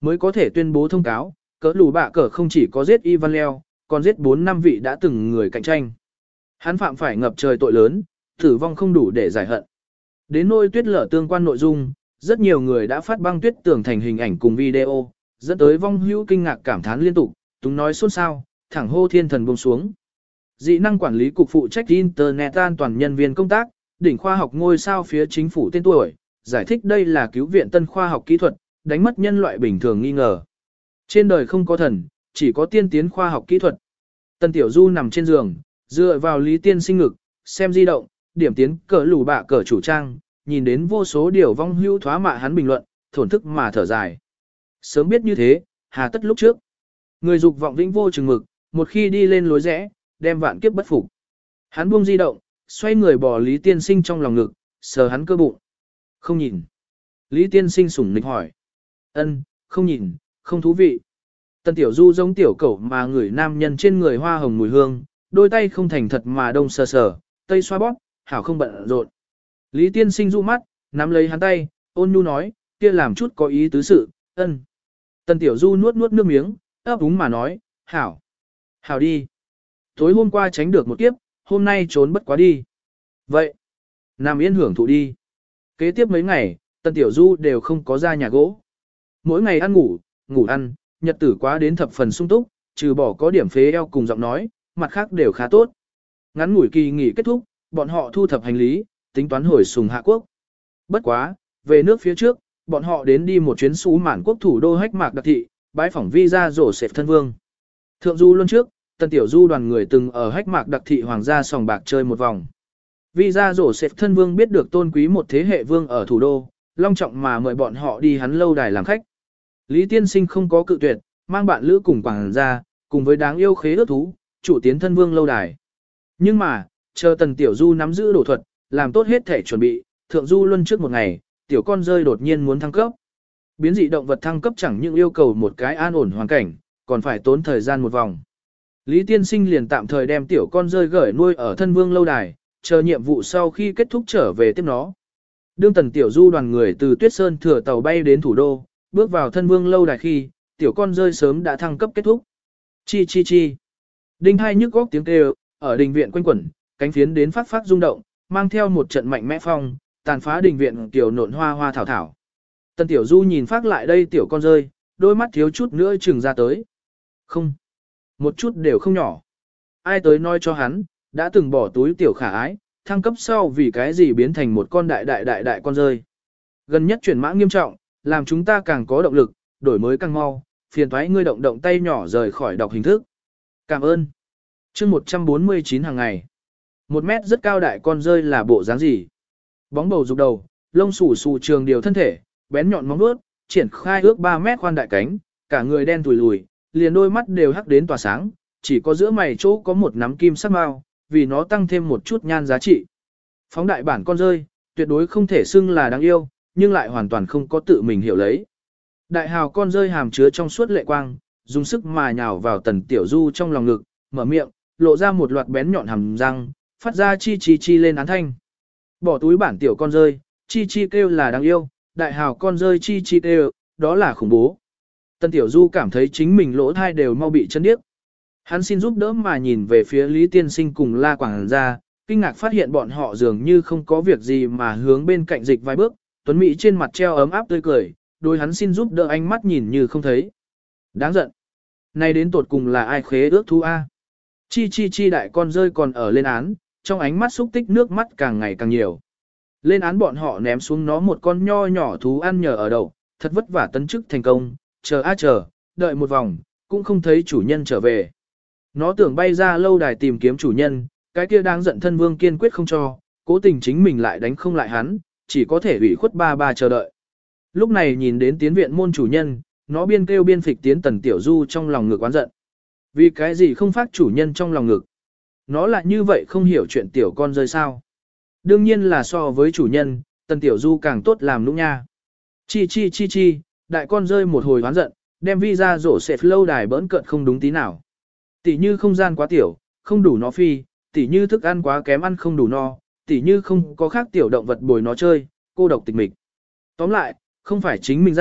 mới có thể tuyên bố thông cáo, cỡ lù bạ cỡ không chỉ có giết Ivan Leo, còn giết 4-5 vị đã từng người cạnh tranh. Hắn phạm phải ngập trời tội lớn, tử vong không đủ để giải hận. Đến nỗi tuyết lở tương quan nội dung, rất nhiều người đã phát băng tuyết tường thành hình ảnh cùng video, dẫn tới vong hữu kinh ngạc cảm thán liên tục, túng nói xôn xao, thẳng hô thiên thần buông xuống. Dị năng quản lý cục phụ trách Internet an toàn nhân viên công tác, đỉnh khoa học ngôi sao phía chính phủ tên tuổi, giải thích đây là cứu viện tân khoa học kỹ thuật, đánh mất nhân loại bình thường nghi ngờ. Trên đời không có thần, chỉ có tiên tiến khoa học kỹ thuật. Tân Tiểu Du nằm trên giường, dựa vào Lý Tiên Sinh ngực, xem di động, điểm tiến cỡ lù bạ cỡ chủ trang, nhìn đến vô số điều vong hữu thoá mạ hắn bình luận, thổn thức mà thở dài. Sớm biết như thế, hà tất lúc trước. Người dục vọng vĩnh vô chừng mực, một khi đi lên lối rẽ, đem vạn kiếp bất phục. Hắn buông di động, xoay người bỏ Lý Tiên Sinh trong lòng ngực, sờ hắn cơ bụng. Không nhìn. Lý Tiên Sinh sủng nịch hỏi. Ân, không nhìn, không thú vị. Tân Tiểu Du giống tiểu cẩu mà người nam nhân trên người hoa hồng mùi hương, đôi tay không thành thật mà đông sờ sờ, tây xoa bóp, hảo không bận rộn. Lý Tiên Sinh du mắt, nắm lấy hắn tay, ôn nhu nói, kia làm chút có ý tứ sự, ân. Tân Tiểu Du nuốt nuốt nước miếng, ấp úng mà nói, hảo. Hảo đi. Tối hôm qua tránh được một kiếp, hôm nay trốn bất quá đi. Vậy, nằm yên hưởng thụ đi. Kế tiếp mấy ngày, Tân Tiểu Du đều không có ra nhà gỗ. Mỗi ngày ăn ngủ, ngủ ăn, nhật tử quá đến thập phần sung túc, trừ bỏ có điểm phế eo cùng giọng nói, mặt khác đều khá tốt. Ngắn ngủi kỳ nghỉ kết thúc, bọn họ thu thập hành lý, tính toán hồi Sùng Hạ Quốc. Bất quá, về nước phía trước, bọn họ đến đi một chuyến xú mạn quốc thủ đô Hách Mạc Đặc Thị, bái phỏng visa rổ xẹp thân vương. Thượng du luôn trước, Tân Tiểu Du đoàn người từng ở Hách Mạc Đặc Thị hoàng gia sòng bạc chơi một vòng. Visa rổ xẹp thân vương biết được tôn quý một thế hệ vương ở thủ đô, long trọng mà mời bọn họ đi hắn lâu đài làm khách. Lý Tiên Sinh không có cự tuyệt, mang bạn lữ cùng quảng ra, cùng với đáng yêu khế ước thú, chủ tiến thân vương lâu đài. Nhưng mà, chờ Tần Tiểu Du nắm giữ đổ thuật, làm tốt hết thể chuẩn bị, thượng du luân trước một ngày, tiểu con rơi đột nhiên muốn thăng cấp. Biến dị động vật thăng cấp chẳng những yêu cầu một cái an ổn hoàn cảnh, còn phải tốn thời gian một vòng. Lý Tiên Sinh liền tạm thời đem tiểu con rơi gửi nuôi ở thân vương lâu đài, chờ nhiệm vụ sau khi kết thúc trở về tiếp nó. Đương Tần Tiểu Du đoàn người từ Tuyết Sơn thừa tàu bay đến thủ đô, bước vào thân vương lâu đài khi, tiểu con rơi sớm đã thăng cấp kết thúc. Chi chi chi. Đinh hai nhức góc tiếng kêu, ở đình viện quanh quẩn, cánh phiến đến phát phát rung động, mang theo một trận mạnh mẽ phong, tàn phá đình viện tiểu nộn hoa hoa thảo thảo. Tần Tiểu Du nhìn phát lại đây tiểu con rơi, đôi mắt thiếu chút nữa trừng ra tới. Không, một chút đều không nhỏ. Ai tới nói cho hắn, đã từng bỏ túi tiểu khả ái, thăng cấp sau vì cái gì biến thành một con đại con rơi. Gần nhất chuyển mã nghiêm trọng, làm chúng ta càng có động lực, đổi mới càng mau, phiền thoái ngươi động động tay nhỏ rời khỏi đọc hình thức. Cảm ơn. Chương 149 hàng ngày. 1 mét rất cao đại con rơi là bộ dáng gì? Bóng bầu rục đầu, lông xù xù trường điều thân thể, bén nhọn móng vuốt, triển khai ước 3 mét khoan đại cánh, cả người đen tùi lùi, liền đôi mắt đều hắc đến tỏa sáng, chỉ có giữa mày chỗ có một nắm kim sắc mao, vì nó tăng thêm một chút nhan giá trị. Phóng đại bản con rơi, tuyệt đối không thể xưng là đáng yêu, nhưng lại hoàn toàn không có tự mình hiểu lấy. Đại hào con rơi hàm chứa trong suốt lệ quang, dùng sức mà nhào vào Tần Tiểu Du trong lòng ngực, mở miệng, lộ ra một loạt bén nhọn hàm răng, phát ra chi chi chi lên án thanh. Bỏ túi bản tiểu con rơi, chi chi kêu là đáng yêu, đại hào con rơi chi chi kêu, đó là khủng bố. Tần Tiểu Du cảm thấy chính mình lỗ thai đều mau bị chân điếc. Hắn xin giúp đỡ mà nhìn về phía Lý Tiên Sinh cùng La Quảng ra, kinh ngạc phát hiện bọn họ dường như không có việc gì mà hướng bên cạnh dịch vài bước, Tuấn Mỹ trên mặt treo ấm áp tươi cười, đôi hắn xin giúp đỡ ánh mắt nhìn như không thấy. Đáng giận. Này đến tột cùng là ai khế ước thú A. Chi chi chi đại con rơi còn ở lên án, trong ánh mắt xúc tích nước mắt càng ngày càng nhiều. Lên án bọn họ ném xuống nó một con nho nhỏ thú ăn nhờ ở đầu, thật vất vả tấn chức thành công, chờ a chờ, đợi một vòng, cũng không thấy chủ nhân trở về. Nó tưởng bay ra lâu đài tìm kiếm chủ nhân, cái kia đang giận thân vương kiên quyết không cho, cố tình chính mình lại đánh không lại hắn, chỉ có thể ủy khuất ba chờ đợi. Lúc này nhìn đến tiến viện môn chủ nhân, nó biên kêu biên phịch tiến Tần Tiểu Du trong lòng ngực oán giận. Vì cái gì không phát chủ nhân trong lòng ngực? Nó lại như vậy không hiểu chuyện tiểu con rơi sao? Đương nhiên là so với chủ nhân, Tần Tiểu Du càng tốt làm nũng nha. Chi chi chi chi, đại con rơi một hồi oán giận, đem vi ra rổ xẹp lâu đài bỡn cợt không đúng tí nào. Tỷ như không gian quá tiểu, không đủ nó phi, tỷ như thức ăn quá kém ăn không đủ no, tỷ như không có khác tiểu động vật bồi nó chơi, cô độc tịch mịch. Tóm lại, không phải chính mình ra,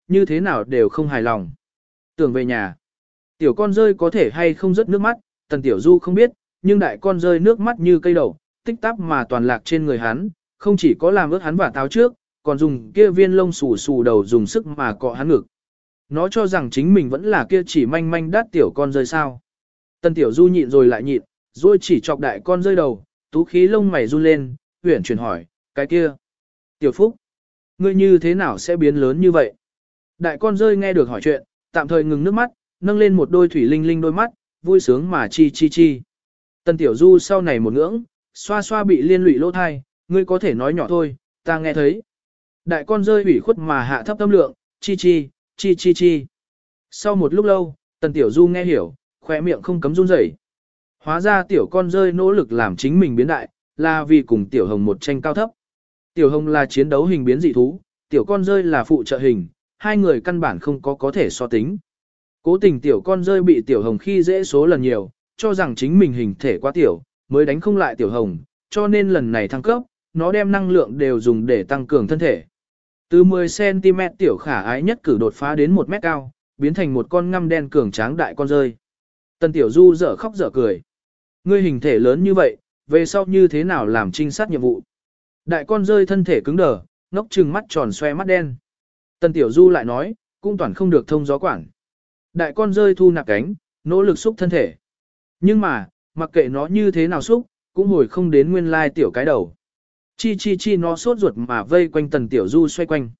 như thế nào đều không hài lòng. Tưởng về nhà. Tiểu con rơi có thể hay không rớt nước mắt, Tần Tiểu Du không biết, nhưng đại con rơi nước mắt như cây đậu, tích tắp mà toàn lạc trên người hắn, không chỉ có làm ướt hắn và táo trước, còn dùng kia viên lông xù xù đầu dùng sức mà cọ hắn ngực. Nó cho rằng chính mình vẫn là kia chỉ manh manh đát tiểu con rơi sao. Tần Tiểu Du nhịn rồi lại nhịn, rồi chỉ chọc đại con rơi đầu, tú khí lông mày run lên, huyển chuyển hỏi, cái kia. Tiểu Phúc, ngươi như thế nào sẽ biến lớn như vậy? Đại con rơi nghe được hỏi chuyện, tạm thời ngừng nước mắt, nâng lên một đôi thủy linh linh đôi mắt, vui sướng mà chi chi chi. Tần Tiểu Du sau này một ngưỡng, xoa xoa bị liên lụy lỗ thai, ngươi có thể nói nhỏ thôi, ta nghe thấy. Đại con rơi ủy khuất mà hạ thấp tâm lượng, chi chi, chi chi chi. Sau một lúc lâu, Tần Tiểu Du nghe hiểu, khỏe miệng không cấm run rẩy. Hóa ra tiểu con rơi nỗ lực làm chính mình biến đại, là vì cùng tiểu hồng một tranh cao thấp. Tiểu hồng là chiến đấu hình biến dị thú, tiểu con rơi là phụ trợ hình, hai người căn bản không có thể so tính. Cố tình tiểu con rơi bị tiểu hồng khi dễ số lần nhiều, cho rằng chính mình hình thể quá tiểu, mới đánh không lại tiểu hồng, cho nên lần này thăng cấp, nó đem năng lượng đều dùng để tăng cường thân thể. Từ 10cm tiểu khả ái nhất cử đột phá đến 1 mét cao, biến thành một con ngăm đen cường tráng đại con rơi. Tần Tiểu Du dở khóc dở cười. Ngươi hình thể lớn như vậy, về sau như thế nào làm trinh sát nhiệm vụ? Đại con rơi thân thể cứng đờ, ngốc trừng mắt tròn xoe mắt đen. Tần Tiểu Du lại nói, cũng toàn không được thông gió quản. Đại con rơi thu nạp cánh, nỗ lực xúc thân thể. Nhưng mà, mặc kệ nó như thế nào xúc, cũng hồi không đến nguyên lai tiểu cái đầu. Chi chi chi nó sốt ruột mà vây quanh Tần Tiểu Du xoay quanh.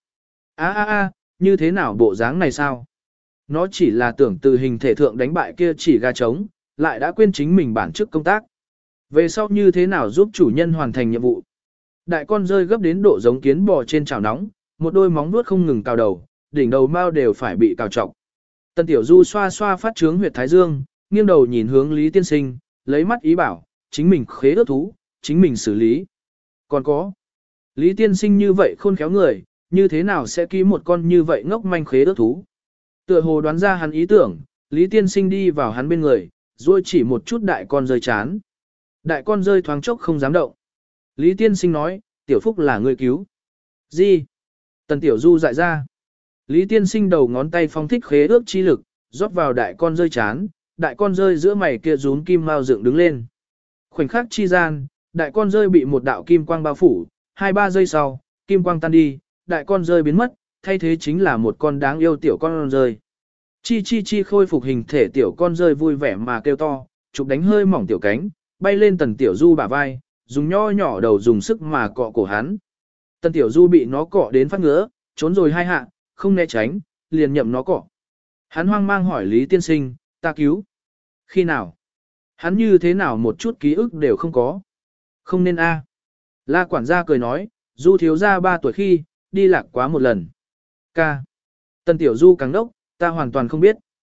Như thế nào bộ dáng này sao? Nó chỉ là tưởng từ hình thể thượng đánh bại kia chỉ gà trống, lại đã quên chính mình bản chức công tác. Về sau như thế nào giúp chủ nhân hoàn thành nhiệm vụ? Đại con rơi gấp đến độ giống kiến bò trên chảo nóng, một đôi móng vuốt không ngừng cào đầu, đỉnh đầu mao đều phải bị cào trọc. Tần Tiểu Du xoa xoa phát trướng huyệt thái dương, nghiêng đầu nhìn hướng Lý Tiên Sinh, lấy mắt ý bảo, chính mình khế ước thú, chính mình xử lý. Còn có, Lý Tiên Sinh như vậy khôn khéo người, như thế nào sẽ ký một con như vậy ngốc manh khế ước thú? Tựa hồ đoán ra hắn ý tưởng, Lý Tiên Sinh đi vào hắn bên người, rồi chỉ một chút đại con rơi chán. Đại con rơi thoáng chốc không dám động. Lý Tiên Sinh nói, Tiểu Phúc là người cứu. Gì? Tần Tiểu Du dại ra. Lý Tiên Sinh đầu ngón tay phong thích khế ước chi lực, rót vào đại con rơi chán, đại con rơi giữa mày kia rún kim mau dựng đứng lên. Khoảnh khắc chi gian, đại con rơi bị một đạo kim quang bao phủ, 2-3 giây sau, kim quang tan đi, đại con rơi biến mất, thay thế chính là một con đáng yêu tiểu con rơi. Chi chi chi khôi phục hình thể tiểu con rơi vui vẻ mà kêu to, chụp đánh hơi mỏng tiểu cánh, bay lên Tần Tiểu Du bả vai, dùng nho nhỏ đầu dùng sức mà cọ cổ hắn. Tần Tiểu Du bị nó cọ đến phát ngứa, trốn rồi hai hạ, không né tránh, liền nhậm nó cọ. Hắn hoang mang hỏi Lý Tiên Sinh, ta cứu. Khi nào? Hắn như thế nào một chút ký ức đều không có. Không nên a. La quản gia cười nói, Du thiếu gia 3 tuổi khi, đi lạc quá một lần. Ca. Tần Tiểu Du càng đốc, ta hoàn toàn không biết.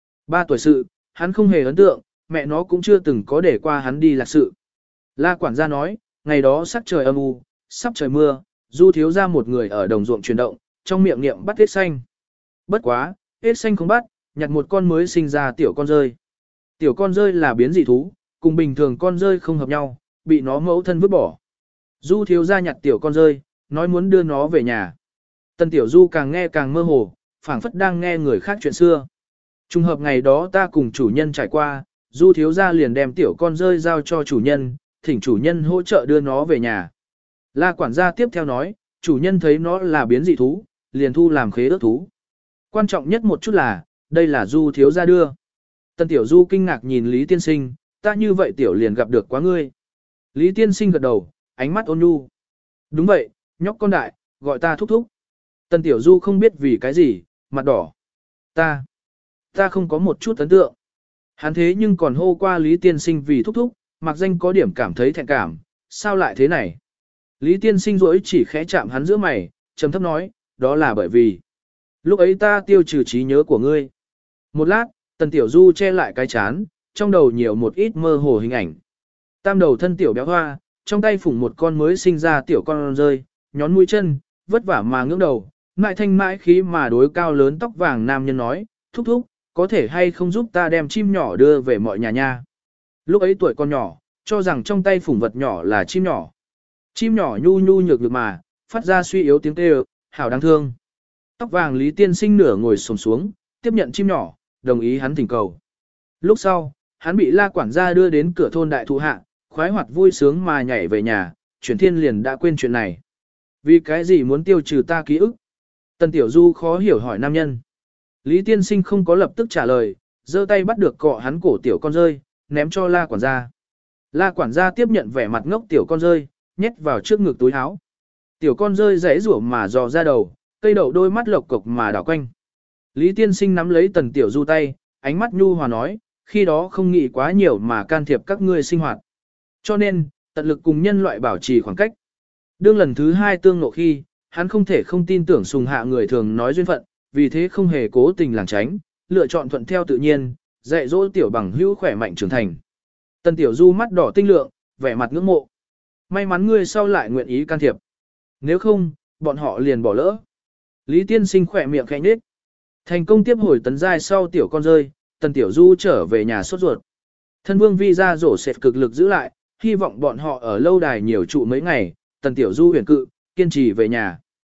3 tuổi sự, hắn không hề ấn tượng, mẹ nó cũng chưa từng có để qua hắn đi lạc sự. La quản gia nói, ngày đó sắc trời âm u, sắp trời mưa, Du thiếu gia một người ở đồng ruộng chuyển động, trong miệng niệm bắt ếch xanh. Bất quá, ếch xanh không bắt, nhặt một con mới sinh ra tiểu con rơi. Tiểu con rơi là biến dị thú, cùng bình thường con rơi không hợp nhau, bị nó mẫu thân vứt bỏ. Du thiếu gia nhặt tiểu con rơi, nói muốn đưa nó về nhà. Tần Tiểu Du càng nghe càng mơ hồ, phảng phất đang nghe người khác chuyện xưa. Trùng hợp ngày đó ta cùng chủ nhân trải qua, Du thiếu gia liền đem tiểu con rơi giao cho chủ nhân, thỉnh chủ nhân hỗ trợ đưa nó về nhà. La quản gia tiếp theo nói, chủ nhân thấy nó là biến dị thú, liền thu làm khế ước thú. Quan trọng nhất một chút là, đây là Du thiếu gia đưa. Tần Tiểu Du kinh ngạc nhìn Lý Tiên Sinh, ta như vậy tiểu liền gặp được quá ngươi. Lý Tiên Sinh gật đầu, ánh mắt ôn nhu. Đúng vậy, nhóc con đại, gọi ta thúc thúc. Tần Tiểu Du không biết vì cái gì, mặt đỏ. Ta không có một chút ấn tượng. Hắn thế nhưng còn hô qua Lý Tiên Sinh vì thúc thúc, mặc danh có điểm cảm thấy thẹn cảm, sao lại thế này? Lý Tiên Sinh rỗi chỉ khẽ chạm hắn giữa mày, trầm thấp nói, đó là bởi vì lúc ấy ta tiêu trừ trí nhớ của ngươi. Một lát, Tần Tiểu Du che lại cái chán, trong đầu nhiều một ít mơ hồ hình ảnh. Tam đầu thân tiểu béo hoa, trong tay phủng một con mới sinh ra tiểu con rơi, nhón mũi chân, vất vả mà ngưỡng đầu, mại thanh mãi khí mà đối cao lớn tóc vàng nam nhân nói, thúc thúc, có thể hay không giúp ta đem chim nhỏ đưa về mọi nhà nha. Lúc ấy tuổi con nhỏ, cho rằng trong tay phủng vật nhỏ là chim nhỏ. Chim nhỏ nhu nhu nhược nhược mà, phát ra suy yếu tiếng kêu, hảo đáng thương. Tóc vàng Lý Tiên Sinh nửa ngồi xổm xuống, tiếp nhận chim nhỏ, đồng ý hắn thỉnh cầu. Lúc sau, hắn bị La quản gia đưa đến cửa thôn đại thụ hạ, khoái hoạt vui sướng mà nhảy về nhà, chuyển thiên liền đã quên chuyện này. Vì cái gì muốn tiêu trừ ta ký ức? Tần Tiểu Du khó hiểu hỏi nam nhân. Lý Tiên Sinh không có lập tức trả lời, giơ tay bắt được cọ hắn cổ tiểu con rơi, ném cho La quản gia. La quản gia tiếp nhận vẻ mặt ngốc tiểu con rơi, nhét vào trước ngực túi áo. Tiểu con rơi rẽ rủa mà dò ra đầu, cây đậu đôi mắt lộc cộc mà đảo quanh. Lý Tiên Sinh nắm lấy Tần Tiểu Du tay, ánh mắt nhu hòa nói, khi đó không nghĩ quá nhiều mà can thiệp các ngươi sinh hoạt. Cho nên, tận lực cùng nhân loại bảo trì khoảng cách. Đương lần thứ hai tương ngộ khi, hắn không thể không tin tưởng sùng hạ người thường nói duyên phận, vì thế không hề cố tình lảng tránh, lựa chọn thuận theo tự nhiên, dạy dỗ tiểu bằng hữu khỏe mạnh trưởng thành. Tần Tiểu Du mắt đỏ tinh lượng, vẻ mặt ngưỡng mộ. May mắn ngươi sau lại nguyện ý can thiệp. Nếu không, bọn họ liền bỏ lỡ. Lý Tiên Sinh khỏe miệng khẽ nhếch. Thành công tiếp hồi tấn giai sau tiểu con rơi, Tần Tiểu Du trở về nhà sốt ruột. Thân vương vi ra rổ sệt cực lực giữ lại, hy vọng bọn họ ở lâu đài nhiều trụ mấy ngày, Tần Tiểu Du huyền cự, kiên trì về nhà.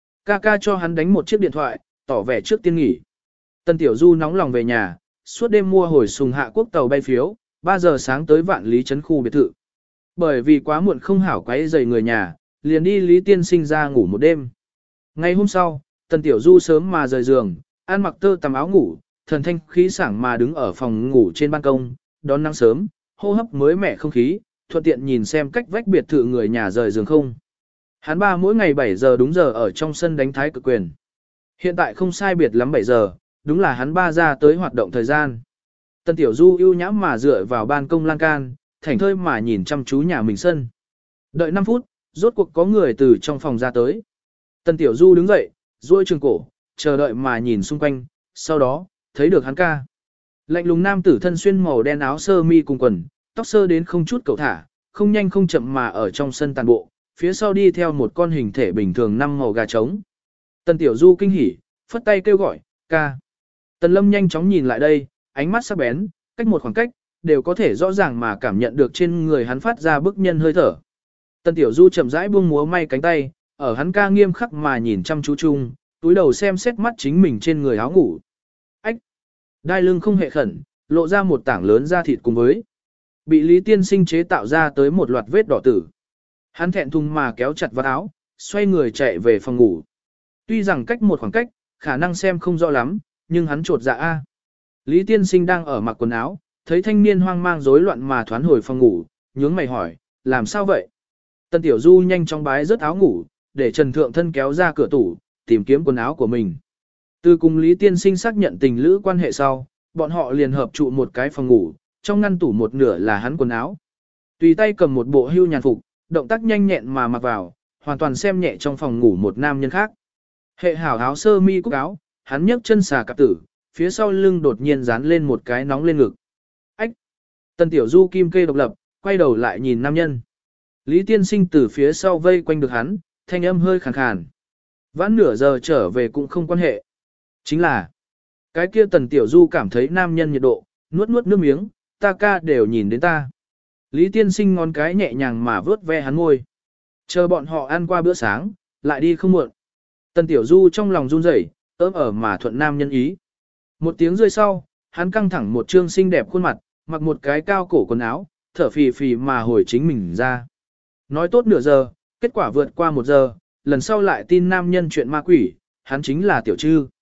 Ca cho hắn đánh một chiếc điện thoại, tỏ vẻ trước tiên nghỉ. Tần Tiểu Du nóng lòng về nhà, suốt đêm mua hồi sùng hạ quốc tàu bay phiếu, 3 giờ sáng tới Vạn Lý trấn khu biệt thự. Bởi vì quá muộn không hảo quấy rầy người nhà, liền đi Lý Tiên Sinh ra ngủ một đêm. Ngày hôm sau, Tần Tiểu Du sớm mà rời giường, ăn mặc tơ tằm áo ngủ, thần thanh khí sảng mà đứng ở phòng ngủ trên ban công, đón nắng sớm, hô hấp mới mẻ không khí, thuận tiện nhìn xem cách vách biệt thự người nhà rời giường không. Hắn ba mỗi ngày 7 giờ đúng giờ ở trong sân đánh thái cực quyền. Hiện tại không sai biệt lắm 7 giờ, đúng là hắn ba ra tới hoạt động thời gian. Tần Tiểu Du ưu nhãm mà dựa vào ban công lan can, thảnh thơi mà nhìn chăm chú nhà mình sân. Đợi 5 phút, rốt cuộc có người từ trong phòng ra tới. Tần Tiểu Du đứng dậy, duỗi trường cổ, chờ đợi mà nhìn xung quanh, sau đó, thấy được hắn ca. Lạnh lùng nam tử thân xuyên màu đen áo sơ mi cùng quần, tóc sơ đến không chút cầu thả, không nhanh không chậm mà ở trong sân tàn bộ, phía sau đi theo một con hình thể bình thường 5 màu gà trống. Tần Tiểu Du kinh hỉ, phất tay kêu gọi, ca. Tần Lâm nhanh chóng nhìn lại đây, ánh mắt sắc bén, cách một khoảng cách, đều có thể rõ ràng mà cảm nhận được trên người hắn phát ra bức nhân hơi thở. Tần Tiểu Du chậm rãi buông múa may cánh tay, ở hắn ca nghiêm khắc mà nhìn chăm chú chung, túi đầu xem xét mắt chính mình trên người áo ngủ. Ách! Đai lưng không hề khẩn, lộ ra một tảng lớn da thịt cùng với bị Lý Tiên Sinh chế tạo ra tới một loạt vết đỏ tử. Hắn thẹn thùng mà kéo chặt vạt áo, xoay người chạy về phòng ngủ. Tuy rằng cách một khoảng cách, khả năng xem không rõ lắm, nhưng hắn trột dạ a. Lý Tiên Sinh đang ở mặc quần áo, thấy thanh niên hoang mang rối loạn mà thoán hồi phòng ngủ, nhướng mày hỏi, làm sao vậy? Tần Tiểu Du nhanh chóng bái rớt áo ngủ, để Trần Thượng Thân kéo ra cửa tủ, tìm kiếm quần áo của mình. Từ cùng Lý Tiên Sinh xác nhận tình lữ quan hệ sau, bọn họ liền hợp trụ một cái phòng ngủ, trong ngăn tủ một nửa là hắn quần áo. Tùy tay cầm một bộ hưu nhàn phục, động tác nhanh nhẹn mà mặc vào, hoàn toàn xem nhẹ trong phòng ngủ một nam nhân khác. Hệ hảo áo sơ mi cúc áo, hắn nhấc chân xà cạp tử, phía sau lưng đột nhiên dán lên một cái nóng lên ngực. Ách! Tần Tiểu Du kim kê độc lập, quay đầu lại nhìn nam nhân. Lý Tiên Sinh từ phía sau vây quanh được hắn, thanh âm hơi khàn khàn. Vãn nửa giờ trở về cũng không quan hệ. Chính là, cái kia Tần Tiểu Du cảm thấy nam nhân nhiệt độ, nuốt nuốt nước miếng, ta ca đều nhìn đến ta. Lý Tiên Sinh ngón cái nhẹ nhàng mà vớt ve hắn ngôi. Chờ bọn họ ăn qua bữa sáng, lại đi không muộn. Tần Tiểu Du trong lòng run rẩy, ớm ở mà thuận nam nhân ý. Một tiếng rơi sau, hắn căng thẳng một trương xinh đẹp khuôn mặt, mặc một cái cao cổ quần áo, thở phì phì mà hồi chính mình ra. Nói tốt nửa giờ, kết quả vượt qua 1 giờ, lần sau lại tin nam nhân chuyện ma quỷ, hắn chính là Tiểu Trư.